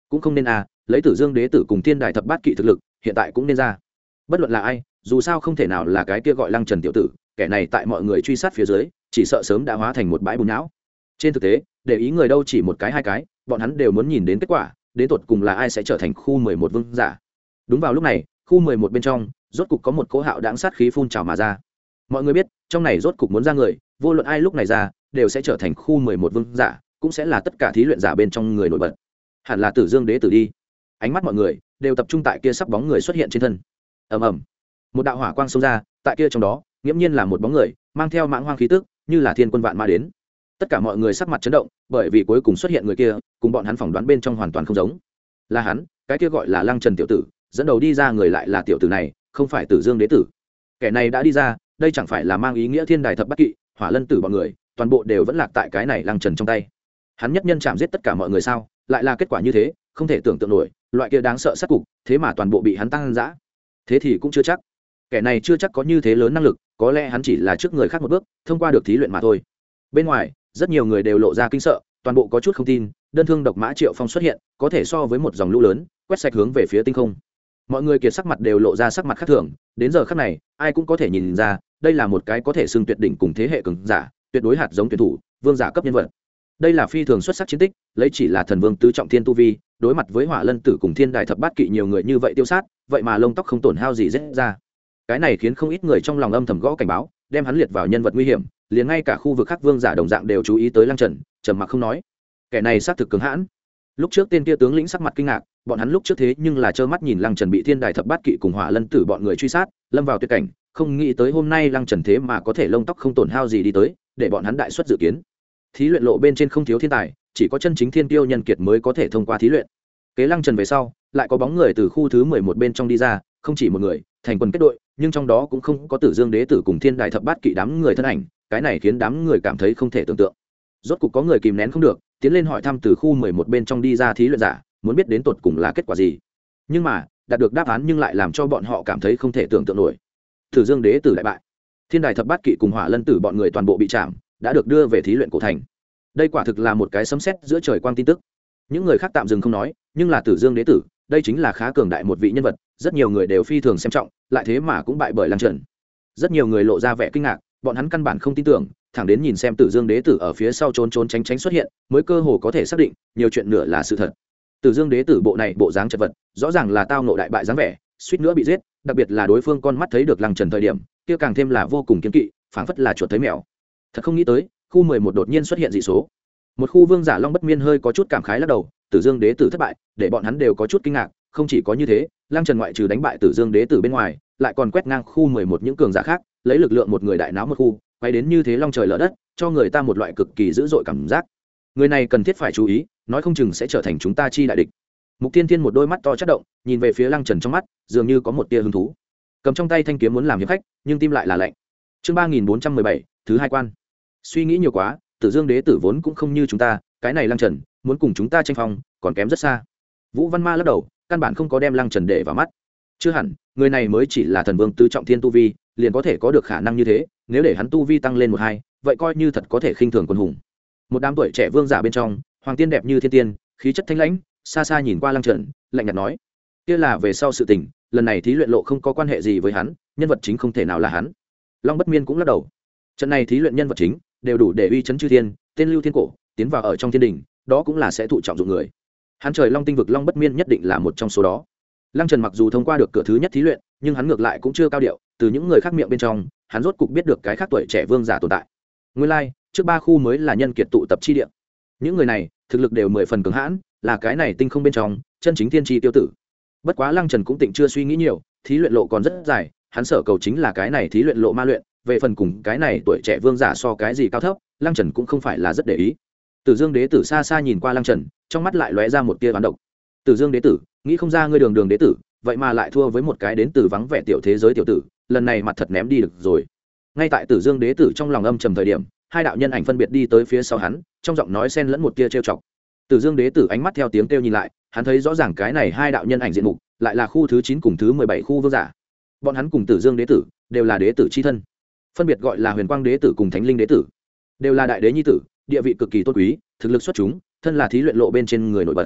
cũng không nên à, lấy Tử Dương Đế tử cùng Thiên Đài thập bát kỵ thực lực hiện tại cũng nên ra. Bất luận là ai, dù sao không thể nào là cái kia gọi Lăng Trần tiểu tử, kẻ này tại mọi người truy sát phía dưới chỉ sợ sớm đã hóa thành một bãi bùn não. Trên thực tế để ý người đâu chỉ một cái hai cái, bọn hắn đều muốn nhìn đến kết quả, đến tột cùng là ai sẽ trở thành khu mười một vương giả. Đúng vào lúc này, khu mười một bên trong rốt cục có một cỗ hạo đãng sát khí phun trào mà ra. Mọi người biết trong này rốt cục muốn ra người, vô luận ai lúc này ra đều sẽ trở thành khu mười một vương giả, cũng sẽ là tất cả thí luyện giả bên trong người nổi bật. Hẳn là Tử Dương Đế tử đi. Ánh mắt mọi người đều tập trung tại kia sắc bóng người xuất hiện trên thân. Ầm ầm, một đạo hỏa quang xông ra, tại kia trong đó nghiễm nhiên là một bóng người mang theo mãng hoang khí tức, như là thiên quân vạn mã đến. Tất cả mọi người sắc mặt chấn động, bởi vì cuối cùng xuất hiện người kia cùng bọn hắn phỏng đoán bên trong hoàn toàn không giống. Là hắn, cái kia gọi là Lăng Trần tiểu tử, dẫn đầu đi ra người lại là tiểu tử này, không phải Tử Dương Đế tử. Kẻ này đã đi ra, đây chẳng phải là mang ý nghĩa Thiên Đài thập bát kỵ, Hỏa Lân tử bọn người toàn bộ đều vẫn lạc tại cái này Lăng Trần trong tay. Hắn nhất nhân chạm giết tất cả mọi người sao? Lại là kết quả như thế, không thể tưởng tượng nổi, loại kia đáng sợ sát cục, thế mà toàn bộ bị hắn tăng dã. Thế thì cũng chưa chắc. Kẻ này chưa chắc có như thế lớn năng lực, có lẽ hắn chỉ là trước người khác một bước, thông qua được thí luyện mà thôi. Bên ngoài, rất nhiều người đều lộ ra kinh sợ, toàn bộ có chút không tin, đơn thương độc mã Triệu Phong xuất hiện, có thể so với một dòng lũ lớn, quét sạch hướng về phía tinh không. Mọi người kiệt sắc mặt đều lộ ra sắc mặt khác thường, đến giờ khắc này, ai cũng có thể nhìn ra, đây là một cái có thể xưng tuyệt đỉnh cùng thế hệ cường giả, tuyệt đối hạt giống tuyển thủ, vương giả cấp nhân vật. Đây là phi thường xuất sắc chiến tích, lấy chỉ là thần vương tứ trọng thiên tu vi, đối mặt với Hỏa Lân tử cùng Thiên Đài thập bát kỵ nhiều người như vậy tiêu sát, vậy mà lông tóc không tổn hao gì rết ra. Cái này khiến không ít người trong lòng âm thầm gõ cảnh báo, đem hắn liệt vào nhân vật nguy hiểm, liền ngay cả khu vực khác vương giả đồng dạng đều chú ý tới Lăng Trần, trầm mặc không nói. Kẻ này xác thực cứng hãn. Lúc trước tên kia tướng lĩnh sắc mặt kinh ngạc, bọn hắn lúc trước thế nhưng là trơ mắt nhìn Lăng Trần bị Thiên Đài thập bát kỵ cùng Hỏa Lân tử bọn người truy sát, lâm vào tuyệt cảnh, không nghĩ tới hôm nay Lăng Trần thế mà có thể lông tóc không tổn hao gì đi tới, để bọn hắn đại suất dự kiến. Thí luyện lộ bên trên không thiếu thiên tài, chỉ có chân chính thiên tiêu nhân kiệt mới có thể thông qua thí luyện. Kế Lăng Trần về sau, lại có bóng người từ khu thứ mười một bên trong đi ra, không chỉ một người, thành quần kết đội, nhưng trong đó cũng không có Tử Dương Đế tử cùng Thiên Đài thập bát kỵ đám người thân ảnh, cái này khiến đám người cảm thấy không thể tưởng tượng. Rốt cục có người kìm nén không được, tiến lên hỏi thăm từ khu mười một bên trong đi ra thí luyện giả, muốn biết đến tột cùng là kết quả gì. Nhưng mà, đạt được đáp án nhưng lại làm cho bọn họ cảm thấy không thể tưởng tượng nổi. Tử Dương Đế tử đại bại, Thiên Đài thập bát kỵ cùng Hỏa Lân tử bọn người toàn bộ bị chạm, đã được đưa về thí luyện cổ thành. Đây quả thực là một cái sấm sét giữa trời quang tin tức. Những người khác tạm dừng không nói, nhưng là Tử Dương Đế tử, đây chính là khá cường đại một vị nhân vật, rất nhiều người đều phi thường xem trọng, lại thế mà cũng bại bởi Lăng Trần. Rất nhiều người lộ ra vẻ kinh ngạc, bọn hắn căn bản không tin tưởng, thẳng đến nhìn xem Tử Dương Đế tử ở phía sau trốn trốn tránh tránh xuất hiện, mới cơ hồ có thể xác định, nhiều chuyện nửa là sự thật. Tử Dương Đế tử bộ này bộ dáng chật vật, rõ ràng là tao ngộ đại bại dáng vẻ, suýt nữa bị giết, đặc biệt là đối phương con mắt thấy được Lăng Trần thời điểm, kia càng thêm là vô cùng kiên kỵ, phảng phất là chuột thấy mèo. Thật không nghĩ tới, khu mười một đột nhiên xuất hiện dị số. Một khu vương giả Long Bất Miên hơi có chút cảm khái lắc đầu, Tử Dương Đế tử thất bại, để bọn hắn đều có chút kinh ngạc, không chỉ có như thế, Lăng Trần ngoại trừ đánh bại Tử Dương Đế tử bên ngoài, lại còn quét ngang khu mười một những cường giả khác, lấy lực lượng một người đại náo một khu, quay đến như thế long trời lở đất, cho người ta một loại cực kỳ dữ dội cảm giác. Người này cần thiết phải chú ý, nói không chừng sẽ trở thành chúng ta chi đại địch. Mục Tiên Thiên một đôi mắt to chớp động, nhìn về phía Lăng Trần trong mắt, dường như có một tia hứng thú. Cầm trong tay thanh kiếm muốn làm hiệp khách, nhưng tim lại là lạnh. Chương ba nghìn bốn trăm mười bảy, thứ hai quan. Suy nghĩ nhiều quá, Tử Dương Đế tử vốn cũng không như chúng ta, cái này Lăng Trần, muốn cùng chúng ta tranh phong, còn kém rất xa. Vũ Văn Ma lắc đầu, căn bản không có đem Lăng Trần để vào mắt. Chưa hẳn, người này mới chỉ là thần vương tứ trọng thiên tu vi, liền có thể có được khả năng như thế, nếu để hắn tu vi tăng lên một hai, vậy coi như thật có thể khinh thường quân hùng. Một đám tuổi trẻ vương giả bên trong, hoàng tiên đẹp như thiên tiên, khí chất thanh lãnh, xa xa nhìn qua Lăng Trần, lạnh nhạt nói: "Kia là về sau sự tình, lần này thí luyện lộ không có quan hệ gì với hắn, nhân vật chính không thể nào là hắn." Long Bất Miên cũng lắc đầu. Trận này thí luyện nhân vật chính đều đủ để uy chấn chư thiên, tên lưu thiên cổ, tiến vào ở trong thiên đình, đó cũng là sẽ thụ trọng dụng người. Hắn trời Long tinh vực Long Bất Miên nhất định là một trong số đó. Lăng Trần mặc dù thông qua được cửa thứ nhất thí luyện, nhưng hắn ngược lại cũng chưa cao điệu, từ những người khác miệng bên trong, hắn rốt cục biết được cái khác tuổi trẻ vương giả tồn tại. Nguyên lai, like, trước ba khu mới là nhân kiệt tụ tập chi địa. Những người này, thực lực đều mười phần cứng hãn, là cái này tinh không bên trong, chân chính thiên chi tiêu tử. Bất quá Lăng Trần cũng tỉnh chưa suy nghĩ nhiều, thí luyện lộ còn rất dài, hắn sở cầu chính là cái này thí luyện lộ ma luyện, về phần cùng cái này tuổi trẻ vương giả so cái gì cao thấp, Lăng Trần cũng không phải là rất để ý. Tử Dương Đế tử xa xa nhìn qua Lăng Trần, trong mắt lại lóe ra một tia oán độc. Tử Dương Đế tử, nghĩ không ra ngươi đường đường đế tử, vậy mà lại thua với một cái đến từ vắng vẻ tiểu thế giới tiểu tử, lần này mặt thật ném đi được rồi. Ngay tại Tử Dương Đế tử trong lòng âm trầm thời điểm, hai đạo nhân ảnh phân biệt đi tới phía sau hắn, trong giọng nói xen lẫn một tia trêu chọc. Tử Dương Đế tử ánh mắt theo tiếng kêu nhìn lại, hắn thấy rõ ràng cái này hai đạo nhân ảnh diện mục, lại là khu thứ chín cùng thứ mười bảy khu vương giả. Bọn hắn cùng Tử Dương Đế tử đều là đế tử chi thân, phân biệt gọi là Huyền Quang Đế tử cùng Thánh Linh Đế tử, đều là đại đế nhi tử, địa vị cực kỳ tôn quý, thực lực xuất chúng, thân là thí luyện lộ bên trên người nổi bật.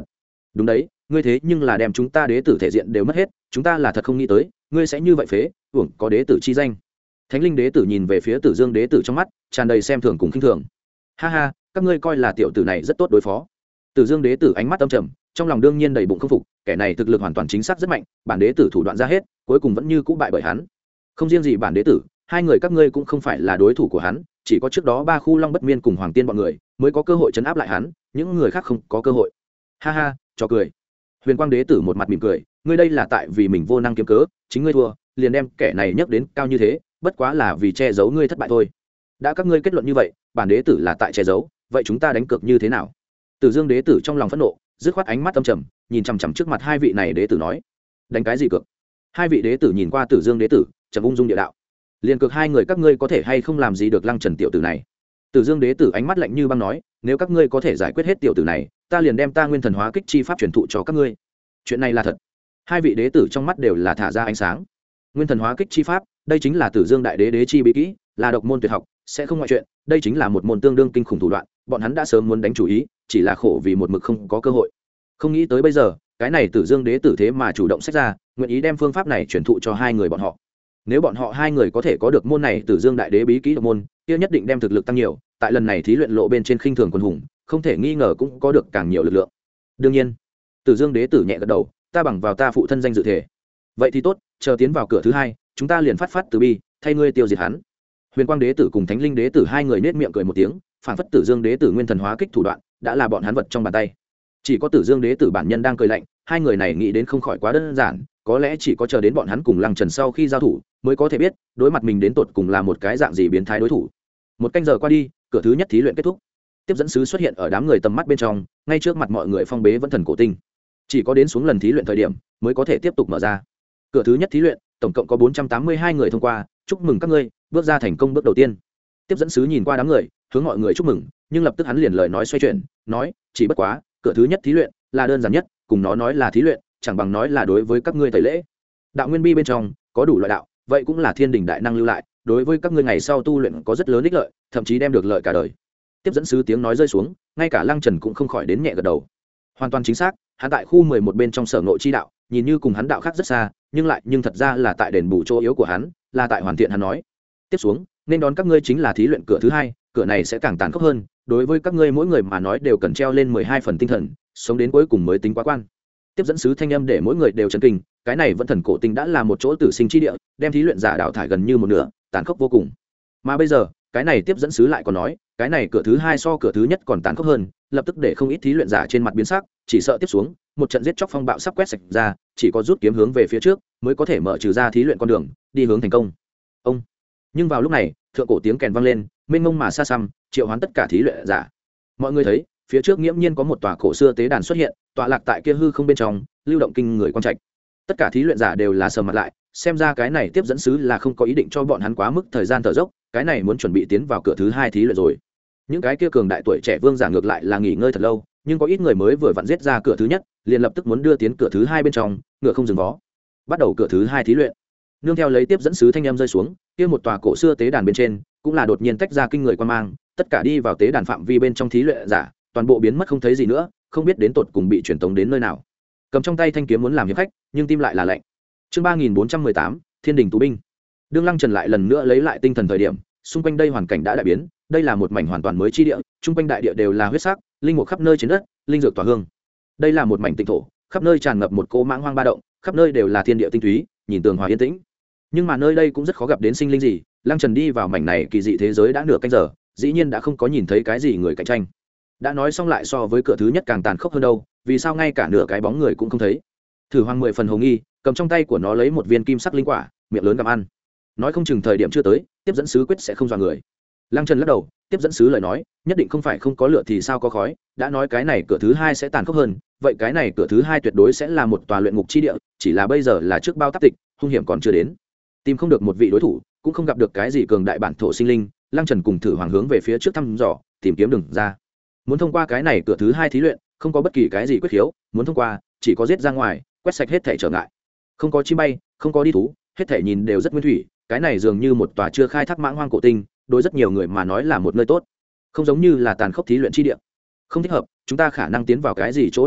đúng đấy, ngươi thế nhưng là đem chúng ta đế tử thể diện đều mất hết, chúng ta là thật không nghĩ tới ngươi sẽ như vậy phế, uổng có đế tử chi danh. Thánh linh đế tử nhìn về phía Tử Dương đế tử trong mắt tràn đầy xem thường cùng khinh thường. Ha ha, các ngươi coi là tiểu tử này rất tốt đối phó. Tử Dương đế tử ánh mắt âm trầm, trong lòng đương nhiên đầy bụng không phục, kẻ này thực lực hoàn toàn chính xác rất mạnh, bản đế tử thủ đoạn ra hết, cuối cùng vẫn như cũ bại bởi hắn. Không riêng gì bản đế tử, hai người các ngươi cũng không phải là đối thủ của hắn, chỉ có trước đó ba khu Long Bất Miên cùng Hoàng Tiên bọn người mới có cơ hội trấn áp lại hắn, những người khác không có cơ hội. Ha ha, cho cười. Huyền Quang đế tử một mặt mỉm cười, ngươi đây là tại vì mình vô năng kiếm cớ, chính ngươi thua, liền đem kẻ này nhấc đến cao như thế, bất quá là vì che giấu ngươi thất bại thôi. Đã các ngươi kết luận như vậy, bản đế tử là tại che giấu, vậy chúng ta đánh cược như thế nào? Tử Dương đế tử trong lòng phẫn nộ, dứt khoát ánh mắt âm trầm, nhìn chằm chằm trước mặt hai vị này đế tử nói: đánh cái gì cược? Hai vị đế tử nhìn qua Tử Dương đế tử, trầm ung dung địa đạo: liền cược hai người các ngươi có thể hay không làm gì được Lăng Trần tiểu tử này. Tử Dương đế tử ánh mắt lạnh như băng nói: nếu các ngươi có thể giải quyết hết tiểu tử này, ta liền đem ta nguyên thần hóa kích chi pháp truyền thụ cho các ngươi. Chuyện này là thật. Hai vị đế tử trong mắt đều là thả ra ánh sáng. Nguyên thần hóa kích chi pháp, đây chính là Tử Dương đại đế đế chi bí kỹ, là độc môn tuyệt học, sẽ không ngoại chuyện, đây chính là một môn tương đương kinh khủng thủ đoạn, bọn hắn đã sớm muốn đánh chủ ý, chỉ là khổ vì một mực không có cơ hội. Không nghĩ tới bây giờ, cái này Tử Dương đế tử thế mà chủ động sách ra, nguyện ý đem phương pháp này truyền thụ cho hai người bọn họ. Nếu bọn họ hai người có thể có được môn này Tử Dương đại đế bí kỹ độc môn, kia nhất định đem thực lực tăng nhiều, tại lần này thí luyện lộ bên trên khinh thường quân hùng, không thể nghi ngờ cũng có được càng nhiều lực lượng. Đương nhiên, Tử Dương đế tử nhẹ gật đầu, ta bằng vào ta phụ thân danh dự thể. Vậy thì tốt, chờ tiến vào cửa thứ hai, chúng ta liền phát phát từ bi, thay ngươi tiêu diệt hắn. Huyền Quang đế tử cùng Thánh Linh đế tử hai người nết miệng cười một tiếng, phản phất Tử Dương đế tử nguyên thần hóa kích thủ đoạn đã là bọn hắn vật trong bàn tay. Chỉ có Tử Dương đế tử bản nhân đang cười lạnh, hai người này nghĩ đến không khỏi quá đơn giản, có lẽ chỉ có chờ đến bọn hắn cùng Lăng Trần sau khi giao thủ mới có thể biết đối mặt mình đến tột cùng là một cái dạng gì biến thái đối thủ. Một canh giờ qua đi, cửa thứ nhất thí luyện kết thúc. Tiếp dẫn sứ xuất hiện ở đám người tầm mắt bên trong, ngay trước mặt mọi người phong bế vẫn thần cổ tinh. Chỉ có đến xuống lần thí luyện thời điểm mới có thể tiếp tục mở ra. Cửa thứ nhất thí luyện, tổng cộng có bốn trăm tám mươi hai người thông qua, chúc mừng các ngươi, bước ra thành công bước đầu tiên. Tiếp dẫn sứ nhìn qua đám người, hướng mọi người chúc mừng, nhưng lập tức hắn liền lời nói xoay chuyển, nói, chỉ bất quá, cửa thứ nhất thí luyện là đơn giản nhất, cùng nó nói là thí luyện, chẳng bằng nói là đối với các ngươi tẩy lễ. Đạo nguyên bi bên trong có đủ loại đạo, vậy cũng là thiên đình đại năng lưu lại, đối với các ngươi ngày sau tu luyện có rất lớn ích lợi, thậm chí đem được lợi cả đời. Tiếp dẫn sứ tiếng nói rơi xuống, ngay cả Lăng Trần cũng không khỏi đến nhẹ gật đầu. Hoàn toàn chính xác, hắn tại khu mười một bên trong sở ngộ chi đạo, nhìn như cùng hắn đạo khác rất xa, nhưng lại nhưng thật ra là tại đền bù chỗ yếu của hắn, là tại hoàn thiện hắn nói. Tiếp xuống, nên đón các ngươi chính là thí luyện cửa thứ hai, cửa này sẽ càng tàn khốc hơn, đối với các ngươi mỗi người mà nói đều cần treo lên mười hai phần tinh thần, sống đến cuối cùng mới tính quá quan. Tiếp dẫn sứ thanh âm để mỗi người đều chấn kinh, cái này vẫn thần cổ tinh đã là một chỗ tử sinh chi địa, đem thí luyện giả đào thải gần như một nửa, tàn khốc vô cùng. Mà bây giờ, cái này tiếp dẫn sứ lại còn nói, cái này cửa thứ hai so cửa thứ nhất còn tàn khốc hơn, lập tức để không ít thí luyện giả trên mặt biến sắc, chỉ sợ tiếp xuống một trận giết chóc phong bạo sắp quét sạch ra, chỉ có rút kiếm hướng về phía trước mới có thể mở trừ ra thí luyện con đường, đi hướng thành công. Ông. Nhưng vào lúc này, thượng cổ tiếng kèn vang lên, mênh mông mà xa xăm, triệu hoán tất cả thí luyện giả. Mọi người thấy, phía trước nghiễm nhiên có một tòa cổ xưa tế đàn xuất hiện, tọa lạc tại kia hư không bên trong, lưu động kinh người quan trạch. Tất cả thí luyện giả đều là sờ mặt lại, xem ra cái này tiếp dẫn sứ là không có ý định cho bọn hắn quá mức thời gian thở dốc, cái này muốn chuẩn bị tiến vào cửa thứ hai thí luyện rồi. Những cái kia cường đại tuổi trẻ vương giả ngược lại là nghỉ ngơi thật lâu, nhưng có ít người mới vừa vặn giết ra cửa thứ nhất, liền lập tức muốn đưa tiến cửa thứ hai bên trong, ngựa không dừng vó. Bắt đầu cửa thứ hai thí luyện. Nương theo lấy tiếp dẫn sứ thanh âm rơi xuống, kia một tòa cổ xưa tế đàn bên trên, cũng là đột nhiên tách ra kinh người quan mang, tất cả đi vào tế đàn phạm vi bên trong thí luyện giả, toàn bộ biến mất không thấy gì nữa, không biết đến tột cùng bị truyền tống đến nơi nào. Cầm trong tay thanh kiếm muốn làm hiệp khách, nhưng tim lại là lạnh. Chương ba nghìn bốn trăm mười tám, Thiên đình tù binh. Đương Lăng Trần lại lần nữa lấy lại tinh thần thời điểm, xung quanh đây hoàn cảnh đã đại biến, đây là một mảnh hoàn toàn mới chi địa, trung quanh đại địa đều là huyết sắc, linh mục khắp nơi trên đất, linh dược tỏa hương. Đây là một mảnh tịnh thổ, khắp nơi tràn ngập một cỗ mãng hoang ba động, khắp nơi đều là thiên địa tinh túy, nhìn tường hòa yên tĩnh. Nhưng mà nơi đây cũng rất khó gặp đến sinh linh gì, Lăng Trần đi vào mảnh này kỳ dị thế giới đã nửa canh giờ, dĩ nhiên đã không có nhìn thấy cái gì người cạnh tranh. Đã nói xong lại so với cửa thứ nhất càng tàn khốc hơn đâu, vì sao ngay cả nửa cái bóng người cũng không thấy. Thử Hoang mười phần hồ nghi, cầm trong tay của nó lấy một viên kim sắc linh quả, miệng lớn gặm ăn. Nói không chừng thời điểm chưa tới, tiếp dẫn sứ quyết sẽ không dọa người. Lăng Trần lắc đầu, tiếp dẫn sứ lời nói, nhất định không phải không có lửa thì sao có khói, đã nói cái này cửa thứ hai sẽ tàn khốc hơn, vậy cái này cửa thứ hai tuyệt đối sẽ là một tòa luyện ngục chi địa, chỉ là bây giờ là trước bao tác tịch, hung hiểm còn chưa đến. Tìm không được một vị đối thủ, cũng không gặp được cái gì cường đại bản thổ sinh linh, Lăng Trần cùng Thử Hoàng hướng về phía trước thăm dò, tìm kiếm đường ra. Muốn thông qua cái này cửa thứ hai thí luyện, không có bất kỳ cái gì quyết khiếu, muốn thông qua, chỉ có giết ra ngoài, quét sạch hết thể trở ngại. Không có chim bay, không có đi thú, hết thể nhìn đều rất nguyên thủy, cái này dường như một tòa chưa khai thác mãng hoang cổ tinh, đối rất nhiều người mà nói là một nơi tốt, không giống như là tàn khốc thí luyện chi địa. Không thích hợp, chúng ta khả năng tiến vào cái gì chỗ đặc thù,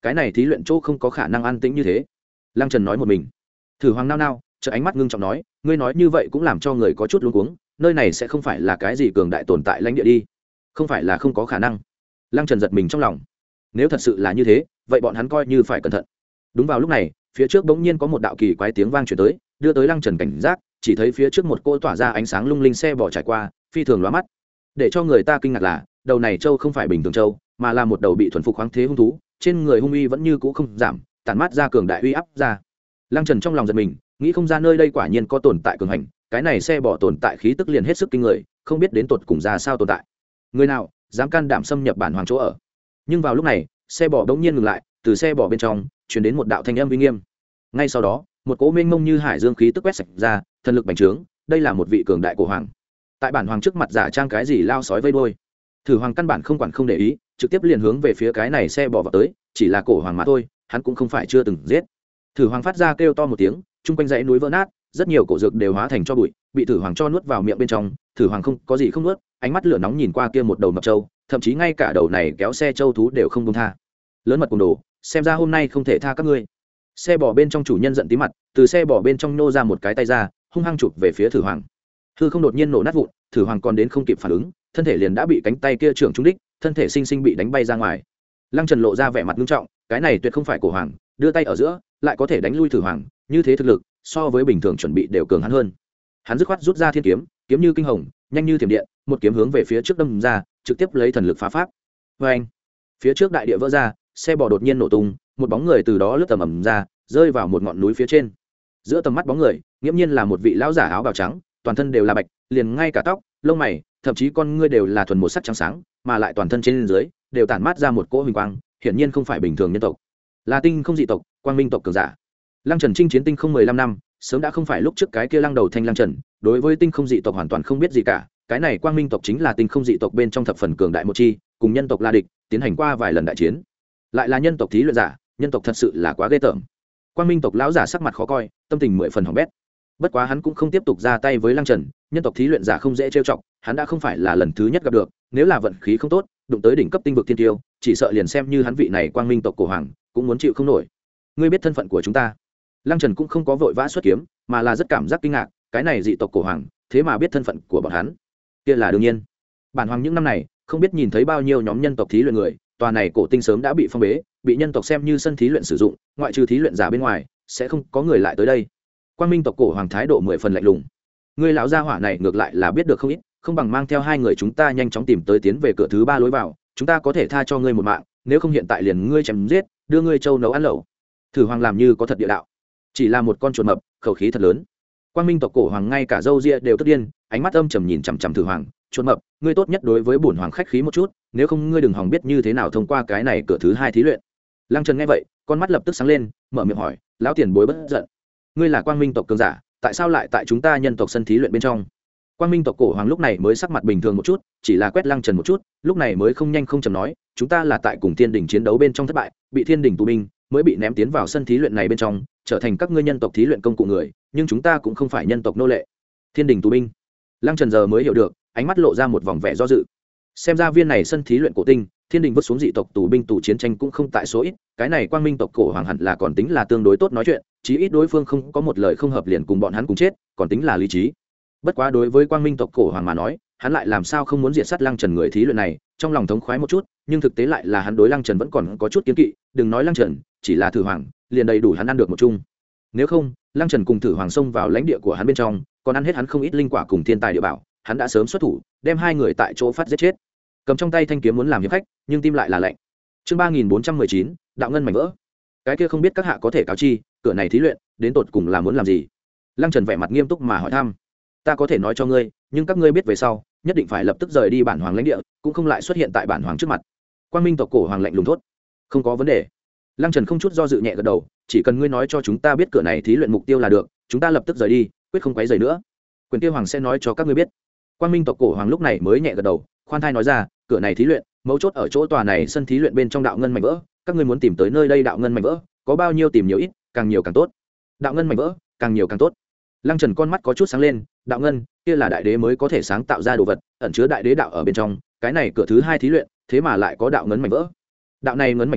cái này thí luyện chỗ không có khả năng an tĩnh như thế. Lăng Trần nói một mình. Thử Hoàng nao nao, chợt ánh mắt ngưng trọng nói, ngươi nói như vậy cũng làm cho người có chút luống cuống, nơi này sẽ không phải là cái gì cường đại tồn tại lãnh địa đi. Không phải là không có khả năng. Lăng Trần giật mình trong lòng. Nếu thật sự là như thế, vậy bọn hắn coi như phải cẩn thận. Đúng vào lúc này, phía trước bỗng nhiên có một đạo kỳ quái tiếng vang truyền tới, đưa tới Lăng Trần cảnh giác, chỉ thấy phía trước một cô tỏa ra ánh sáng lung linh xe bò trải qua, phi thường lóa mắt. Để cho người ta kinh ngạc là, đầu này trâu không phải bình thường trâu, mà là một đầu bị thuần phục khoáng thế hung thú, trên người hung uy vẫn như cũ không giảm, tản mát ra cường đại uy áp ra. Lăng Trần trong lòng giật mình, nghĩ không ra nơi đây quả nhiên có tồn tại cường hành, cái này xe bò tồn tại khí tức liền hết sức kinh người, không biết đến tột cùng ra sao tồn tại. Người nào dám can đảm xâm nhập bản hoàng chỗ ở? Nhưng vào lúc này, xe bò đống nhiên ngừng lại, từ xe bò bên trong truyền đến một đạo thanh âm uy nghiêm. Ngay sau đó, một cỗ mênh mông như hải dương khí tức quét sạch ra, thần lực bành trướng, đây là một vị cường đại cổ hoàng. Tại bản hoàng trước mặt giả trang cái gì lao sói vây đuôi. Thử Hoàng căn bản không quản không để ý, trực tiếp liền hướng về phía cái này xe bò vào tới, chỉ là cổ hoàng mà thôi, hắn cũng không phải chưa từng giết. Thử Hoàng phát ra kêu to một tiếng, chung quanh dãy núi vỡ nát, rất nhiều cổ dược đều hóa thành cho bụi, bị Thử Hoàng cho nuốt vào miệng bên trong. Thử Hoàng không có gì không nuốt, ánh mắt lửa nóng nhìn qua kia một đầu mập trâu, thậm chí ngay cả đầu này kéo xe trâu thú đều không buông tha. Lớn mật cùng đồ, xem ra hôm nay không thể tha các ngươi. Xe bò bên trong chủ nhân giận tí mặt, từ xe bò bên trong nô ra một cái tay ra, hung hăng chụp về phía Thử Hoàng. Hư không đột nhiên nổ nát vụn, Thử Hoàng còn đến không kịp phản ứng, thân thể liền đã bị cánh tay kia trưởng trúng đích, thân thể sinh sinh bị đánh bay ra ngoài. Lăng Trần lộ ra vẻ mặt nghiêm trọng, cái này tuyệt không phải cổ hoàng, đưa tay ở giữa lại có thể đánh lui Thử Hoàng, như thế thực lực so với bình thường chuẩn bị đều cường hắn hơn. Hắn dứt khoát rút ra thiên kiếm, kiếm như kinh hồng, nhanh như thiểm điện, một kiếm hướng về phía trước đâm ra, trực tiếp lấy thần lực phá pháp. Oeng! Phía trước đại địa vỡ ra, xe bò đột nhiên nổ tung, một bóng người từ đó lướt tầm ầm ra, rơi vào một ngọn núi phía trên. Giữa tầm mắt bóng người, nghiễm nhiên là một vị lão giả áo bào trắng, toàn thân đều là bạch, liền ngay cả tóc, lông mày, thậm chí con ngươi đều là thuần một sắc trắng sáng, mà lại toàn thân trên dưới đều tản mát ra một cỗ huỳnh quang, hiển nhiên không phải bình thường nhân tộc, là tinh không dị tộc, quang minh tộc cường giả. Lăng Trần chinh chiến tinh không mười lăm năm, sớm đã không phải lúc trước cái kia lăng đầu thanh Lăng Trần, đối với tinh không dị tộc hoàn toàn không biết gì cả, cái này quang minh tộc chính là tinh không dị tộc bên trong thập phần cường đại một chi, cùng nhân tộc la địch, tiến hành qua vài lần đại chiến. Lại là nhân tộc thí luyện giả, nhân tộc thật sự là quá ghê tởm. Quang minh tộc lão giả sắc mặt khó coi, tâm tình mười phần hỏng bét. Bất quá hắn cũng không tiếp tục ra tay với Lăng Trần, nhân tộc thí luyện giả không dễ trêu chọc, hắn đã không phải là lần thứ nhất gặp được, nếu là vận khí không tốt, đụng tới đỉnh cấp tinh vực thiên tiêu, chỉ sợ liền xem như hắn vị này quang minh tộc cổ hoàng, cũng muốn chịu không nổi. Ngươi biết thân phận của chúng ta? Lăng Trần cũng không có vội vã xuất kiếm, mà là rất cảm giác kinh ngạc, cái này dị tộc cổ hoàng, thế mà biết thân phận của bọn hắn. Kia là đương nhiên. Bản hoàng những năm này, không biết nhìn thấy bao nhiêu nhóm nhân tộc thí luyện người, tòa này cổ tinh sớm đã bị phong bế, bị nhân tộc xem như sân thí luyện sử dụng, ngoại trừ thí luyện giả bên ngoài, sẽ không có người lại tới đây. Quang minh tộc cổ hoàng thái độ mười phần lạnh lùng. Ngươi lão gia hỏa này ngược lại là biết được không ít, không bằng mang theo hai người chúng ta nhanh chóng tìm tới tiến về cửa thứ ba lối vào, chúng ta có thể tha cho ngươi một mạng, nếu không hiện tại liền ngươi chém giết, đưa ngươi châu nấu ăn lẩu. Thử Hoàng làm như có thật địa đạo, chỉ là một con chuột mập, khẩu khí thật lớn. Quang minh tộc cổ hoàng ngay cả râu ria đều tức điên, ánh mắt âm trầm nhìn chằm chằm Thử Hoàng, chuột mập, ngươi tốt nhất đối với bổn hoàng khách khí một chút, nếu không ngươi đừng hòng biết như thế nào thông qua cái này cửa thứ hai thí luyện. Lăng Trần nghe vậy, con mắt lập tức sáng lên, mở miệng hỏi, lão tiền bối bất giận, ngươi là quang minh tộc cường giả, tại sao lại tại chúng ta nhân tộc sân thí luyện bên trong? Quang minh tộc cổ hoàng lúc này mới sắc mặt bình thường một chút, chỉ là quét Lăng Trần một chút, lúc này mới không nhanh không chậm nói, chúng ta là tại cùng thiên đình chiến đấu bên trong thất bại, bị thiên đình tù binh, mới bị ném tiến vào sân thí luyện này bên trong, trở thành các ngươi nhân tộc thí luyện công cụ người, nhưng chúng ta cũng không phải nhân tộc nô lệ. Thiên đình tù binh? Lăng Trần giờ mới hiểu được, ánh mắt lộ ra một vòng vẻ do dự. Xem ra viên này sân thí luyện cổ tinh, thiên đình vứt xuống dị tộc tù binh tù chiến tranh cũng không tại số ít, cái này quang minh tộc cổ hoàng hẳn là còn tính là tương đối tốt nói chuyện, chí ít đối phương không có một lời không hợp liền cùng bọn hắn cùng chết, còn tính là lý trí. Bất quá đối với quang minh tộc cổ hoàng mà nói, hắn lại làm sao không muốn diệt sát Lăng Trần người thí luyện này, trong lòng thống khoái một chút, nhưng thực tế lại là hắn đối Lăng Trần vẫn còn có chút kiêng kỵ, đừng nói Lăng Trần, chỉ là Thử Hoàng, liền đầy đủ hắn ăn được một chung. Nếu không, Lăng Trần cùng Thử Hoàng xông vào lãnh địa của hắn bên trong, còn ăn hết hắn không ít linh quả cùng thiên tài địa bảo, hắn đã sớm xuất thủ, đem hai người tại chỗ phát giết chết. Cầm trong tay thanh kiếm muốn làm hiệp khách, nhưng tim lại là lạnh. Chương ba nghìn bốn trăm mười chín, đạo ngân mảnh vỡ. Cái kia không biết các hạ có thể cáo chi, cửa này thí luyện, đến tột cùng là muốn làm gì? Lăng Trần vẻ mặt nghiêm túc mà hỏi thăm. Ta có thể nói cho ngươi, nhưng các ngươi biết về sau, nhất định phải lập tức rời đi bản hoàng lãnh địa, cũng không lại xuất hiện tại bản hoàng trước mặt. Quang minh tộc cổ hoàng lạnh lùng thốt. Không có vấn đề. Lăng Trần không chút do dự nhẹ gật đầu, chỉ cần ngươi nói cho chúng ta biết cửa này thí luyện mục tiêu là được, chúng ta lập tức rời đi, quyết không quấy rầy nữa. Quyền tiêu hoàng sẽ nói cho các ngươi biết. Quang minh tộc cổ hoàng lúc này mới nhẹ gật đầu, khoan thai nói ra, cửa này thí luyện, mấu chốt ở chỗ tòa này sân thí luyện bên trong đạo ngân mảnh vỡ, các ngươi muốn tìm tới nơi đây đạo ngân mảnh vỡ, có bao nhiêu tìm nhiều ít, càng nhiều càng tốt. Đạo ngân mảnh vỡ, càng nhiều càng tốt. Lăng Trần con mắt có chút sáng lên, đạo ngân, kia là đại đế mới có thể sáng tạo ra đồ vật, ẩn chứa đại đế đạo ở bên trong, cái này cửa thứ hai thí luyện, thế mà lại có đạo ngân mảnh vỡ. Đạo này ngấn mảnh vỡ,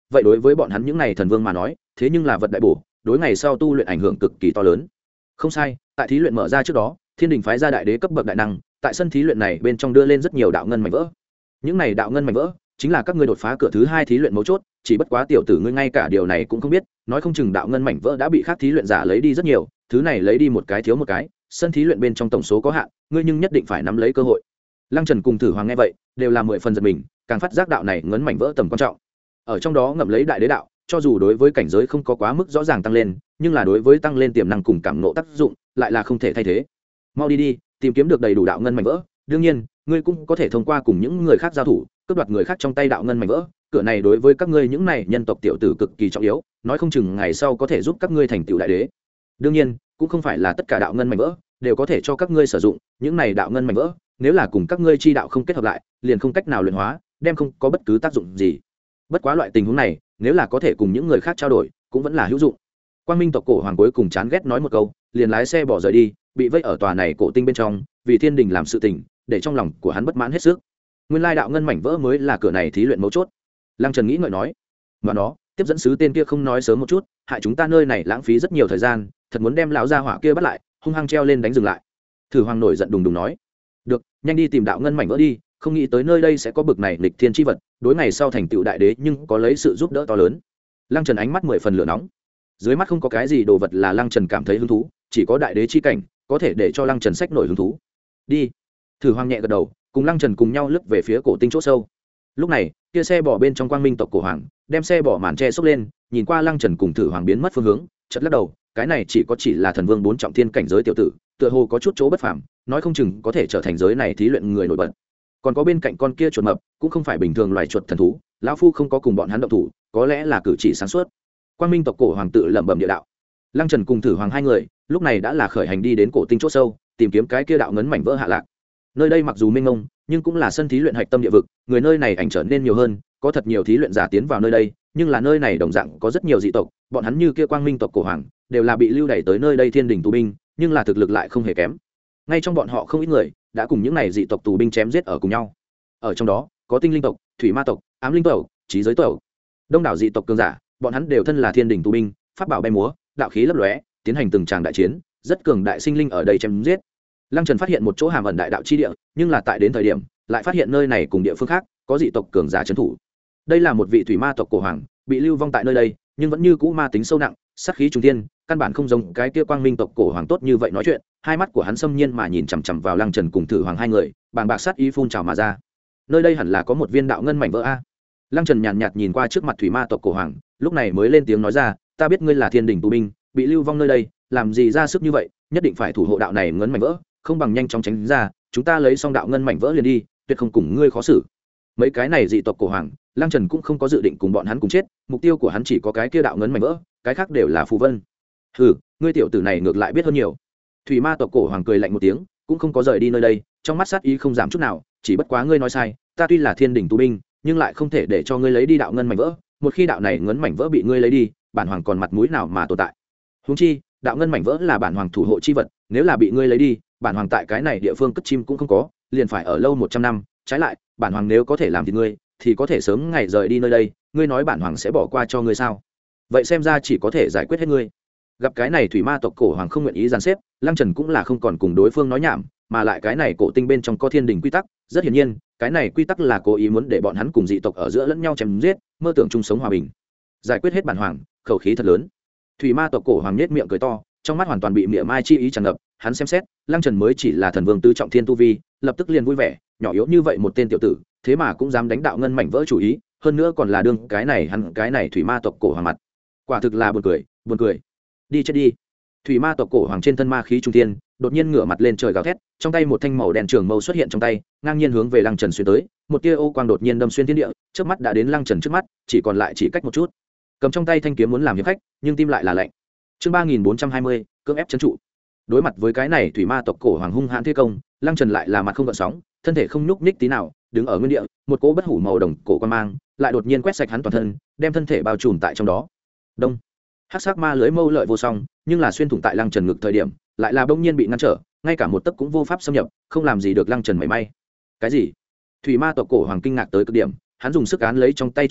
vậy đối với bọn hắn những này thần vương mà nói thế nhưng là vật đại bổ, đối ngày sau tu luyện ảnh hưởng cực kỳ to lớn. Không sai, tại thí luyện mở ra trước đó thiên đình phái ra đại đế cấp bậc đại năng tại sân thí luyện này bên trong đưa lên rất nhiều đạo ngân mảnh vỡ. Những này đạo ngân mảnh vỡ chính là các ngươi đột phá cửa thứ hai thí luyện mấu chốt, chỉ bất quá tiểu tử ngươi ngay cả điều này cũng không biết, nói không chừng đạo ngân mảnh vỡ đã bị khác thí luyện giả lấy đi rất nhiều, thứ này lấy đi một cái thiếu một cái, sân thí luyện bên trong tổng số có hạn, ngươi nhưng nhất định phải nắm lấy cơ hội. Lăng Trần cùng Thử Hoàng nghe vậy đều là mười phần giật mình, càng phát giác đạo này ngấn mảnh vỡ tầm quan trọng. Ở trong đó ngậm lấy đại đế đạo, cho dù đối với cảnh giới không có quá mức rõ ràng tăng lên, nhưng là đối với tăng lên tiềm năng cùng cảm ngộ tác dụng lại là không thể thay thế. Mau đi đi, tìm kiếm được đầy đủ đạo ngân mảnh vỡ, đương nhiên ngươi cũng có thể thông qua cùng những người khác giao thủ cướp đoạt người khác trong tay đạo ngân mảnh vỡ, cửa này đối với các ngươi những này nhân tộc tiểu tử cực kỳ trọng yếu, nói không chừng ngày sau có thể giúp các ngươi thành tựu đại đế. Đương nhiên cũng không phải là tất cả đạo ngân mảnh vỡ đều có thể cho các ngươi sử dụng, những này đạo ngân mảnh vỡ nếu là cùng các ngươi chi đạo không kết hợp lại liền không cách nào luyện hóa, đem không có bất cứ tác dụng gì. Bất quá loại tình huống này nếu là có thể cùng những người khác trao đổi cũng vẫn là hữu dụng. Quang Minh tộc cổ hoàng cuối cùng chán ghét nói một câu liền lái xe bỏ rời đi, bị vây ở tòa này cổ tinh bên trong vì thiên đình làm sự tình để trong lòng của hắn bất mãn hết sức. Nguyên lai đạo ngân mảnh vỡ mới là cửa này thí luyện mấu chốt. Lăng Trần nghĩ ngợi nói, mà nó tiếp dẫn sứ tên kia không nói sớm một chút hại chúng ta nơi này lãng phí rất nhiều thời gian, thật muốn đem lão gia hỏa kia bắt lại hung hăng treo lên đánh dừng lại. Thử Hoàng nổi giận đùng đùng nói, được, nhanh đi tìm đạo ngân mảnh vỡ đi, không nghĩ tới nơi đây sẽ có bực này lịch thiên chi vật, đối ngày sau thành tựu đại đế nhưng có lấy sự giúp đỡ to lớn. Lăng Trần ánh mắt mười phần lửa nóng, dưới mắt không có cái gì đồ vật là Lăng Trần cảm thấy hứng thú, chỉ có đại đế chi cảnh có thể để cho Lăng Trần sách nổi hứng thú. Đi. Thử Hoàng nhẹ gật đầu, cùng Lăng Trần cùng nhau lướt về phía cổ tinh chỗ sâu. Lúc này kia xe bỏ bên trong Quang Minh tộc cổ hoàng đem xe bỏ màn che xốc lên, nhìn qua Lăng Trần cùng Thử Hoàng biến mất phương hướng, chợt lắc đầu, cái này chỉ có chỉ là thần vương bốn trọng thiên cảnh giới tiểu tử, tựa hồ có chút chỗ bất phàm, nói không chừng có thể trở thành giới này thí luyện người nổi bật. Còn có bên cạnh con kia chuột mập cũng không phải bình thường loài chuột thần thú, lão phu không có cùng bọn hắn động thủ, có lẽ là cử chỉ sáng suốt. Quang Minh tộc cổ hoàng tự lẩm bẩm địa đạo. Lăng Trần cùng Thử Hoàng hai người lúc này đã là khởi hành đi đến cổ tinh chỗ sâu, tìm kiếm cái kia đạo ngấn mảnh vỡ hạ lạc. Nơi đây mặc dù mênh mông nhưng cũng là sân thí luyện hạch tâm địa vực, người nơi này ảnh trở nên nhiều hơn, có thật nhiều thí luyện giả tiến vào nơi đây, nhưng là nơi này đồng dạng có rất nhiều dị tộc, bọn hắn như kia Quang Minh tộc cổ hoàng đều là bị lưu đày tới nơi đây thiên đình tù binh, nhưng là thực lực lại không hề kém. Ngay trong bọn họ không ít người đã cùng những này dị tộc tù binh chém giết ở cùng nhau. Ở trong đó có tinh linh tộc, thủy ma tộc, ám linh tộc, trí giới tộc, đông đảo dị tộc cường giả, bọn hắn đều thân là thiên đình tù binh, pháp bảo bay múa, đạo khí lấp lóe, tiến hành từng tràng đại chiến, rất cường đại sinh linh ở đây chém giết. Lăng Trần phát hiện một chỗ hàm ẩn đại đạo chi địa, nhưng là tại đến thời điểm lại phát hiện nơi này cùng địa phương khác có dị tộc cường giả trấn thủ. Đây là một vị thủy ma tộc cổ hoàng, bị lưu vong tại nơi đây, nhưng vẫn như cũ ma tính sâu nặng, sát khí trùng thiên, căn bản không giống cái kia Quang Minh tộc cổ hoàng tốt như vậy nói chuyện. Hai mắt của hắn xâm nhiên mà nhìn chằm chằm vào Lăng Trần cùng Thử Hoàng hai người, bàng bạc sát ý phun trào mà ra. Nơi đây hẳn là có một viên đạo ngân mảnh vỡ a. Lăng Trần nhàn nhạt nhìn qua trước mặt thủy ma tộc cổ hoàng, lúc này mới lên tiếng nói ra, ta biết ngươi là thiên đình tù binh, bị lưu vong nơi đây, làm gì ra sức như vậy, nhất định phải thủ hộ đạo này ngấn mảnh vỡ, không bằng nhanh chóng tránh ra, chúng ta lấy xong đạo ngân mảnh vỡ liền đi, tuyệt không cùng ngươi khó xử. Mấy cái này dị tộc cổ hoàng, Lăng Trần cũng không có dự định cùng bọn hắn cùng chết, mục tiêu của hắn chỉ có cái kia đạo ngấn mảnh vỡ, cái khác đều là phù vân. Hừ, ngươi tiểu tử này ngược lại biết hơn nhiều. Thủy ma tộc cổ hoàng cười lạnh một tiếng, cũng không có rời đi nơi đây, trong mắt sát ý không giảm chút nào, chỉ bất quá ngươi nói sai, ta tuy là thiên đình tù binh, nhưng lại không thể để cho ngươi lấy đi đạo ngân mảnh vỡ, một khi đạo này ngấn mảnh vỡ bị ngươi lấy đi, bản hoàng còn mặt mũi nào mà tồn tại. Huống chi, đạo ngân mảnh vỡ là bản hoàng thủ hộ chi vật, nếu là bị ngươi lấy đi, bản hoàng tại cái này địa phương cất chim cũng không có, liền phải ở lâu một trăm năm, trái lại, bản hoàng nếu có thể làm thì ngươi, thì có thể sớm ngày rời đi nơi đây, ngươi nói bản hoàng sẽ bỏ qua cho ngươi sao? Vậy xem ra chỉ có thể giải quyết hết ngươi. Gặp cái này thủy ma tộc cổ hoàng không nguyện ý giàn xếp, Lăng Trần cũng là không còn cùng đối phương nói nhảm, mà lại cái này cổ tinh bên trong có thiên đình quy tắc, rất hiển nhiên, cái này quy tắc là cố ý muốn để bọn hắn cùng dị tộc ở giữa lẫn nhau chém giết, mơ tưởng chung sống hòa bình. Giải quyết hết bản hoàng, khẩu khí thật lớn. Thủy ma tộc cổ hoàng nhếch miệng cười to, trong mắt hoàn toàn bị mỉa mai chi ý tràn ngập, hắn xem xét, Lăng Trần mới chỉ là thần vương tứ trọng thiên tu vi, lập tức liền vui vẻ, nhỏ yếu như vậy một tên tiểu tử, thế mà cũng dám đánh đạo ngân mảnh vỡ chủ ý, hơn nữa còn là đương cái này hắn cái này thủy ma tộc cổ hoàng mặt. Quả thực là buồn cười, buồn cười. Đi chết đi. Thủy ma tộc cổ hoàng trên thân ma khí trung thiên, đột nhiên ngửa mặt lên trời gào thét, trong tay một thanh màu đen trường mâu xuất hiện trong tay, ngang nhiên hướng về Lăng Trần xuyên tới, một tia ô quang đột nhiên đâm xuyên thiên địa, trước mắt đã đến Lăng Trần trước mắt, chỉ còn lại chỉ cách một chút. Cầm trong tay thanh kiếm muốn làm hiệp khách, nhưng tim lại là lạnh. Chương ba nghìn bốn trăm hai mươi, cưỡng ép trấn trụ. Đối mặt với cái này thủy ma tộc cổ hoàng hung hãn thế công, Lăng Trần lại là mặt không gợn sóng, thân thể không nhúc nhích tí nào, đứng ở nguyên địa, một cỗ bất hủ màu đồng cổ quan mang, lại đột nhiên quét sạch hắn toàn thân, đem thân thể bao trùm tại trong đó. Đông. Hắc sắc ma lưới mâu lợi vô song, nhưng là xuyên thủng tại Lăng Trần ngực thời điểm, lại là bỗng nhiên bị ngăn trở, ngay cả một tấc cũng vô pháp xâm nhập, không làm gì được Lăng Trần mảy may. Cái gì? Thủy ma tộc cổ hoàng kinh ngạc tới cực điểm, hắn dùng sức án lấy trong tay trường mâu,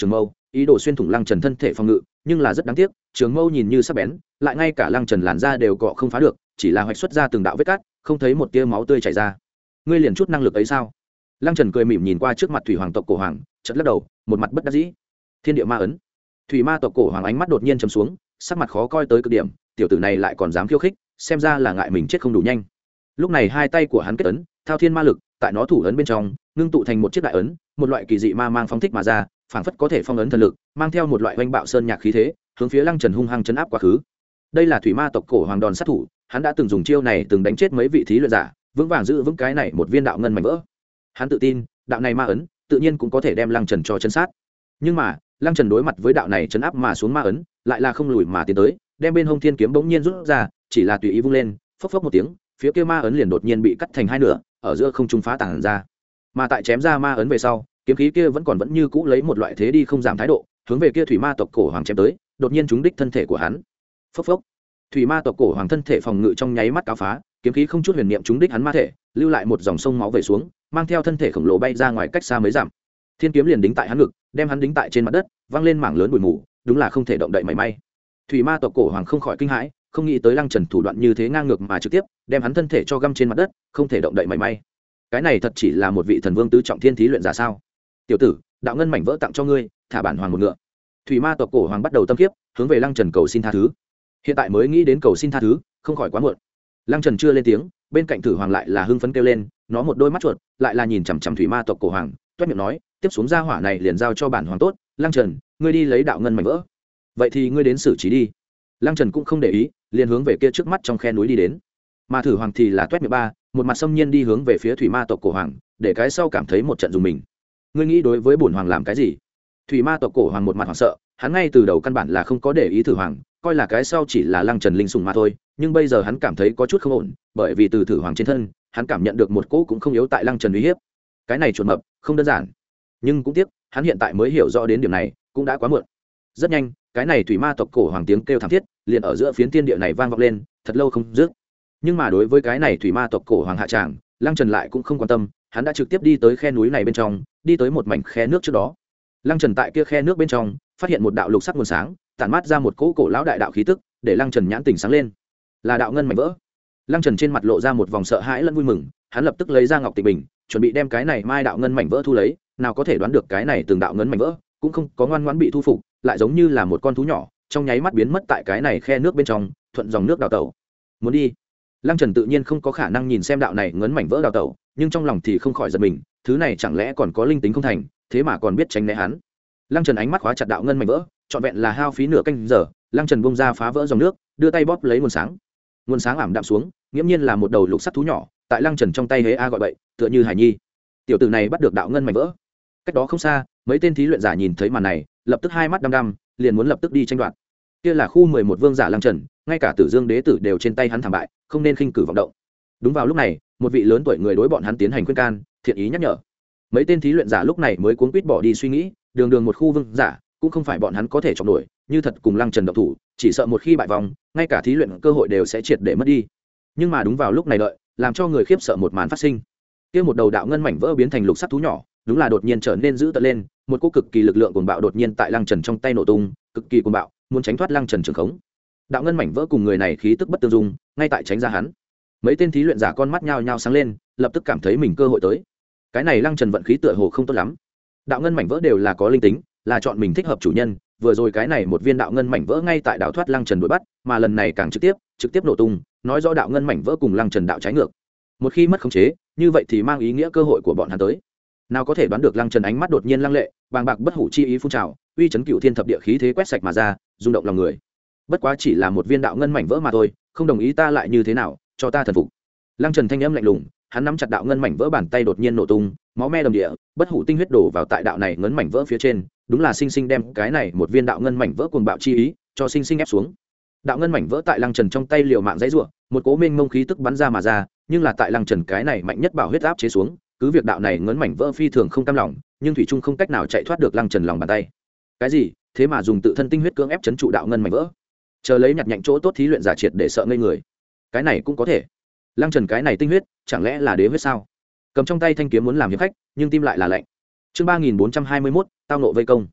ý đồ xuyên thủng lăng trần thân thể phòng ngự, nhưng là rất đáng tiếc, trường mâu nhìn như sắc bén, lại ngay cả lăng trần làn da đều cọ không phá được, chỉ là hoạch xuất ra từng đạo vết cắt, không thấy một tia máu tươi chảy ra. Ngươi liền chút năng lực ấy sao? Lăng trần cười mỉm nhìn qua trước mặt thủy hoàng tộc cổ hoàng, chợt lắc đầu, một mặt bất đắc dĩ. Thiên địa ma ấn. Thủy ma tộc cổ hoàng ánh mắt đột nhiên trầm xuống, sắc mặt khó coi tới cực điểm, tiểu tử này lại còn dám khiêu khích, xem ra là ngại mình chết không đủ nhanh. Lúc này hai tay của hắn kết ấn, thao thiên ma lực, tại nó thủ ấn bên trong, ngưng tụ thành một chiếc đại ấn, một loại kỳ dị ma mang phóng thích mà ra, phảng phất có thể phong ấn thần lực, mang theo một loại oanh bạo sơn nhạc khí thế, hướng phía lăng trần hung hăng chấn áp quá khứ. Đây là thủy ma tộc cổ hoàng đòn sát thủ, hắn đã từng dùng chiêu này từng đánh chết mấy vị thí luyện giả, vững vàng giữ vững cái này một viên đạo ngân mảnh vỡ. Hắn tự tin, đạo này ma ấn, tự nhiên cũng có thể đem lăng trần cho chấn sát. Nhưng mà, lăng trần đối mặt với đạo này chấn áp mà xuống ma ấn, lại là không lùi mà tiến tới, đem bên hông thiên kiếm bỗng nhiên rút ra, chỉ là tùy ý vung lên, phốc phốc một tiếng, phía kia ma ấn liền đột nhiên bị cắt thành hai nửa, ở giữa không trung phá tản ra. Mà tại chém ra ma ấn về sau, kiếm khí kia vẫn còn vẫn như cũ lấy một loại thế đi không giảm thái độ, hướng về kia thủy ma tộc cổ hoàng chém tới, đột nhiên trúng đích thân thể của hắn. Phốc phốc. Thủy ma tộc cổ hoàng thân thể phòng ngự trong nháy mắt cáo phá, kiếm khí không chút huyền niệm trúng đích hắn ma thể, lưu lại một dòng sông máu về xuống, mang theo thân thể khổng lồ bay ra ngoài cách xa mấy dặm. Thiên kiếm liền đính tại hắn ngực, đem hắn đính tại trên mặt đất, văng lên mảng lớn bụi mù, đúng là không thể động đậy mảy may. Thủy ma tộc cổ hoàng không khỏi kinh hãi, không nghĩ tới lăng trần thủ đoạn như thế ngang ngược mà trực tiếp đem hắn thân thể cho găm trên mặt đất, không thể động đậy mảy may. Cái này thật chỉ là một vị thần vương tứ trọng thiên thí luyện giả sao? Tiểu tử, đạo ngân mảnh vỡ tặng cho ngươi, thả bản hoàng một ngựa. Thủy ma tộc cổ hoàng bắt đầu tâm kiếp, hướng về lăng trần cầu xin tha thứ. Hiện tại mới nghĩ đến cầu xin tha thứ, không khỏi quá muộn. Lăng trần chưa lên tiếng, bên cạnh thử hoàng lại là hưng phấn kêu lên, nó một đôi mắt chuột lại là nhìn chằm chằm thủy ma tộc cổ hoàng, toét miệng nói, tiếp xuống gia hỏa này liền giao cho bản hoàng tốt. Lăng trần, ngươi đi lấy đạo ngân mảnh vỡ, vậy thì ngươi đến xử trí đi. Lăng trần cũng không để ý, liền hướng về kia trước mắt trong khe núi đi đến. Mà thử hoàng thì là toét miệng ba, một mặt xâm nhiên đi hướng về phía thủy ma tộc cổ hoàng, để cái sau cảm thấy một trận dùng mình. Ngươi nghĩ đối với bổn hoàng làm cái gì? Thủy ma tộc cổ hoàng một mặt hoảng sợ, hắn ngay từ đầu căn bản là không có để ý thử hoàng, coi là cái sau chỉ là lăng trần linh sùng mà thôi, nhưng bây giờ hắn cảm thấy có chút không ổn, bởi vì từ thử hoàng trên thân hắn cảm nhận được một cỗ cũng không yếu tại lăng trần uy hiếp. Cái này chuột mập không đơn giản, nhưng cũng tiếc hắn hiện tại mới hiểu rõ đến điểm này, cũng đã quá muộn. Rất nhanh, cái này thủy ma tộc cổ hoàng tiếng kêu thảm thiết liền ở giữa phiến thiên địa này vang vọng lên, thật lâu không dứt. Nhưng mà đối với cái này thủy ma tộc cổ hoàng hạ tràng, lăng trần lại cũng không quan tâm, hắn đã trực tiếp đi tới khe núi này bên trong, đi tới một mảnh khe nước trước đó. Lăng trần tại kia khe nước bên trong phát hiện một đạo lục sắc nguồn sáng, tản mát ra một cỗ cổ lão đại đạo khí tức, để lăng trần nhãn tỉnh sáng lên. Là đạo ngân mảnh vỡ. Lăng trần trên mặt lộ ra một vòng sợ hãi lẫn vui mừng, hắn lập tức lấy ra ngọc tịch bình, chuẩn bị đem cái này mai đạo ngân mảnh vỡ thu lấy. Nào có thể đoán được cái này từng đạo ngân mảnh vỡ cũng không có ngoan ngoãn bị thu phục, lại giống như là một con thú nhỏ, trong nháy mắt biến mất tại cái này khe nước bên trong, thuận dòng nước đào tẩu. Muốn đi. Lăng trần tự nhiên không có khả năng nhìn xem đạo này ngấn mảnh vỡ đào tẩu, nhưng trong lòng thì không khỏi giật mình, thứ này chẳng lẽ còn có linh tính không thành, thế mà còn biết tránh né hắn. Lăng trần ánh mắt khóa chặt đạo ngân mảnh vỡ, trọn vẹn là hao phí nửa canh giờ. Lăng trần bông ra phá vỡ dòng nước, đưa tay bóp lấy nguồn sáng. Nguồn sáng ảm đạm xuống, nghiễm nhiên là một đầu lục sắc thú nhỏ, tại lăng trần trong tay hế a gọi bậy, tựa như hải nhi. Tiểu tử này bắt được đạo ngân mảnh vỡ. Cách đó không xa, mấy tên thí luyện giả nhìn thấy màn này, lập tức hai mắt đăm đăm, liền muốn lập tức đi tranh đoạt. Kia là khu mười một vương giả Lăng Trần, ngay cả Tử Dương đế tử đều trên tay hắn thảm bại, không nên khinh cử vọng động. Đúng vào lúc này, một vị lớn tuổi người đối bọn hắn tiến hành khuyên can, thiện ý nhắc nhở. Mấy tên thí luyện giả lúc này mới cuống quýt bỏ đi suy nghĩ, đường đường một khu vương giả, cũng không phải bọn hắn có thể chọn nổi, như thật cùng Lăng Trần động thủ, chỉ sợ một khi bại vòng, ngay cả thí luyện cơ hội đều sẽ triệt để mất đi. Nhưng mà đúng vào lúc này đợi, làm cho người khiếp sợ một màn phát sinh. Kia một đầu đạo ngân mảnh vỡ biến thành lục sắc thú nhỏ, đúng là đột nhiên trở nên dữ tợn lên, một cỗ cực kỳ lực lượng cuồng bạo đột nhiên tại Lăng Trần trong tay nổ tung, cực kỳ cuồng bạo, muốn tránh thoát Lăng Trần trường khống. Đạo ngân mảnh vỡ cùng người này khí tức bất tương dung, ngay tại tránh ra hắn. Mấy tên thí luyện giả con mắt nhao nhao sáng lên, lập tức cảm thấy mình cơ hội tới. Cái này Lăng Trần vận khí tựa hồ không tốt lắm. Đạo ngân mảnh vỡ đều là có linh tính, là chọn mình thích hợp chủ nhân, vừa rồi cái này một viên đạo ngân mảnh vỡ ngay tại đảo thoát Lăng Trần đuổi bắt, mà lần này càng trực tiếp, trực tiếp nổ tung, nói rõ đạo ngân mảnh vỡ cùng Lăng Trần đạo trái ngược. Một khi mất khống chế, như vậy thì mang ý nghĩa cơ hội của bọn hắn tới. Nào có thể đoán được Lăng Trần ánh mắt đột nhiên lăng lệ, bàng bạc bất hủ chi ý phun trào, uy chấn cửu thiên thập địa khí thế quét sạch mà ra, rung động lòng người. Bất quá chỉ là một viên đạo ngân mảnh vỡ mà thôi, không đồng ý ta lại như thế nào, cho ta thần phục. Lăng Trần thanh âm lạnh lùng, hắn nắm chặt đạo ngân mảnh vỡ, bàn tay đột nhiên nổ tung, máu me đầm địa, bất hủ tinh huyết đổ vào tại đạo này ngấn mảnh vỡ phía trên, đúng là sinh sinh đem cái này một viên đạo ngân mảnh vỡ cuồng bạo chi ý cho sinh sinh ép xuống. Đạo ngân mảnh vỡ tại Lăng Trần trong tay liều mạng dãy rủa, một cỗ mênh mông khí tức bắn ra mà ra, nhưng là tại Lăng Trần cái này mạnh nhất bảo huyết áp chế xuống, cứ việc đạo này ngấn mảnh vỡ phi thường không cam lòng, nhưng thủy trung không cách nào chạy thoát được Lăng Trần lòng bàn tay. Cái gì? Thế mà dùng tự thân tinh huyết cưỡng ép chấn trụ đạo ngân mảnh vỡ, chờ lấy nhặt nhạnh chỗ tốt thí luyện giả triệt để sợ ngây người. Cái này cũng có thể? Lăng Trần cái này tinh huyết, chẳng lẽ là đế huyết sao? Cầm trong tay thanh kiếm muốn làm hiệp khách, nhưng tim lại là lạnh. Chương ba nghìn bốn trăm hai mươi mốt, tao nộ vây công.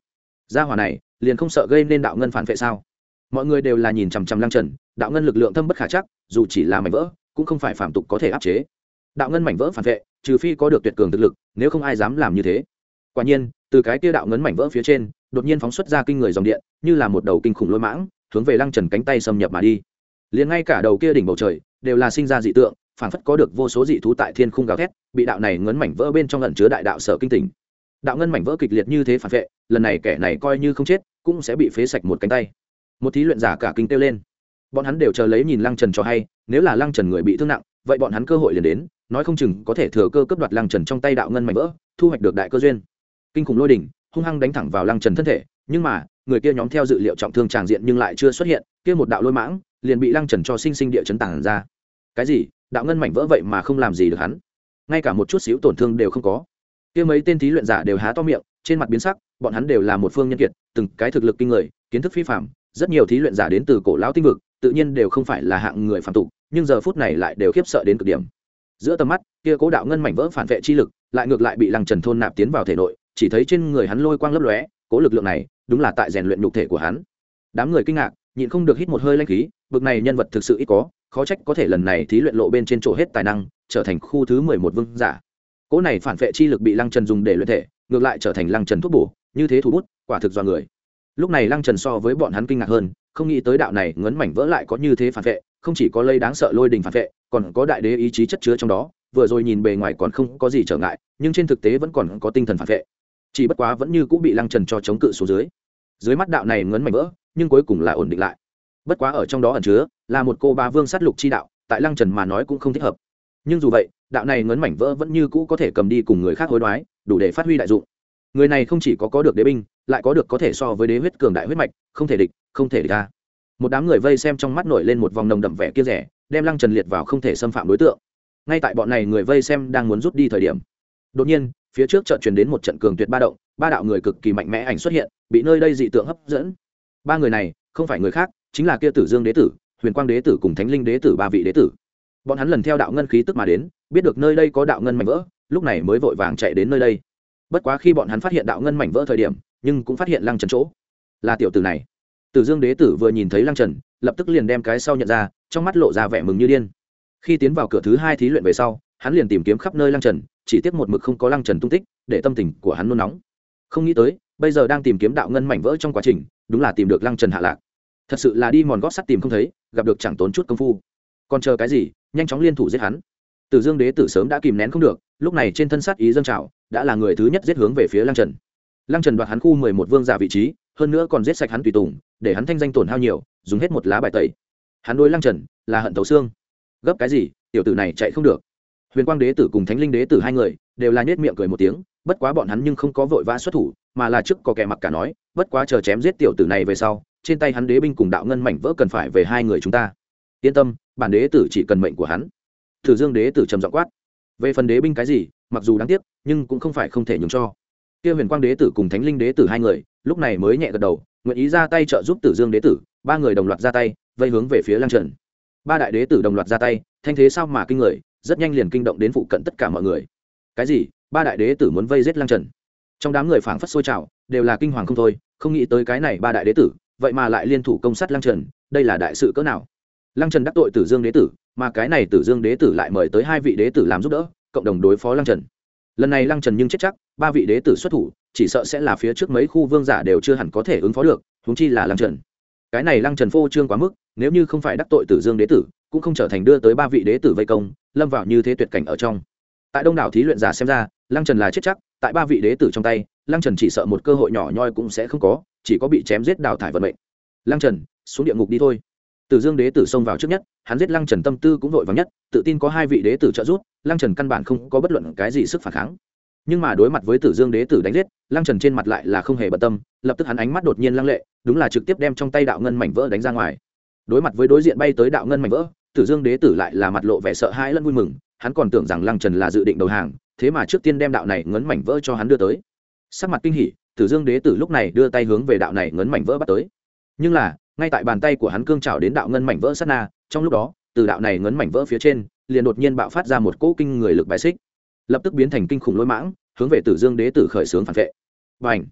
gia hỏa này liền không sợ gây nên đạo ngân phản vệ sao? Mọi người đều là nhìn chằm chằm Lăng Trần, đạo ngân lực lượng thâm bất khả chắc, dù chỉ là mảnh vỡ cũng không phải phàm tục có thể áp chế. Đạo ngân mảnh vỡ phản vệ, trừ phi có được tuyệt cường thực lực, nếu không ai dám làm như thế. Quả nhiên, từ cái kia đạo ngân mảnh vỡ phía trên, đột nhiên phóng xuất ra kinh người dòng điện, như là một đầu kinh khủng lôi mãng, hướng về Lăng Trần cánh tay xâm nhập mà đi. Liền ngay cả đầu kia đỉnh bầu trời, đều là sinh ra dị tượng, phản phất có được vô số dị thú tại thiên khung gào thét, bị đạo này ngấn mảnh vỡ bên trong ẩn chứa đại đạo sở kinh tỉnh. Đạo ngân mảnh vỡ kịch liệt như thế phản vệ, lần này kẻ này coi như không chết, cũng sẽ bị phế sạch một cánh tay. Một thí luyện giả cả kinh kêu lên. Bọn hắn đều chờ lấy nhìn Lăng Trần cho hay, nếu là Lăng Trần người bị thương nặng, vậy bọn hắn cơ hội liền đến, nói không chừng có thể thừa cơ cướp đoạt Lăng Trần trong tay đạo ngân mảnh vỡ, thu hoạch được đại cơ duyên. Kinh khủng lôi đỉnh hung hăng đánh thẳng vào Lăng Trần thân thể, nhưng mà người kia nhóm theo dự liệu trọng thương tràng diện nhưng lại chưa xuất hiện, kia một đạo lôi mãng liền bị Lăng Trần cho sinh sinh địa chấn tàng ra. Cái gì? Đạo ngân mảnh vỡ vậy mà không làm gì được hắn, ngay cả một chút xíu tổn thương đều không có. Kia mấy tên thí luyện giả đều há to miệng, trên mặt biến sắc, bọn hắn đều là một phương nhân kiệt, từng cái thực lực kinh người, kiến thức phi phàm, rất nhiều thí luyện giả đến từ cổ lão tinh vực, tự nhiên đều không phải là hạng người phàm tục, nhưng giờ phút này lại đều khiếp sợ đến cực điểm. Giữa tầm mắt, kia cố đạo ngân mảnh vỡ phản vệ chi lực, lại ngược lại bị Lăng Trần thôn nạp tiến vào thể nội, chỉ thấy trên người hắn lôi quang lấp lóe, cố lực lượng này, đúng là tại rèn luyện nhục thể của hắn. Đám người kinh ngạc, nhịn không được hít một hơi lãnh khí, bực này nhân vật thực sự ít có, khó trách có thể lần này thí luyện lộ bên trên chỗ hết tài năng, trở thành khu thứ mười một vương giả. Cố này phản vệ chi lực bị Lăng Trần dùng để luyện thể, ngược lại trở thành Lăng Trần thuốc bổ, như thế thủ bút, quả thực do người. Lúc này Lăng Trần so với bọn hắn kinh ngạc hơn, không nghĩ tới đạo này ngấn mảnh vỡ lại có như thế phản vệ, không chỉ có lây đáng sợ lôi đình phản vệ, còn có đại đế ý chí chất chứa trong đó, vừa rồi nhìn bề ngoài còn không có gì trở ngại, nhưng trên thực tế vẫn còn có tinh thần phản vệ. Chỉ bất quá vẫn như cũng bị Lăng Trần cho chống cự xuống dưới. Dưới mắt đạo này ngấn mảnh vỡ, nhưng cuối cùng là ổn định lại. Bất quá ở trong đó ẩn chứa là một cô ba vương sát lục chi đạo, tại Lăng Trần mà nói cũng không thích hợp. Nhưng dù vậy, đạo này ngấn mảnh vỡ vẫn như cũ có thể cầm đi cùng người khác hối đoái, đủ để phát huy đại dụng. Người này không chỉ có có được đế binh, lại có được có thể so với đế huyết cường đại huyết mạch, không thể địch, không thể địch a. Một đám người vây xem trong mắt nổi lên một vòng nồng đậm vẻ kia rẻ, đem Lăng Trần liệt vào không thể xâm phạm đối tượng. Ngay tại bọn này người vây xem đang muốn rút đi thời điểm, đột nhiên, phía trước chợt truyền đến một trận cường tuyệt ba động, ba đạo người cực kỳ mạnh mẽ ảnh xuất hiện, bị nơi đây dị tượng hấp dẫn. Ba người này, không phải người khác, chính là kia Tử Dương đế tử, Huyền Quang đế tử cùng Thánh Linh đế tử ba vị đế tử. Bọn hắn lần theo đạo ngân khí tức mà đến, biết được nơi đây có đạo ngân mảnh vỡ, lúc này mới vội vàng chạy đến nơi đây. Bất quá khi bọn hắn phát hiện đạo ngân mảnh vỡ thời điểm, nhưng cũng phát hiện Lăng Trần chỗ. Là tiểu tử này. Tử Dương đế tử vừa nhìn thấy Lăng Trần, lập tức liền đem cái sau nhận ra, trong mắt lộ ra vẻ mừng như điên. Khi tiến vào cửa thứ hai thí luyện về sau, hắn liền tìm kiếm khắp nơi Lăng Trần, chỉ tiếc một mực không có Lăng Trần tung tích, để tâm tình của hắn nôn nóng. Không nghĩ tới, bây giờ đang tìm kiếm đạo ngân mảnh vỡ trong quá trình, đúng là tìm được Lăng Trần hạ lạc. Thật sự là đi mòn gót sắt tìm không thấy, gặp được chẳng tốn chút công phu. Còn chờ cái gì, nhanh chóng liên thủ giết hắn. Tử Dương đế tử sớm đã kìm nén không được, lúc này trên thân sát ý dâng trào, đã là người thứ nhất giết hướng về phía Lăng Trần. Lăng Trần đoạt hắn khu mười một vương giả vị trí, hơn nữa còn giết sạch hắn tùy tùng, để hắn thanh danh tổn hao nhiều, dùng hết một lá bài tẩy. Hắn đối Lăng Trần là hận thấu xương. Gấp cái gì, tiểu tử này chạy không được. Huyền Quang đế tử cùng Thánh Linh đế tử hai người đều là nhếch miệng cười một tiếng, bất quá bọn hắn nhưng không có vội vã xuất thủ, mà là trước có kẻ mặc cả nói, bất quá chờ chém giết tiểu tử này về sau, trên tay hắn đế binh cùng đạo ngân mảnh vỡ cần phải về hai người chúng ta. Yên tâm, bản đế tử chỉ cần mệnh của hắn. Tử Dương đế tử trầm giọng quát. Về phần đế binh cái gì, mặc dù đáng tiếc, nhưng cũng không phải không thể nhường cho. Kia Huyền Quang đế tử cùng Thánh Linh đế tử hai người, lúc này mới nhẹ gật đầu, nguyện ý ra tay trợ giúp Tử Dương đế tử, ba người đồng loạt ra tay, vây hướng về phía Lăng Trần. Ba đại đế tử đồng loạt ra tay, thanh thế sao mà kinh người, rất nhanh liền kinh động đến phụ cận tất cả mọi người. Cái gì? Ba đại đế tử muốn vây giết Lăng Trần? Trong đám người phảng phất sôi trào, đều là kinh hoàng không thôi, không nghĩ tới cái này ba đại đế tử, vậy mà lại liên thủ công sát Lăng Trần, đây là đại sự cỡ nào? Lăng Trần đắc tội Tử Dương đế tử, mà cái này Tử Dương đế tử lại mời tới hai vị đế tử làm giúp đỡ, cộng đồng đối phó Lăng Trần. Lần này Lăng Trần nhưng chết chắc, ba vị đế tử xuất thủ, chỉ sợ sẽ là phía trước mấy khu vương giả đều chưa hẳn có thể ứng phó được, huống chi là Lăng Trần. Cái này Lăng Trần phô trương quá mức, nếu như không phải đắc tội Tử Dương đế tử, cũng không trở thành đưa tới ba vị đế tử vây công, lâm vào như thế tuyệt cảnh ở trong. Tại đông đảo thí luyện giả xem ra, Lăng Trần là chết chắc, tại ba vị đế tử trong tay, Lăng Trần chỉ sợ một cơ hội nhỏ nhoi cũng sẽ không có, chỉ có bị chém giết đào thải vận mệnh. Lăng Trần, xuống địa ngục đi thôi. Tử Dương đế tử xông vào trước nhất, hắn giết Lăng Trần tâm tư cũng vội vàng nhất, tự tin có hai vị đế tử trợ giúp, Lăng Trần căn bản không có bất luận cái gì sức phản kháng. Nhưng mà đối mặt với Tử Dương đế tử đánh giết, Lăng Trần trên mặt lại là không hề bận tâm, lập tức hắn ánh mắt đột nhiên lăng lệ, đúng là trực tiếp đem trong tay đạo ngân mảnh vỡ đánh ra ngoài. Đối mặt với đối diện bay tới đạo ngân mảnh vỡ, Tử Dương đế tử lại là mặt lộ vẻ sợ hãi lẫn vui mừng, hắn còn tưởng rằng Lăng Trần là dự định đầu hàng, thế mà trước tiên đem đạo này ngấn mảnh vỡ cho hắn đưa tới. Sắc mặt kinh hỉ, Tử Dương đế tử lúc này đưa tay hướng về đạo này ngấn mảnh vỡ bắt tới. Nhưng là, ngay tại bàn tay của hắn cương chảo đến đạo ngân mảnh vỡ sát na, trong lúc đó, từ đạo này ngấn mảnh vỡ phía trên, liền đột nhiên bạo phát ra một cỗ kinh người lực bài xích, lập tức biến thành kinh khủng lôi mãng, hướng về Tử Dương đế tử khởi xướng phản vệ. Bành!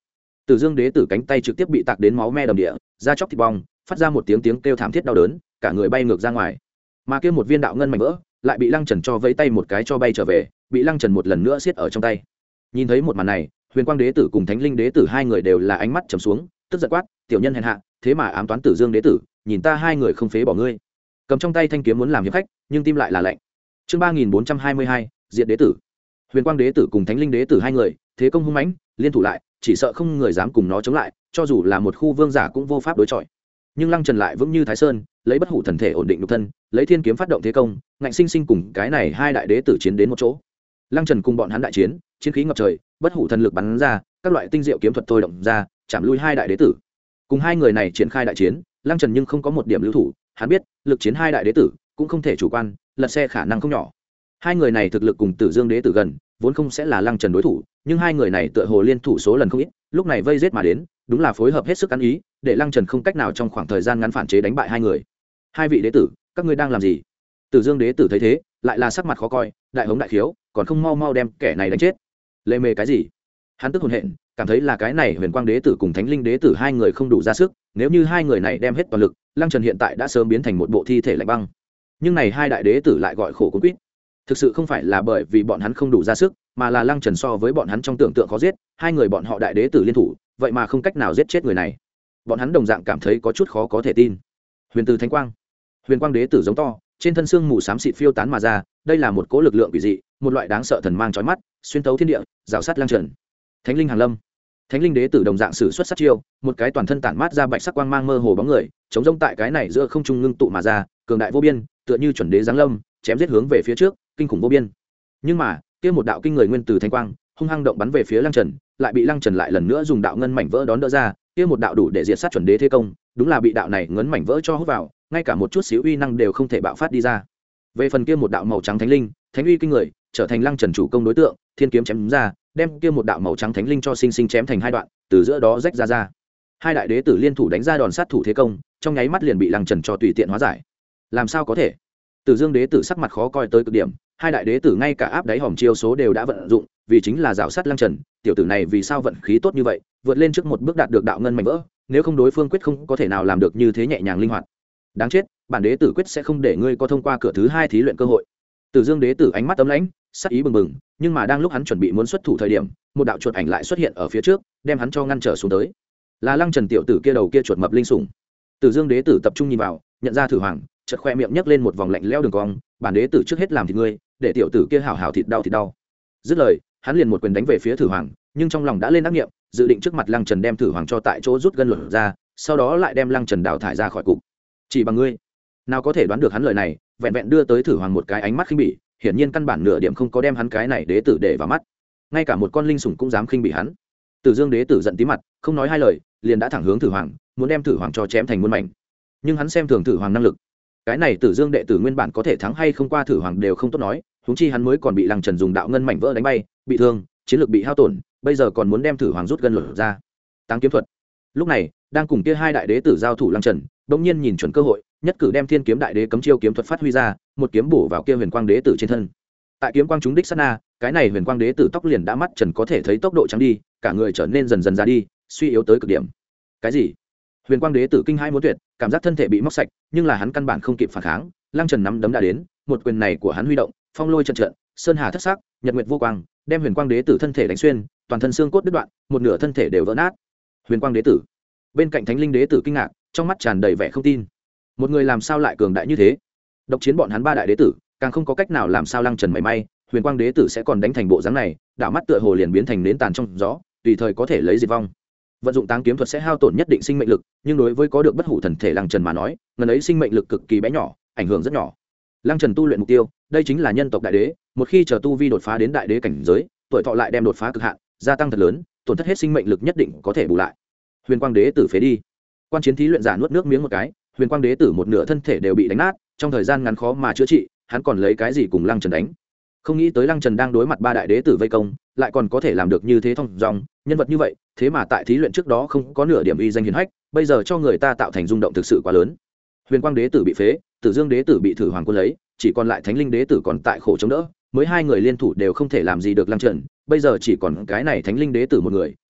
Tử Dương đế tử cánh tay trực tiếp bị tạc đến máu me đầm địa, da chóc thịt bong, phát ra một tiếng tiếng kêu thảm thiết đau đớn, cả người bay ngược ra ngoài. Mà kia một viên đạo ngân mảnh vỡ, lại bị Lăng Trần cho vẫy tay một cái cho bay trở về, bị Lăng Trần một lần nữa siết ở trong tay. Nhìn thấy một màn này, Huyền Quang đế tử cùng Thánh Linh đế tử hai người đều là ánh mắt trầm xuống, tức giận quát: "Tiểu nhân hèn hạ, thế mà ám toán Tử Dương đế tử, nhìn ta hai người không phế bỏ ngươi." Cầm trong tay thanh kiếm muốn làm hiệp khách, nhưng tim lại là lạnh. Chương ba nghìn bốn trăm hai mươi hai, Diệt đế tử. Huyền Quang đế tử cùng Thánh Linh đế tử hai người, thế công hung mãnh, liên thủ lại, chỉ sợ không người dám cùng nó chống lại, cho dù là một khu vương giả cũng vô pháp đối chọi. Nhưng Lăng Trần lại vững như Thái Sơn, lấy bất hủ thần thể ổn định nhục thân, lấy thiên kiếm phát động thế công, ngạnh sinh sinh cùng cái này hai đại đế tử chiến đến một chỗ. Lăng Trần cùng bọn hắn đại chiến, chiến khí ngập trời, bất hủ thần lực bắn ra, các loại tinh diệu kiếm thuật thôi động ra, chạm lui hai đại đế tử. Cùng hai người này triển khai đại chiến, Lăng Trần nhưng không có một điểm lưu thủ, hắn biết, lực chiến hai đại đế tử, cũng không thể chủ quan, lật xe khả năng không nhỏ. Hai người này thực lực cùng Tử Dương đế tử gần, vốn không sẽ là Lăng Trần đối thủ, nhưng hai người này tựa hồ liên thủ số lần không ít, lúc này vây giết mà đến, đúng là phối hợp hết sức ăn ý, để Lăng Trần không cách nào trong khoảng thời gian ngắn phản chế đánh bại hai người. Hai vị đế tử, các ngươi đang làm gì? Tử Dương đế tử thấy thế, lại là sắc mặt khó coi, đại hống đại khiếu, còn không mau mau đem kẻ này đánh chết. Lê mê cái gì? Hắn tức hồn hện, cảm thấy là cái này Huyền Quang đế tử cùng Thánh Linh đế tử hai người không đủ ra sức, nếu như hai người này đem hết toàn lực, Lăng Trần hiện tại đã sớm biến thành một bộ thi thể lạnh băng. Nhưng này hai đại đế tử lại gọi khổ cuốn quýt. Thực sự không phải là bởi vì bọn hắn không đủ ra sức, mà là Lăng Trần so với bọn hắn trong tưởng tượng khó giết, hai người bọn họ đại đế tử liên thủ, vậy mà không cách nào giết chết người này. Bọn hắn đồng dạng cảm thấy có chút khó có thể tin. Huyền Từ Thánh Quang, Huyền Quang đế tử giống to, trên thân xương mù xám xịt phiêu tán mà ra, đây là một cỗ lực lượng quỷ dị, một loại đáng sợ thần mang chói mắt, xuyên tấu thiên địa, rào sát Lăng Trần. Thánh Linh Hàng Lâm, Thánh Linh đế tử đồng dạng sử xuất sát chiêu, một cái toàn thân tản mát ra bạch sắc quang mang mơ hồ bóng người, chống rông tại cái này giữa không trung ngưng tụ mà ra, cường đại vô biên, tựa như chuẩn đế giáng lâm, chém giết hướng về phía trước, kinh khủng vô biên. Nhưng mà, kia một đạo kinh người nguyên từ thánh quang, hung hăng động bắn về phía Lăng Trần, lại bị Lăng Trần lại lần nữa dùng đạo ngân mảnh vỡ đón đỡ ra, kia một đạo đủ để diệt sát chuẩn đế thế công, đúng là bị đạo này ngấn mảnh vỡ cho hút vào, ngay cả một chút xíu uy năng đều không thể bạo phát đi ra. Về phần kia một đạo màu trắng thánh linh, thánh uy kinh người, trở thành Lăng Trần chủ công đối tượng, thiên kiếm chém ra, đem kia một đạo màu trắng thánh linh cho sinh sinh chém thành hai đoạn, từ giữa đó rách ra ra. Hai đại đế tử liên thủ đánh ra đòn sát thủ thế công, trong nháy mắt liền bị Lăng Trần cho tùy tiện hóa giải. Làm sao có thể? Tử Dương đế tử sắc mặt khó coi tới cực điểm, hai đại đế tử ngay cả áp đáy hòm chiêu số đều đã vận dụng, vì chính là rào sát Lăng Trần, tiểu tử này vì sao vận khí tốt như vậy, vượt lên trước một bước đạt được đạo ngân mảnh vỡ, nếu không đối phương quyết không có thể nào làm được như thế nhẹ nhàng linh hoạt. Đáng chết, bản đế tử quyết sẽ không để ngươi có thông qua cửa thứ hai thí luyện cơ hội. Tử Dương đế tử ánh mắt ấm lãnh, sắc ý bừng bừng, nhưng mà đang lúc hắn chuẩn bị muốn xuất thủ thời điểm, một đạo chuột ảnh lại xuất hiện ở phía trước, đem hắn cho ngăn trở xuống tới. Là Lăng Trần tiểu tử kia đầu kia chuột mập linh sủng. Tử Dương đế tử tập trung nhìn vào, nhận ra Thử Hoàng, chợt khoe miệng nhấc lên một vòng lạnh lẽo đường cong, bản đế tử trước hết làm thịt ngươi, để tiểu tử kia hảo hảo thịt đau thịt đau. Dứt lời, hắn liền một quyền đánh về phía Thử Hoàng, nhưng trong lòng đã lên ác niệm, dự định trước mặt Lăng Trần đem Thử Hoàng cho tại chỗ rút gân lột ra, sau đó lại đem Lăng Trần đào thải ra khỏi cục. Chỉ bằng ngươi, nào có thể đoán được hắn lời này, vẹn vẹn đưa tới Thử Hoàng một cái ánh mắt khinh bỉ, hiển nhiên căn bản nửa điểm không có đem hắn cái này đế tử để vào mắt, ngay cả một con linh sủng cũng dám khinh bỉ hắn. Tử Dương đế tử giận tí mặt, không nói hai lời, liền đã thẳng hướng Thử Hoàng, muốn đem Thử Hoàng cho chém thành muôn mảnh. Nhưng hắn xem thường Thử Hoàng năng lực, cái này Tử Dương đệ tử nguyên bản có thể thắng hay không qua Thử Hoàng đều không tốt nói, huống chi hắn mới còn bị Lăng Trần dùng đạo ngân mảnh vỡ đánh bay, bị thương, chiến lược bị hao tổn, bây giờ còn muốn đem Thử Hoàng rút gân lột ra. Táng kiếm thuật. Lúc này, đang cùng kia hai đại đế tử giao thủ Lăng Trần, bỗng nhiên nhìn chuẩn cơ hội, nhất cử đem Thiên kiếm đại đế cấm chiêu kiếm thuật phát huy ra, một kiếm bổ vào kia Huyền Quang đế tử trên thân. Tại kiếm quang trúng đích sát na, cái này Huyền Quang đế tử tóc liền đã mắt trần có thể thấy tốc độ trắng đi, cả người trở nên dần dần ra đi, suy yếu tới cực điểm. Cái gì? Huyền Quang đế tử kinh hãi muốn tuyệt, cảm giác thân thể bị móc sạch, nhưng là hắn căn bản không kịp phản kháng, Lăng Trần nắm đấm đã đến, một quyền này của hắn huy động, phong lôi trận trận, sơn hà thất sắc, nhật nguyệt vô quang, đem Huyền Quang đế tử thân thể đánh xuyên, toàn thân xương cốt đứt đoạn, một nửa thân thể đều vỡ nát. Huyền Quang đế tử. Bên cạnh Thánh Linh đế tử kinh ngạc, trong mắt tràn đầy vẻ không tin. Một người làm sao lại cường đại như thế? Độc chiến bọn hắn ba đại đế tử, càng không có cách nào làm sao Lăng Trần mảy may, Huyền Quang đế tử sẽ còn đánh thành bộ dáng này, đảo mắt tựa hồ liền biến thành nến tàn trong gió, tùy thời có thể lấy diệt vong. Vận dụng táng kiếm thuật sẽ hao tổn nhất định sinh mệnh lực, nhưng đối với có được bất hủ thần thể Lăng Trần mà nói, ngần ấy sinh mệnh lực cực kỳ bé nhỏ, ảnh hưởng rất nhỏ. Lăng Trần tu luyện mục tiêu, đây chính là nhân tộc đại đế, một khi chờ tu vi đột phá đến đại đế cảnh giới, tuổi thọ lại đem đột phá cực hạn, gia tăng thật lớn, tổn thất hết sinh mệnh lực nhất định có thể bù lại. Huyền Quang đế tử phế đi. Quan chiến thí luyện giả nuốt nước miếng một cái, Huyền Quang đế tử một nửa thân thể đều bị đánh nát, trong thời gian ngắn khó mà chữa trị, hắn còn lấy cái gì cùng Lăng Trần đánh? Không nghĩ tới Lăng Trần đang đối mặt ba đại đế tử vây công, lại còn có thể làm được như thế thông dong, nhân vật như vậy, thế mà tại thí luyện trước đó không có nửa điểm uy danh hiển hách, bây giờ cho người ta tạo thành rung động thực sự quá lớn. Huyền Quang đế tử bị phế, Tử Dương đế tử bị Thử Hoàng quân lấy, chỉ còn lại Thánh Linh đế tử còn tại khổ chống đỡ, mới hai người liên thủ đều không thể làm gì được Lăng Trần, bây giờ chỉ còn cái này Thánh Linh đế tử một người,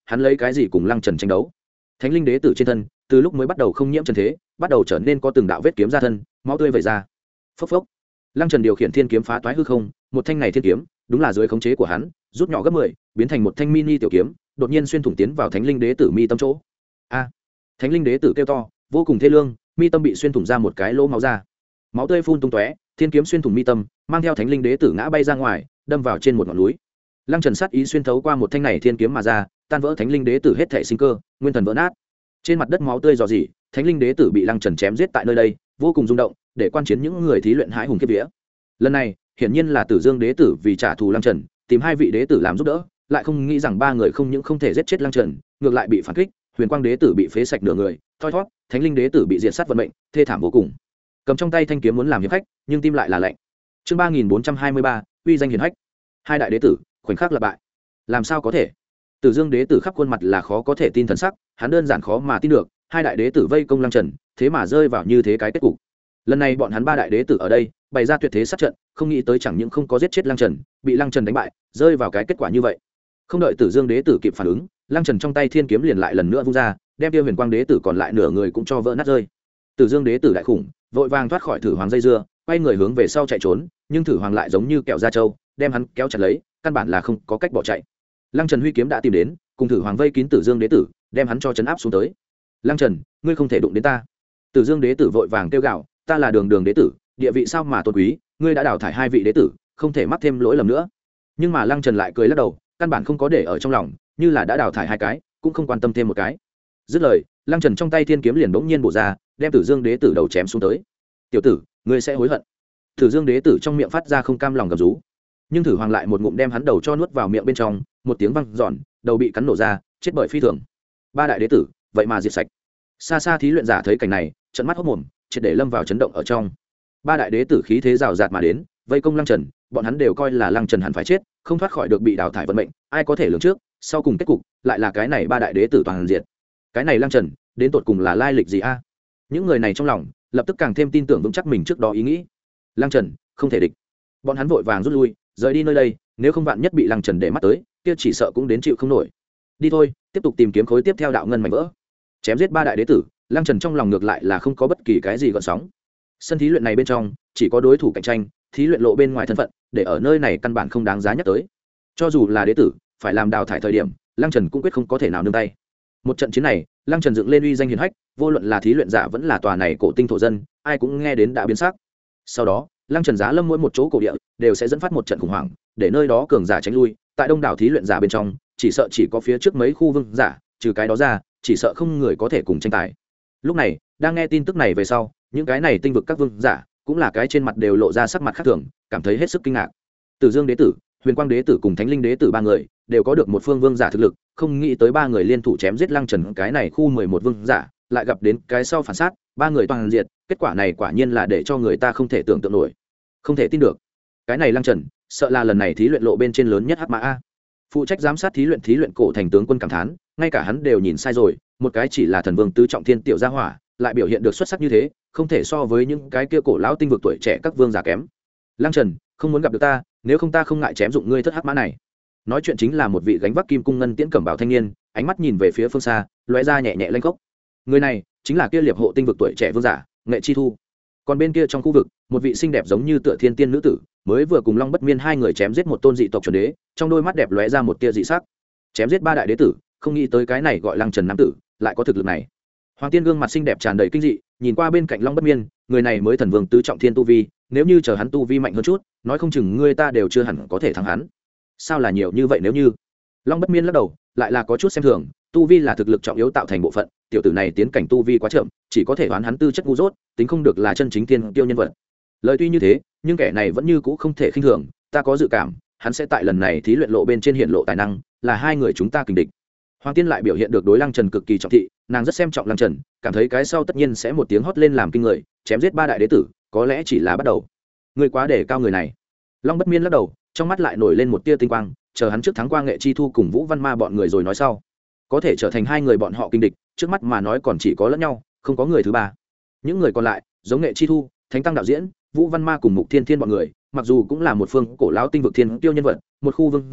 hắn lấy cái gì cùng lăng trần tranh đấu. Thánh linh đế tử trên thân từ lúc mới bắt đầu không nhiễm trần thế, bắt đầu trở nên có từng đạo vết kiếm ra thân, máu tươi vẩy ra. Phốc phốc. Lăng Trần điều khiển thiên kiếm phá toái hư không, một thanh này thiên kiếm, đúng là dưới khống chế của hắn, rút nhỏ gấp mười, biến thành một thanh mini tiểu kiếm, đột nhiên xuyên thủng tiến vào Thánh linh đế tử mi tâm chỗ. A! Thánh linh đế tử kêu to, vô cùng thê lương, mi tâm bị xuyên thủng ra một cái lỗ máu ra. Máu tươi phun tung tóe, thiên kiếm xuyên thủng mi tâm, mang theo Thánh linh đế tử ngã bay ra ngoài, đâm vào trên một ngọn núi. Lăng Trần sát ý xuyên thấu qua một thanh này thiên kiếm mà ra, tan vỡ Thánh linh đế tử hết thảy sinh cơ, nguyên thần vỡ nát. Trên mặt đất máu tươi rò rỉ, Thánh linh đế tử bị Lăng Trần chém giết tại nơi đây, vô cùng rung động, để quan chiến những người thí luyện hãi hùng kiếp vía. Lần này hiển nhiên là Tử Dương đế tử vì trả thù Lăng Trần, tìm hai vị đế tử làm giúp đỡ, lại không nghĩ rằng ba người không những không thể giết chết Lăng Trần, ngược lại bị phản kích. Huyền Quang đế tử bị phế sạch nửa người, thoi thoát, Thánh linh đế tử bị diệt sát vận mệnh, thê thảm vô cùng. Cầm trong tay thanh kiếm muốn làm hiệp khách, nhưng tim lại là lạnh. Chương ba nghìn bốn trăm hai mươi ba, uy danh hiển hách. Hai đại đế tử khoảnh khắc là bại. Làm sao có thể? Tử Dương đế tử khắp khuôn mặt là khó có thể tin thần sắc, hắn đơn giản khó mà tin được, hai đại đế tử vây công Lăng Trần, thế mà rơi vào như thế cái kết cục. Lần này bọn hắn ba đại đế tử ở đây, bày ra tuyệt thế sát trận, không nghĩ tới chẳng những không có giết chết Lăng Trần, bị Lăng Trần đánh bại, rơi vào cái kết quả như vậy. Không đợi Tử Dương đế tử kịp phản ứng, Lăng Trần trong tay thiên kiếm liền lại lần nữa vung ra, đem Tiêu Huyền Quang đế tử còn lại nửa người cũng cho vỡ nát rơi. Tử Dương đế tử đại khủng, vội vàng thoát khỏi Thử Hoàng dây dưa, quay người hướng về sau chạy trốn, nhưng Thử Hoàng lại giống như kẹo da trâu, đem hắn kéo chặt lấy, căn bản là không có cách bỏ chạy. Lăng Trần huy kiếm đã tìm đến, cùng Thử Hoàng vây kín Tử Dương đế tử, đem hắn cho trấn áp xuống tới. Lăng Trần, ngươi không thể đụng đến ta. Tử Dương đế tử vội vàng kêu gào, ta là Đường Đường đế tử, địa vị sao mà tôn quý, ngươi đã đào thải hai vị đế tử, không thể mắc thêm lỗi lầm nữa. Nhưng mà Lăng Trần lại cười lắc đầu, căn bản không có để ở trong lòng, như là đã đào thải hai cái, cũng không quan tâm thêm một cái. Dứt lời, Lăng Trần trong tay thiên kiếm liền bỗng nhiên bổ ra, đem Tử Dương đế tử đầu chém xuống tới. Tiểu tử, ngươi sẽ hối hận. Tử Dương đế tử trong miệng phát ra không cam lòng gầm rú, nhưng Thử Hoàng lại một ngụm đem hắn đầu cho nuốt vào miệng bên trong, một tiếng vang giòn, đầu bị cắn nổ ra, chết bởi phi thường. Ba đại đế tử vậy mà diệt sạch. Xa xa thí luyện giả thấy cảnh này, trợn mắt hốt mồm, triệt để lâm vào chấn động ở trong. Ba đại đế tử khí thế rào rạt mà đến, vây công Lăng Trần, bọn hắn đều coi là Lăng Trần hẳn phải chết, không thoát khỏi được bị đào thải vận mệnh, ai có thể lường trước, sau cùng kết cục lại là cái này ba đại đế tử toàn diệt. Cái này Lăng Trần, đến tột cùng là lai lịch gì a? Những người này trong lòng lập tức càng thêm tin tưởng vững chắc mình trước đó ý nghĩ. Lăng Trần không thể địch. Bọn hắn vội vàng rút lui, rời đi nơi đây, nếu không vạn nhất bị Lăng Trần để mắt tới, kia chỉ sợ cũng đến chịu không nổi. Đi thôi, tiếp tục tìm kiếm khối tiếp theo đạo ngân mảnh vỡ. Chém giết ba đại đế tử, Lăng Trần trong lòng ngược lại là không có bất kỳ cái gì gợn sóng. Sân thí luyện này bên trong chỉ có đối thủ cạnh tranh, thí luyện lộ bên ngoài thân phận, để ở nơi này căn bản không đáng giá nhắc tới. Cho dù là đế tử, phải làm đào thải thời điểm, Lăng Trần cũng quyết không có thể nào nương tay. Một trận chiến này, Lăng Trần dựng lên uy danh hiển hách, vô luận là thí luyện giả vẫn là tòa này cổ tinh thổ dân, ai cũng nghe đến đã biến sắc. Sau đó, Lăng Trần giá lâm mỗi một chỗ cổ địa, đều sẽ dẫn phát một trận khủng hoảng, để nơi đó cường giả tránh lui. Tại đông đảo thí luyện giả bên trong, chỉ sợ chỉ có phía trước mấy khu vương giả, trừ cái đó ra, chỉ sợ không người có thể cùng tranh tài. Lúc này, đang nghe tin tức này về sau, những cái này tinh vực các vương giả, cũng là cái trên mặt đều lộ ra sắc mặt khác thường, cảm thấy hết sức kinh ngạc. Tử Dương đế tử, Huyền Quang đế tử cùng Thánh linh đế tử ba người, đều có được một phương vương giả thực lực, không nghĩ tới ba người liên thủ chém giết Lăng Trần cái này khu mười một vương giả, lại gặp đến cái sau phản sát, ba người toàn diệt, kết quả này quả nhiên là để cho người ta không thể tưởng tượng nổi. Không thể tin được. Cái này Lăng Trần, sợ là lần này thí luyện lộ bên trên lớn nhất hắc mã a. Phụ trách giám sát thí luyện thí luyện cổ thành tướng quân cảm thán, ngay cả hắn đều nhìn sai rồi, một cái chỉ là thần vương tứ trọng thiên tiểu gia hỏa, lại biểu hiện được xuất sắc như thế, không thể so với những cái kia cổ lão tinh vực tuổi trẻ các vương giả kém. Lăng Trần, không muốn gặp được ta, nếu không ta không ngại chém dụng ngươi thất hắc mã này. Nói chuyện chính là một vị gánh vác kim cung ngân tiễn cẩm bào thanh niên, ánh mắt nhìn về phía phương xa, lóe ra nhẹ nhẹ lanh gốc. Người này chính là kia liệp hộ tinh vực tuổi trẻ vương giả, Nghệ Chi Thu. Còn bên kia trong khu vực, một vị xinh đẹp giống như tựa thiên tiên nữ tử, mới vừa cùng Long Bất Miên hai người chém giết một tôn dị tộc chuẩn đế, trong đôi mắt đẹp lóe ra một tia dị sắc. Chém giết ba đại đế tử, không nghĩ tới cái này gọi Lăng Trần nam tử, lại có thực lực này. Hoàng Tiên gương mặt xinh đẹp tràn đầy kinh dị, nhìn qua bên cạnh Long Bất Miên, người này mới thần vương tứ trọng thiên tu vi, nếu như chờ hắn tu vi mạnh hơn chút, nói không chừng ngươi ta đều chưa hẳn có thể thắng hắn. Sao là nhiều như vậy nếu như? Long Bất Miên lắc đầu, lại là có chút xem thường, tu vi là thực lực trọng yếu tạo thành bộ phận, tiểu tử này tiến cảnh tu vi quá chậm, chỉ có thể đoán hắn tư chất ngu dốt, tính không được là chân chính tiên tiêu nhân vật. Lời tuy như thế, nhưng kẻ này vẫn như cũ không thể khinh thường, ta có dự cảm, hắn sẽ tại lần này thí luyện lộ bên trên hiện lộ tài năng, là hai người chúng ta kình địch. Hoàng Tiên lại biểu hiện được đối Lăng Trần cực kỳ trọng thị, nàng rất xem trọng Lăng Trần, cảm thấy cái sau tất nhiên sẽ một tiếng hót lên làm kinh người, chém giết ba đại đế tử, có lẽ chỉ là bắt đầu. Người quá để cao người này. Long Bất Miên lắc đầu, trong mắt lại nổi lên một tia tinh quang, chờ hắn trước thắng qua Nghệ Chi Thu cùng Vũ Văn Ma bọn người rồi nói sau. Có thể trở thành hai người bọn họ kinh địch, trước mắt mà nói còn chỉ có lẫn nhau, không có người thứ ba. Những người còn lại, giống Nghệ Chi Thu, Thánh Tăng đạo diễn, Vũ Văn Ma cùng Mục Thiên Thiên bọn người, mặc dù cũng là một phương cổ lão tinh vực thiên tiêu nhân vật, một khu vương giả,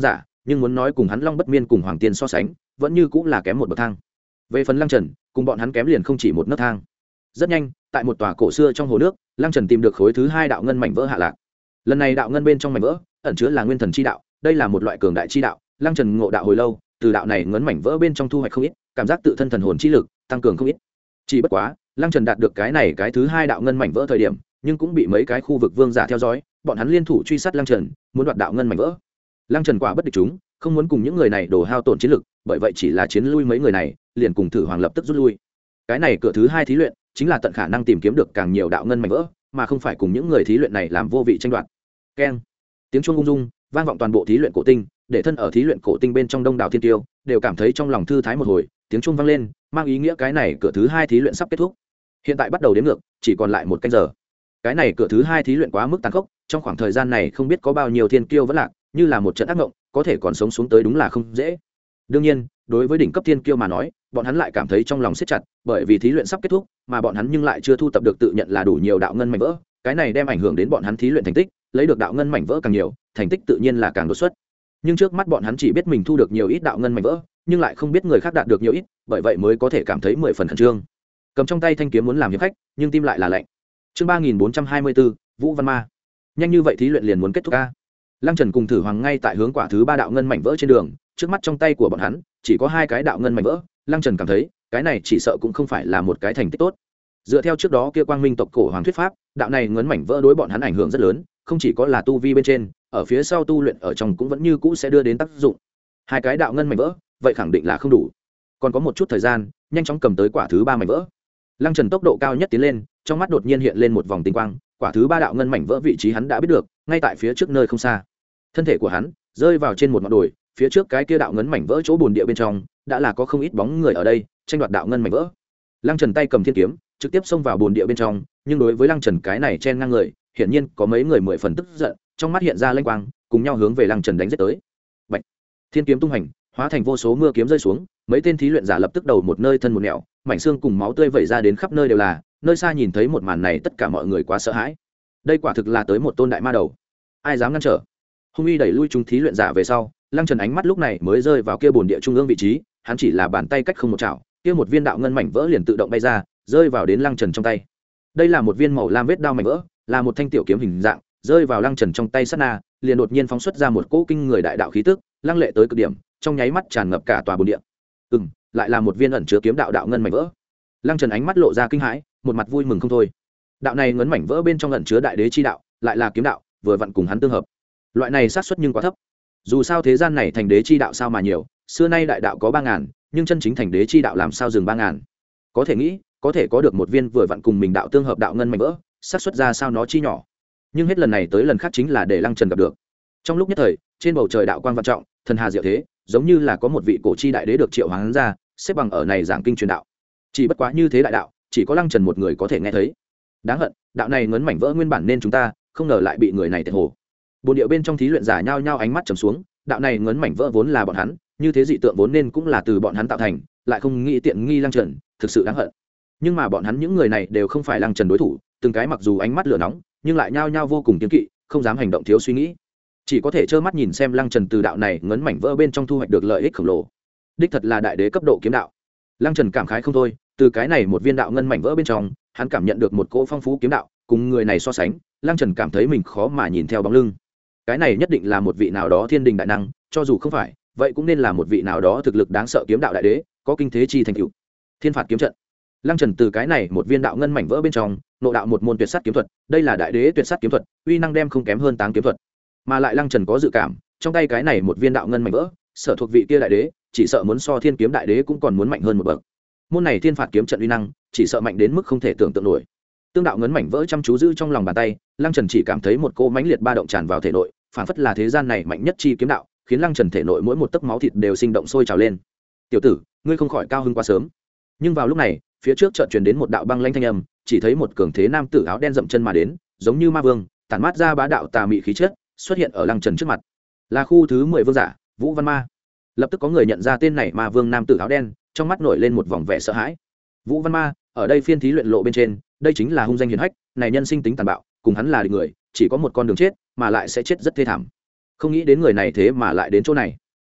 nhưng muốn nói cùng hắn long bất miên cùng hoàng tiên so sánh vẫn như cũng là kém một bậc thang. Về phần Lăng Trần cùng bọn hắn kém liền không chỉ một nấc thang. Rất nhanh tại một tòa cổ xưa trong hồ nước, Lăng Trần tìm được khối thứ hai đạo ngân mảnh vỡ hạ lạc. Lần này đạo ngân bên trong mảnh vỡ ẩn chứa là nguyên thần chi đạo, đây là một loại cường đại chi đạo. Lăng Trần ngộ đạo hồi lâu, từ đạo này ngấn mảnh vỡ bên trong thu hoạch không ít, cảm giác tự thân thần hồn chi lực tăng cường không ít. Chỉ bất quá Lăng Trần đạt được cái này cái thứ hai đạo ngân mảnh vỡ thời điểm, nhưng cũng bị mấy cái khu vực vương giả theo dõi, bọn hắn liên thủ truy sát Lăng Trần, muốn đoạt đạo ngân mảnh vỡ. Lăng Trần quả bất địch chúng, không muốn cùng những người này đổ hao tổn chiến lực, bởi vậy chỉ là chiến lui mấy người này, liền cùng Thử Hoàng lập tức rút lui. Cái này cửa thứ hai thí luyện chính là tận khả năng tìm kiếm được càng nhiều đạo ngân mảnh vỡ, mà không phải cùng những người thí luyện này làm vô vị tranh đoạt. Keng, tiếng chuông ung dung vang vọng toàn bộ thí luyện cổ tinh, để thân ở thí luyện cổ tinh bên trong đông đảo thiên tiêu đều cảm thấy trong lòng thư thái một hồi. Tiếng chuông vang lên, mang ý nghĩa cái này cửa thứ hai thí luyện sắp kết thúc. Hiện tại bắt đầu đếm ngược, chỉ còn lại một canh giờ. Cái này cửa thứ hai thí luyện quá mức tàn khốc, trong khoảng thời gian này không biết có bao nhiêu thiên kiêu vẫn lạc, như là một trận ác mộng, có thể còn sống xuống tới đúng là không dễ. Đương nhiên, đối với đỉnh cấp thiên kiêu mà nói, bọn hắn lại cảm thấy trong lòng siết chặt, bởi vì thí luyện sắp kết thúc, mà bọn hắn nhưng lại chưa thu tập được tự nhận là đủ nhiều đạo ngân mảnh vỡ, cái này đem ảnh hưởng đến bọn hắn thí luyện thành tích, lấy được đạo ngân mảnh vỡ càng nhiều, thành tích tự nhiên là càng đột xuất. Nhưng trước mắt bọn hắn chỉ biết mình thu được nhiều ít đạo ngân mảnh vỡ, nhưng lại không biết người khác đạt được nhiều ít, bởi vậy mới có thể cảm thấy mười phần khẩn trương. Cầm trong tay thanh kiếm muốn làm hiệp khách, nhưng tim lại là lạnh. Chương ba nghìn bốn trăm hai mươi bốn, Vũ Văn Ma. Nhanh như vậy thí luyện liền muốn kết thúc a. Lăng Trần cùng Thử Hoàng ngay tại hướng quả thứ ba đạo ngân mảnh vỡ trên đường, trước mắt trong tay của bọn hắn chỉ có hai cái đạo ngân mảnh vỡ. Lăng Trần cảm thấy cái này chỉ sợ cũng không phải là một cái thành tích tốt. Dựa theo trước đó kia Quang Minh tộc cổ hoàng thuyết pháp, đạo này ngấn mảnh vỡ đối bọn hắn ảnh hưởng rất lớn, không chỉ có là tu vi bên trên, ở phía sau tu luyện ở trong cũng vẫn như cũ sẽ đưa đến tác dụng. Hai cái đạo ngân mảnh vỡ, vậy khẳng định là không đủ. Còn có một chút thời gian, nhanh chóng cầm tới quả thứ ba mảnh vỡ. Lăng Trần tốc độ cao nhất tiến lên, trong mắt đột nhiên hiện lên một vòng tinh quang, quả thứ ba đạo ngân mảnh vỡ vị trí hắn đã biết được, ngay tại phía trước nơi không xa. Thân thể của hắn rơi vào trên một ngọn đồi, phía trước cái kia đạo ngân mảnh vỡ chỗ bồn địa bên trong, đã là có không ít bóng người ở đây, tranh đoạt đạo ngân mảnh vỡ. Lăng Trần tay cầm thiên kiếm, trực tiếp xông vào bồn địa bên trong, nhưng đối với Lăng Trần cái này chen ngang người, hiển nhiên có mấy người mười phần tức giận, trong mắt hiện ra lanh quang, cùng nhau hướng về Lăng Trần đánh giết tới. Bạch! Thiên kiếm tung hành, hóa thành vô số mưa kiếm rơi xuống, mấy tên thí luyện giả lập tức đầu một nơi thân một nẻo, mảnh xương cùng máu tươi vẩy ra đến khắp nơi đều là, nơi xa nhìn thấy một màn này tất cả mọi người quá sợ hãi. Đây quả thực là tới một tôn đại ma đầu, ai dám ngăn trở? Hung uy đẩy lui chúng thí luyện giả về sau, Lăng Trần ánh mắt lúc này mới rơi vào kia bồn địa trung ương vị trí, hắn chỉ là bàn tay cách không một chảo, kia một viên đạo ngân mảnh vỡ liền tự động bay ra, rơi vào đến Lăng Trần trong tay. Đây là một viên màu lam vết đao mảnh vỡ, là một thanh tiểu kiếm hình dạng, rơi vào Lăng Trần trong tay sát na, liền đột nhiên phóng xuất ra một cỗ kinh người đại đạo khí tức, lăng lệ tới cực điểm, trong nháy mắt tràn ngập cả tòa bồn địa. Ừm, lại là một viên ẩn chứa kiếm đạo đạo ngân mảnh vỡ. Lăng Trần ánh mắt lộ ra kinh hãi, một mặt vui mừng không thôi. Đạo này ngấn mảnh vỡ bên trong ẩn chứa đại đế chi đạo, lại là kiếm đạo, vừa vặn cùng hắn tương hợp. Loại này xác suất nhưng quá thấp. Dù sao thế gian này thành đế chi đạo sao mà nhiều, xưa nay đại đạo có ba ngàn, nhưng chân chính thành đế chi đạo làm sao dừng ba ngàn. Có thể nghĩ, có thể có được một viên vừa vặn cùng mình đạo tương hợp đạo ngân mảnh vỡ, xác suất ra sao nó chi nhỏ. Nhưng hết lần này tới lần khác chính là để Lăng Trần gặp được. Trong lúc nhất thời, trên bầu trời đạo quang vạn trọng, thần hà diệu thế, giống như là có một vị cổ chi đại đế được triệu hoán ra, xếp bằng ở này giảng kinh truyền đạo. Chỉ bất quá như thế đại đạo, chỉ có Lăng Trần một người có thể nghe thấy. Đáng hận, đạo này ngấn mảnh vỡ nguyên bản nên chúng ta, không ngờ lại bị người này tiệt hồ. Bồn địa bên trong thí luyện giả nhao nhao ánh mắt trầm xuống, đạo này ngấn mảnh vỡ vốn là bọn hắn, như thế dị tượng vốn nên cũng là từ bọn hắn tạo thành, lại không nghĩ tiện nghi Lăng Trần, thực sự đáng hận. Nhưng mà bọn hắn những người này đều không phải Lăng Trần đối thủ, từng cái mặc dù ánh mắt lửa nóng, nhưng lại nhao nhao vô cùng kiêng kỵ, không dám hành động thiếu suy nghĩ, chỉ có thể trơ mắt nhìn xem Lăng Trần từ đạo này ngấn mảnh vỡ bên trong thu hoạch được lợi ích khổng lồ. Đích thật là đại đế cấp độ kiếm đạo. Lăng Trần cảm khái không thôi, từ cái này một viên đạo ngân mảnh vỡ bên trong, hắn cảm nhận được một cỗ phong phú kiếm đạo, cùng người này so sánh, Lăng Trần cảm thấy mình khó mà nhìn theo bóng lưng. Cái này nhất định là một vị nào đó thiên đình đại năng, cho dù không phải, vậy cũng nên là một vị nào đó thực lực đáng sợ kiếm đạo đại đế, có kinh thế chi thành tựu. Thiên phạt kiếm trận. Lăng Trần từ cái này một viên đạo ngân mảnh vỡ bên trong, nộ đạo một môn tuyệt sát kiếm thuật, đây là đại đế tuyệt sát kiếm thuật, uy năng đem không kém hơn táng kiếm thuật. Mà lại Lăng Trần có dự cảm, trong tay cái này một viên đạo ngân mảnh vỡ, sở thuộc vị kia đại đế, chỉ sợ muốn so thiên kiếm đại đế cũng còn muốn mạnh hơn một bậc. Môn này thiên phạt kiếm trận uy năng, chỉ sợ mạnh đến mức không thể tưởng tượng nổi. Tương đạo ngấn mảnh vỡ chăm chú giữ trong lòng bàn tay, Lăng Trần chỉ cảm thấy một cỗ mãnh liệt ba động tràn vào thể nội, phản phất là thế gian này mạnh nhất chi kiếm đạo, khiến Lăng Trần thể nội mỗi một tấc máu thịt đều sinh động sôi trào lên. "Tiểu tử, ngươi không khỏi cao hứng quá sớm." Nhưng vào lúc này, phía trước chợt truyền đến một đạo băng lãnh thanh âm, chỉ thấy một cường thế nam tử áo đen dậm chân mà đến, giống như ma vương, tản mát ra bá đạo tà mị khí chất, xuất hiện ở Lăng Trần trước mặt. Là khu thứ mười vương giả, Vũ Văn Ma. Lập tức có người nhận ra tên này ma vương nam tử áo đen, trong mắt nổi lên một vòng vẻ sợ hãi. Vũ Văn Ma, ở đây phiên thí luyện lộ bên trên, đây chính là hung danh hiển hách, này nhân sinh tính tàn bạo, cùng hắn là địch người, chỉ có một con đường chết, mà lại sẽ chết rất thê thảm. Không nghĩ đến người này thế mà lại đến chỗ này.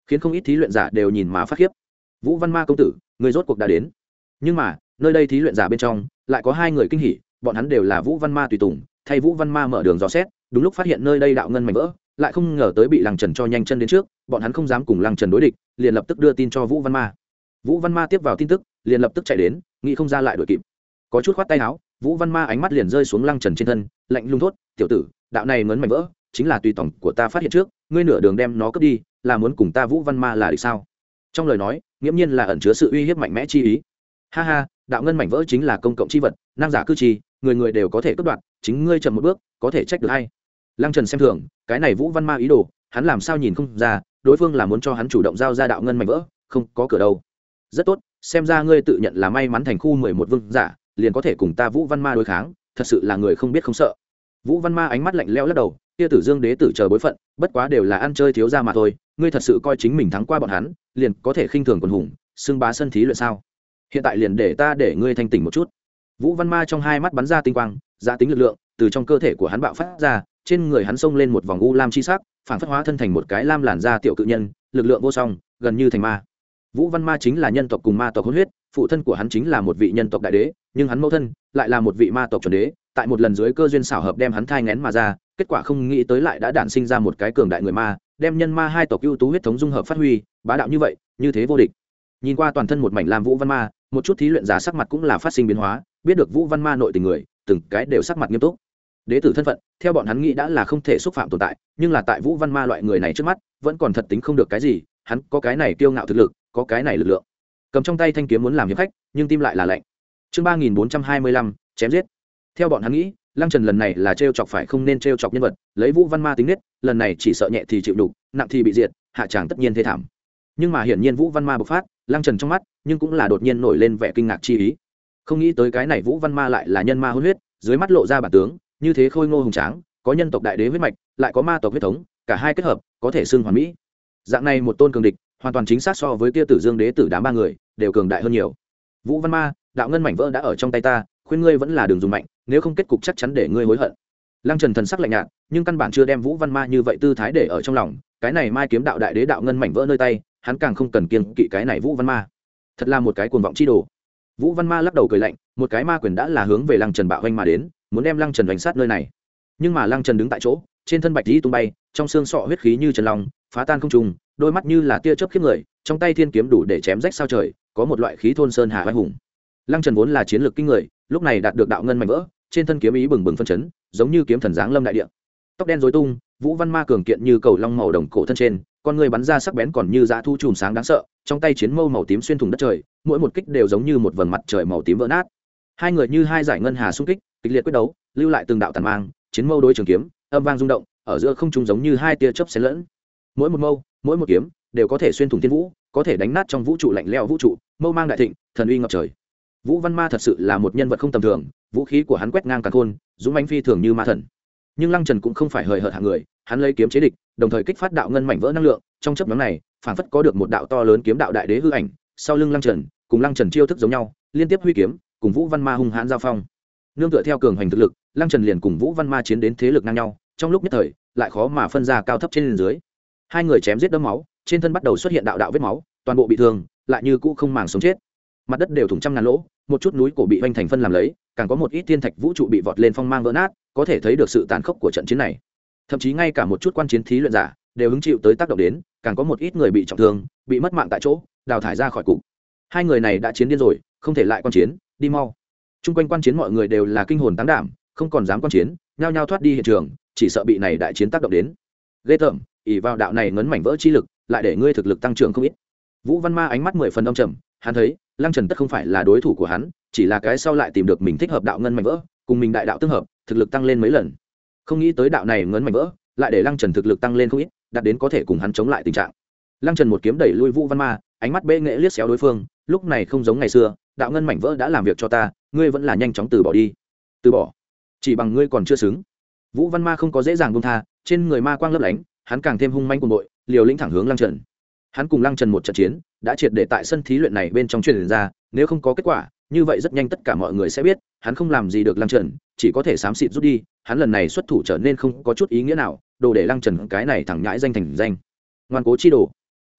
khiến không ít thí luyện giả đều nhìn mà phát khiếp. Vũ Văn Ma công tử, người rốt cuộc đã đến. Nhưng mà nơi đây thí luyện giả bên trong lại có hai người kinh hỉ, bọn hắn đều là Vũ Văn Ma tùy tùng, thay Vũ Văn Ma mở đường dò xét, đúng lúc phát hiện nơi đây đạo ngân mảnh vỡ, lại không ngờ tới bị Lăng Trần cho nhanh chân đến trước, bọn hắn không dám cùng Lăng Trần đối địch, liền lập tức đưa tin cho Vũ Văn Ma. Vũ Văn Ma tiếp vào tin tức, liền lập tức chạy đến, nghĩ không ra lại đuổi kịp. Có chút khoát tay áo, Vũ Văn Ma ánh mắt liền rơi xuống Lăng Trần trên thân, lạnh lùng thốt: "Tiểu tử, đạo này ngấn mảnh vỡ, chính là tùy tổng của ta phát hiện trước, ngươi nửa đường đem nó cướp đi, là muốn cùng ta Vũ Văn Ma là địch sao?" Trong lời nói, nghiễm nhiên là ẩn chứa sự uy hiếp mạnh mẽ chi ý. "Ha ha, đạo ngân mảnh vỡ chính là công cộng chi vật, năng giả cư chi, người người đều có thể cướp đoạt, chính ngươi chậm một bước, có thể trách được hay?" Lăng Trần xem thường, cái này Vũ Văn Ma ý đồ, hắn làm sao nhìn không ra, đối phương là muốn cho hắn chủ động giao ra đạo ngân mảnh vỡ, không có cửa đâu. "Rất tốt, xem ra ngươi tự nhận là may mắn thành khu mười một vương giả, liền có thể cùng ta Vũ Văn Ma đối kháng, thật sự là người không biết không sợ." Vũ Văn Ma ánh mắt lạnh lẽo lắc đầu, kia Tử Dương đế tử chờ bối phận, bất quá đều là ăn chơi thiếu gia mà thôi, ngươi thật sự coi chính mình thắng qua bọn hắn, liền có thể khinh thường quần hùng, xưng bá sân thí luyện sao? Hiện tại liền để ta để ngươi thanh tỉnh một chút. Vũ Văn Ma trong hai mắt bắn ra tinh quang, giá tính lực lượng từ trong cơ thể của hắn bạo phát ra, trên người hắn xông lên một vòng u lam chi sắc, phản phất hóa thân thành một cái lam làn da tiểu cự nhân, lực lượng vô song, gần như thành ma. Vũ Văn Ma chính là nhân tộc cùng ma tộc hỗn huyết, phụ thân của hắn chính là một vị nhân tộc đại đế, nhưng hắn mẫu thân lại là một vị ma tộc chuẩn đế, tại một lần dưới cơ duyên xảo hợp đem hắn thai nghén mà ra, kết quả không nghĩ tới lại đã đản sinh ra một cái cường đại người ma, đem nhân ma hai tộc ưu tú huyết thống dung hợp phát huy, bá đạo như vậy, như thế vô địch. Nhìn qua toàn thân một mảnh lam Vũ Văn Ma, một chút thí luyện giả sắc mặt cũng là phát sinh biến hóa, biết được Vũ Văn Ma nội tình người, từng cái đều sắc mặt nghiêm túc. Đế tử thân phận, theo bọn hắn nghĩ đã là không thể xúc phạm tồn tại, nhưng là tại Vũ Văn Ma loại người này trước mắt, vẫn còn thật tính không được cái gì, hắn có cái này kiêu ngạo thực lực, có cái này lực lượng. Cầm trong tay thanh kiếm muốn làm hiệp khách, nhưng tim lại là lạnh. Chương ba nghìn bốn trăm hai mươi lăm, chém giết. Theo bọn hắn nghĩ, Lăng Trần lần này là trêu chọc phải không nên trêu chọc nhân vật, lấy Vũ Văn Ma tính nết, lần này chỉ sợ nhẹ thì chịu đủ, nặng thì bị diệt, hạ tràng tất nhiên thê thảm. Nhưng mà hiển nhiên Vũ Văn Ma bộc phát, Lăng Trần trong mắt, nhưng cũng là đột nhiên nổi lên vẻ kinh ngạc chi ý. Không nghĩ tới cái này Vũ Văn Ma lại là nhân ma hôn huyết, dưới mắt lộ ra bản tướng, như thế khôi ngô hùng tráng, có nhân tộc đại đế huyết mạch, lại có ma tộc huyết thống, cả hai kết hợp, có thể xưng hoàn mỹ. Dạng này một tôn cường địch, hoàn toàn chính xác so với kia Tử Dương đế tử đám ba người, đều cường đại hơn nhiều. Vũ Văn Ma, đạo ngân mảnh vỡ đã ở trong tay ta, khuyên ngươi vẫn là đường dùng mạnh, nếu không kết cục chắc chắn để ngươi hối hận. Lăng Trần thần sắc lạnh nhạt, nhưng căn bản chưa đem Vũ Văn Ma như vậy tư thái để ở trong lòng, cái này Mai kiếm đạo đại đế đạo ngân mảnh vỡ nơi tay, hắn càng không cần kiêng kỵ cái này Vũ Văn Ma. Thật là một cái cuồng vọng chi đồ. Vũ Văn Ma lắc đầu cười lạnh, một cái ma quyền đã là hướng về Lăng Trần bạo vênh mà đến, muốn đem Lăng Trần đánh sát nơi này. Nhưng mà Lăng Trần đứng tại chỗ, trên thân bạch tí tung bay, trong xương sọ huyết khí như trần long, phá tan không trùng, đôi mắt như là tia chớp khiếp người, trong tay thiên kiếm đủ để chém rách sao trời, có một loại khí thôn sơn hà oai hùng. Lăng Trần vốn là chiến lược kinh người, lúc này đạt được đạo ngân mảnh vỡ, trên thân kiếm ý bừng bừng phân chấn, giống như kiếm thần giáng lâm đại địa. Tóc đen rối tung, Vũ Văn Ma cường kiện như cầu long màu đồng cổ thân trên, con người bắn ra sắc bén còn như dã thu chùm sáng đáng sợ, trong tay chiến mâu màu tím xuyên thủng đất trời, mỗi một kích đều giống như một vầng mặt trời màu tím vỡ nát. Hai người như hai giải ngân hà xung kích, kịch liệt quyết đấu, lưu lại từng đạo tàn mang, chiến mâu đối trường kiếm, âm vang rung động, ở giữa không trung giống như hai tia chớp xen lẫn. Mỗi một mâu, mỗi một kiếm, đều có thể xuyên thủng thiên vũ, có thể đánh nát trong vũ trụ lạnh lẽo vũ trụ, mâu mang đại thịnh, thần uy ngập trời. Vũ Văn Ma thật sự là một nhân vật không tầm thường, vũ khí của hắn quét ngang càn khôn, dũng mãnh phi thường như ma thần. Nhưng Lăng Trần cũng không phải hời hợt hạng người, hắn lấy kiếm chế địch, đồng thời kích phát đạo ngân mảnh vỡ năng lượng, trong chớp nhoáng này, phảng phất có được một đạo to lớn kiếm đạo đại đế hư ảnh, sau lưng Lăng Trần, cùng Lăng Trần chiêu thức giống nhau, liên tiếp huy kiếm, cùng Vũ Văn Ma hung hãn giao phong. Nương tựa theo cường hành thực lực, Lăng Trần liền cùng Vũ Văn Ma chiến đến thế lực ngang nhau, trong lúc nhất thời, lại khó mà phân ra cao thấp trên dưới. Hai người chém giết đẫm máu, trên thân bắt đầu xuất hiện đạo đạo vết máu, toàn bộ bị thương, lại như cũ không màng sống chết. Mặt đất đều thủng trăm ngàn lỗ, một chút núi cổ bị vành thành phân làm lấy, càng có một ít thiên thạch vũ trụ bị vọt lên phong mang vỡ nát, có thể thấy được sự tàn khốc của trận chiến này. Thậm chí ngay cả một chút quan chiến thí luyện giả đều hứng chịu tới tác động đến, càng có một ít người bị trọng thương, bị mất mạng tại chỗ, đào thải ra khỏi cục. Hai người này đã chiến điên rồi, không thể lại quan chiến, đi mau. Trung quanh quan chiến mọi người đều là kinh hồn táng đảm, không còn dám quan chiến, nhao nhao thoát đi hiện trường, chỉ sợ bị này đại chiến tác động đến. Ghê tởm, ỷ vào đạo này ngấn mảnh vỡ chi lực, lại để ngươi thực lực tăng trưởng không ít. Vũ Văn Ma ánh mắt mười phần âm trầm, hắn thấy Lăng Trần tất không phải là đối thủ của hắn, chỉ là cái sau lại tìm được mình thích hợp đạo ngân mảnh vỡ, cùng mình đại đạo tương hợp, thực lực tăng lên mấy lần. Không nghĩ tới đạo này ngấn mảnh vỡ, lại để Lăng Trần thực lực tăng lên không ít, đạt đến có thể cùng hắn chống lại tình trạng. Lăng Trần một kiếm đẩy lui Vũ Văn Ma, ánh mắt bệ nghệ liếc xéo đối phương, lúc này không giống ngày xưa, đạo ngân mảnh vỡ đã làm việc cho ta, ngươi vẫn là nhanh chóng từ bỏ đi. Từ bỏ? Chỉ bằng ngươi còn chưa xứng. Vũ Văn Ma không có dễ dàng buông tha, trên người ma quang lấp lánh, hắn càng thêm hung manh cuồng bội, liều lĩnh thẳng hướng Lăng Trần. Hắn cùng Lăng Trần một trận chiến, đã triệt để tại sân thí luyện này bên trong truyền ra, nếu không có kết quả, như vậy rất nhanh tất cả mọi người sẽ biết, hắn không làm gì được Lăng Trần, chỉ có thể xám xịt rút đi, hắn lần này xuất thủ trở nên không có chút ý nghĩa nào, đồ để Lăng Trần cái này thẳng nhãi danh thành danh. Ngoan cố chi đồ.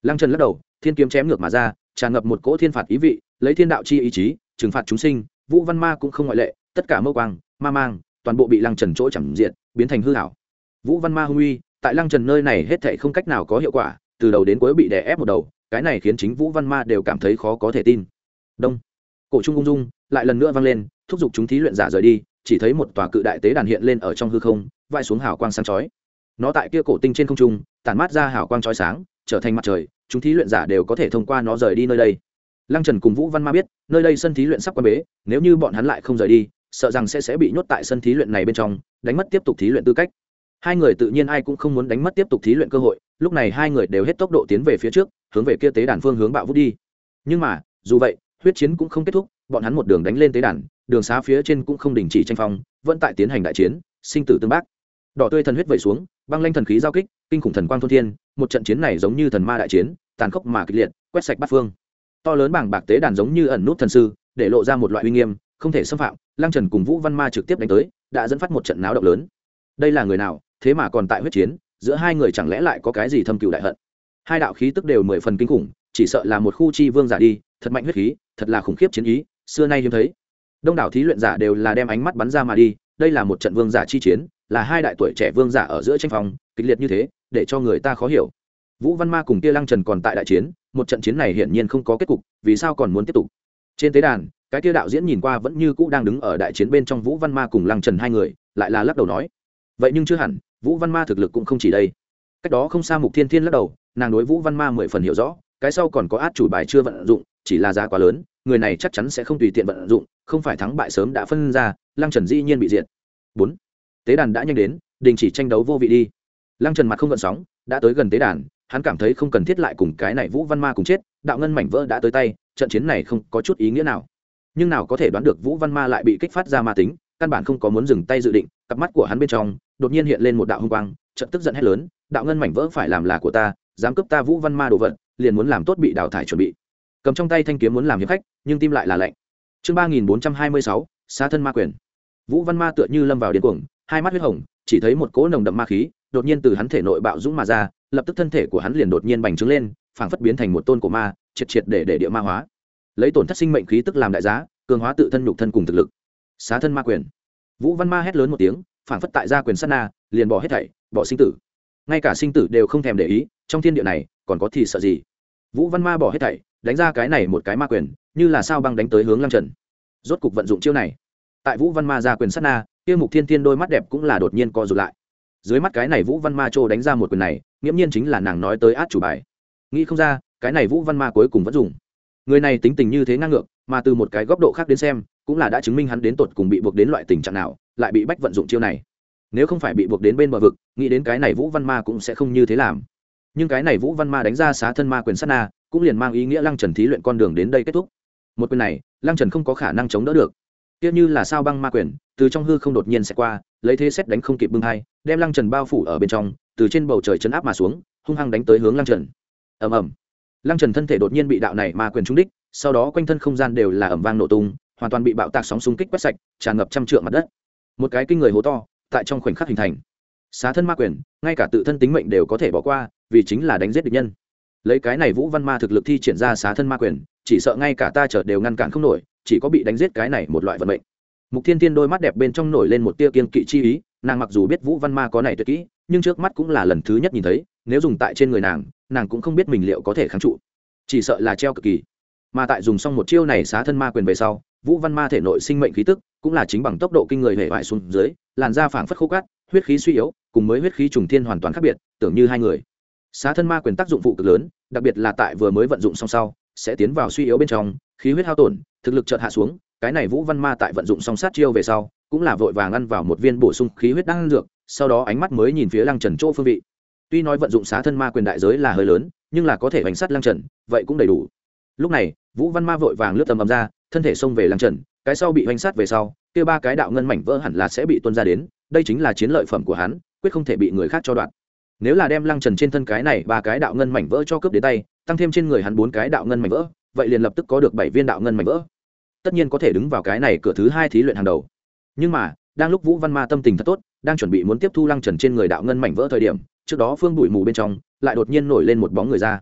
Lăng Trần lắc đầu, thiên kiếm chém ngược mà ra, tràn ngập một cỗ thiên phạt ý vị, lấy thiên đạo chi ý chí trừng phạt chúng sinh. Vũ Văn Ma cũng không ngoại lệ, tất cả mâu quang ma mang toàn bộ bị Lăng Trần chỗ chẳng diện, biến thành hư ảo. Vũ Văn Ma hung uy tại Lăng Trần nơi này hết thảy không cách nào có hiệu quả, từ đầu đến cuối bị đè ép một đầu, cái này khiến chính Vũ Văn Ma đều cảm thấy khó có thể tin. Đông, cổ trung ung dung lại lần nữa vang lên, thúc giục chúng thí luyện giả rời đi. Chỉ thấy một tòa cự đại tế đàn hiện lên ở trong hư không, vãi xuống hào quang sáng chói. Nó tại kia cổ tinh trên không trung tản mát ra hào quang chói sáng, trở thành mặt trời, chúng thí luyện giả đều có thể thông qua nó rời đi nơi đây. Lăng Trần cùng Vũ Văn Ma biết, nơi đây sân thí luyện sắp quan bế, nếu như bọn hắn lại không rời đi, sợ rằng sẽ sẽ bị nhốt tại sân thí luyện này bên trong, đánh mất tiếp tục thí luyện tư cách. Hai người tự nhiên ai cũng không muốn đánh mất tiếp tục thí luyện cơ hội, lúc này hai người đều hết tốc độ tiến về phía trước, hướng về kia tế đàn phương hướng bạo vút đi. Nhưng mà, dù vậy, huyết chiến cũng không kết thúc, bọn hắn một đường đánh lên tế đàn, đường xá phía trên cũng không đình chỉ tranh phong, vẫn tại tiến hành đại chiến, sinh tử tương bác. Đỏ tươi thần huyết vẩy xuống, băng lanh thần khí giao kích, kinh khủng thần quang thôn thiên, một trận chiến này giống như thần ma đại chiến, tàn khốc mà kịch liệt, quét sạch bát phương. To lớn bảng bạc tế đàn giống như ẩn nút thần sư, để lộ ra một loại uy nghiêm, không thể xâm phạm. Lăng Trần cùng Vũ Văn Ma trực tiếp đánh tới, đã dẫn phát một trận náo động lớn. Đây là người nào, thế mà còn tại huyết chiến, giữa hai người chẳng lẽ lại có cái gì thâm cừu đại hận? Hai đạo khí tức đều mười phần kinh khủng, chỉ sợ là một khu chi vương giả đi, thật mạnh huyết khí, thật là khủng khiếp chiến ý, xưa nay hiếm thấy. Đông đảo thí luyện giả đều là đem ánh mắt bắn ra mà đi, đây là một trận vương giả chi chiến, là hai đại tuổi trẻ vương giả ở giữa tranh phong, kịch liệt như thế, để cho người ta khó hiểu. Vũ Văn Ma cùng kia Lăng Trần còn tại đại chiến, một trận chiến này hiển nhiên không có kết cục, vì sao còn muốn tiếp tục? Trên tế đàn, cái kia đạo diễn nhìn qua vẫn như cũ đang đứng ở đại chiến bên trong Vũ Văn Ma cùng Lăng Trần hai người, lại là lắc đầu nói: "Vậy nhưng chưa hẳn, Vũ Văn Ma thực lực cũng không chỉ đây." Cách đó không xa Mục Thiên Thiên lắc đầu, nàng đối Vũ Văn Ma mười phần hiểu rõ, cái sau còn có át chủ bài chưa vận dụng, chỉ là giá quá lớn, người này chắc chắn sẽ không tùy tiện vận dụng, không phải thắng bại sớm đã phân ra, Lăng Trần dĩ nhiên bị diệt. Bốn, tế đàn đã nhanh đến, đình chỉ tranh đấu vô vị đi. Lăng Trần mặt không gợn sóng, đã tới gần tế đàn, hắn cảm thấy không cần thiết lại cùng cái này Vũ Văn Ma cùng chết, đạo ngân mảnh vỡ đã tới tay, trận chiến này không có chút ý nghĩa nào. Nhưng nào có thể đoán được Vũ Văn Ma lại bị kích phát ra ma tính, căn bản không có muốn dừng tay dự định, cặp mắt của hắn bên trong đột nhiên hiện lên một đạo hung quang, trận tức giận hét lớn: "Đạo ngân mảnh vỡ phải làm là của ta, dám cướp ta Vũ Văn Ma đồ vật, liền muốn làm tốt bị đào thải chuẩn bị." Cầm trong tay thanh kiếm muốn làm hiệp khách, nhưng tim lại là lạnh. Chương ba nghìn bốn trăm hai mươi sáu, Xá thân ma quyền. Vũ Văn Ma tựa như lâm vào điên cuồng, hai mắt huyết hồng, chỉ thấy một cỗ nồng đậm ma khí đột nhiên từ hắn thể nội bạo dũng mà ra, lập tức thân thể của hắn liền đột nhiên bành trướng lên, phảng phất biến thành một tôn của ma, triệt triệt để để địa ma hóa. Lấy tổn thất sinh mệnh khí tức làm đại giá, cường hóa tự thân nhục thân cùng thực lực. Xá thân ma quyền. Vũ Văn Ma hét lớn một tiếng, phảng phất tại gia quyền sát na, liền bỏ hết thảy, bỏ sinh tử. Ngay cả sinh tử đều không thèm để ý, trong thiên địa này còn có thì sợ gì? Vũ Văn Ma bỏ hết thảy, đánh ra cái này một cái ma quyền, như là sao băng đánh tới hướng Lăng Trần. Rốt cục vận dụng chiêu này. Tại Vũ Văn Ma ra quyền sát na, kia Mục Thiên Thiên đôi mắt đẹp cũng là đột nhiên co rụt lại. Dưới mắt cái này Vũ Văn Ma trô đánh ra một quyền này, nghiễm nhiên chính là nàng nói tới át chủ bài. Nghĩ không ra, cái này Vũ Văn Ma cuối cùng vẫn dùng. Người này tính tình như thế ngang ngược, mà từ một cái góc độ khác đến xem, cũng là đã chứng minh hắn đến tột cùng bị buộc đến loại tình trạng nào, lại bị bách vận dụng chiêu này. Nếu không phải bị buộc đến bên bờ vực, nghĩ đến cái này Vũ Văn Ma cũng sẽ không như thế làm. Nhưng cái này Vũ Văn Ma đánh ra xá thân ma quyền sát na, cũng liền mang ý nghĩa Lăng Trần thí luyện con đường đến đây kết thúc. Một quyền này, Lăng Trần không có khả năng chống đỡ được. Kia như là sao băng ma quyền, từ trong hư không đột nhiên sẽ qua, lấy thế xét đánh không kịp bưng hai, đem Lăng Trần bao phủ ở bên trong, từ trên bầu trời chấn áp mà xuống, hung hăng đánh tới hướng Lăng Trần. Ầm ầm. Lăng Trần thân thể đột nhiên bị đạo này ma quyền trúng đích, sau đó quanh thân không gian đều là ầm vang nổ tung, hoàn toàn bị bạo tạc sóng xung kích quét sạch, tràn ngập trăm trượng mặt đất. Một cái kinh người hố to, tại trong khoảnh khắc hình thành. Xá thân ma quyền, ngay cả tự thân tính mệnh đều có thể bỏ qua, vì chính là đánh giết địch nhân. Lấy cái này Vũ Văn Ma thực lực thi triển ra xá thân ma quyền, chỉ sợ ngay cả ta chợt đều ngăn cản không nổi, chỉ có bị đánh giết cái này một loại vận mệnh. Mục Thiên Thiên đôi mắt đẹp bên trong nổi lên một tia kiêng kỵ chi ý, nàng mặc dù biết Vũ Văn Ma có này tuyệt kỹ, nhưng trước mắt cũng là lần thứ nhất nhìn thấy, nếu dùng tại trên người nàng, nàng cũng không biết mình liệu có thể kháng trụ, chỉ sợ là treo cực kỳ. Mà tại dùng xong một chiêu này xá thân ma quyền về sau, Vũ Văn Ma thể nội sinh mệnh khí tức cũng là chính bằng tốc độ kinh người hệ hoại xuống dưới, làn da phảng phất khô cát, huyết khí suy yếu, cùng mới huyết khí trùng thiên hoàn toàn khác biệt, tưởng như hai người. Xá thân ma quyền tác dụng phụ cực lớn, đặc biệt là tại vừa mới vận dụng xong sau, sẽ tiến vào suy yếu bên trong, khí huyết hao tổn, thực lực chợt hạ xuống. Cái này Vũ Văn Ma tại vận dụng xong sát chiêu về sau, cũng là vội vàng ăn vào một viên bổ sung khí huyết đan dược, sau đó ánh mắt mới nhìn phía Lăng Trần chỗ phương vị. Tuy nói vận dụng xá thân ma quyền đại giới là hơi lớn, nhưng là có thể hành sát Lăng Trần, vậy cũng đầy đủ. Lúc này, Vũ Văn Ma vội vàng lướt tầm ầm ra, thân thể xông về Lăng Trần, cái sau bị hành sát về sau, kia ba cái đạo ngân mảnh vỡ hẳn là sẽ bị tuôn ra đến, đây chính là chiến lợi phẩm của hắn, quyết không thể bị người khác cho đoạt. Nếu là đem Lăng Trần trên thân cái này ba cái đạo ngân mảnh vỡ cho cướp đến tay, tăng thêm trên người hắn bốn cái đạo ngân mảnh vỡ, vậy liền lập tức có được bảy viên đạo ngân mảnh vỡ. Tất nhiên có thể đứng vào cái này cửa thứ hai thí luyện hàng đầu. Nhưng mà, đang lúc Vũ Văn Ma tâm tình thật tốt, đang chuẩn bị muốn tiếp thu Lăng Trần trên người đạo ngân mảnh vỡ thời điểm, trước đó phương bụi mù bên trong lại đột nhiên nổi lên một bóng người ra.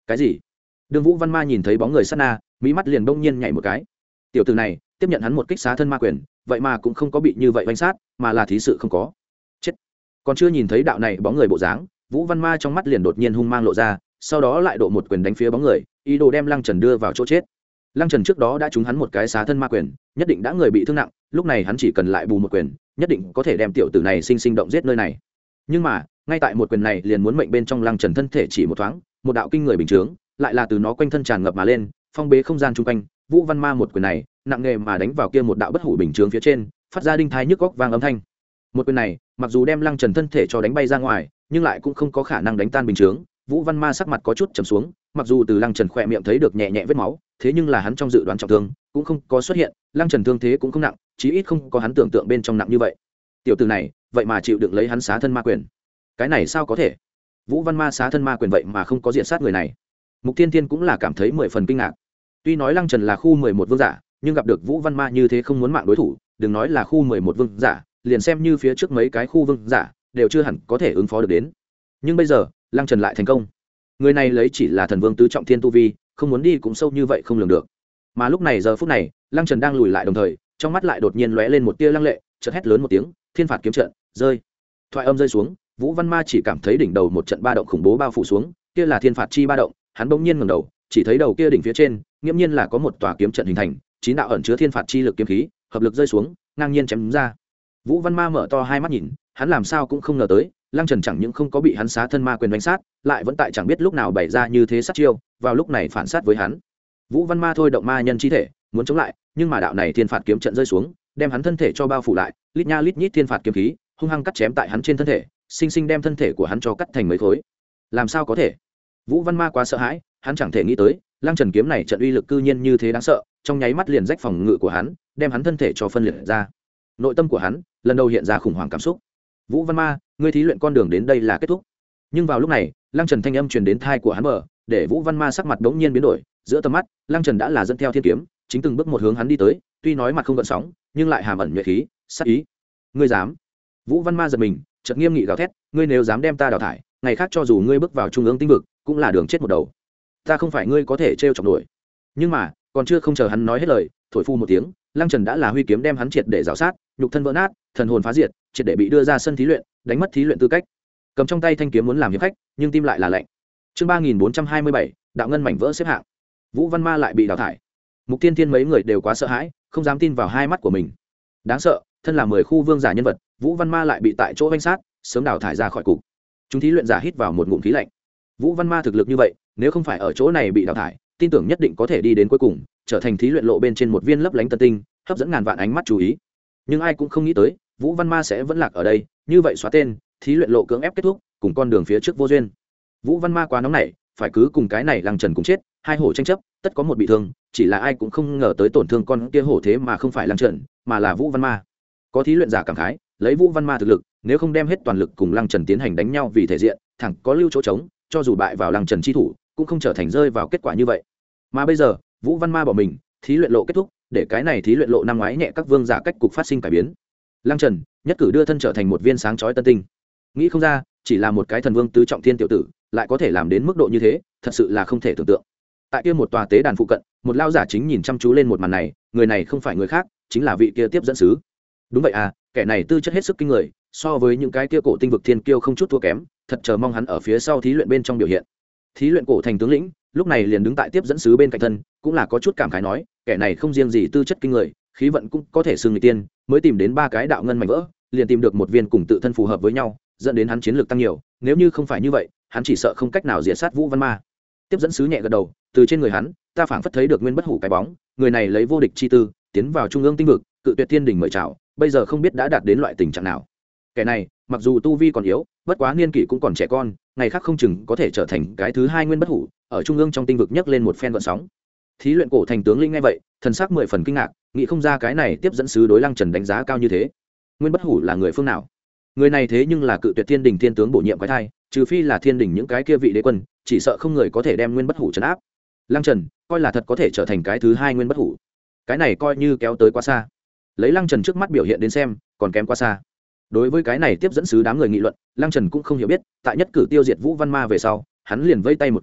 cái gì? Đường Vũ Văn Ma nhìn thấy bóng người sát na, mỹ mắt liền đông nhiên nhảy một cái. Tiểu tử này tiếp nhận hắn một kích xá thân ma quyền, vậy mà cũng không có bị như vậy oanh sát, mà là thí sự không có chết. Còn chưa nhìn thấy đạo này bóng người bộ dáng, Vũ Văn Ma trong mắt liền đột nhiên hung mang lộ ra, sau đó lại độ một quyền đánh phía bóng người, ý đồ đem Lăng Trần đưa vào chỗ chết. Lăng Trần trước đó đã trúng hắn một cái xá thân ma quyền, nhất định đã người bị thương nặng, lúc này hắn chỉ cần lại bù một quyền, nhất định có thể đem tiểu tử này sinh sinh động giết nơi này. Nhưng mà, ngay tại một quyền này liền muốn mệnh bên trong Lăng Trần thân thể chỉ một thoáng, một đạo kinh người bình chướng, lại là từ nó quanh thân tràn ngập mà lên, phong bế không gian chung quanh. Vũ Văn Ma một quyền này, nặng nghề mà đánh vào kia một đạo bất hủ bình chướng phía trên, phát ra đinh thai nhức góc vang âm thanh. Một quyền này, mặc dù đem Lăng Trần thân thể cho đánh bay ra ngoài, nhưng lại cũng không có khả năng đánh tan bình chướng. Vũ Văn Ma sắc mặt có chút trầm xuống, mặc dù từ Lăng Trần khỏe miệng thấy được nhẹ nhẹ vết máu, thế nhưng là hắn trong dự đoán trọng thương cũng không có xuất hiện. Lăng Trần thương thế cũng không nặng, chí ít không có hắn tưởng tượng bên trong nặng như vậy. Tiểu tử này, vậy mà chịu đựng lấy hắn xá thân ma quyền, cái này sao có thể? Vũ Văn Ma xá thân ma quyền vậy mà không có diện sát người này. Mục Thiên Thiên cũng là cảm thấy mười phần kinh ngạc. Tuy nói Lăng Trần là khu mười một vương giả, nhưng gặp được Vũ Văn Ma như thế không muốn mạng đối thủ, đừng nói là khu mười một vương giả, liền xem như phía trước mấy cái khu vương giả đều chưa hẳn có thể ứng phó được đến. Nhưng bây giờ, Lăng Trần lại thành công. Người này lấy chỉ là thần vương tứ trọng thiên tu vi, không muốn đi cũng sâu như vậy không lường được. Mà lúc này giờ phút này, Lăng Trần đang lùi lại đồng thời, trong mắt lại đột nhiên lóe lên một tia lăng lệ, chợt hét lớn một tiếng, thiên phạt kiếm trận, rơi. Thoại âm rơi xuống, Vũ Văn Ma chỉ cảm thấy đỉnh đầu một trận ba động khủng bố bao phủ xuống, kia là thiên phạt chi ba động, hắn bỗng nhiên ngẩng đầu, chỉ thấy đầu kia đỉnh phía trên, nghiễm nhiên là có một tòa kiếm trận hình thành, chín đạo ẩn chứa thiên phạt chi lực kiếm khí, hợp lực rơi xuống, ngang nhiên chém ra. Vũ Văn Ma mở to hai mắt nhìn, hắn làm sao cũng không ngờ tới, Lăng Trần chẳng những không có bị hắn xá thân ma quyền đánh sát, lại vẫn tại chẳng biết lúc nào bày ra như thế sát chiêu, vào lúc này phản sát với hắn. Vũ Văn Ma thôi động ma nhân chi thể, muốn chống lại, nhưng mà đạo này thiên phạt kiếm trận rơi xuống, đem hắn thân thể cho bao phủ lại, lít nha lít nhít thiên phạt kiếm khí, hung hăng cắt chém tại hắn trên thân thể, sinh sinh đem thân thể của hắn cho cắt thành mấy khối. Làm sao có thể? Vũ Văn Ma quá sợ hãi, hắn chẳng thể nghĩ tới, Lăng Trần kiếm này trận uy lực cư nhiên như thế đáng sợ, trong nháy mắt liền rách phòng ngự của hắn, đem hắn thân thể cho phân liệt ra. Nội tâm của hắn lần đầu hiện ra khủng hoảng cảm xúc. Vũ Văn Ma, ngươi thí luyện con đường đến đây là kết thúc. Nhưng vào lúc này, Lăng Trần thanh âm truyền đến tai của hắn bờ, để Vũ Văn Ma sắc mặt đống nhiên biến đổi, giữa tầm mắt, Lăng Trần đã là dẫn theo thiên kiếm, chính từng bước một hướng hắn đi tới, tuy nói mặt không gợn sóng, nhưng lại hàm ẩn nhuệ khí, sát ý. Ngươi dám? Vũ Văn Ma giật mình, chợt nghiêm nghị gào thét, ngươi nếu dám đem ta đào thải, ngày khác cho dù ngươi bước vào trung ương tinh vực, cũng là đường chết một đầu. Ta không phải ngươi có thể trêu chọc nổi. Nhưng mà, còn chưa không chờ hắn nói hết lời, thổi phu một tiếng, Lăng Trần đã là huy kiếm đem hắn triệt để rào sát, nhục thân vỡ nát, thần hồn phá diệt, triệt để bị đưa ra sân thí luyện, đánh mất thí luyện tư cách. Cầm trong tay thanh kiếm muốn làm hiệp khách, nhưng tim lại là lạnh. Chương ba nghìn bốn trăm hai mươi bảy, đạo ngân mảnh vỡ xếp hạng. Vũ Văn Ma lại bị đào thải. Mục Tiên Thiên mấy người đều quá sợ hãi, không dám tin vào hai mắt của mình. Đáng sợ, thân là mười khu vương giả nhân vật, Vũ Văn Ma lại bị tại chỗ vanh sát, sớm đào thải ra khỏi cục. Chúng thí luyện giả hít vào một ngụm khí lạnh. Vũ Văn Ma thực lực như vậy, nếu không phải ở chỗ này bị đào thải, tin tưởng nhất định có thể đi đến cuối cùng, trở thành thí luyện lộ bên trên một viên lấp lánh tân tinh, hấp dẫn ngàn vạn ánh mắt chú ý. Nhưng ai cũng không nghĩ tới, Vũ Văn Ma sẽ vẫn lạc ở đây, như vậy xóa tên, thí luyện lộ cưỡng ép kết thúc, cùng con đường phía trước vô duyên. Vũ Văn Ma quá nóng nảy, phải cứ cùng cái này Lăng Trần cùng chết, hai hổ tranh chấp, tất có một bị thương, chỉ là ai cũng không ngờ tới tổn thương con kia hổ thế mà không phải Lăng Trần, mà là Vũ Văn Ma. Có thí luyện giả cảm khái, lấy Vũ Văn Ma thực lực, nếu không đem hết toàn lực cùng Lăng Trần tiến hành đánh nhau vì thể diện, thẳng có lưu chỗ trống, cho dù bại vào Lăng Trần chi thủ, cũng không trở thành rơi vào kết quả như vậy. Mà bây giờ, Vũ Văn Ma bỏ mình, thí luyện lộ kết thúc, để cái này thí luyện lộ năm ngoái nhẹ các vương giả cách cục phát sinh cải biến. Lăng Trần nhất cử đưa thân trở thành một viên sáng chói tân tinh. Nghĩ không ra, chỉ là một cái thần vương tứ trọng thiên tiểu tử, lại có thể làm đến mức độ như thế, thật sự là không thể tưởng tượng. Tại kia một tòa tế đàn phụ cận, một lao giả chính nhìn chăm chú lên một màn này, người này không phải người khác, chính là vị kia tiếp dẫn sứ. Đúng vậy à, kẻ này tư chất hết sức kinh người, so với những cái kia cổ tinh vực thiên kiêu không chút thua kém, thật chờ mong hắn ở phía sau thí luyện bên trong biểu hiện. Thí luyện cổ thành tướng lĩnh, lúc này liền đứng tại tiếp dẫn sứ bên cạnh thân, cũng là có chút cảm khái nói, kẻ này không riêng gì tư chất kinh người, khí vận cũng có thể xưng người tiên, mới tìm đến ba cái đạo ngân mảnh vỡ, liền tìm được một viên cùng tự thân phù hợp với nhau, dẫn đến hắn chiến lược tăng nhiều, nếu như không phải như vậy, hắn chỉ sợ không cách nào diệt sát Vũ Văn Ma. Tiếp dẫn sứ nhẹ gật đầu, từ trên người hắn, ta phảng phất thấy được nguyên bất hủ cái bóng, người này lấy vô địch chi tư, tiến vào trung ương tinh vực, cự tuyệt thiên đỉnh mời chào, bây giờ không biết đã đạt đến loại tình trạng nào. Kẻ này, mặc dù tu vi còn yếu, bất quá niên kỷ cũng còn trẻ con, ngày khác không chừng có thể trở thành cái thứ hai nguyên bất hủ, ở trung ương trong tinh vực nhấc lên một phen gợn sóng. Thí luyện cổ thành tướng linh nghe vậy, thần sắc mười phần kinh ngạc, nghĩ không ra cái này tiếp dẫn sứ đối Lăng Trần đánh giá cao như thế. Nguyên bất hủ là người phương nào? Người này thế nhưng là cự tuyệt thiên đình thiên tướng bổ nhiệm quái thai, trừ phi là thiên đình những cái kia vị đế quân, chỉ sợ không người có thể đem nguyên bất hủ trấn áp. Lăng Trần coi là thật có thể trở thành cái thứ hai nguyên bất hủ, cái này coi như kéo tới quá xa. Lấy Lăng Trần trước mắt biểu hiện đến xem, còn kém quá xa. Đối với cái này tiếp dẫn sứ đám người nghị luận, Lăng Trần cũng không hiểu biết, tại nhất cử tiêu diệt Vũ Văn Ma về sau, hắn liền vây tay một cái,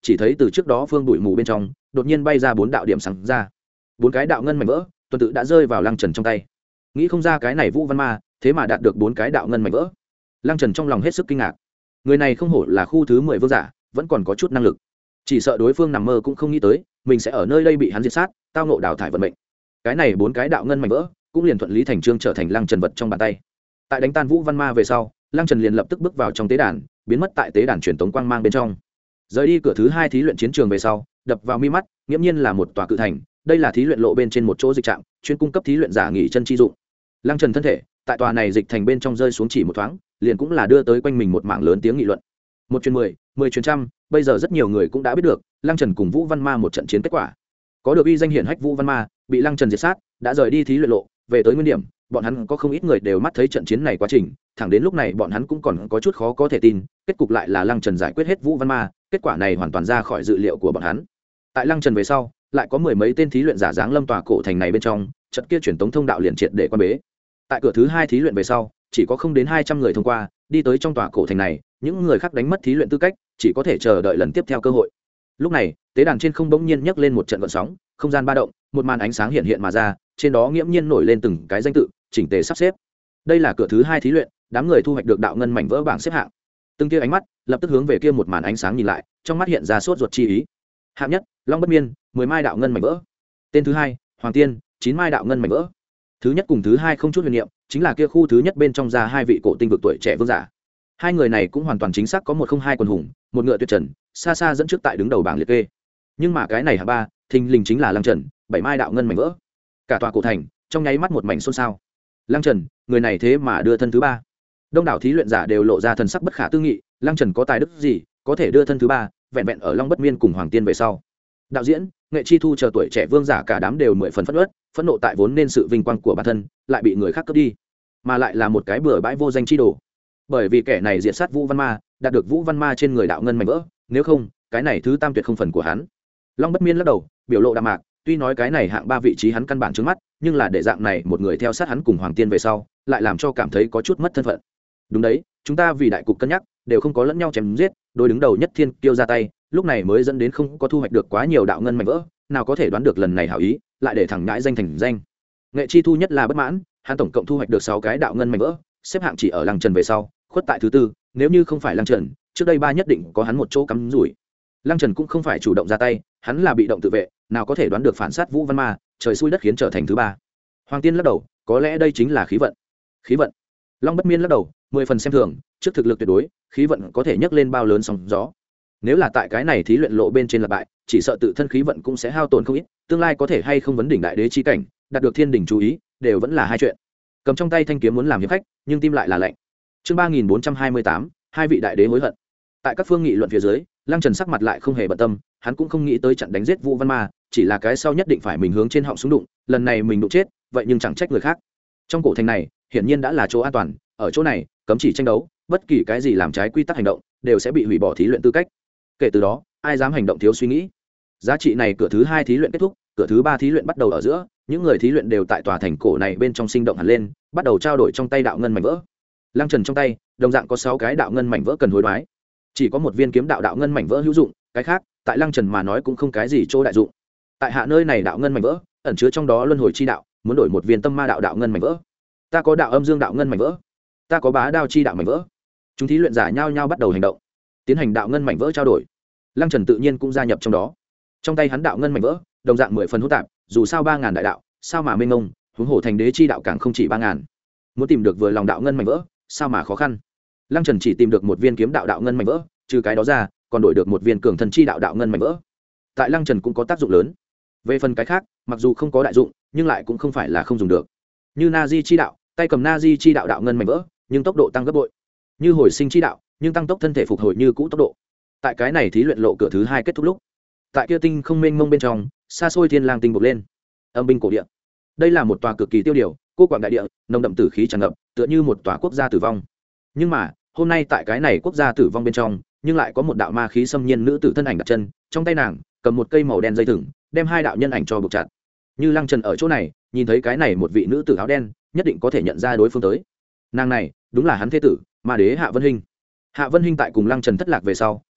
chỉ thấy từ trước đó phương bụi mù bên trong đột nhiên bay ra bốn đạo điểm sáng ra. Bốn cái đạo ngân mảnh vỡ tuần tự đã rơi vào Lăng Trần trong tay. Nghĩ không ra cái này Vũ Văn Ma thế mà đạt được bốn cái đạo ngân mảnh vỡ. Lăng Trần trong lòng hết sức kinh ngạc. Người này không hổ là khu thứ mười vương giả, vẫn còn có chút năng lực. Chỉ sợ đối phương nằm mơ cũng không nghĩ tới mình sẽ ở nơi đây bị hắn diệt sát, tao ngộ đào thải vận mệnh. Cái này bốn cái đạo ngân mảnh vỡ cũng liền thuận lý thành chương trở thành Lăng Trần vật trong bàn tay. Tại đánh tan Vũ Văn Ma về sau, Lăng Trần liền lập tức bước vào trong tế đàn, biến mất tại tế đàn truyền tống quang mang bên trong. Rời đi cửa thứ hai thí luyện chiến trường về sau, đập vào mi mắt nghiễm nhiên là một tòa cự thành. Đây là thí luyện lộ bên trên một chỗ dịch trạm, chuyên cung cấp thí luyện giả nghỉ chân chi dụng. Lăng Trần thân thể tại tòa này dịch thành bên trong rơi xuống chỉ một thoáng, liền cũng là đưa tới quanh mình một mảng lớn tiếng nghị luận. Một chuyến mười, mười chuyến trăm, bây giờ rất nhiều người cũng đã biết được Lăng Trần cùng Vũ Văn Ma một trận chiến kết quả. Có được uy danh hiển hách Vũ Văn Ma bị Lăng Trần diệt sát, đã rời đi thí luyện lộ, về tới nguyên điểm. Bọn hắn có không ít người đều mắt thấy trận chiến này quá trình, thẳng đến lúc này bọn hắn cũng còn có chút khó có thể tin, kết cục lại là Lăng Trần giải quyết hết Vũ Văn Ma, kết quả này hoàn toàn ra khỏi dự liệu của bọn hắn. Tại Lăng Trần về sau, lại có mười mấy tên thí luyện giả dáng lâm tòa cổ thành này bên trong, trận kia truyền tống thông đạo liền triệt để quan bế. Tại cửa thứ hai thí luyện về sau, chỉ có không đến hai trăm người thông qua, đi tới trong tòa cổ thành này, những người khác đánh mất thí luyện tư cách, chỉ có thể chờ đợi lần tiếp theo cơ hội. Lúc này, tế đàn trên không bỗng nhiên nhấc lên một trận gợn sóng, không gian ba động, một màn ánh sáng hiện hiện mà ra, trên đó nghiễm nhiên nổi lên từng cái danh tự, chỉnh tề sắp xếp. Đây là cửa thứ hai thí luyện, đám người thu hoạch được đạo ngân mảnh vỡ bảng xếp hạng. Từng kia ánh mắt lập tức hướng về kia một màn ánh sáng nhìn lại, trong mắt hiện ra sốt ruột chi ý. Hạng nhất, Long Bất Miên, mười mai đạo ngân mảnh vỡ. Tên thứ hai, Hoàng Tiên, chín mai đạo ngân mảnh vỡ. Thứ nhất cùng thứ hai không chút huyền niệm, chính là kia khu thứ nhất bên trong ra hai vị cổ tinh vực tuổi trẻ vương giả. Hai người này cũng hoàn toàn chính xác có một không hai quần hùng, một ngựa tuyệt trần, xa xa dẫn trước tại đứng đầu bảng liệt kê. Nhưng mà cái này hạng ba, thình lình chính là Lăng Trần, bảy mai đạo ngân mảnh vỡ. Cả tòa cổ thành trong nháy mắt một mảnh xôn xao. Lăng Trần, người này thế mà đưa thân thứ ba. Đông đảo thí luyện giả đều lộ ra thần sắc bất khả tư nghị, Lăng Trần có tài đức gì, có thể đưa thân thứ ba, vẹn vẹn ở Long Bất Miên cùng Hoàng Tiên về sau. Đạo diễn, nghệ chi thu chờ tuổi trẻ vương giả cả đám đều mười phần phẫn uất, phẫn nộ tại vốn nên sự vinh quang của bản thân, lại bị người khác cướp đi, mà lại là một cái bừa bãi vô danh chi đồ. Bởi vì kẻ này diệt sát Vũ Văn Ma, đạt được Vũ Văn Ma trên người đạo ngân mảnh vỡ, nếu không, cái này thứ tam tuyệt không phần của hắn. Long Bất Miên lắc đầu, biểu lộ đạm mạc, tuy nói cái này hạng ba vị trí hắn căn bản trước mắt, nhưng là để dạng này một người theo sát hắn cùng Hoàng Tiên về sau, lại làm cho cảm thấy có chút mất thân phận. Đúng đấy, chúng ta vì đại cục cân nhắc, đều không có lẫn nhau chém giết, đối đứng đầu nhất thiên kiêu ra tay, lúc này mới dẫn đến không có thu hoạch được quá nhiều đạo ngân mảnh vỡ, nào có thể đoán được lần này hảo ý, lại để thẳng ngãi danh thành danh. Nghệ chi thu nhất là bất mãn, hắn tổng cộng thu hoạch được sáu cái đạo ngân mảnh vỡ, xếp hạng chỉ ở Lăng Trần về sau, khuất tại thứ tư, nếu như không phải Lăng Trần, trước đây ba nhất định có hắn một chỗ cắm rủi. Lăng Trần cũng không phải chủ động ra tay, hắn là bị động tự vệ, nào có thể đoán được phản sát Vũ Văn Ma, trời xui đất khiến trở thành thứ ba. Hoàng Tiên lắc đầu, có lẽ đây chính là khí vận. Khí vận. Long Bất Miên lắc đầu, mười phần xem thường, trước thực lực tuyệt đối, khí vận có thể nhấc lên bao lớn sóng gió. Nếu là tại cái này thí luyện lộ bên trên là bại, chỉ sợ tự thân khí vận cũng sẽ hao tổn không ít, tương lai có thể hay không vấn đỉnh đại đế chi cảnh, đạt được thiên đỉnh chú ý, đều vẫn là hai chuyện. Cầm trong tay thanh kiếm muốn làm hiệp khách, nhưng tim lại là lạnh. Chương ba nghìn bốn trăm hai mươi tám, hai vị đại đế hối hận. Tại các phương nghị luận phía dưới, Lăng Trần sắc mặt lại không hề bận tâm, hắn cũng không nghĩ tới trận đánh giết Vũ Văn Ma, chỉ là cái sau nhất định phải mình hướng trên họng súng đụng, lần này mình đụng chết, vậy nhưng chẳng trách người khác. Trong cổ thành này, hiển nhiên đã là chỗ an toàn, ở chỗ này, cấm chỉ tranh đấu, bất kỳ cái gì làm trái quy tắc hành động, đều sẽ bị hủy bỏ thí luyện tư cách. Kể từ đó, ai dám hành động thiếu suy nghĩ. Giá trị này cửa thứ hai thí luyện kết thúc, cửa thứ ba thí luyện bắt đầu ở giữa, những người thí luyện đều tại tòa thành cổ này bên trong sinh động hẳn lên, bắt đầu trao đổi trong tay đạo ngân mảnh vỡ. Lăng Trần trong tay, đồng dạng có sáu cái đạo ngân mảnh vỡ cần hối đoái. Chỉ có một viên kiếm đạo đạo ngân mảnh vỡ hữu dụng, cái khác, tại Lăng Trần mà nói cũng không cái gì chỗ đại dụng. Tại hạ nơi này đạo ngân mảnh vỡ, ẩn chứa trong đó luân hồi chi đạo, muốn đổi một viên tâm ma đạo đạo ngân mảnh vỡ. Ta có đạo âm dương đạo ngân mảnh vỡ, ta có bá đao chi đạo mảnh vỡ. Chúng thí luyện giả nhao nhao bắt đầu hành động, tiến hành đạo ngân mảnh vỡ trao đổi. Lăng Trần tự nhiên cũng gia nhập trong đó. Trong tay hắn đạo ngân mảnh vỡ, đồng dạng mười phần hỗn tạp, dù sao ba ngàn đại đạo, sao mà mênh mông, huống hồ thành đế chi đạo càng không chỉ ba ngàn. Muốn tìm được vừa lòng đạo ngân mảnh vỡ, sao mà khó khăn. Lăng Trần chỉ tìm được một viên kiếm đạo đạo ngân mảnh vỡ, trừ cái đó ra, còn đổi được một viên cường thần chi đạo đạo ngân mảnh vỡ. Tại Lăng Trần cũng có tác dụng lớn. Về phần cái khác, mặc dù không có đại dụng, nhưng lại cũng không phải là không dùng được. Như Na Di chi đạo, tay cầm Na Di chi đạo đạo ngân mảnh vỡ, nhưng tốc độ tăng gấp bội. Như hồi sinh chi đạo, nhưng tăng tốc thân thể phục hồi như cũ tốc độ. Tại cái này thí luyện lộ cửa thứ hai kết thúc lúc, tại kia tinh không mênh mông bên trong, xa xôi thiên lang tinh bộc lên. Âm binh cổ địa. Đây là một tòa cực kỳ tiêu điều, cô quạng đại địa, nồng đậm tử khí tràn ngập, tựa như một tòa quốc gia tử vong. Nhưng mà, hôm nay tại cái này quốc gia tử vong bên trong, nhưng lại có một đạo ma khí xâm nhiên nữ tử thân ảnh đặt chân, trong tay nàng cầm một cây màu đen dây thừng, đem hai đạo nhân ảnh cho buộc chặt. Như Lăng Trần ở chỗ này, nhìn thấy cái này một vị nữ tử áo đen, nhất định có thể nhận ra đối phương tới. Nàng này, đúng là hắn thế tử, Ma Đế Hạ Vân Hinh. Hạ Vân Hinh tại cùng Lăng Trần thất lạc về sau,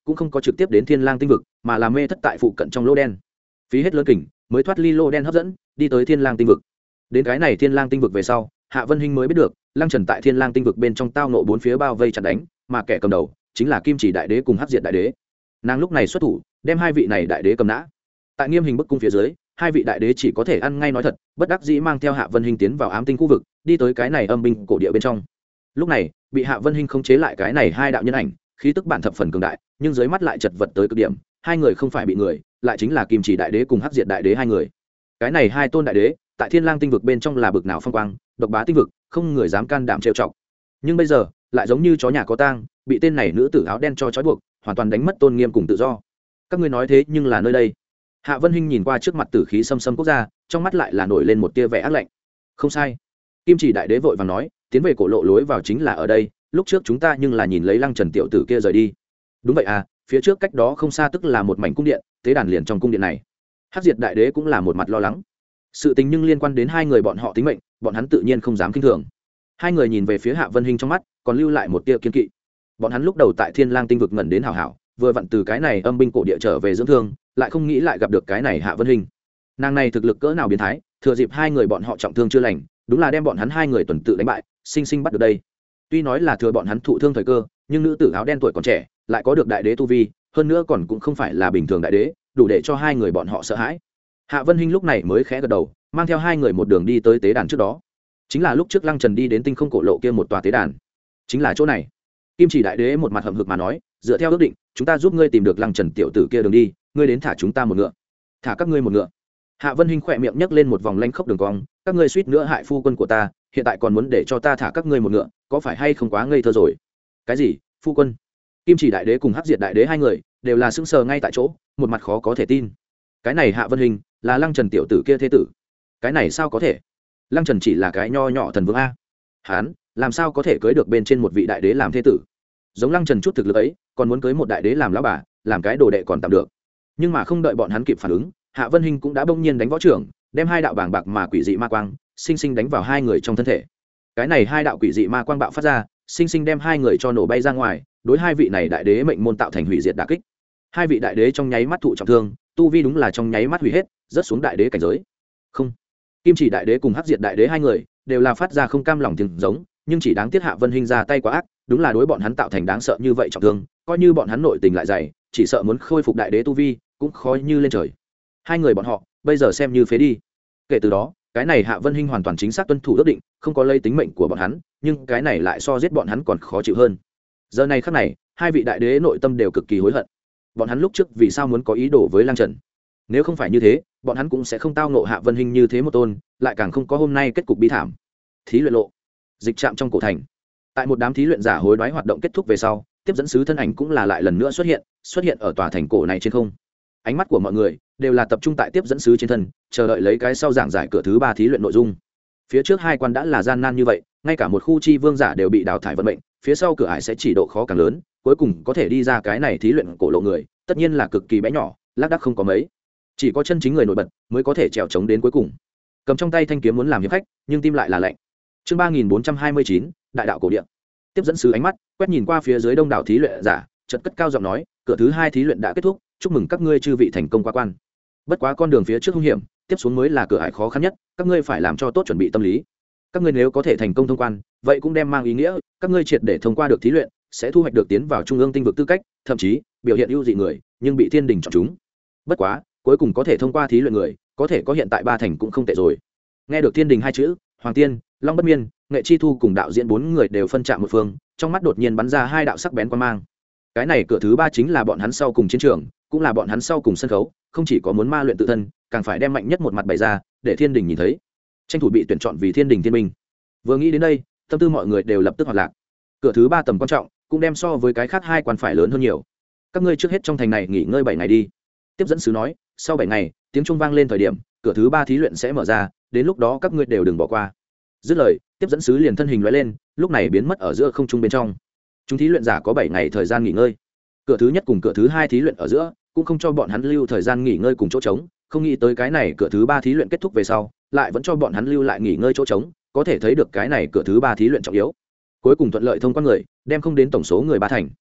cũng không có trực tiếp đến thiên lang tinh vực mà là mê thất tại phụ cận trong lô đen, phí hết lớn kình mới thoát ly lô đen hấp dẫn đi tới thiên lang tinh vực. Đến cái này thiên lang tinh vực về sau, Hạ Vân Hinh mới biết được Lăng Trần tại thiên lang tinh vực bên trong tao nộ bốn phía bao vây chặn đánh, mà kẻ cầm đầu chính là Kim Chỉ đại đế cùng Hắc Diệt đại đế. Nàng lúc này xuất thủ đem hai vị này đại đế cầm nã. Tại nghiêm hình bức cung phía dưới, hai vị đại đế chỉ có thể ăn ngay nói thật, bất đắc dĩ mang theo Hạ Vân Hinh tiến vào ám tinh khu vực, đi tới cái này âm binh cổ địa bên trong. Lúc này bị Hạ Vân Hinh khống chế lại cái này hai đạo nhân ảnh, khí tức bản thập phần cường đại, nhưng dưới mắt lại chật vật tới cực điểm. Hai người không phải bị người, lại chính là Kim Chỉ đại đế cùng Hắc Diệt đại đế hai người. Cái này hai tôn đại đế tại thiên lang tinh vực bên trong là bực nào phong quang, độc bá tinh vực, không người dám can đảm trêu chọc. Nhưng bây giờ lại giống như chó nhà có tang, bị tên này nữ tử áo đen cho trói buộc, hoàn toàn đánh mất tôn nghiêm cùng tự do. Các ngươi nói thế nhưng là nơi đây. Hạ Vân Hinh nhìn qua trước mặt tử khí xâm xâm quốc gia, trong mắt lại là nổi lên một tia vẻ ác lạnh. Không sai, Kim Chỉ đại đế vội vàng nói, tiến về cổ lộ lối vào chính là ở đây, lúc trước chúng ta nhưng là nhìn lấy Lăng Trần tiểu tử kia rời đi. Đúng vậy à, phía trước cách đó không xa tức là một mảnh cung điện, tế đàn liền trong cung điện này. Hắc Diệt đại đế cũng là một mặt lo lắng. Sự tình nhưng liên quan đến hai người bọn họ tính mệnh, bọn hắn tự nhiên không dám khinh thường. Hai người nhìn về phía Hạ Vân Hinh trong mắt, còn lưu lại một tia kiên kỵ. Bọn hắn lúc đầu tại Thiên Lang tinh vực ngẩn đến hảo hảo, vừa vặn từ cái này âm binh cổ địa trở về dưỡng thương, lại không nghĩ lại gặp được cái này Hạ Vân Hinh. Nàng này thực lực cỡ nào biến thái, thừa dịp hai người bọn họ trọng thương chưa lành, đúng là đem bọn hắn hai người tuần tự đánh bại, sinh sinh bắt được đây. Tuy nói là thừa bọn hắn thụ thương thời cơ, nhưng nữ tử áo đen tuổi còn trẻ, lại có được đại đế tu vi, hơn nữa còn cũng không phải là bình thường đại đế, đủ để cho hai người bọn họ sợ hãi. Hạ Vân Hinh lúc này mới khẽ gật đầu, mang theo hai người một đường đi tới tế đàn trước đó. Chính là lúc trước Lăng Trần đi đến tinh không cổ lộ kia một tòa tế đàn. Chính là chỗ này. Kim Chỉ đại đế một mặt hậm hực mà nói, dựa theo ước định, chúng ta giúp ngươi tìm được Lăng Trần tiểu tử kia đường đi, ngươi đến thả chúng ta một ngựa. Thả các ngươi một ngựa. Hạ Vân Hinh khỏe miệng nhấc lên một vòng lanh khốc đường cong, các ngươi suýt nữa hại phu quân của ta, hiện tại còn muốn để cho ta thả các ngươi một ngựa, có phải hay không quá ngây thơ rồi? Cái gì? Phu quân? Kim Chỉ đại đế cùng Hắc Diệt đại đế hai người đều là sững sờ ngay tại chỗ, một mặt khó có thể tin. Cái này Hạ Vân Hinh là Lăng Trần tiểu tử kia thế tử? Cái này sao có thể? Lăng Trần chỉ là cái nho nhỏ thần vương a. Hán, làm sao có thể cưới được bên trên một vị đại đế làm thế tử? Giống Lăng Trần chút thực lực ấy, còn muốn cưới một đại đế làm lão bà, làm cái đồ đệ còn tạm được. Nhưng mà không đợi bọn hắn kịp phản ứng, Hạ Vân Hinh cũng đã bỗng nhiên đánh võ trưởng, đem hai đạo bảng bạc mà quỷ dị ma quang, sinh sinh đánh vào hai người trong thân thể. Cái này hai đạo quỷ dị ma quang bạo phát ra, sinh sinh đem hai người cho nổ bay ra ngoài, đối hai vị này đại đế mệnh môn tạo thành hủy diệt đả kích. Hai vị đại đế trong nháy mắt thụ trọng thương, tu vi đúng là trong nháy mắt hủy hết, rớt xuống đại đế cảnh giới. Không, Kim Chỉ đại đế cùng Hắc Diệt đại đế hai người đều là phát ra không cam lòng tiếng giống, nhưng chỉ đáng tiếc Hạ Vân Hinh ra tay quá ác, đúng là đối bọn hắn tạo thành đáng sợ như vậy trọng thương, coi như bọn hắn nội tình lại dày, chỉ sợ muốn khôi phục đại đế tu vi cũng khó như lên trời. Hai người bọn họ bây giờ xem như phế đi. Kể từ đó, cái này Hạ Vân Hinh hoàn toàn chính xác tuân thủ ước định, không có lấy tính mệnh của bọn hắn, nhưng cái này lại so giết bọn hắn còn khó chịu hơn. Giờ này khắc này, hai vị đại đế nội tâm đều cực kỳ hối hận. Bọn hắn lúc trước vì sao muốn có ý đồ với Lăng Trần? Nếu không phải như thế, bọn hắn cũng sẽ không tao ngộ Hạ Vân Hinh như thế một tôn, lại càng không có hôm nay kết cục bi thảm. Thí luyện lộ, dịch trạm trong cổ thành. Tại một đám thí luyện giả hối đoái hoạt động kết thúc về sau, tiếp dẫn sứ thân ảnh cũng là lại lần nữa xuất hiện, xuất hiện ở tòa thành cổ này trên không. Ánh mắt của mọi người đều là tập trung tại tiếp dẫn sứ trên thân, chờ đợi lấy cái sau giảng giải cửa thứ ba thí luyện nội dung. Phía trước hai quan đã là gian nan như vậy, ngay cả một khu chi vương giả đều bị đào thải vận mệnh, phía sau cửa ải sẽ chỉ độ khó càng lớn, cuối cùng có thể đi ra cái này thí luyện cổ lộ người, tất nhiên là cực kỳ bé nhỏ, lác đác không có mấy. Chỉ có chân chính người nổi bật mới có thể trèo chống đến cuối cùng. Cầm trong tay thanh kiếm muốn làm hiệp khách, nhưng tim lại là lạnh. Chương ba nghìn bốn trăm hai mươi chín, đại đạo cổ địa. Tiếp dẫn sứ ánh mắt quét nhìn qua phía dưới đông đảo thí luyện giả, chợt cất cao giọng nói, cửa thứ hai thí luyện đã kết thúc, chúc mừng các ngươi chư vị thành công qua quan. Bất quá con đường phía trước hung hiểm, tiếp xuống mới là cửa ải khó khăn nhất, các ngươi phải làm cho tốt chuẩn bị tâm lý. Các ngươi nếu có thể thành công thông quan, vậy cũng đem mang ý nghĩa các ngươi triệt để thông qua được thí luyện, sẽ thu hoạch được tiến vào trung ương tinh vực tư cách, thậm chí biểu hiện ưu dị người, nhưng bị thiên đình chọn chúng. Bất quá, cuối cùng có thể thông qua thí luyện người, có thể có hiện tại ba thành cũng không tệ rồi. Nghe được thiên đình hai chữ, Hoàng Tiên, Long Bất Miên, Nghệ Chi Thu cùng đạo diễn bốn người đều phân chạm một phương, trong mắt đột nhiên bắn ra hai đạo sắc bén quang mang. Cái này cửa thứ ba chính là bọn hắn sau cùng chiến trường, cũng là bọn hắn sau cùng sân khấu, không chỉ có muốn ma luyện tự thân, càng phải đem mạnh nhất một mặt bày ra, để thiên đình nhìn thấy, tranh thủ bị tuyển chọn vì thiên đình thiên minh. Vừa nghĩ đến đây, tâm tư mọi người đều lập tức hoạt lạc. Cửa thứ ba tầm quan trọng, cũng đem so với cái khác hai quan phải lớn hơn nhiều. Các ngươi trước hết trong thành này nghỉ ngơi bảy ngày đi. Tiếp dẫn sứ nói, sau bảy ngày, tiếng chuông vang lên thời điểm, cửa thứ ba thí luyện sẽ mở ra, đến lúc đó các ngươi đều đừng bỏ qua. Dứt lời, tiếp dẫn sứ liền thân hình lóe lên, lúc này biến mất ở giữa không trung bên trong. Chúng thí luyện giả có bảy ngày thời gian nghỉ ngơi. Cửa thứ nhất cùng cửa thứ hai thí luyện ở giữa, cũng không cho bọn hắn lưu thời gian nghỉ ngơi cùng chỗ trống, không nghĩ tới cái này cửa thứ ba thí luyện kết thúc về sau, lại vẫn cho bọn hắn lưu lại nghỉ ngơi chỗ trống, có thể thấy được cái này cửa thứ ba thí luyện trọng yếu. Cuối cùng thuận lợi thông qua người, đem không đến tổng số người ba thành.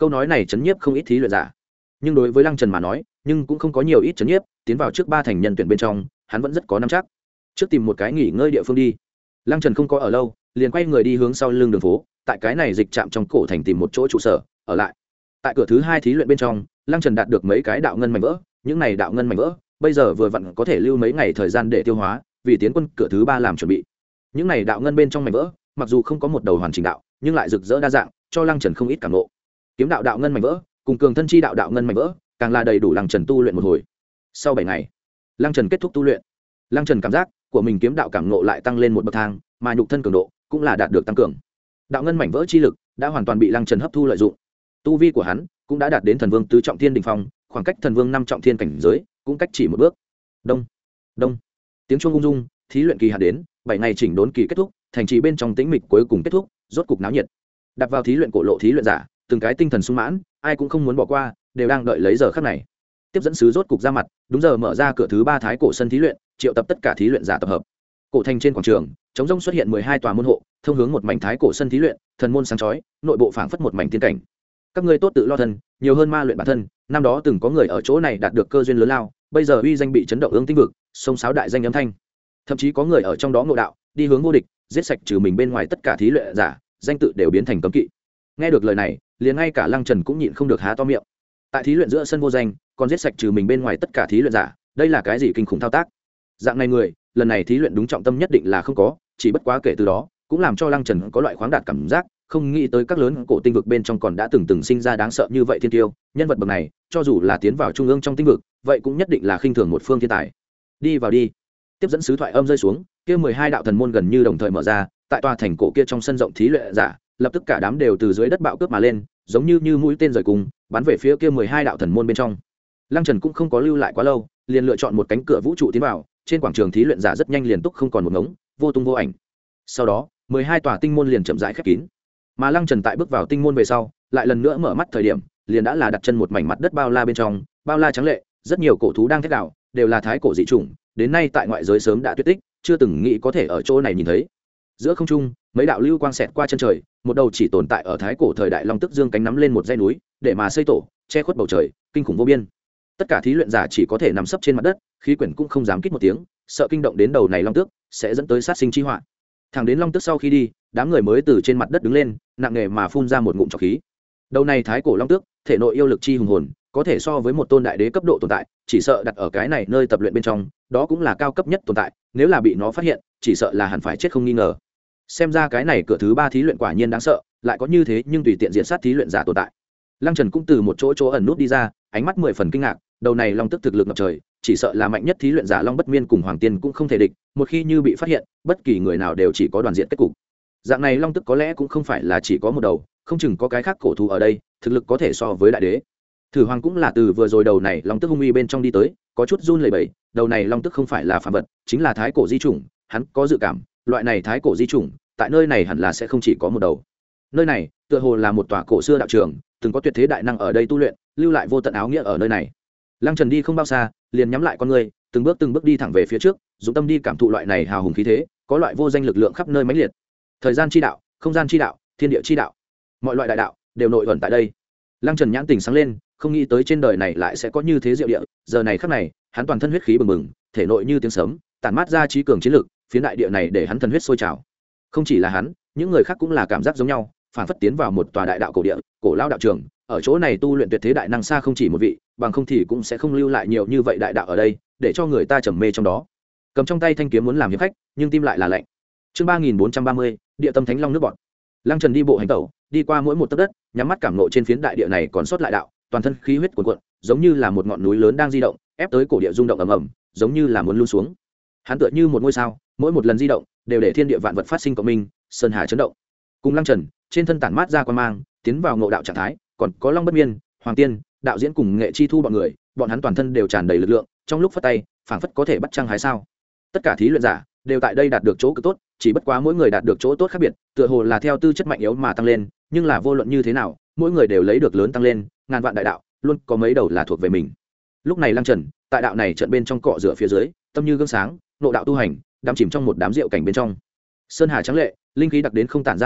câu nói này chấn nhiếp không ít thí luyện giả, nhưng đối với Lăng Trần mà nói nhưng cũng không có nhiều ít chấn nhiếp. Tiến vào trước ba thành nhân tuyển bên trong hắn vẫn rất có nắm chắc. Trước tìm một cái nghỉ ngơi địa phương đi. Lăng Trần không có ở lâu, liền quay người đi hướng sau lưng đường phố, tại cái này dịch trạm trong cổ thành tìm một chỗ trụ sở ở lại. Tại cửa thứ hai thí luyện bên trong, Lăng Trần đạt được mấy cái đạo ngân mảnh vỡ, những này đạo ngân mảnh vỡ bây giờ vừa vặn có thể lưu mấy ngày thời gian để tiêu hóa, vì tiến quân cửa thứ ba làm chuẩn bị. Những này đạo ngân bên trong mảnh vỡ mặc dù không có một đầu hoàn chỉnh đạo, nhưng lại rực rỡ đa dạng, cho Lăng Trần không ít cảm ngộ. Kiếm đạo đạo ngân mảnh vỡ cùng cường thân chi đạo đạo ngân mảnh vỡ càng là đầy đủ Lăng Trần tu luyện một hồi. Sau bảy ngày, Lăng Trần kết thúc tu luyện. Lăng Trần cảm giác của mình kiếm đạo cảm ngộ lại tăng lên một bậc thang, mà nhục thân cường độ cũng là đạt được tăng cường. Đạo ngân mảnh vỡ chi lực đã hoàn toàn bị Lăng Trần hấp thu lợi dụng. Tu vi của hắn cũng đã đạt đến thần vương tứ trọng thiên đỉnh phong, khoảng cách thần vương năm trọng thiên cảnh giới cũng cách chỉ một bước. Đông, đông. Tiếng chuông ung dung, thí luyện kỳ hạn đến, bảy ngày chỉnh đốn kỳ kết thúc, thành trì bên trong tĩnh mịch cuối cùng kết thúc, rốt cục náo nhiệt. Đặt vào thí luyện cổ lộ thí luyện giả, từng cái tinh thần sung mãn, ai cũng không muốn bỏ qua, đều đang đợi lấy giờ khắc này. Tiếp dẫn sứ rốt cục ra mặt, đúng giờ mở ra cửa thứ ba thái cổ sân thí luyện, triệu tập tất cả thí luyện giả tập hợp. Cổ thành trên quảng trường, trống rỗng xuất hiện mười hai tòa môn hộ, thông hướng một mảnh thái cổ sân thí luyện, thần môn sáng chói, nội bộ phảng phất một mảnh tiên cảnh. Các ngươi tốt tự lo thân, nhiều hơn ma luyện bản thân, năm đó từng có người ở chỗ này đạt được cơ duyên lớn lao, bây giờ uy danh bị chấn động ương tinh vực, sông sáo đại danh âm thanh. Thậm chí có người ở trong đó ngộ đạo, đi hướng vô địch, giết sạch trừ mình bên ngoài tất cả thí luyện giả, danh tự đều biến thành cấm kỵ. Nghe được lời này, liền ngay cả Lăng Trần cũng nhịn không được há to miệng. Tại thí luyện giữa sân vô danh, còn giết sạch trừ mình bên ngoài tất cả thí luyện giả, đây là cái gì kinh khủng thao tác? Dạng này người, lần này thí luyện đúng trọng tâm nhất định là không có, chỉ bất quá kể từ đó, cũng làm cho Lăng Trần có loại khoáng đạt cảm giác, không nghĩ tới các lớn cổ tinh vực bên trong còn đã từng từng sinh ra đáng sợ như vậy thiên tiêu, nhân vật bậc này, cho dù là tiến vào trung ương trong tinh vực, vậy cũng nhất định là khinh thường một phương thiên tài. Đi vào đi. Tiếp dẫn sứ thoại âm rơi xuống, kia mười hai đạo thần môn gần như đồng thời mở ra, tại tòa thành cổ kia trong sân rộng thí luyện giả, lập tức cả đám đều từ dưới đất bạo cướp mà lên, giống như như mũi tên rời cùng, bắn về phía kia mười hai đạo thần môn bên trong. Lăng Trần cũng không có lưu lại quá lâu, liền lựa chọn một cánh cửa vũ trụ tiến vào, trên quảng trường thí luyện giả rất nhanh liền túc không còn một ngống, vô tung vô ảnh. Sau đó, mười hai tòa tinh môn liền chậm rãi khép kín. Mà Lăng Trần tại bước vào tinh môn về sau, lại lần nữa mở mắt thời điểm, liền đã là đặt chân một mảnh mặt đất bao la bên trong, bao la trắng lệ, rất nhiều cổ thú đang thét đảo, đều là thái cổ dị chủng, đến nay tại ngoại giới sớm đã tuyệt tích, chưa từng nghĩ có thể ở chỗ này nhìn thấy. Giữa không trung, mấy đạo lưu quang xẹt qua chân trời, một đầu chỉ tồn tại ở thái cổ thời đại long tức dương cánh nắm lên một dãy núi, để mà xây tổ, che khuất bầu trời, kinh khủng vô biên. Tất cả thí luyện giả chỉ có thể nằm sấp trên mặt đất, khí quyển cũng không dám kít một tiếng, sợ kinh động đến đầu này long tước sẽ dẫn tới sát sinh chi họa. Thẳng đến long tước sau khi đi, đám người mới từ trên mặt đất đứng lên, nặng nề mà phun ra một ngụm trọc khí. Đầu này thái cổ long tước, thể nội yêu lực chi hùng hồn, có thể so với một tôn đại đế cấp độ tồn tại, chỉ sợ đặt ở cái này nơi tập luyện bên trong, đó cũng là cao cấp nhất tồn tại, nếu là bị nó phát hiện, chỉ sợ là hẳn phải chết không nghi ngờ. Xem ra cái này cửa thứ ba thí luyện quả nhiên đáng sợ, lại có như thế nhưng tùy tiện diện sát thí luyện giả tồn tại. Lăng Trần cũng từ một chỗ chỗ ẩn nút đi ra, ánh mắt mười phần kinh ngạc, đầu này long tức thực lực ngập trời, chỉ sợ là mạnh nhất thí luyện giả Long Bất Miên cùng Hoàng Tiên cũng không thể địch, một khi như bị phát hiện, bất kỳ người nào đều chỉ có đoàn diện kết cục. Dạng này long tức có lẽ cũng không phải là chỉ có một đầu, không chừng có cái khác cổ thú ở đây, thực lực có thể so với đại đế. Thử Hoàng cũng là từ vừa rồi đầu này long tức hung uy bên trong đi tới, có chút run lẩy bẩy, đầu này long tức không phải là phàm vật, chính là thái cổ di chủng, hắn có dự cảm, loại này thái cổ di chủng, tại nơi này hẳn là sẽ không chỉ có một đầu. Nơi này, tựa hồ là một tòa cổ xưa đạo trường, từng có tuyệt thế đại năng ở đây tu luyện, lưu lại vô tận áo nghĩa ở nơi này. Lăng Trần đi không bao xa, liền nhắm lại con người, từng bước từng bước đi thẳng về phía trước, dũng tâm đi cảm thụ loại này hào hùng khí thế, có loại vô danh lực lượng khắp nơi mãnh liệt. Thời gian chi đạo, không gian chi đạo, thiên địa chi đạo, mọi loại đại đạo đều nội ẩn tại đây. Lăng Trần nhãn tình sáng lên, không nghĩ tới trên đời này lại sẽ có như thế diệu địa, giờ này khắc này, hắn toàn thân huyết khí bừng bừng, thể nội như tiếng sấm, tản mát ra trí cường chiến lực, phiến đại địa này để hắn thần huyết sôi trào. Không chỉ là hắn, những người khác cũng là cảm giác giống nhau, phản phất tiến vào một tòa đại đạo cổ địa, cổ lao đạo trường, ở chỗ này tu luyện tuyệt thế đại năng xa không chỉ một vị, bằng không thì cũng sẽ không lưu lại nhiều như vậy đại đạo ở đây, để cho người ta trầm mê trong đó. Cầm trong tay thanh kiếm muốn làm hiệp khách, nhưng tim lại là lạnh. Chương ba nghìn bốn trăm ba mươi, Địa Tâm Thánh Long nước bọt. Lăng Trần đi bộ hành tẩu, đi qua mỗi một tấc đất, nhắm mắt cảm ngộ trên phiến đại địa này còn sót lại đạo, toàn thân khí huyết cuồn cuộn, giống như là một ngọn núi lớn đang di động, ép tới cổ địa rung động ầm ầm, giống như là muốn lưu xuống. Hắn tựa như một ngôi sao, mỗi một lần di động, đều để thiên địa vạn vật phát sinh cộng minh, sơn hà chấn động. Cùng Lăng Trần, trên thân tản mát ra quan mang, tiến vào ngộ đạo trạng thái, còn có Long Bất Miên, Hoàng Tiên, đạo diễn cùng nghệ chi thu bọn người, bọn hắn toàn thân đều tràn đầy lực lượng, trong lúc phất tay, phảng phất có thể bắt trăng hái sao. Tất cả thí luyện giả đều tại đây đạt được chỗ cực tốt, chỉ bất quá mỗi người đạt được chỗ tốt khác biệt, tựa hồ là theo tư chất mạnh yếu mà tăng lên, nhưng là vô luận như thế nào, mỗi người đều lấy được lớn tăng lên, ngàn vạn đại đạo, luôn có mấy đầu là thuộc về mình. Lúc này Lăng Trần, tại đạo này trận bên trong cọ rửa phía dưới, tâm như gương sáng, nộ đạo tu hành, đắm chìm trong một đám rượu cảnh bên trong. Sơn hà trắng lệ, linh khí đặc đến không tản ra nổi,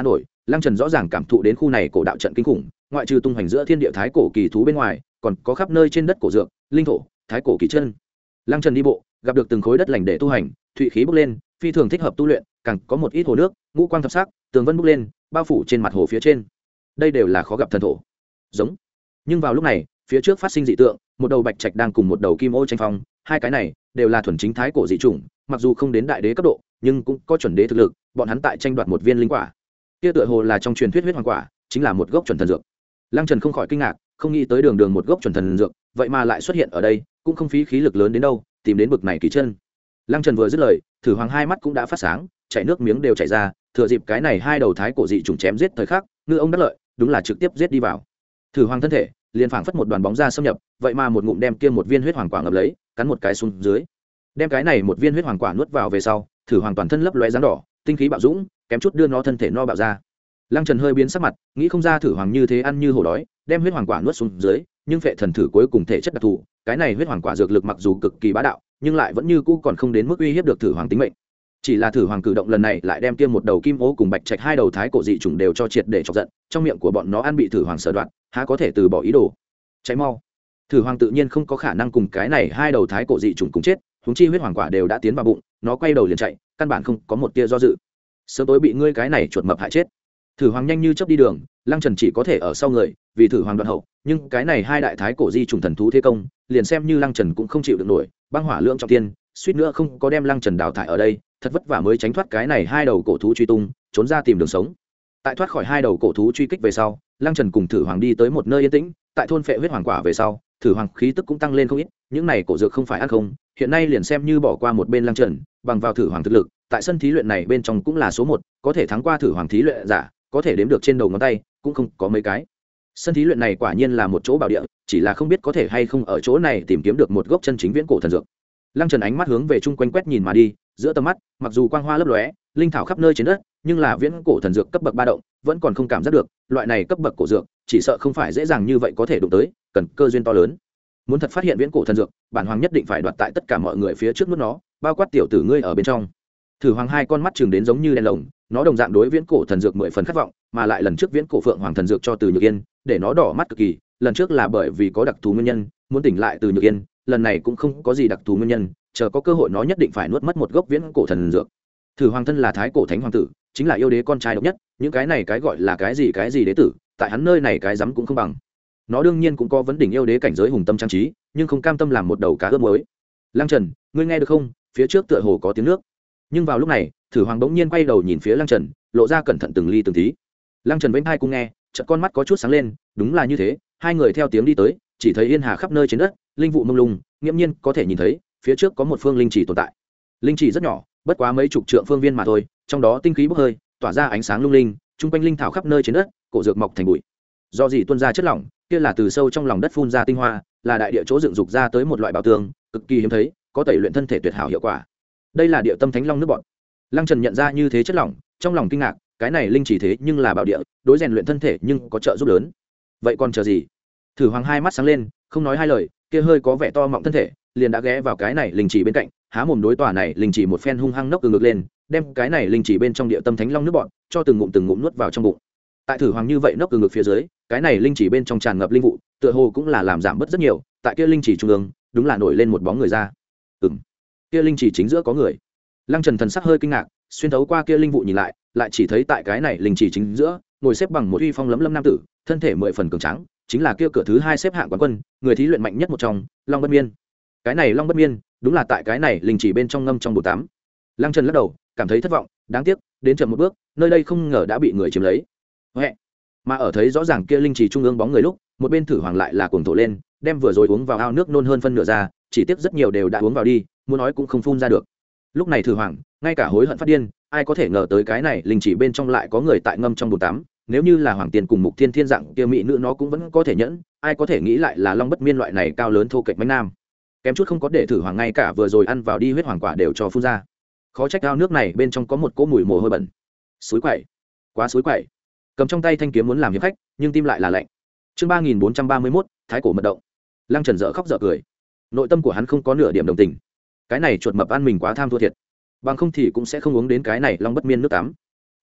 Lăng Trần rõ ràng cảm thụ đến khu này cổ đạo trận kinh khủng, ngoại trừ tung hoành giữa thiên địa thái cổ kỳ thú bên ngoài, còn có khắp nơi trên đất cổ dược, linh thổ, thái cổ kỳ chân. Lăng Trần đi bộ, gặp được từng khối đất lành để tu hành, thụy khí bốc lên, phi thường thích hợp tu luyện, càng có một ít hồ nước, ngũ quang thập sắc, tường vân bốc lên, bao phủ trên mặt hồ phía trên. Đây đều là khó gặp thần thổ. Giống. Nhưng vào lúc này, phía trước phát sinh dị tượng, một đầu bạch trạch đang cùng một đầu kim ô tranh phong, hai cái này đều là thuần chính thái cổ dị chủng, mặc dù không đến đại đế cấp độ, nhưng cũng có chuẩn đế thực lực, bọn hắn tại tranh đoạt một viên linh quả. Kia tựa hồ là trong truyền thuyết huyết hoàng quả, chính là một gốc chuẩn thần dược. Lăng Trần không khỏi kinh ngạc, không nghĩ tới đường đường một gốc chuẩn thần dược, vậy mà lại xuất hiện ở đây, cũng không phí khí lực lớn đến đâu, tìm đến bực này kỳ chân. Lăng Trần vừa dứt lời, Thử Hoàng hai mắt cũng đã phát sáng, chảy nước miếng đều chảy ra, thừa dịp cái này hai đầu thái cổ dị trùng chém giết thời khắc, ngư ông đắc lợi, đúng là trực tiếp giết đi vào. Thử Hoàng thân thể liền phảng phất một đoàn bóng ra xâm nhập, vậy mà một ngụm đem kia một viên huyết hoàng quả ngập lấy, cắn một cái xuống dưới. Đem cái này một viên huyết hoàng quả nuốt vào về sau, Thử Hoàng toàn thân lấp lóe dáng đỏ, tinh khí bạo dũng, kém chút đưa nó thân thể no bạo ra. Lăng Trần hơi biến sắc mặt, nghĩ không ra Thử Hoàng như thế ăn như hổ đói, đem huyết hoàng quả nuốt xuống dưới, nhưng phệ thần thử cuối cùng thể chất đặc thù, cái này huyết hoàng quả dược lực mặc dù cực kỳ bá đạo, nhưng lại vẫn như cũ còn không đến mức uy hiếp được Thử Hoàng tính mệnh. Chỉ là Thử Hoàng cử động lần này lại đem kia một đầu kim ô cùng bạch trạch hai đầu thái cổ dị trùng đều cho triệt để chọc giận, trong miệng của bọn nó ăn bị Thử Hoàng sở đoạt, há có thể từ bỏ ý đồ. Cháy mau. Thử Hoàng tự nhiên không có khả năng cùng cái này hai đầu thái cổ dị trùng cùng chết, huống chi huyết hoàng quả đều đã tiến vào bụng, nó quay đầu liền chạy, căn bản không có một tia do dự. Sớm tối bị ngươi cái này chuột mập hại chết. Thử Hoàng nhanh như chớp đi đường, Lăng Trần chỉ có thể ở sau người, vì Thử Hoàng đoạn hậu, nhưng cái này hai đại thái cổ di trùng thần thú thế công, liền xem như Lăng Trần cũng không chịu được nổi, băng hỏa lượng trọng tiên, suýt nữa không có đem Lăng Trần đào thải ở đây, thật vất vả mới tránh thoát cái này hai đầu cổ thú truy tung, trốn ra tìm đường sống. Tại thoát khỏi hai đầu cổ thú truy kích về sau, Lăng Trần cùng Thử Hoàng đi tới một nơi yên tĩnh, tại thôn phệ huyết hoàng quả về sau, Thử Hoàng khí tức cũng tăng lên không ít, những này cổ dược không phải ăn không, hiện nay liền xem như bỏ qua một bên Lăng Trần, bằng vào Thử Hoàng thực lực, tại sân thí luyện này bên trong cũng là số một, có thể thắng qua Thử Hoàng thí luyện giả, có thể đếm được trên đầu ngón tay, cũng không có mấy cái. Sân thí luyện này quả nhiên là một chỗ bảo địa, chỉ là không biết có thể hay không ở chỗ này tìm kiếm được một gốc chân chính viễn cổ thần dược. Lăng Trần ánh mắt hướng về chung quanh quét nhìn mà đi, giữa tầm mắt, mặc dù quang hoa lấp lóe, linh thảo khắp nơi trên đất, nhưng là viễn cổ thần dược cấp bậc ba động, vẫn còn không cảm giác được, loại này cấp bậc cổ dược, chỉ sợ không phải dễ dàng như vậy có thể đụng tới, cần cơ duyên to lớn. Muốn thật phát hiện viễn cổ thần dược, bản hoàng nhất định phải đoạt tại tất cả mọi người phía trước nuốt nó, bao quát tiểu tử ngươi ở bên trong. Thử Hoàng hai con mắt chừng đến giống như đèn lồng, nó đồng dạng đối viễn cổ thần dược mười phần khát vọng, mà lại lần trước viễn cổ phượng hoàng thần dược cho Từ Nhược Yên, để nó đỏ mắt cực kỳ, lần trước là bởi vì có đặc thù nguyên nhân, muốn tỉnh lại Từ Nhược Yên, lần này cũng không có gì đặc thù nguyên nhân, chờ có cơ hội nó nhất định phải nuốt mất một gốc viễn cổ thần dược. Thử Hoàng thân là thái cổ thánh hoàng tử, chính là yêu đế con trai độc nhất, những cái này cái gọi là cái gì cái gì đế tử, tại hắn nơi này cái dám cũng không bằng. Nó đương nhiên cũng có vấn đỉnh yêu đế cảnh giới hùng tâm trang trí, nhưng không cam tâm làm một đầu cá ướp muối. Lăng Trần, ngươi nghe được không? Phía trước tựa hồ có tiếng nước. Nhưng vào lúc này, Thử Hoàng bỗng nhiên quay đầu nhìn phía Lăng Trần, lộ ra cẩn thận từng ly từng tí. Lăng Trần vẫy hai cung nghe, chợt con mắt có chút sáng lên, đúng là như thế, hai người theo tiếng đi tới, chỉ thấy yên hà khắp nơi trên đất, linh vụ mông lung, nghiễm nhiên có thể nhìn thấy, phía trước có một phương linh chỉ tồn tại. Linh chỉ rất nhỏ, bất quá mấy chục trượng phương viên mà thôi, trong đó tinh khí bốc hơi, tỏa ra ánh sáng lung linh, trung quanh linh thảo khắp nơi trên đất, cổ dược mọc thành bụi. Do gì tuôn ra chất lỏng, kia là từ sâu trong lòng đất phun ra tinh hoa, là đại địa chỗ dựng dục ra tới một loại bảo tường, cực kỳ hiếm thấy, có tẩy luyện thân thể tuyệt hảo hiệu quả. Đây là địa tâm thánh long nước bọt. Lăng Trần nhận ra như thế chất lỏng, trong lòng kinh ngạc, cái này linh chỉ thế nhưng là bảo địa, đối rèn luyện thân thể nhưng có trợ giúp lớn. Vậy còn chờ gì? Thử Hoàng hai mắt sáng lên, không nói hai lời, kia hơi có vẻ to mọng thân thể, liền đã ghé vào cái này linh chỉ bên cạnh, há mồm đối tòa này linh chỉ một phen hung hăng nốc từ ngược lên, đem cái này linh chỉ bên trong địa tâm thánh long nước bọt cho từng ngụm từng ngụm nuốt vào trong bụng. Tại Thử Hoàng như vậy nốc từ ngược phía dưới, cái này linh chỉ bên trong tràn ngập linh vụ, tựa hồ cũng là làm giảm bớt rất nhiều, tại kia linh chỉ trung ương, đúng là nổi lên một bóng người ra. Ừm, kia linh chỉ chính giữa có người. Lăng Trần thần sắc hơi kinh ngạc, xuyên thấu qua kia linh vụ nhìn lại, lại chỉ thấy tại cái này linh chỉ chính giữa, ngồi xếp bằng một uy phong lấm lâm nam tử, thân thể mười phần cường tráng, chính là kia cửa thứ hai xếp hạng quán quân, người thí luyện mạnh nhất một trong, Long Bất Miên. Cái này Long Bất Miên, đúng là tại cái này linh chỉ bên trong ngâm trong bồn tắm. Lăng Trần lắc đầu, cảm thấy thất vọng, đáng tiếc, đến chậm một bước, nơi đây không ngờ đã bị người chiếm lấy. Huệ. Mà ở thấy rõ ràng kia linh chỉ trung ương bóng người lúc, một bên Thử Hoàng lại là cuồng thổ lên, đem vừa rồi uống vào ao nước nôn hơn phân nửa ra, chỉ tiếc rất nhiều đều đã uống vào đi, muốn nói cũng không phun ra được. Lúc này Thử Hoàng, ngay cả hối hận phát điên, ai có thể ngờ tới cái này linh chỉ bên trong lại có người tại ngâm trong bồn tắm, nếu như là Hoàng Tiền cùng Mục Thiên Thiên dạng kia mỹ nữ nó cũng vẫn có thể nhẫn, ai có thể nghĩ lại là Long Bất Miên loại này cao lớn thô kệch mãnh nam. Kém chút không có để Thử Hoàng ngay cả vừa rồi ăn vào đi huyết hoàng quả đều cho phun ra. Khó trách ao nước này bên trong có một cỗ mùi mồ hôi bẩn. Suối quậy, quá suối quậy. Cầm trong tay thanh kiếm muốn làm hiệp khách, nhưng tim lại là lạnh. Chương ba nghìn bốn trăm ba mươi mốt, Thái cổ mật động. Lăng Trần dở khóc dở cười. Nội tâm của hắn không có nửa điểm đồng tình. Cái này chuột mập ăn mình quá tham thua thiệt, bằng không thì cũng sẽ không uống đến cái này Long Bất Miên nước tắm.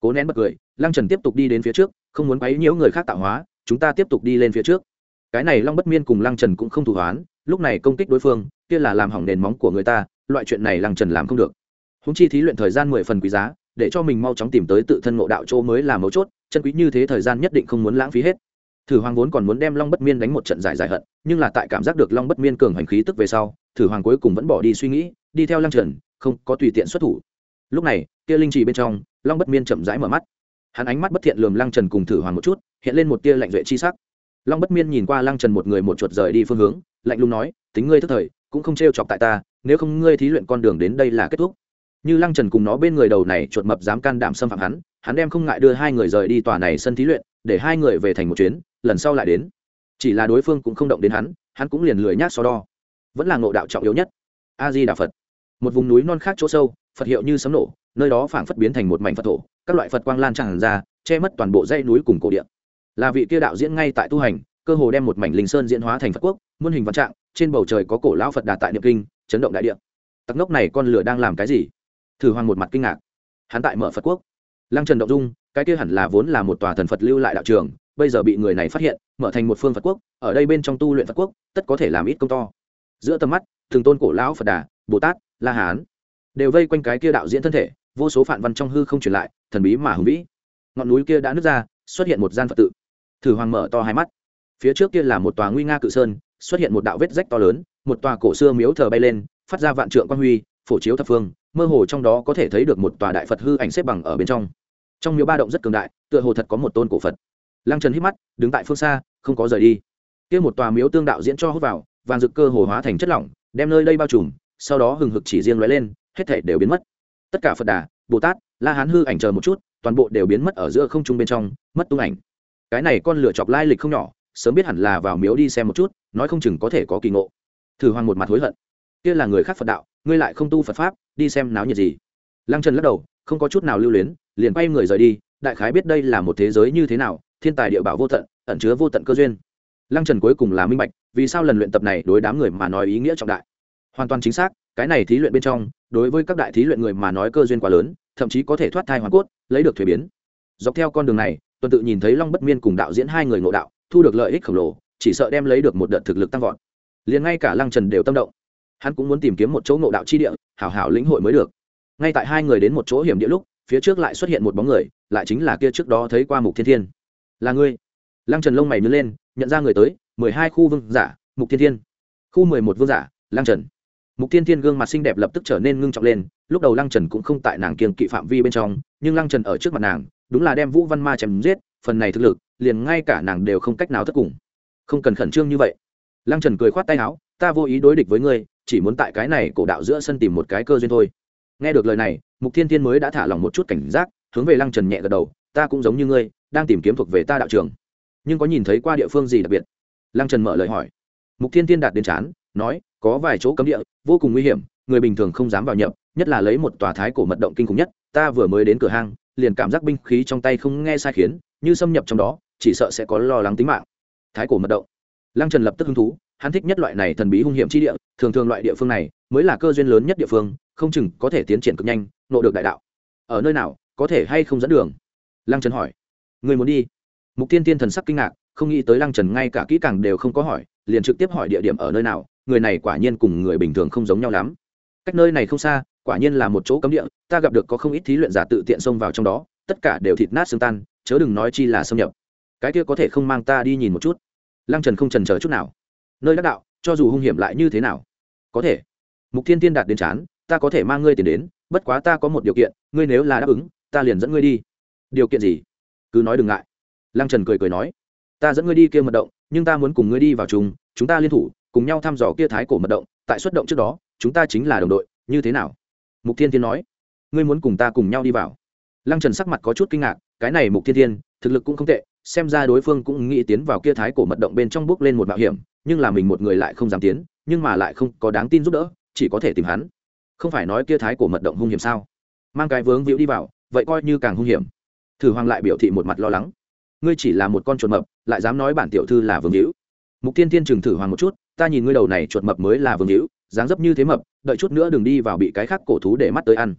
cố nén bật cười, lăng trần tiếp tục đi đến phía trước, không muốn quấy nhiễu người khác tạo hóa, chúng ta tiếp tục đi lên phía trước. Cái này long bất miên cùng lăng trần cũng không thù hoán, lúc này công kích đối phương kia là làm hỏng nền móng của người ta, loại chuyện này lăng trần làm không được. Húng chi thí luyện thời gian mười phần quý giá, để cho mình mau chóng tìm tới tự thân ngộ đạo chỗ mới là mấu chốt, chân quý như thế thời gian nhất định không muốn lãng phí hết. Thử Hoàng vốn còn muốn đem Long Bất Miên đánh một trận giải giải hận, nhưng là tại cảm giác được Long Bất Miên cường hành khí tức về sau, Thử Hoàng cuối cùng vẫn bỏ đi suy nghĩ, đi theo Lăng Trần, không có tùy tiện xuất thủ. Lúc này, kia linh trì bên trong, Long Bất Miên chậm rãi mở mắt. Hắn ánh mắt bất thiện lườm Lăng Trần cùng Thử Hoàng một chút, hiện lên một tia lạnh duệ chi sắc. Long Bất Miên nhìn qua Lăng Trần một người một chuột rời đi phương hướng, lạnh lùng nói, tính ngươi thức thời, cũng không trêu chọc tại ta, nếu không ngươi thí luyện con đường đến đây là kết thúc. Như Lăng Trần cùng nó bên người đầu này chuột mập dám can đảm xâm phạm hắn, hắn đem không ngại đưa hai người rời đi tòa này sân thí luyện, để hai người về thành một chuyến, lần sau lại đến. Chỉ là đối phương cũng không động đến hắn, hắn cũng liền lười nhác so đo. Vẫn là ngộ đạo trọng yếu nhất. A Di Đà Phật. Một vùng núi non khác chỗ sâu, Phật hiệu như sấm nổ, nơi đó phảng phất biến thành một mảnh Phật thổ, các loại Phật quang lan tràn ra, che mất toàn bộ dãy núi cùng cổ địa. Là vị kia đạo diễn ngay tại tu hành, cơ hồ đem một mảnh linh sơn diễn hóa thành Phật quốc, muôn hình vạn trạng, trên bầu trời có cổ lão Phật Đà tại niệm kinh, chấn động đại địa. Tặc ngốc này con lửa đang làm cái gì? Thử Hoàng một mặt kinh ngạc. Hắn tại mở Phật quốc. Lăng Trần động dung, cái kia hẳn là vốn là một tòa thần Phật lưu lại đạo trường, bây giờ bị người này phát hiện, mở thành một phương Phật quốc, ở đây bên trong tu luyện Phật quốc, tất có thể làm ít công to. Giữa tầm mắt, từng tôn cổ lão Phật Đà, Bồ Tát, La Hán, đều vây quanh cái kia đạo diễn thân thể, vô số phản văn trong hư không truyền lại, thần bí mà hùng vĩ. Ngọn núi kia đã nứt ra, xuất hiện một gian Phật tự. Thử Hoàng mở to hai mắt. Phía trước kia là một tòa nguy nga cự sơn, xuất hiện một đạo vết rách to lớn, một tòa cổ xưa miếu thờ bay lên, phát ra vạn trượng quang huy, phổ chiếu thập phương, mơ hồ trong đó có thể thấy được một tòa đại Phật hư ảnh xếp bằng ở bên trong. Trong miếu ba động rất cường đại, tựa hồ thật có một tôn cổ Phật. Lăng Trần hít mắt, đứng tại phương xa, không có rời đi. Kia một tòa miếu tương đạo diễn cho hút vào, vàng rực cơ hồ hóa thành chất lỏng, đem nơi đây bao trùm, sau đó hừng hực chỉ riêng lóe lên, hết thảy đều biến mất. Tất cả Phật Đà, Bồ Tát, La Hán hư ảnh chờ một chút, toàn bộ đều biến mất ở giữa không trung bên trong, mất tung ảnh. Cái này con lửa chọc lai lịch không nhỏ, sớm biết hẳn là vào miếu đi xem một chút, nói không chừng có thể có kỳ ngộ. Thử Hoàng một mặt hối hận. Kia là người khác Phật đạo, ngươi lại không tu Phật pháp, đi xem náo nhiệt gì? Lăng Trần lắc đầu, không có chút nào lưu luyến, liền quay người rời đi, đại khái biết đây là một thế giới như thế nào, thiên tài địa bảo vô tận, ẩn chứa vô tận cơ duyên. Lăng Trần cuối cùng là minh bạch, vì sao lần luyện tập này đối đám người mà nói ý nghĩa trọng đại. Hoàn toàn chính xác, cái này thí luyện bên trong, đối với các đại thí luyện người mà nói cơ duyên quá lớn, thậm chí có thể thoát thai hoàn cốt, lấy được thuế biến. Dọc theo con đường này, Tuần tự nhìn thấy Long Bất Miên cùng đạo diễn hai người ngộ đạo, thu được lợi ích khổng lồ, chỉ sợ đem lấy được một đợt thực lực tăng vọt. Liền ngay cả Lăng Trần đều tâm động. Hắn cũng muốn tìm kiếm một chỗ ngộ đạo chi địa, hảo hảo lĩnh hội mới được. Ngay tại hai người đến một chỗ hiểm địa lúc, phía trước lại xuất hiện một bóng người, lại chính là kia trước đó thấy qua Mục Thiên Thiên. Là ngươi? Lăng Trần lông mày nhướng lên, nhận ra người tới, mười hai khu vương giả, Mục Thiên Thiên. Khu mười một vương giả, Lăng Trần. Mục Thiên Thiên gương mặt xinh đẹp lập tức trở nên ngưng trọng lên, lúc đầu Lăng Trần cũng không tại nàng kiêng kỵ phạm vi bên trong, nhưng Lăng Trần ở trước mặt nàng, đúng là đem Vũ Văn Ma chém giết, phần này thực lực, liền ngay cả nàng đều không cách nào thất cùng. Không cần khẩn trương như vậy. Lăng Trần cười khoát tay áo, ta vô ý đối địch với ngươi, chỉ muốn tại cái này cổ đạo giữa sân tìm một cái cơ duyên thôi. Nghe được lời này, Mục Thiên Thiên mới đã thả lòng một chút cảnh giác, hướng về Lăng Trần nhẹ gật đầu, ta cũng giống như ngươi, đang tìm kiếm thuộc về ta đạo trường. Nhưng có nhìn thấy qua địa phương gì đặc biệt? Lăng Trần mở lời hỏi. Mục Thiên Thiên đạt đến chán, nói, có vài chỗ cấm địa, vô cùng nguy hiểm, người bình thường không dám vào nhập, nhất là lấy một tòa thái cổ mật động kinh khủng nhất, ta vừa mới đến cửa hang, liền cảm giác binh khí trong tay không nghe sai khiến, như xâm nhập trong đó, chỉ sợ sẽ có lo lắng tính mạng. Thái cổ mật động. Lăng Trần lập tức hứng thú, hắn thích nhất loại này thần bí hung hiểm chi địa, thường thường loại địa phương này mới là cơ duyên lớn nhất địa phương, không chừng có thể tiến triển cực nhanh, nộ được đại đạo. Ở nơi nào, có thể hay không dẫn đường? Lăng Trần hỏi. Người muốn đi? Mục Tiên Tiên thần sắc kinh ngạc, không nghĩ tới Lăng Trần ngay cả kỹ càng đều không có hỏi, liền trực tiếp hỏi địa điểm ở nơi nào, người này quả nhiên cùng người bình thường không giống nhau lắm. Cách nơi này không xa, quả nhiên là một chỗ cấm địa, ta gặp được có không ít thí luyện giả tự tiện xông vào trong đó, tất cả đều thịt nát xương tan, chớ đừng nói chi là xâm nhập. Cái kia có thể không mang ta đi nhìn một chút? Lăng Trần không chần chờ chút nào. Nơi đắc đạo, cho dù hung hiểm lại như thế nào, có thể. Mục Thiên Tiên đạt đến chán, ta có thể mang ngươi tiền đến, bất quá ta có một điều kiện, ngươi nếu là đáp ứng, ta liền dẫn ngươi đi. Điều kiện gì? Cứ nói đừng ngại. Lăng Trần cười cười nói, ta dẫn ngươi đi kia mật động, nhưng ta muốn cùng ngươi đi vào chung, chúng ta liên thủ, cùng nhau thăm dò kia thái cổ mật động, tại xuất động trước đó, chúng ta chính là đồng đội, như thế nào? Mục Thiên Tiên nói, ngươi muốn cùng ta cùng nhau đi vào? Lăng Trần sắc mặt có chút kinh ngạc, cái này Mục Thiên Tiên, thực lực cũng không tệ, xem ra đối phương cũng nghĩ tiến vào kia thái cổ mật động bên trong bước lên một mạo hiểm, nhưng là mình một người lại không dám tiến, nhưng mà lại không có đáng tin giúp đỡ, chỉ có thể tìm hắn. Không phải nói kia thái cổ mật động hung hiểm sao? Mang cái vướng víu đi vào, vậy coi như càng hung hiểm. Thử Hoàng lại biểu thị một mặt lo lắng, ngươi chỉ là một con chuột mập, lại dám nói bản tiểu thư là vướng víu. Mục Tiên Tiên chừng Thử Hoàng một chút, ta nhìn ngươi đầu này chuột mập mới là vướng víu, dáng dấp như thế mập, đợi chút nữa đừng đi vào bị cái khác cổ thú để mắt tới ăn.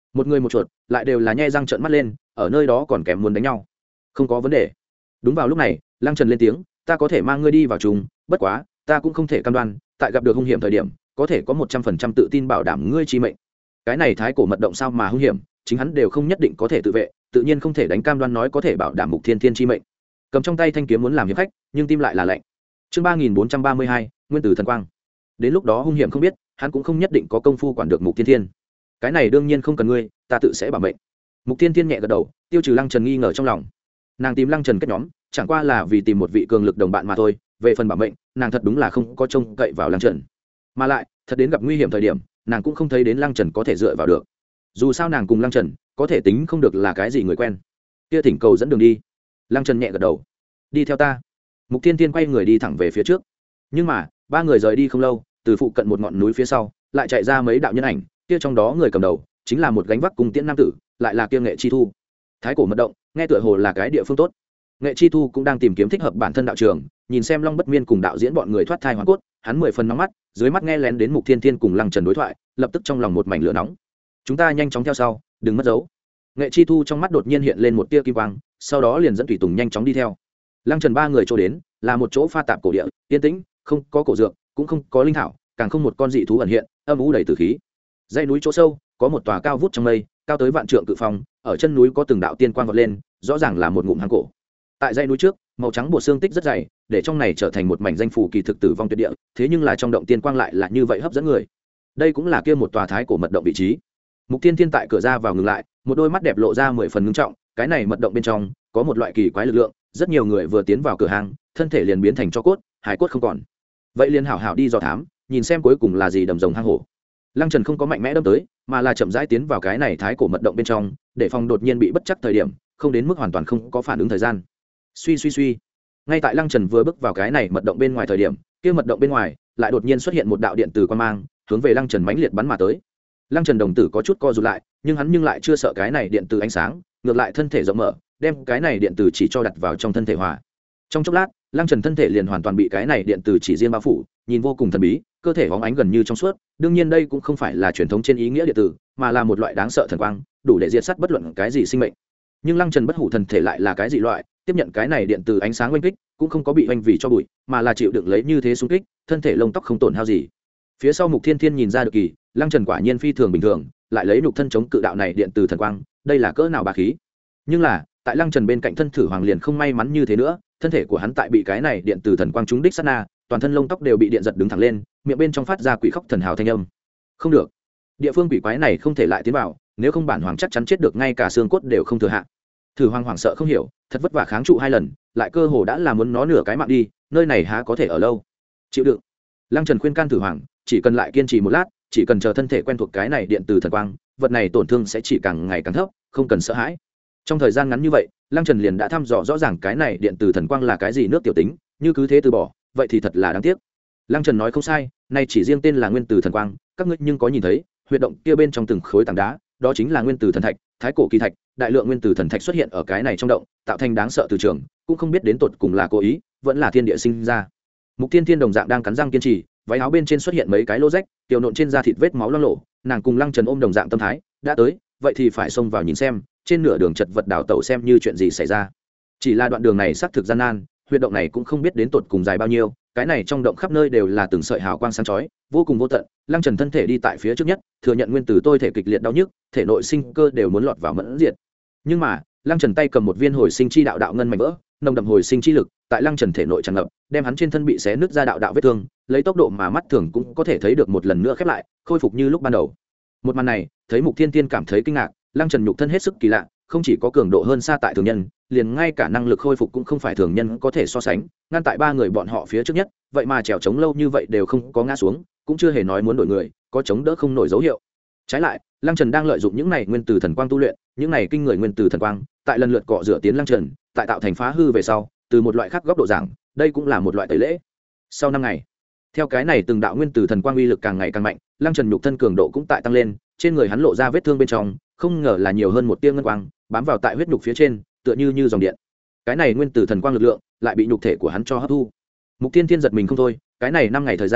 một người một chuột lại đều là nhe răng trợn mắt lên, ở nơi đó còn kém muốn đánh nhau. Không có vấn đề. Đúng vào lúc này, Lăng Trần lên tiếng, ta có thể mang ngươi đi vào chung, bất quá ta cũng không thể cam đoan tại gặp được hung hiểm thời điểm có thể có một trăm phần trăm tự tin bảo đảm ngươi chi mệnh. Cái này thái cổ mật động sao mà hung hiểm, chính hắn đều không nhất định có thể tự vệ, tự nhiên không thể đánh cam đoan nói có thể bảo đảm Mục Thiên Thiên chi mệnh. Cầm trong tay thanh kiếm muốn làm hiệp khách, nhưng tim lại là lạnh. Chương ba nghìn bốn trăm ba mươi hai, Nguyên tử thần quang. Đến lúc đó hung hiểm không biết, hắn cũng không nhất định có công phu quản được Mục Thiên Thiên. Cái này đương nhiên không cần ngươi, ta tự sẽ bảo mệnh. Mục Thiên Thiên nhẹ gật đầu, tiêu trừ Lăng Trần nghi ngờ trong lòng. Nàng tìm Lăng Trần kết nhóm, chẳng qua là vì tìm một vị cường lực đồng bạn mà thôi, về phần bảo mệnh, nàng thật đúng là không có trông cậy vào Lăng Trần. Mà lại, thật đến gặp nguy hiểm thời điểm, nàng cũng không thấy đến Lăng Trần có thể dựa vào được. Dù sao nàng cùng Lăng Trần có thể tính không được là cái gì người quen. Kia thỉnh cầu dẫn đường đi. Lăng Trần nhẹ gật đầu. Đi theo ta. Mục Thiên Thiên quay người đi thẳng về phía trước. Nhưng mà, ba người rời đi không lâu, từ phụ cận một ngọn núi phía sau, lại chạy ra mấy đạo nhân ảnh, kia trong đó người cầm đầu chính là một gánh vác cung tiễn nam tử, lại là kia Nghệ Chi Thu. Thái cổ mật động, nghe tựa hồ là cái địa phương tốt. Nghệ Chi Thu cũng đang tìm kiếm thích hợp bản thân đạo trường, nhìn xem Long Bất Miên cùng đạo diễn bọn người thoát thai hoàn cốt, hắn mười phần nóng mắt, dưới mắt nghe lén đến Mục Thiên Thiên cùng Lăng Trần đối thoại, lập tức trong lòng một mảnh lửa nóng. Chúng ta nhanh chóng theo sau, đừng mất dấu. Nghệ Chi Thu trong mắt đột nhiên hiện lên một tia kim quang, sau đó liền dẫn tùy tùng nhanh chóng đi theo. Lăng Trần ba người chỗ đến, là một chỗ pha tạp cổ địa, yên tĩnh, không có cổ dược, cũng không có linh thảo, càng không một con dị thú ẩn hiện, âm u đầy tử khí. Dãy núi chỗ sâu, có một tòa cao vút trong mây, cao tới vạn trượng cự phong, ở chân núi có từng đạo tiên quang vọt lên, rõ ràng là một ngụm hang cổ. Tại dãy núi trước, màu trắng bộ xương tích rất dày, để trong này trở thành một mảnh danh phủ kỳ thực tử vong tuyệt địa, thế nhưng là trong động tiên quang lại là như vậy hấp dẫn người. Đây cũng là kia một tòa thái cổ mật động vị trí. Mục Thiên Thiên tại cửa ra vào ngừng lại, một đôi mắt đẹp lộ ra mười phần ngưng trọng, cái này mật động bên trong có một loại kỳ quái lực lượng, rất nhiều người vừa tiến vào cửa hàng, thân thể liền biến thành tro cốt, hải cốt không còn. Vậy liền hảo hảo đi dò thám, nhìn xem cuối cùng là gì đầm rồng hang hổ. Lăng Trần không có mạnh mẽ đâm tới, mà là chậm rãi tiến vào cái này thái cổ mật động bên trong, để phòng đột nhiên bị bất chắc thời điểm, không đến mức hoàn toàn không có phản ứng thời gian. Suy suy suy. Ngay tại Lăng Trần vừa bước vào cái này mật động bên ngoài thời điểm, kia mật động bên ngoài lại đột nhiên xuất hiện một đạo điện tử quang mang, hướng về Lăng Trần mãnh liệt bắn mà tới. Lăng Trần đồng tử có chút co rụt lại, nhưng hắn nhưng lại chưa sợ cái này điện tử ánh sáng, ngược lại thân thể rộng mở, đem cái này điện tử chỉ cho đặt vào trong thân thể hòa. Trong chốc lát, Lăng Trần thân thể liền hoàn toàn bị cái này điện tử chỉ riêng bao phủ, nhìn vô cùng thần bí, cơ thể bóng ánh gần như trong suốt. Đương nhiên đây cũng không phải là truyền thống trên ý nghĩa điện tử, mà là một loại đáng sợ thần quang, đủ để diệt sát bất luận cái gì sinh mệnh. Nhưng Lăng Trần bất hủ thần thể lại là cái gì loại, tiếp nhận cái này điện tử ánh sáng oanh kích, cũng không có bị oanh vì cho bụi, mà là chịu đựng lấy như thế xung kích, thân thể lông tóc không tổn hao gì. Phía sau Mục Thiên Thiên nhìn ra được kỳ, Lăng Trần quả nhiên phi thường bình thường, lại lấy nhục thân chống cự đạo này điện tử thần quang, đây là cỡ nào bá khí. Nhưng là, tại Lăng Trần bên cạnh thân thử hoàng liền không may mắn như thế nữa, thân thể của hắn tại bị cái này điện tử thần quang trúng đích sát na, toàn thân lông tóc đều bị điện giật đứng thẳng lên, miệng bên trong phát ra quỷ khóc thần hào thanh âm. Không được, địa phương quỷ quái này không thể lại tiến vào, nếu không bản hoàng chắc chắn chết được ngay cả xương cốt đều không thừa hạ. Thử hoàng hoảng sợ không hiểu, thật vất vả kháng trụ hai lần, lại cơ hồ đã là muốn nó nửa cái mạng đi, nơi này há có thể ở lâu. Chịu đựng. Lăng Trần khuyên can Thử hoàng, chỉ cần lại kiên trì một lát, chỉ cần chờ thân thể quen thuộc cái này điện từ thần quang, vật này tổn thương sẽ chỉ càng ngày càng thấp, không cần sợ hãi. Trong thời gian ngắn như vậy, Lăng Trần liền đã thăm dò rõ ràng cái này điện từ thần quang là cái gì nước tiểu tính, như cứ thế từ bỏ, vậy thì thật là đáng tiếc. Lăng Trần nói không sai, nay chỉ riêng tên là nguyên tử thần quang, các ngươi nhưng có nhìn thấy, huyệt động kia bên trong từng khối tảng đá, đó chính là nguyên tử thần thạch, thái cổ kỳ thạch, đại lượng nguyên tử thần thạch xuất hiện ở cái này trong động, tạo thành đáng sợ từ trường, cũng không biết đến tột cùng là cố ý, vẫn là thiên địa sinh ra. Mục Thiên Thiên đồng dạng đang cắn răng kiên trì, váy áo bên trên xuất hiện mấy cái lỗ rách, tiểu nộn trên da thịt vết máu loang lổ, nàng cùng Lăng Trần ôm đồng dạng tâm thái, đã tới, vậy thì phải xông vào nhìn xem, trên nửa đường chật vật đảo tẩu xem như chuyện gì xảy ra. Chỉ là đoạn đường này xác thực gian nan, huyệt động này cũng không biết đến tột cùng dài bao nhiêu, cái này trong động khắp nơi đều là từng sợi hào quang sáng chói, vô cùng vô tận. Lăng Trần thân thể đi tại phía trước nhất, thừa nhận nguyên tử tôi thể kịch liệt đau nhức, thể nội sinh cơ đều muốn lọt vào mẫn diệt. Nhưng mà, Lăng Trần tay cầm một viên hồi sinh chi đạo đạo ngân mảnh vỡ, nồng đậm hồi sinh chi lực tại Lăng Trần thể nội tràn ngập, đem hắn trên thân bị xé nứt ra đạo đạo vết thương, lấy tốc độ mà mắt thường cũng có thể thấy được một lần nữa khép lại, khôi phục như lúc ban đầu. Một màn này, thấy Mục Thiên Tiên cảm thấy kinh ngạc, Lăng Trần nhục thân hết sức kỳ lạ, không chỉ có cường độ hơn xa tại thường nhân, liền ngay cả năng lực khôi phục cũng không phải thường nhân có thể so sánh, ngăn tại ba người bọn họ phía trước nhất, vậy mà trèo chống lâu như vậy đều không có ngã xuống, cũng chưa hề nói muốn đổi người, có chống đỡ không nổi dấu hiệu. Trái lại, Lăng Trần đang lợi dụng những này nguyên tử thần quang tu luyện, những này kinh người nguyên tử thần quang, tại lần lượt cọ rửa tiến Lăng Trần, tại tạo thành phá hư về sau, từ một loại khác góc độ giảng, đây cũng là một loại tẩy lễ. Sau năm ngày, theo cái này từng đạo nguyên tử thần quang uy lực càng ngày càng mạnh, Lăng Trần nhục thân cường độ cũng tại tăng lên, trên người hắn lộ ra vết thương bên trong, không ngờ là nhiều hơn một tia ngân quang, bám vào tại huyết nhục phía trên, tựa như như dòng điện. Cái này nguyên tử thần quang lực lượng lại bị nhục thể của hắn cho hấp thu. Mục Tiên Tiên giật mình không thôi, cái này năm ngày thời gian,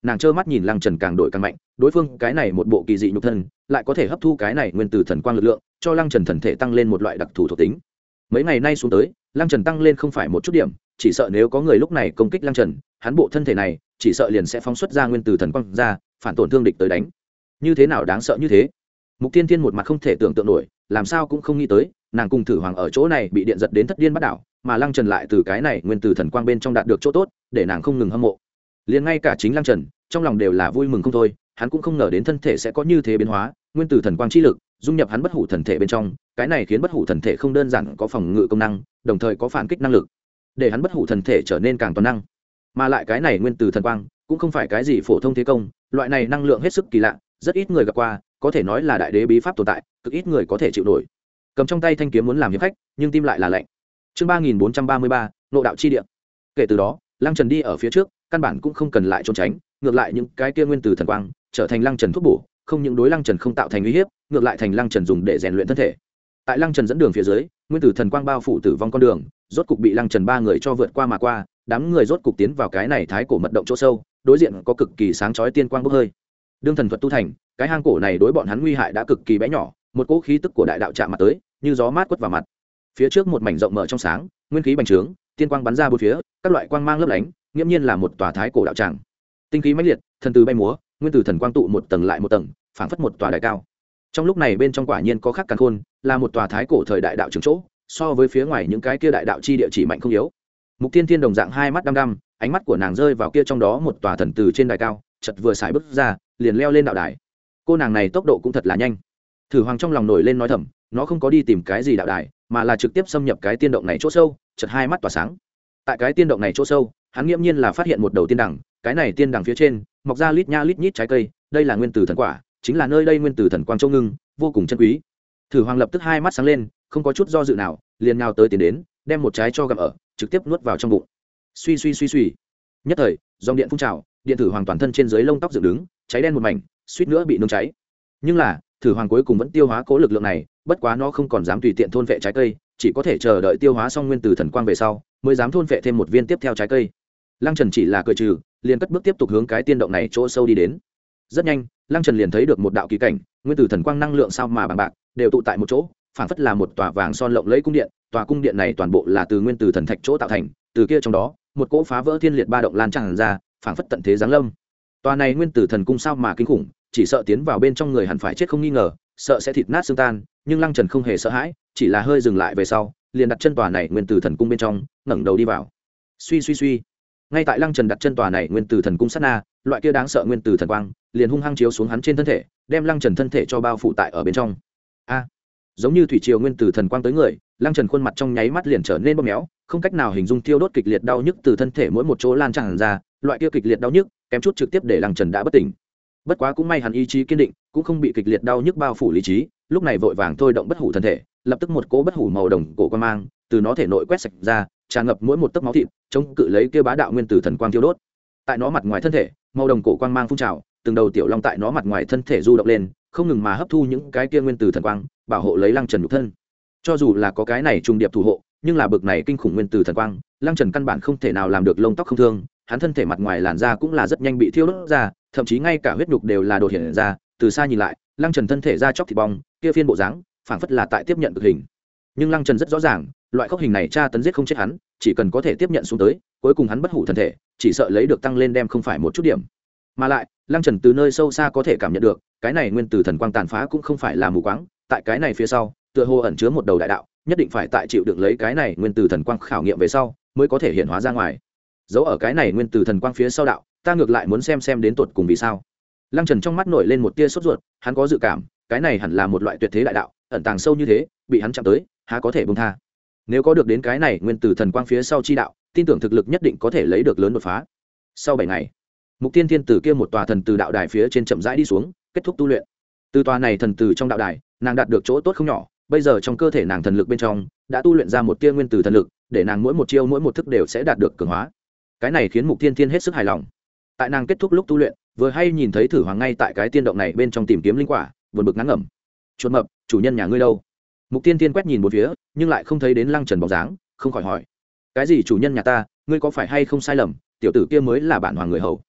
nàng trơ mắt nhìn lăng trần càng đổi càng mạnh, đối phương cái này một bộ kỳ dị nhục thân lại có thể hấp thu cái này nguyên tử thần quang lực lượng, cho lăng trần thần thể tăng lên một loại đặc thù thuộc tính. Mấy ngày nay xuống tới, lăng trần tăng lên không phải một chút điểm, chỉ sợ nếu có người lúc này công kích lăng trần, hắn bộ thân thể này chỉ sợ liền sẽ phóng xuất ra nguyên tử thần quang ra, phản tổn thương địch tới đánh. Như thế nào đáng sợ như thế? Mục Tiên Tiên một mặt không thể tưởng tượng nổi, làm sao cũng không nghĩ tới, nàng cùng Thử Hoàng ở chỗ này bị điện giật đến thất điên bắt đảo, mà lăng trần lại từ cái này nguyên tử thần quang bên trong đạt được chỗ tốt, để nàng không ngừng hâm mộ. Liền ngay cả chính lăng trần trong lòng đều là vui mừng không thôi, hắn cũng không ngờ đến thân thể sẽ có như thế biến hóa, nguyên tử thần quang chi lực dung nhập hắn bất hủ thần thể bên trong, cái này khiến bất hủ thần thể không đơn giản có phòng ngự công năng, đồng thời có phản kích năng lực, để hắn bất hủ thần thể trở nên càng toàn năng. Mà lại cái này nguyên tử thần quang cũng không phải cái gì phổ thông thế công, loại này năng lượng hết sức kỳ lạ, rất ít người gặp qua, có thể nói là đại đế bí pháp tồn tại, cực ít người có thể chịu nổi. Cầm trong tay thanh kiếm muốn làm hiệp khách, nhưng tim lại là lạnh. Chương ba nghìn bốn trăm ba mươi ba, Ngộ đạo chi địa. Kể từ đó, lăng trần đi ở phía trước, căn bản cũng không cần lại trốn tránh, ngược lại những cái kia nguyên tử thần quang trở thành lăng trần thuốc bổ, không những đối lăng trần không tạo thành uy hiếp, ngược lại thành lăng trần dùng để rèn luyện thân thể. Tại lăng trần dẫn đường phía dưới, nguyên tử thần quang bao phủ tử vong con đường, rốt cục bị lăng trần ba người cho vượt qua mà qua, đám người rốt cục tiến vào cái này thái cổ mật động chỗ sâu, đối diện có cực kỳ sáng chói tiên quang bốc hơi. Đương thần thuật tu thành, cái hang cổ này đối bọn hắn nguy hại đã cực kỳ bé nhỏ, một cỗ khí tức của đại đạo chạm mặt tới, như gió mát quất vào mặt. Phía trước một mảnh rộng mở trong sáng, nguyên khí bành trướng, tiên quang bắn ra bốn phía, các loại quang mang lấp lánh, nghiễm nhiên là một tòa thái cổ đạo tràng. Tinh khí mãnh liệt, thần từ bay múa, nguyên tử thần quang tụ một tầng lại một tầng, phảng phất một tòa đại cao. Trong lúc này bên trong quả nhiên có khắc càn khôn, là một tòa thái cổ thời đại đạo trường chỗ, so với phía ngoài những cái kia đại đạo chi địa chỉ mạnh không yếu. Mục Tiên Tiên đồng dạng hai mắt đăm đăm, ánh mắt của nàng rơi vào kia trong đó một tòa thần từ trên đài cao, chợt vừa xài bước ra, liền leo lên đạo đài. Cô nàng này tốc độ cũng thật là nhanh. Thử Hoàng trong lòng nổi lên nói thầm, nó không có đi tìm cái gì đạo đài, mà là trực tiếp xâm nhập cái tiên động này chỗ sâu, chợt hai mắt tỏa sáng. Tại cái tiên động này chỗ sâu, hắn nghiễm nhiên là phát hiện một đầu tiên đằng, cái này tiên đằng phía trên mọc ra lít nha lít nhít trái cây, đây là nguyên tử thần quả, chính là nơi đây nguyên tử thần quang châu ngưng, vô cùng chân quý. Thử Hoàng lập tức hai mắt sáng lên, không có chút do dự nào, liền nhào tới tiến đến, đem một trái cho gặm ở, trực tiếp nuốt vào trong bụng. Suy suy suy suy, nhất thời dòng điện phun trào, điện Thử Hoàng toàn thân trên dưới lông tóc dựng đứng, cháy đen một mảnh, suýt nữa bị nung cháy. Nhưng là Thử Hoàng cuối cùng vẫn tiêu hóa cố lực lượng này, bất quá nó không còn dám tùy tiện thôn vệ trái cây, chỉ có thể chờ đợi tiêu hóa xong nguyên tử thần quang về sau, mới dám thôn vệ thêm một viên tiếp theo trái cây. Lăng Trần chỉ là cười trừ, liền cất bước tiếp tục hướng cái tiên động này chỗ sâu đi đến. Rất nhanh, Lăng Trần liền thấy được một đạo kỳ cảnh, nguyên tử thần quang năng lượng sao mà bằng bạc, đều tụ tại một chỗ, phảng phất là một tòa vàng son lộng lẫy cung điện. Tòa cung điện này toàn bộ là từ nguyên tử thần thạch chỗ tạo thành, từ kia trong đó, một cỗ phá vỡ thiên liệt ba động lan tràn ra, phảng phất tận thế giáng lâm. Tòa này nguyên tử thần cung sao mà kinh khủng, chỉ sợ tiến vào bên trong người hẳn phải chết không nghi ngờ, sợ sẽ thịt nát xương tan, nhưng Lăng Trần không hề sợ hãi, chỉ là hơi dừng lại về sau, liền đặt chân tòa này nguyên tử thần cung bên trong, ngẩng đầu đi vào. Suy suy suy, ngay tại Lăng Trần đặt chân tòa này nguyên tử thần cung sát na, loại kia đáng sợ nguyên tử thần quang liền hung hăng chiếu xuống hắn trên thân thể, đem Lăng Trần thân thể cho bao phủ tại ở bên trong. A, giống như thủy triều nguyên tử thần quang tới người, Lăng Trần khuôn mặt trong nháy mắt liền trở nên bóp méo, không cách nào hình dung thiêu đốt kịch liệt đau nhức từ thân thể mỗi một chỗ lan tràn ra, loại kia kịch liệt đau nhức kém chút trực tiếp để Lăng Trần đã bất tỉnh. Bất quá cũng may hắn ý chí kiên định, cũng không bị kịch liệt đau nhức bao phủ lý trí, lúc này vội vàng thôi động bất hủ thân thể, lập tức một cỗ bất hủ màu đồng cổ quang mang từ nó thể nội quét sạch ra, tràn ngập mỗi một tấc máu thịt, chống cự lấy kia bá đạo nguyên tử thần quang thiêu đốt. Tại nó mặt ngoài thân thể, màu đồng cổ quang mang phun trào, từng đầu tiểu long tại nó mặt ngoài thân thể du động lên, không ngừng mà hấp thu những cái kia nguyên tử thần quang, bảo hộ lấy Lăng Trần nhục thân. Cho dù là có cái này trùng điệp thủ hộ, nhưng là bực này kinh khủng nguyên tử thần quang, Lăng Trần căn bản không thể nào làm được lông tóc không thương, hắn thân thể mặt ngoài làn da cũng là rất nhanh bị thiêu đốt ra, thậm chí ngay cả huyết nhục đều là đột hiện ra, từ xa nhìn lại, Lăng Trần thân thể da chóc thịt bong, kia phiên bộ dáng, phảng phất là tại tiếp nhận cực hình. Nhưng Lăng Trần rất rõ ràng, loại khốc hình này tra tấn giết không chết hắn, chỉ cần có thể tiếp nhận xuống tới, cuối cùng hắn bất hủ thân thể, chỉ sợ lấy được tăng lên đem không phải một chút điểm. Mà lại, Lăng Trần từ nơi sâu xa có thể cảm nhận được, cái này nguyên tử thần quang tàn phá cũng không phải là mù quáng, tại cái này phía sau, tựa hồ ẩn chứa một đầu đại đạo, nhất định phải tại chịu đựng lấy cái này nguyên tử thần quang khảo nghiệm về sau, mới có thể hiện hóa ra ngoài. Dấu ở cái này nguyên tử thần quang phía sau đạo, ta ngược lại muốn xem xem đến tột cùng vì sao. Lăng Trần trong mắt nổi lên một tia sốt ruột, hắn có dự cảm, cái này hẳn là một loại tuyệt thế đại đạo, ẩn tàng sâu như thế, bị hắn chạm tới, há có thể buông tha. Nếu có được đến cái này nguyên tử thần quang phía sau chi đạo, tin tưởng thực lực nhất định có thể lấy được lớn đột phá. Sau bảy ngày, Mục Tiên Thiên từ kia một tòa thần từ đạo đài phía trên chậm rãi đi xuống, kết thúc tu luyện. Từ tòa này thần từ trong đạo đài, nàng đạt được chỗ tốt không nhỏ, bây giờ trong cơ thể nàng thần lực bên trong đã tu luyện ra một tia nguyên tử thần lực, để nàng mỗi một chiêu mỗi một thức đều sẽ đạt được cường hóa. Cái này khiến Mục Tiên Thiên hết sức hài lòng. Tại nàng kết thúc lúc tu luyện, vừa hay nhìn thấy Thử Hoàng ngay tại cái tiên động này bên trong tìm kiếm linh quả, buồn bực ngán ngẩm. Chuột mập, chủ nhân nhà ngươi đâu? Mục Tiên Tiên quét nhìn một phía, nhưng lại không thấy đến Lăng Trần bóng dáng, không khỏi hỏi: cái gì chủ nhân nhà ta, ngươi có phải hay không sai lầm, tiểu tử kia mới là bản hoàng người hầu.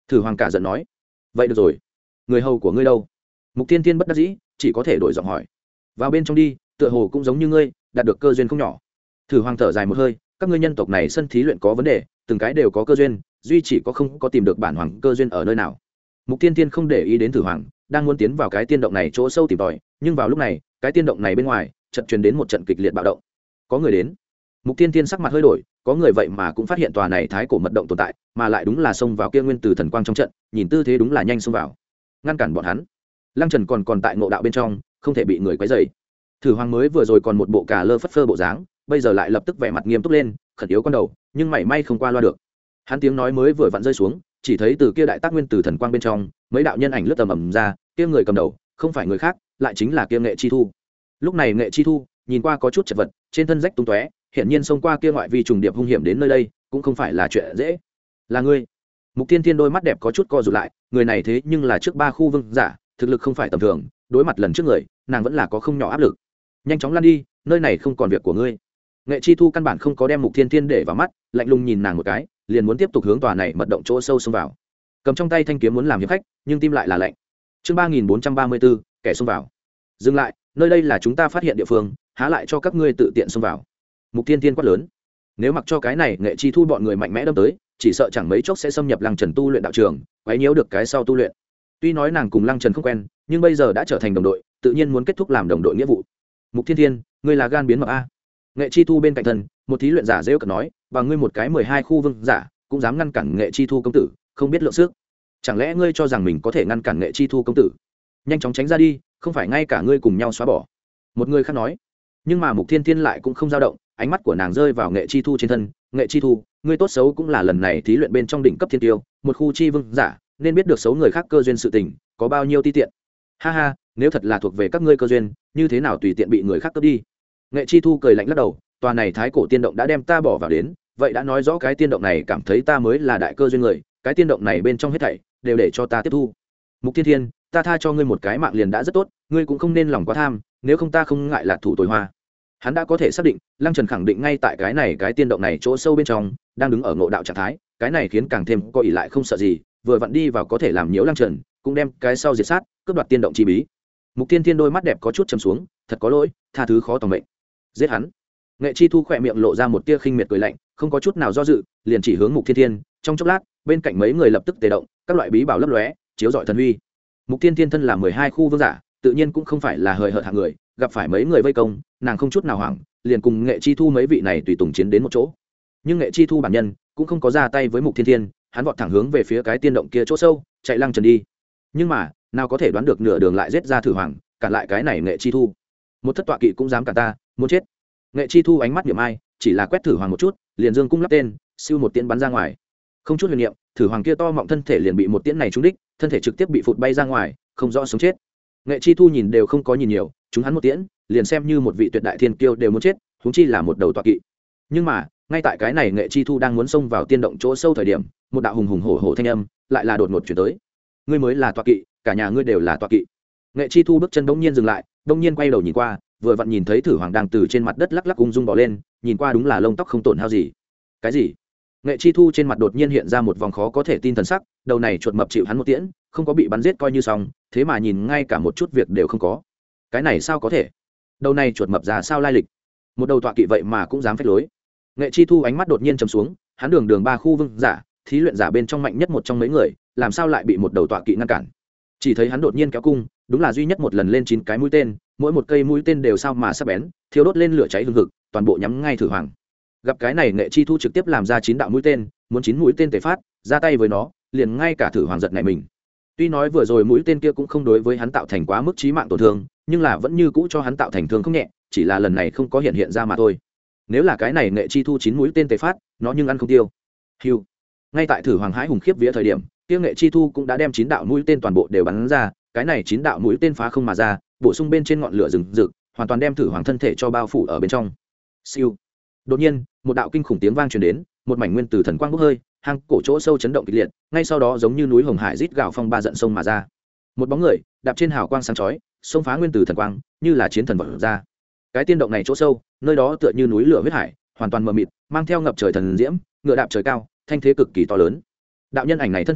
Thử hoàng cả giận nói. Vậy được rồi, người hầu của ngươi đâu? Mục Tiên Tiên bất đắc dĩ, chỉ có thể đổi giọng hỏi. Vào bên trong đi, tựa hồ cũng giống như ngươi, đạt được cơ duyên không nhỏ. Thử hoàng thở dài một hơi, các ngươi nhân tộc này sân thí luyện có vấn đề, từng cái đều có cơ duyên, duy chỉ có không có tìm được bản hoàng cơ duyên ở nơi nào. Mục Tiên Tiên không để ý đến Thử hoàng, đang muốn tiến vào cái tiên động này chỗ sâu tìm tòi, nhưng vào lúc này, cái tiên động này bên ngoài chợt truyền đến một trận kịch liệt bạo động. Có người đến. Mục Tiên Tiên sắc mặt hơi đổi, có người vậy mà cũng phát hiện tòa này thái cổ mật động tồn tại, mà lại đúng là xông vào kia nguyên tử thần quang trong trận, nhìn tư thế đúng là nhanh xông vào, ngăn cản bọn hắn. Lăng Trần còn còn tại ngộ đạo bên trong, không thể bị người quấy rầy. Thử hoàng mới vừa rồi còn một bộ cà lơ phất phơ bộ dáng, bây giờ lại lập tức vẻ mặt nghiêm túc lên, khẩn yếu con đầu, nhưng mảy may không qua loa được. Hắn tiếng nói mới vừa vặn rơi xuống, chỉ thấy từ kia đại tác nguyên tử thần quang bên trong, mấy đạo nhân ảnh lướt tầm ầm ra, kia người cầm đầu, không phải người khác, lại chính là kia Nghệ Chi Thu. Lúc này Nghệ Chi Thu, nhìn qua có chút chật vật, trên thân rách tung tóe, hiển nhiên xông qua kia ngoại vi trùng điệp hung hiểm đến nơi đây, cũng không phải là chuyện dễ. Là ngươi? Mục Tiên Tiên đôi mắt đẹp có chút co rụt lại, người này thế nhưng là trước ba khu vương giả, thực lực không phải tầm thường, đối mặt lần trước người, nàng vẫn là có không nhỏ áp lực. Nhanh chóng lăn đi, nơi này không còn việc của ngươi. Nghệ Chi Thu căn bản không có đem Mục Tiên Tiên để vào mắt, lạnh lùng nhìn nàng một cái, liền muốn tiếp tục hướng tòa này mật động chỗ sâu xông vào. Cầm trong tay thanh kiếm muốn làm hiệp khách, nhưng tim lại là lạnh. Chương ba nghìn bốn trăm ba mươi bốn, kẻ xông vào. Dừng lại, nơi đây là chúng ta phát hiện địa phương, há lại cho các ngươi tự tiện xông vào. Mục Tiên Tiên quát lớn. Nếu mặc cho cái này Nghệ Chi Thu bọn người mạnh mẽ đâm tới, chỉ sợ chẳng mấy chốc sẽ xâm nhập Lăng Trần tu luyện đạo trường, quấy nhiễu được cái sau tu luyện. Tuy nói nàng cùng Lăng Trần không quen, nhưng bây giờ đã trở thành đồng đội, tự nhiên muốn kết thúc làm đồng đội nghĩa vụ. Mục Thiên Thiên, ngươi là gan biến mập a? Nghệ Chi Thu bên cạnh thân, một thí luyện giả rêu cợt nói, và ngươi một cái mười hai khu vương giả, cũng dám ngăn cản Nghệ Chi Thu công tử, không biết lượng sức. Chẳng lẽ ngươi cho rằng mình có thể ngăn cản Nghệ Chi Thu công tử? Nhanh chóng tránh ra đi, không phải ngay cả ngươi cùng nhau xóa bỏ. Một người khác nói. Nhưng mà Mục Thiên Thiên lại cũng không dao động, ánh mắt của nàng rơi vào Nghệ Chi Thu trên thân. Nghệ Chi Thu, ngươi tốt xấu cũng là lần này thí luyện bên trong đỉnh cấp thiên tiêu, một khu chi vương giả, nên biết được xấu người khác cơ duyên sự tình, có bao nhiêu ti tiện. Ha ha, nếu thật là thuộc về các ngươi cơ duyên, như thế nào tùy tiện bị người khác cướp đi. Nghệ Chi Thu cười lạnh lắc đầu, tòa này thái cổ tiên động đã đem ta bỏ vào đến, vậy đã nói rõ cái tiên động này cảm thấy ta mới là đại cơ duyên người, cái tiên động này bên trong hết thảy đều để cho ta tiếp thu. Mục Thiên Thiên, ta tha cho ngươi một cái mạng liền đã rất tốt, ngươi cũng không nên lòng quá tham, nếu không ta không ngại là thủ tối hoa. Hắn đã có thể xác định, Lăng Trần khẳng định ngay tại cái này cái tiên động này chỗ sâu bên trong, đang đứng ở ngộ đạo trạng thái, cái này khiến càng thêm có ỷ lại không sợ gì, vừa vặn đi vào có thể làm nhiễu Lăng Trần, cũng đem cái sau diệt sát, cướp đoạt tiên động chi bí. Mục Tiên Thiên đôi mắt đẹp có chút trầm xuống, thật có lỗi, tha thứ khó tòng mệnh. Giết hắn. Nghệ Chi Thu khỏe miệng lộ ra một tia khinh miệt cười lạnh, không có chút nào do dự, liền chỉ hướng Mục Thiên Thiên, trong chốc lát, bên cạnh mấy người lập tức tề động, các loại bí bảo lấp lóe, chiếu rọi thần huy. Mục Thiên Thiên thân là mười hai khu vương giả, tự nhiên cũng không phải là hời hợt hạng người, gặp phải mấy người vây công, nàng không chút nào hoảng, liền cùng Nghệ Chi Thu mấy vị này tùy tùng chiến đến một chỗ. Nhưng Nghệ Chi Thu bản nhân cũng không có ra tay với Mục Thiên Thiên, hắn vọt thẳng hướng về phía cái tiên động kia chỗ sâu, chạy Lăng Trần đi. Nhưng mà, nào có thể đoán được nửa đường lại giết ra Thử Hoàng, cản lại cái này Nghệ Chi Thu. Một thất tọa kỵ cũng dám cản ta, muốn chết. Nghệ Chi Thu ánh mắt niệm ai, chỉ là quét Thử Hoàng một chút, liền dương cung lắp tên, siêu một tiễn bắn ra ngoài. Không chút huyền niệm, Thử Hoàng kia to mọng thân thể liền bị một tiễn này trúng đích, thân thể trực tiếp bị phụt bay ra ngoài, không rõ sống chết. Nghệ Chi Thu nhìn đều không có nhìn nhiều, chúng hắn một tiễn, liền xem như một vị tuyệt đại thiên kiêu đều muốn chết, huống chi là một đầu tọa kỵ. Nhưng mà, ngay tại cái này Nghệ Chi Thu đang muốn xông vào tiên động chỗ sâu thời điểm, một đạo hùng hùng hổ hổ thanh âm lại là đột ngột chuyển tới. Ngươi mới là tọa kỵ, cả nhà ngươi đều là tọa kỵ. Nghệ Chi Thu bước chân bỗng nhiên dừng lại, bỗng nhiên quay đầu nhìn qua, vừa vặn nhìn thấy Thử Hoàng đang từ trên mặt đất lắc lắc ung dung bò lên, nhìn qua đúng là lông tóc không tổn hao gì. Cái gì? Nghệ Chi Thu trên mặt đột nhiên hiện ra một vòng khó có thể tin thần sắc, đầu này chuột mập chịu hắn một tiễn, không có bị bắn giết coi như xong, thế mà nhìn ngay cả một chút việc đều không có. Cái này sao có thể? Đầu này chuột mập ra sao lai lịch? Một đầu tọa kỵ vậy mà cũng dám phách lối. Nghệ Chi Thu ánh mắt đột nhiên trầm xuống, hắn đường đường ba khu vương giả, thí luyện giả bên trong mạnh nhất một trong mấy người, làm sao lại bị một đầu tọa kỵ ngăn cản? Chỉ thấy hắn đột nhiên kéo cung, đúng là duy nhất một lần lên chín cái mũi tên, mỗi một cây mũi tên đều sao mà sắc bén, thiêu đốt lên lửa cháy hừng hực, toàn bộ nhắm ngay Thử Hoàng. Gặp cái này Nghệ Chi Thu trực tiếp làm ra chín đạo mũi tên, muốn chín mũi tên tề phát, ra tay với nó, liền ngay cả Thử Hoàng giật nảy mình. Tuy nói vừa rồi mũi tên kia cũng không đối với hắn tạo thành quá mức chí mạng tổn thương, nhưng là vẫn như cũ cho hắn tạo thành thương không nhẹ, chỉ là lần này không có hiện hiện ra mà thôi. Nếu là cái này Nghệ Chi Thu chín mũi tên tề phát, nó nhưng ăn không tiêu. Hưu. Ngay tại Thử Hoàng hãi hùng khiếp vía thời điểm, tiêu Nghệ Chi Thu cũng đã đem chín đạo mũi tên toàn bộ đều bắn ra, cái này chín đạo mũi tên phá không mà ra, bổ sung bên trên ngọn lửa rừng rực, hoàn toàn đem Thử Hoàng thân thể cho bao phủ ở bên trong. Siêu. Đột nhiên, một đạo kinh khủng tiếng vang truyền đến, một mảnh nguyên tử thần quang bốc hơi, hang cổ chỗ sâu chấn động kịch liệt, ngay sau đó giống như núi hồng hải rít gào phong ba giận sông mà ra. Một bóng người đạp trên hào quang sáng chói, xông phá nguyên tử thần quang, như là chiến thần vọt ra. Cái tiên động này chỗ sâu, nơi đó tựa như núi lửa huyết hải, hoàn toàn mờ mịt, mang theo ngập trời thần diễm, ngựa đạp trời cao, thanh thế cực kỳ to lớn. Đạo nhân ảnh này thân thể,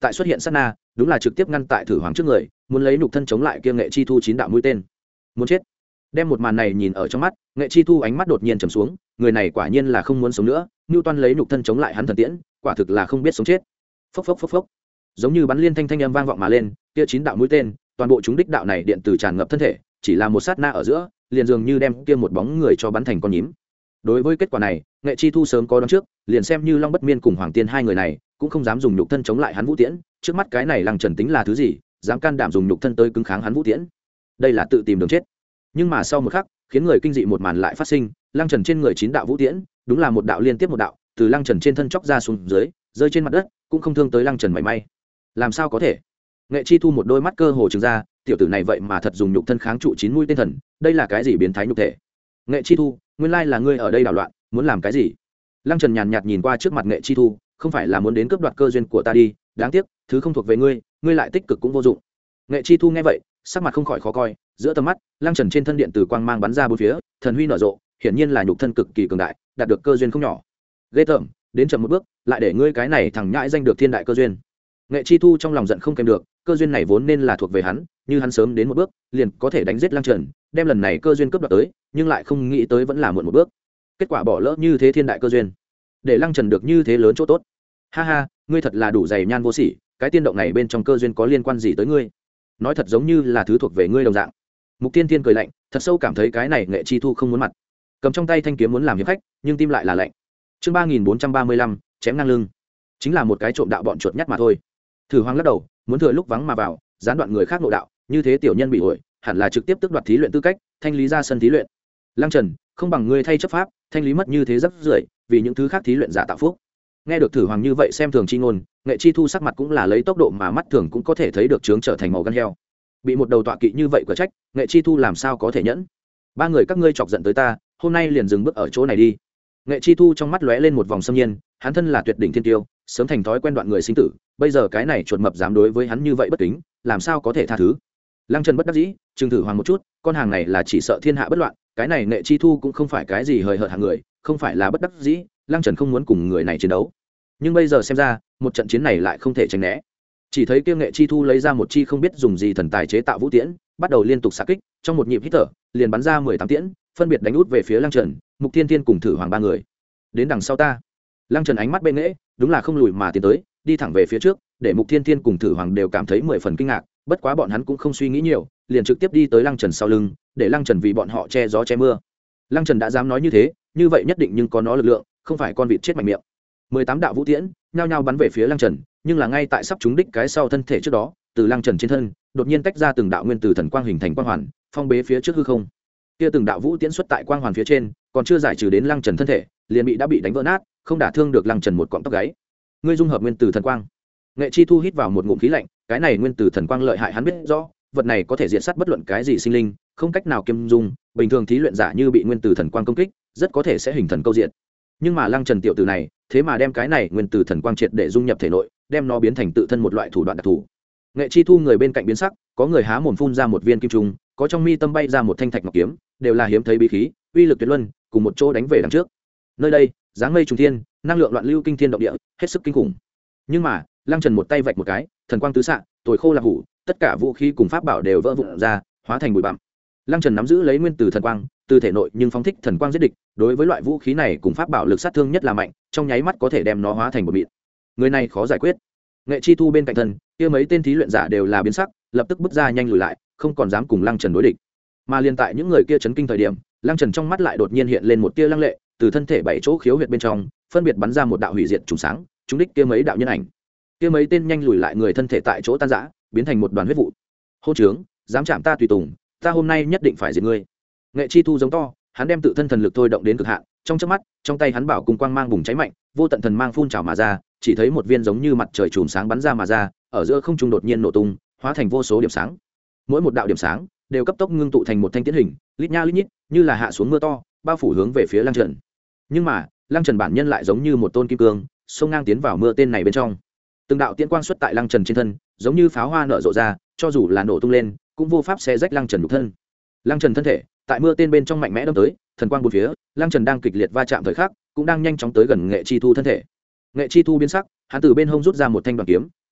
tại xuất hiện sát na đúng là trực tiếp ngăn tại thử hoàng trước người, muốn lấy nhục thân chống lại kia Nghệ Chi Thu chín đạo mũi tên. Muốn chết. Đem một màn này nhìn ở trong mắt, Nghệ Chi Thu ánh mắt đột nhiên trầm xuống, người này quả nhiên là không muốn sống nữa, Newton lấy nhục thân chống lại hắn thần tiễn, quả thực là không biết sống chết. Phốc phốc phốc phốc. Giống như bắn liên thanh thanh âm vang vọng mà lên, kia chín đạo mũi tên, toàn bộ chúng đích đạo này điện từ tràn ngập thân thể, chỉ là một sát na ở giữa, liền dường như đem kia một bóng người cho bắn thành con nhím. Đối với kết quả này, Nghệ Chi Thu sớm có đoán trước, liền xem như Long Bất Miên cùng Hoàng Tiên hai người này, cũng không dám dùng nhục thân chống lại hắn vũ tiễn, trước mắt cái này Lăng Trần tính là thứ gì, dám can đảm dùng nhục thân tới cứng kháng hắn vũ tiễn. Đây là tự tìm đường chết. Nhưng mà sau một khắc, khiến người kinh dị một màn lại phát sinh, Lăng Trần trên người chín đạo vũ tiễn, đúng là một đạo liên tiếp một đạo, từ Lăng Trần trên thân chóc ra xuống dưới, rơi trên mặt đất, cũng không thương tới Lăng Trần mảy may. Làm sao có thể? Nghệ Chi Thu một đôi mắt cơ hồ trừng ra, tiểu tử này vậy mà thật dùng nhục thân kháng trụ chín mũi tên thần, đây là cái gì biến thái nhục thể? Nghệ Chi Thu, nguyên lai là ngươi ở đây đảo loạn, muốn làm cái gì? Lăng Trần nhàn nhạt nhìn qua trước mặt Nghệ Chi Thu, không phải là muốn đến cướp đoạt cơ duyên của ta đi, đáng tiếc, thứ không thuộc về ngươi, ngươi lại tích cực cũng vô dụng. Nghệ Chi Thu nghe vậy, sắc mặt không khỏi khó coi, giữa tầm mắt, Lăng Trần trên thân điện từ quang mang bắn ra bốn phía, thần huy nở rộ, hiển nhiên là nhục thân cực kỳ cường đại, đạt được cơ duyên không nhỏ. Ghê tởm, đến chậm một bước, lại để ngươi cái này thằng nhãi danh được thiên đại cơ duyên. Nghệ Chi Thu trong lòng giận không kèm được, cơ duyên này vốn nên là thuộc về hắn, như hắn sớm đến một bước, liền có thể đánh giết Lăng Trần, đem lần này cơ duyên cướp đoạt tới, nhưng lại không nghĩ tới vẫn là muộn một bước. Kết quả bỏ lỡ như thế thiên đại cơ duyên, để Lăng Trần được như thế lớn chỗ tốt. Ha ha, ngươi thật là đủ dày nhan vô sỉ, cái tiên động này bên trong cơ duyên có liên quan gì tới ngươi? Nói thật giống như là thứ thuộc về ngươi đồng dạng. Mục Tiên Tiên cười lạnh, thật sâu cảm thấy cái này Nghệ Chi Thu không muốn mặt. Cầm trong tay thanh kiếm muốn làm hiệp khách, nhưng tim lại là lạnh. Chương ba nghìn bốn trăm ba mươi lăm, chém ngang lưng. Chính là một cái trộm đạo bọn chuột nhắt mà thôi. Thử Hoàng lắc đầu, muốn thừa lúc vắng mà vào, gián đoạn người khác nội đạo, như thế tiểu nhân bị ổi, hẳn là trực tiếp tước đoạt thí luyện tư cách, thanh lý ra sân thí luyện. Lăng Trần, không bằng ngươi thay chấp pháp, thanh lý mất như thế rất rưởi, vì những thứ khác thí luyện giả tạo phúc. Nghe được Thử Hoàng như vậy xem thường chi ngôn, Nghệ Chi Thu sắc mặt cũng là lấy tốc độ mà mắt thường cũng có thể thấy được trướng trở thành màu gan heo. Bị một đầu tọa kỵ như vậy quả trách, Nghệ Chi Thu làm sao có thể nhẫn? Ba người các ngươi chọc giận tới ta, hôm nay liền dừng bước ở chỗ này đi. Nghệ Chi Thu trong mắt lóe lên một vòng xâm nhiên, hắn thân là tuyệt đỉnh thiên tiêu, sớm thành thói quen đoạn người sinh tử, bây giờ cái này chuột mập dám đối với hắn như vậy bất kính, làm sao có thể tha thứ? Lăng Trần bất đắc dĩ, trừng Thử Hoàng một chút, con hàng này là chỉ sợ thiên hạ bất loạn, cái này Nghệ Chi Thu cũng không phải cái gì hời hợt hàng người, không phải là bất đắc dĩ, Lăng Trần không muốn cùng người này chiến đấu. Nhưng bây giờ xem ra, một trận chiến này lại không thể tránh né. Chỉ thấy kia Nghệ Chi Thu lấy ra một chi không biết dùng gì thần tài chế tạo vũ tiễn, bắt đầu liên tục xạ kích, trong một nhịp hít thở, liền bắn ra mười tám tiễn, phân biệt đánh út về phía Lăng Trần, Mục Thiên Thiên cùng Thử Hoàng ba người. Đến đằng sau ta. Lăng Trần ánh mắt bên nghễ, đúng là không lùi mà tiến tới, đi thẳng về phía trước, để Mục Thiên Thiên cùng Thử Hoàng đều cảm thấy mười phần kinh ngạc, bất quá bọn hắn cũng không suy nghĩ nhiều, liền trực tiếp đi tới Lăng Trần sau lưng, để Lăng Trần vì bọn họ che gió che mưa. Lăng Trần đã dám nói như thế, như vậy nhất định nhưng có nó lực lượng, không phải con vịt chết mạnh miệng. mười tám đạo vũ tiễn, nhao nhao bắn về phía Lăng Trần, nhưng là ngay tại sắp trúng đích cái sau thân thể trước đó, từ Lăng Trần trên thân, đột nhiên tách ra từng đạo nguyên tử thần quang hình thành quang hoàn, phong bế phía trước hư không. Kia từng đạo vũ tiễn xuất tại quang hoàn phía trên, còn chưa giải trừ đến Lăng Trần thân thể, liền bị đã bị đánh vỡ nát, không đả thương được Lăng Trần một cọng tóc gáy. Ngươi dung hợp nguyên tử thần quang. Nghệ Chi Thu hít vào một ngụm khí lạnh, cái này nguyên tử thần quang lợi hại hắn biết rõ, vật này có thể diệt sát bất luận cái gì sinh linh, không cách nào kiêm dung, bình thường thí luyện giả như bị nguyên tử thần quang công kích, rất có thể sẽ hình thần câu diện. Nhưng mà Lăng Trần tiểu tử này, thế mà đem cái này nguyên tử thần quang triệt để dung nhập thể nội, đem nó biến thành tự thân một loại thủ đoạn đặc thù. Nghệ Chi Thu người bên cạnh biến sắc, có người há mồm phun ra một viên kim trùng, có trong mi tâm bay ra một thanh thạch ngọc kiếm, đều là hiếm thấy bí khí, uy lực tuyệt luân, cùng một chỗ đánh về đằng trước. Nơi đây, dáng mây trùng thiên, năng lượng loạn lưu kinh thiên động địa, hết sức kinh khủng. Nhưng mà, Lăng Trần một tay vạch một cái, thần quang tứ xạ, tồi khô là hủ, tất cả vũ khí cùng pháp bảo đều vỡ vụn ra, hóa thành bụi bặm. Lăng Trần nắm giữ lấy nguyên tử thần quang, từ thể nội nhưng phóng thích thần quang giết địch, đối với loại vũ khí này cùng pháp bảo lực sát thương nhất là mạnh, trong nháy mắt có thể đem nó hóa thành một mịn. Người này khó giải quyết. Nghệ Chi Thu bên cạnh thân, kia mấy tên thí luyện giả đều là biến sắc, lập tức bước ra nhanh lùi lại, không còn dám cùng Lăng Trần đối địch. Mà liên tại những người kia chấn kinh thời điểm, Lăng Trần trong mắt lại đột nhiên hiện lên một tia lăng lệ, từ thân thể bảy chỗ khiếu huyệt bên trong, phân biệt bắn ra một đạo hủy diệt trùng sáng, trúng đích kia mấy đạo nhân ảnh. Kia mấy tên nhanh lùi lại người thân thể tại chỗ tan rã, biến thành một đoàn huyết vụ. Hô trướng, dám chạm ta tùy tùng, ta hôm nay nhất định phải diệt ngươi. Nghệ Chi Thu giống to, hắn đem tự thân thần lực thôi động đến cực hạn, trong chớp mắt, trong tay hắn bảo cùng quang mang bùng cháy mạnh, vô tận thần mang phun trào mà ra, chỉ thấy một viên giống như mặt trời chùm sáng bắn ra mà ra, ở giữa không trung đột nhiên nổ tung, hóa thành vô số điểm sáng. Mỗi một đạo điểm sáng đều cấp tốc ngưng tụ thành một thanh tiễn hình, lít nha lít nhít, như là hạ xuống mưa to, bao phủ hướng về phía Lăng Trần. Nhưng mà, Lăng Trần bản nhân lại giống như một tôn kim cương, xông ngang tiến vào mưa tên này bên trong. Từng đạo tiễn quang xuất tại Lăng Trần trên thân, giống như pháo hoa nở rộ ra, cho dù là nổ tung lên, cũng vô pháp xé rách Lăng Trần nhục thân. Lăng Trần thân thể tại mưa tên bên trong mạnh mẽ đâm tới, thần quang bốn phía, Lăng Trần đang kịch liệt va chạm thời khắc, cũng đang nhanh chóng tới gần Nghệ Chi Thu thân thể. Nghệ Chi Thu biến sắc, hắn từ bên hông rút ra một thanh đoàn kiếm,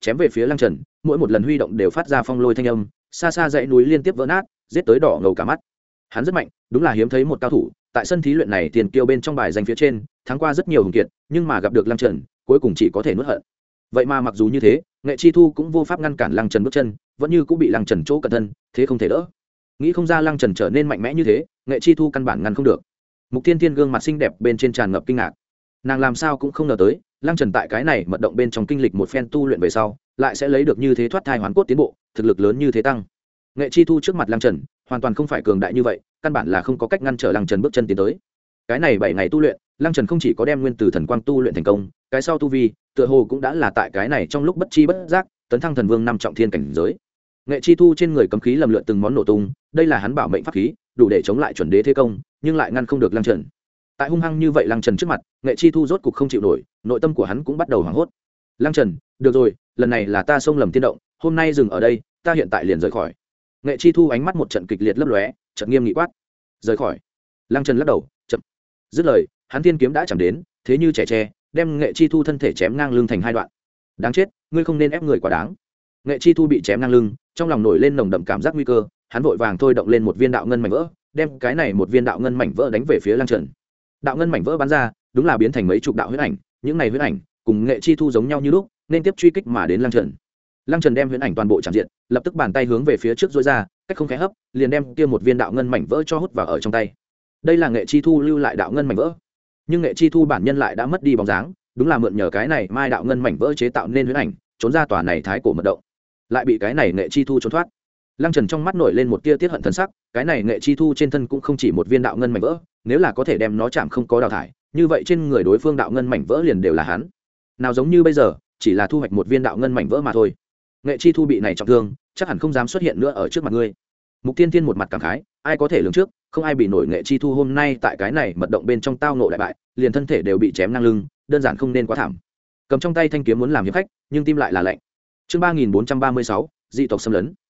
chém về phía lăng trần, mỗi một lần huy động đều phát ra phong lôi thanh âm, xa xa dãy núi liên tiếp vỡ nát, giết tới đỏ ngầu cả mắt. Hắn rất mạnh, đúng là hiếm thấy một cao thủ, tại sân thí luyện này tiền kiêu bên trong bài danh phía trên, thắng qua rất nhiều hùng kiệt, nhưng mà gặp được lăng trần, cuối cùng chỉ có thể nuốt hận. Vậy mà mặc dù như thế, Nghệ Chi Thu cũng vô pháp ngăn cản lăng trần bước chân, vẫn như cũng bị lăng trần chỗ cẩn thân, thế không thể đỡ. Nghĩ không ra lăng trần trở nên mạnh mẽ như thế, Nghệ Chi Thu căn bản ngăn không được. Mục Tiên Tiên gương mặt xinh đẹp bên trên tràn ngập kinh ngạc, nàng làm sao cũng không ngờ tới lăng trần tại cái này mật động bên trong kinh lịch một phen tu luyện về sau lại sẽ lấy được như thế thoát thai hoàn cốt tiến bộ, thực lực lớn như thế tăng. Nghệ Chi Thu trước mặt lăng trần hoàn toàn không phải cường đại như vậy, căn bản là không có cách ngăn trở lăng trần bước chân tiến tới. Cái này bảy ngày tu luyện, lăng trần không chỉ có đem nguyên từ thần quang tu luyện thành công, cái sau tu vi tựa hồ cũng đã là tại cái này trong lúc bất chi bất giác tấn thăng thần vương năm trọng thiên cảnh giới. Nghệ Chi Thu trên người cấm khí lầm lượn từng món nổ tung, đây là hắn bảo mệnh pháp khí, đủ để chống lại chuẩn đế thế công, nhưng lại ngăn không được lăng trần. Tại hung hăng như vậy lăng trần trước mặt, Nghệ Chi Thu rốt cục không chịu nổi, nội tâm của hắn cũng bắt đầu hoảng hốt. Lăng trần, được rồi, lần này là ta xông lầm tiên động, hôm nay dừng ở đây, ta hiện tại liền rời khỏi. Nghệ Chi Thu ánh mắt một trận kịch liệt lấp lóe, chợt nghiêm nghị quát: rời khỏi. Lăng trần lắc đầu, chậm. Dứt lời, hắn thiên kiếm đã chạm đến, thế như trẻ tre, đem Nghệ Chi Thu thân thể chém ngang lưng thành hai đoạn. Đáng chết, ngươi không nên ép người quá đáng. Nghệ Chi Thu bị chém ngang lưng, trong lòng nổi lên nồng đậm cảm giác nguy cơ, hắn vội vàng thôi động lên một viên đạo ngân mảnh vỡ, đem cái này một viên đạo ngân mảnh vỡ đánh về phía lăng trần. Đạo ngân mảnh vỡ bắn ra, đúng là biến thành mấy chục đạo huyết ảnh, những này huyết ảnh cùng Nghệ Chi Thu giống nhau như lúc, nên tiếp truy kích mà đến lăng trần. Lăng trần đem huyết ảnh toàn bộ chạm diện, lập tức bàn tay hướng về phía trước duỗi ra, cách không khẽ hấp, liền đem kia một viên đạo ngân mảnh vỡ cho hút vào ở trong tay. Đây là Nghệ Chi Thu lưu lại đạo ngân mảnh vỡ, nhưng Nghệ Chi Thu bản nhân lại đã mất đi bóng dáng, đúng là mượn nhờ cái này mai đạo ngân mảnh vỡ chế tạo nên huyết ảnh, trốn ra tòa này thái cổ mật động, lại bị cái này Nghệ Chi Thu trốn thoát. Lăng trần trong mắt nổi lên một tia tiết hận thần sắc, cái này Nghệ Chi Thu trên thân cũng không chỉ một viên đạo ngân mảnh vỡ, nếu là có thể đem nó chạm không có đào thải, như vậy trên người đối phương đạo ngân mảnh vỡ liền đều là hắn. Nào giống như bây giờ, chỉ là thu hoạch một viên đạo ngân mảnh vỡ mà thôi. Nghệ Chi Thu bị này trọng thương, chắc hẳn không dám xuất hiện nữa ở trước mặt ngươi. Mục Tiên Tiên một mặt cảm khái, ai có thể lường trước, không ai bị nổi Nghệ Chi Thu hôm nay tại cái này mật động bên trong tao ngộ đại bại, liền thân thể đều bị chém ngang lưng, đơn giản không nên quá thảm. Cầm trong tay thanh kiếm muốn làm hiệp khách, nhưng tim lại là lạnh. Chương ba nghìn bốn trăm ba mươi sáu, dị tộc xâm lấn.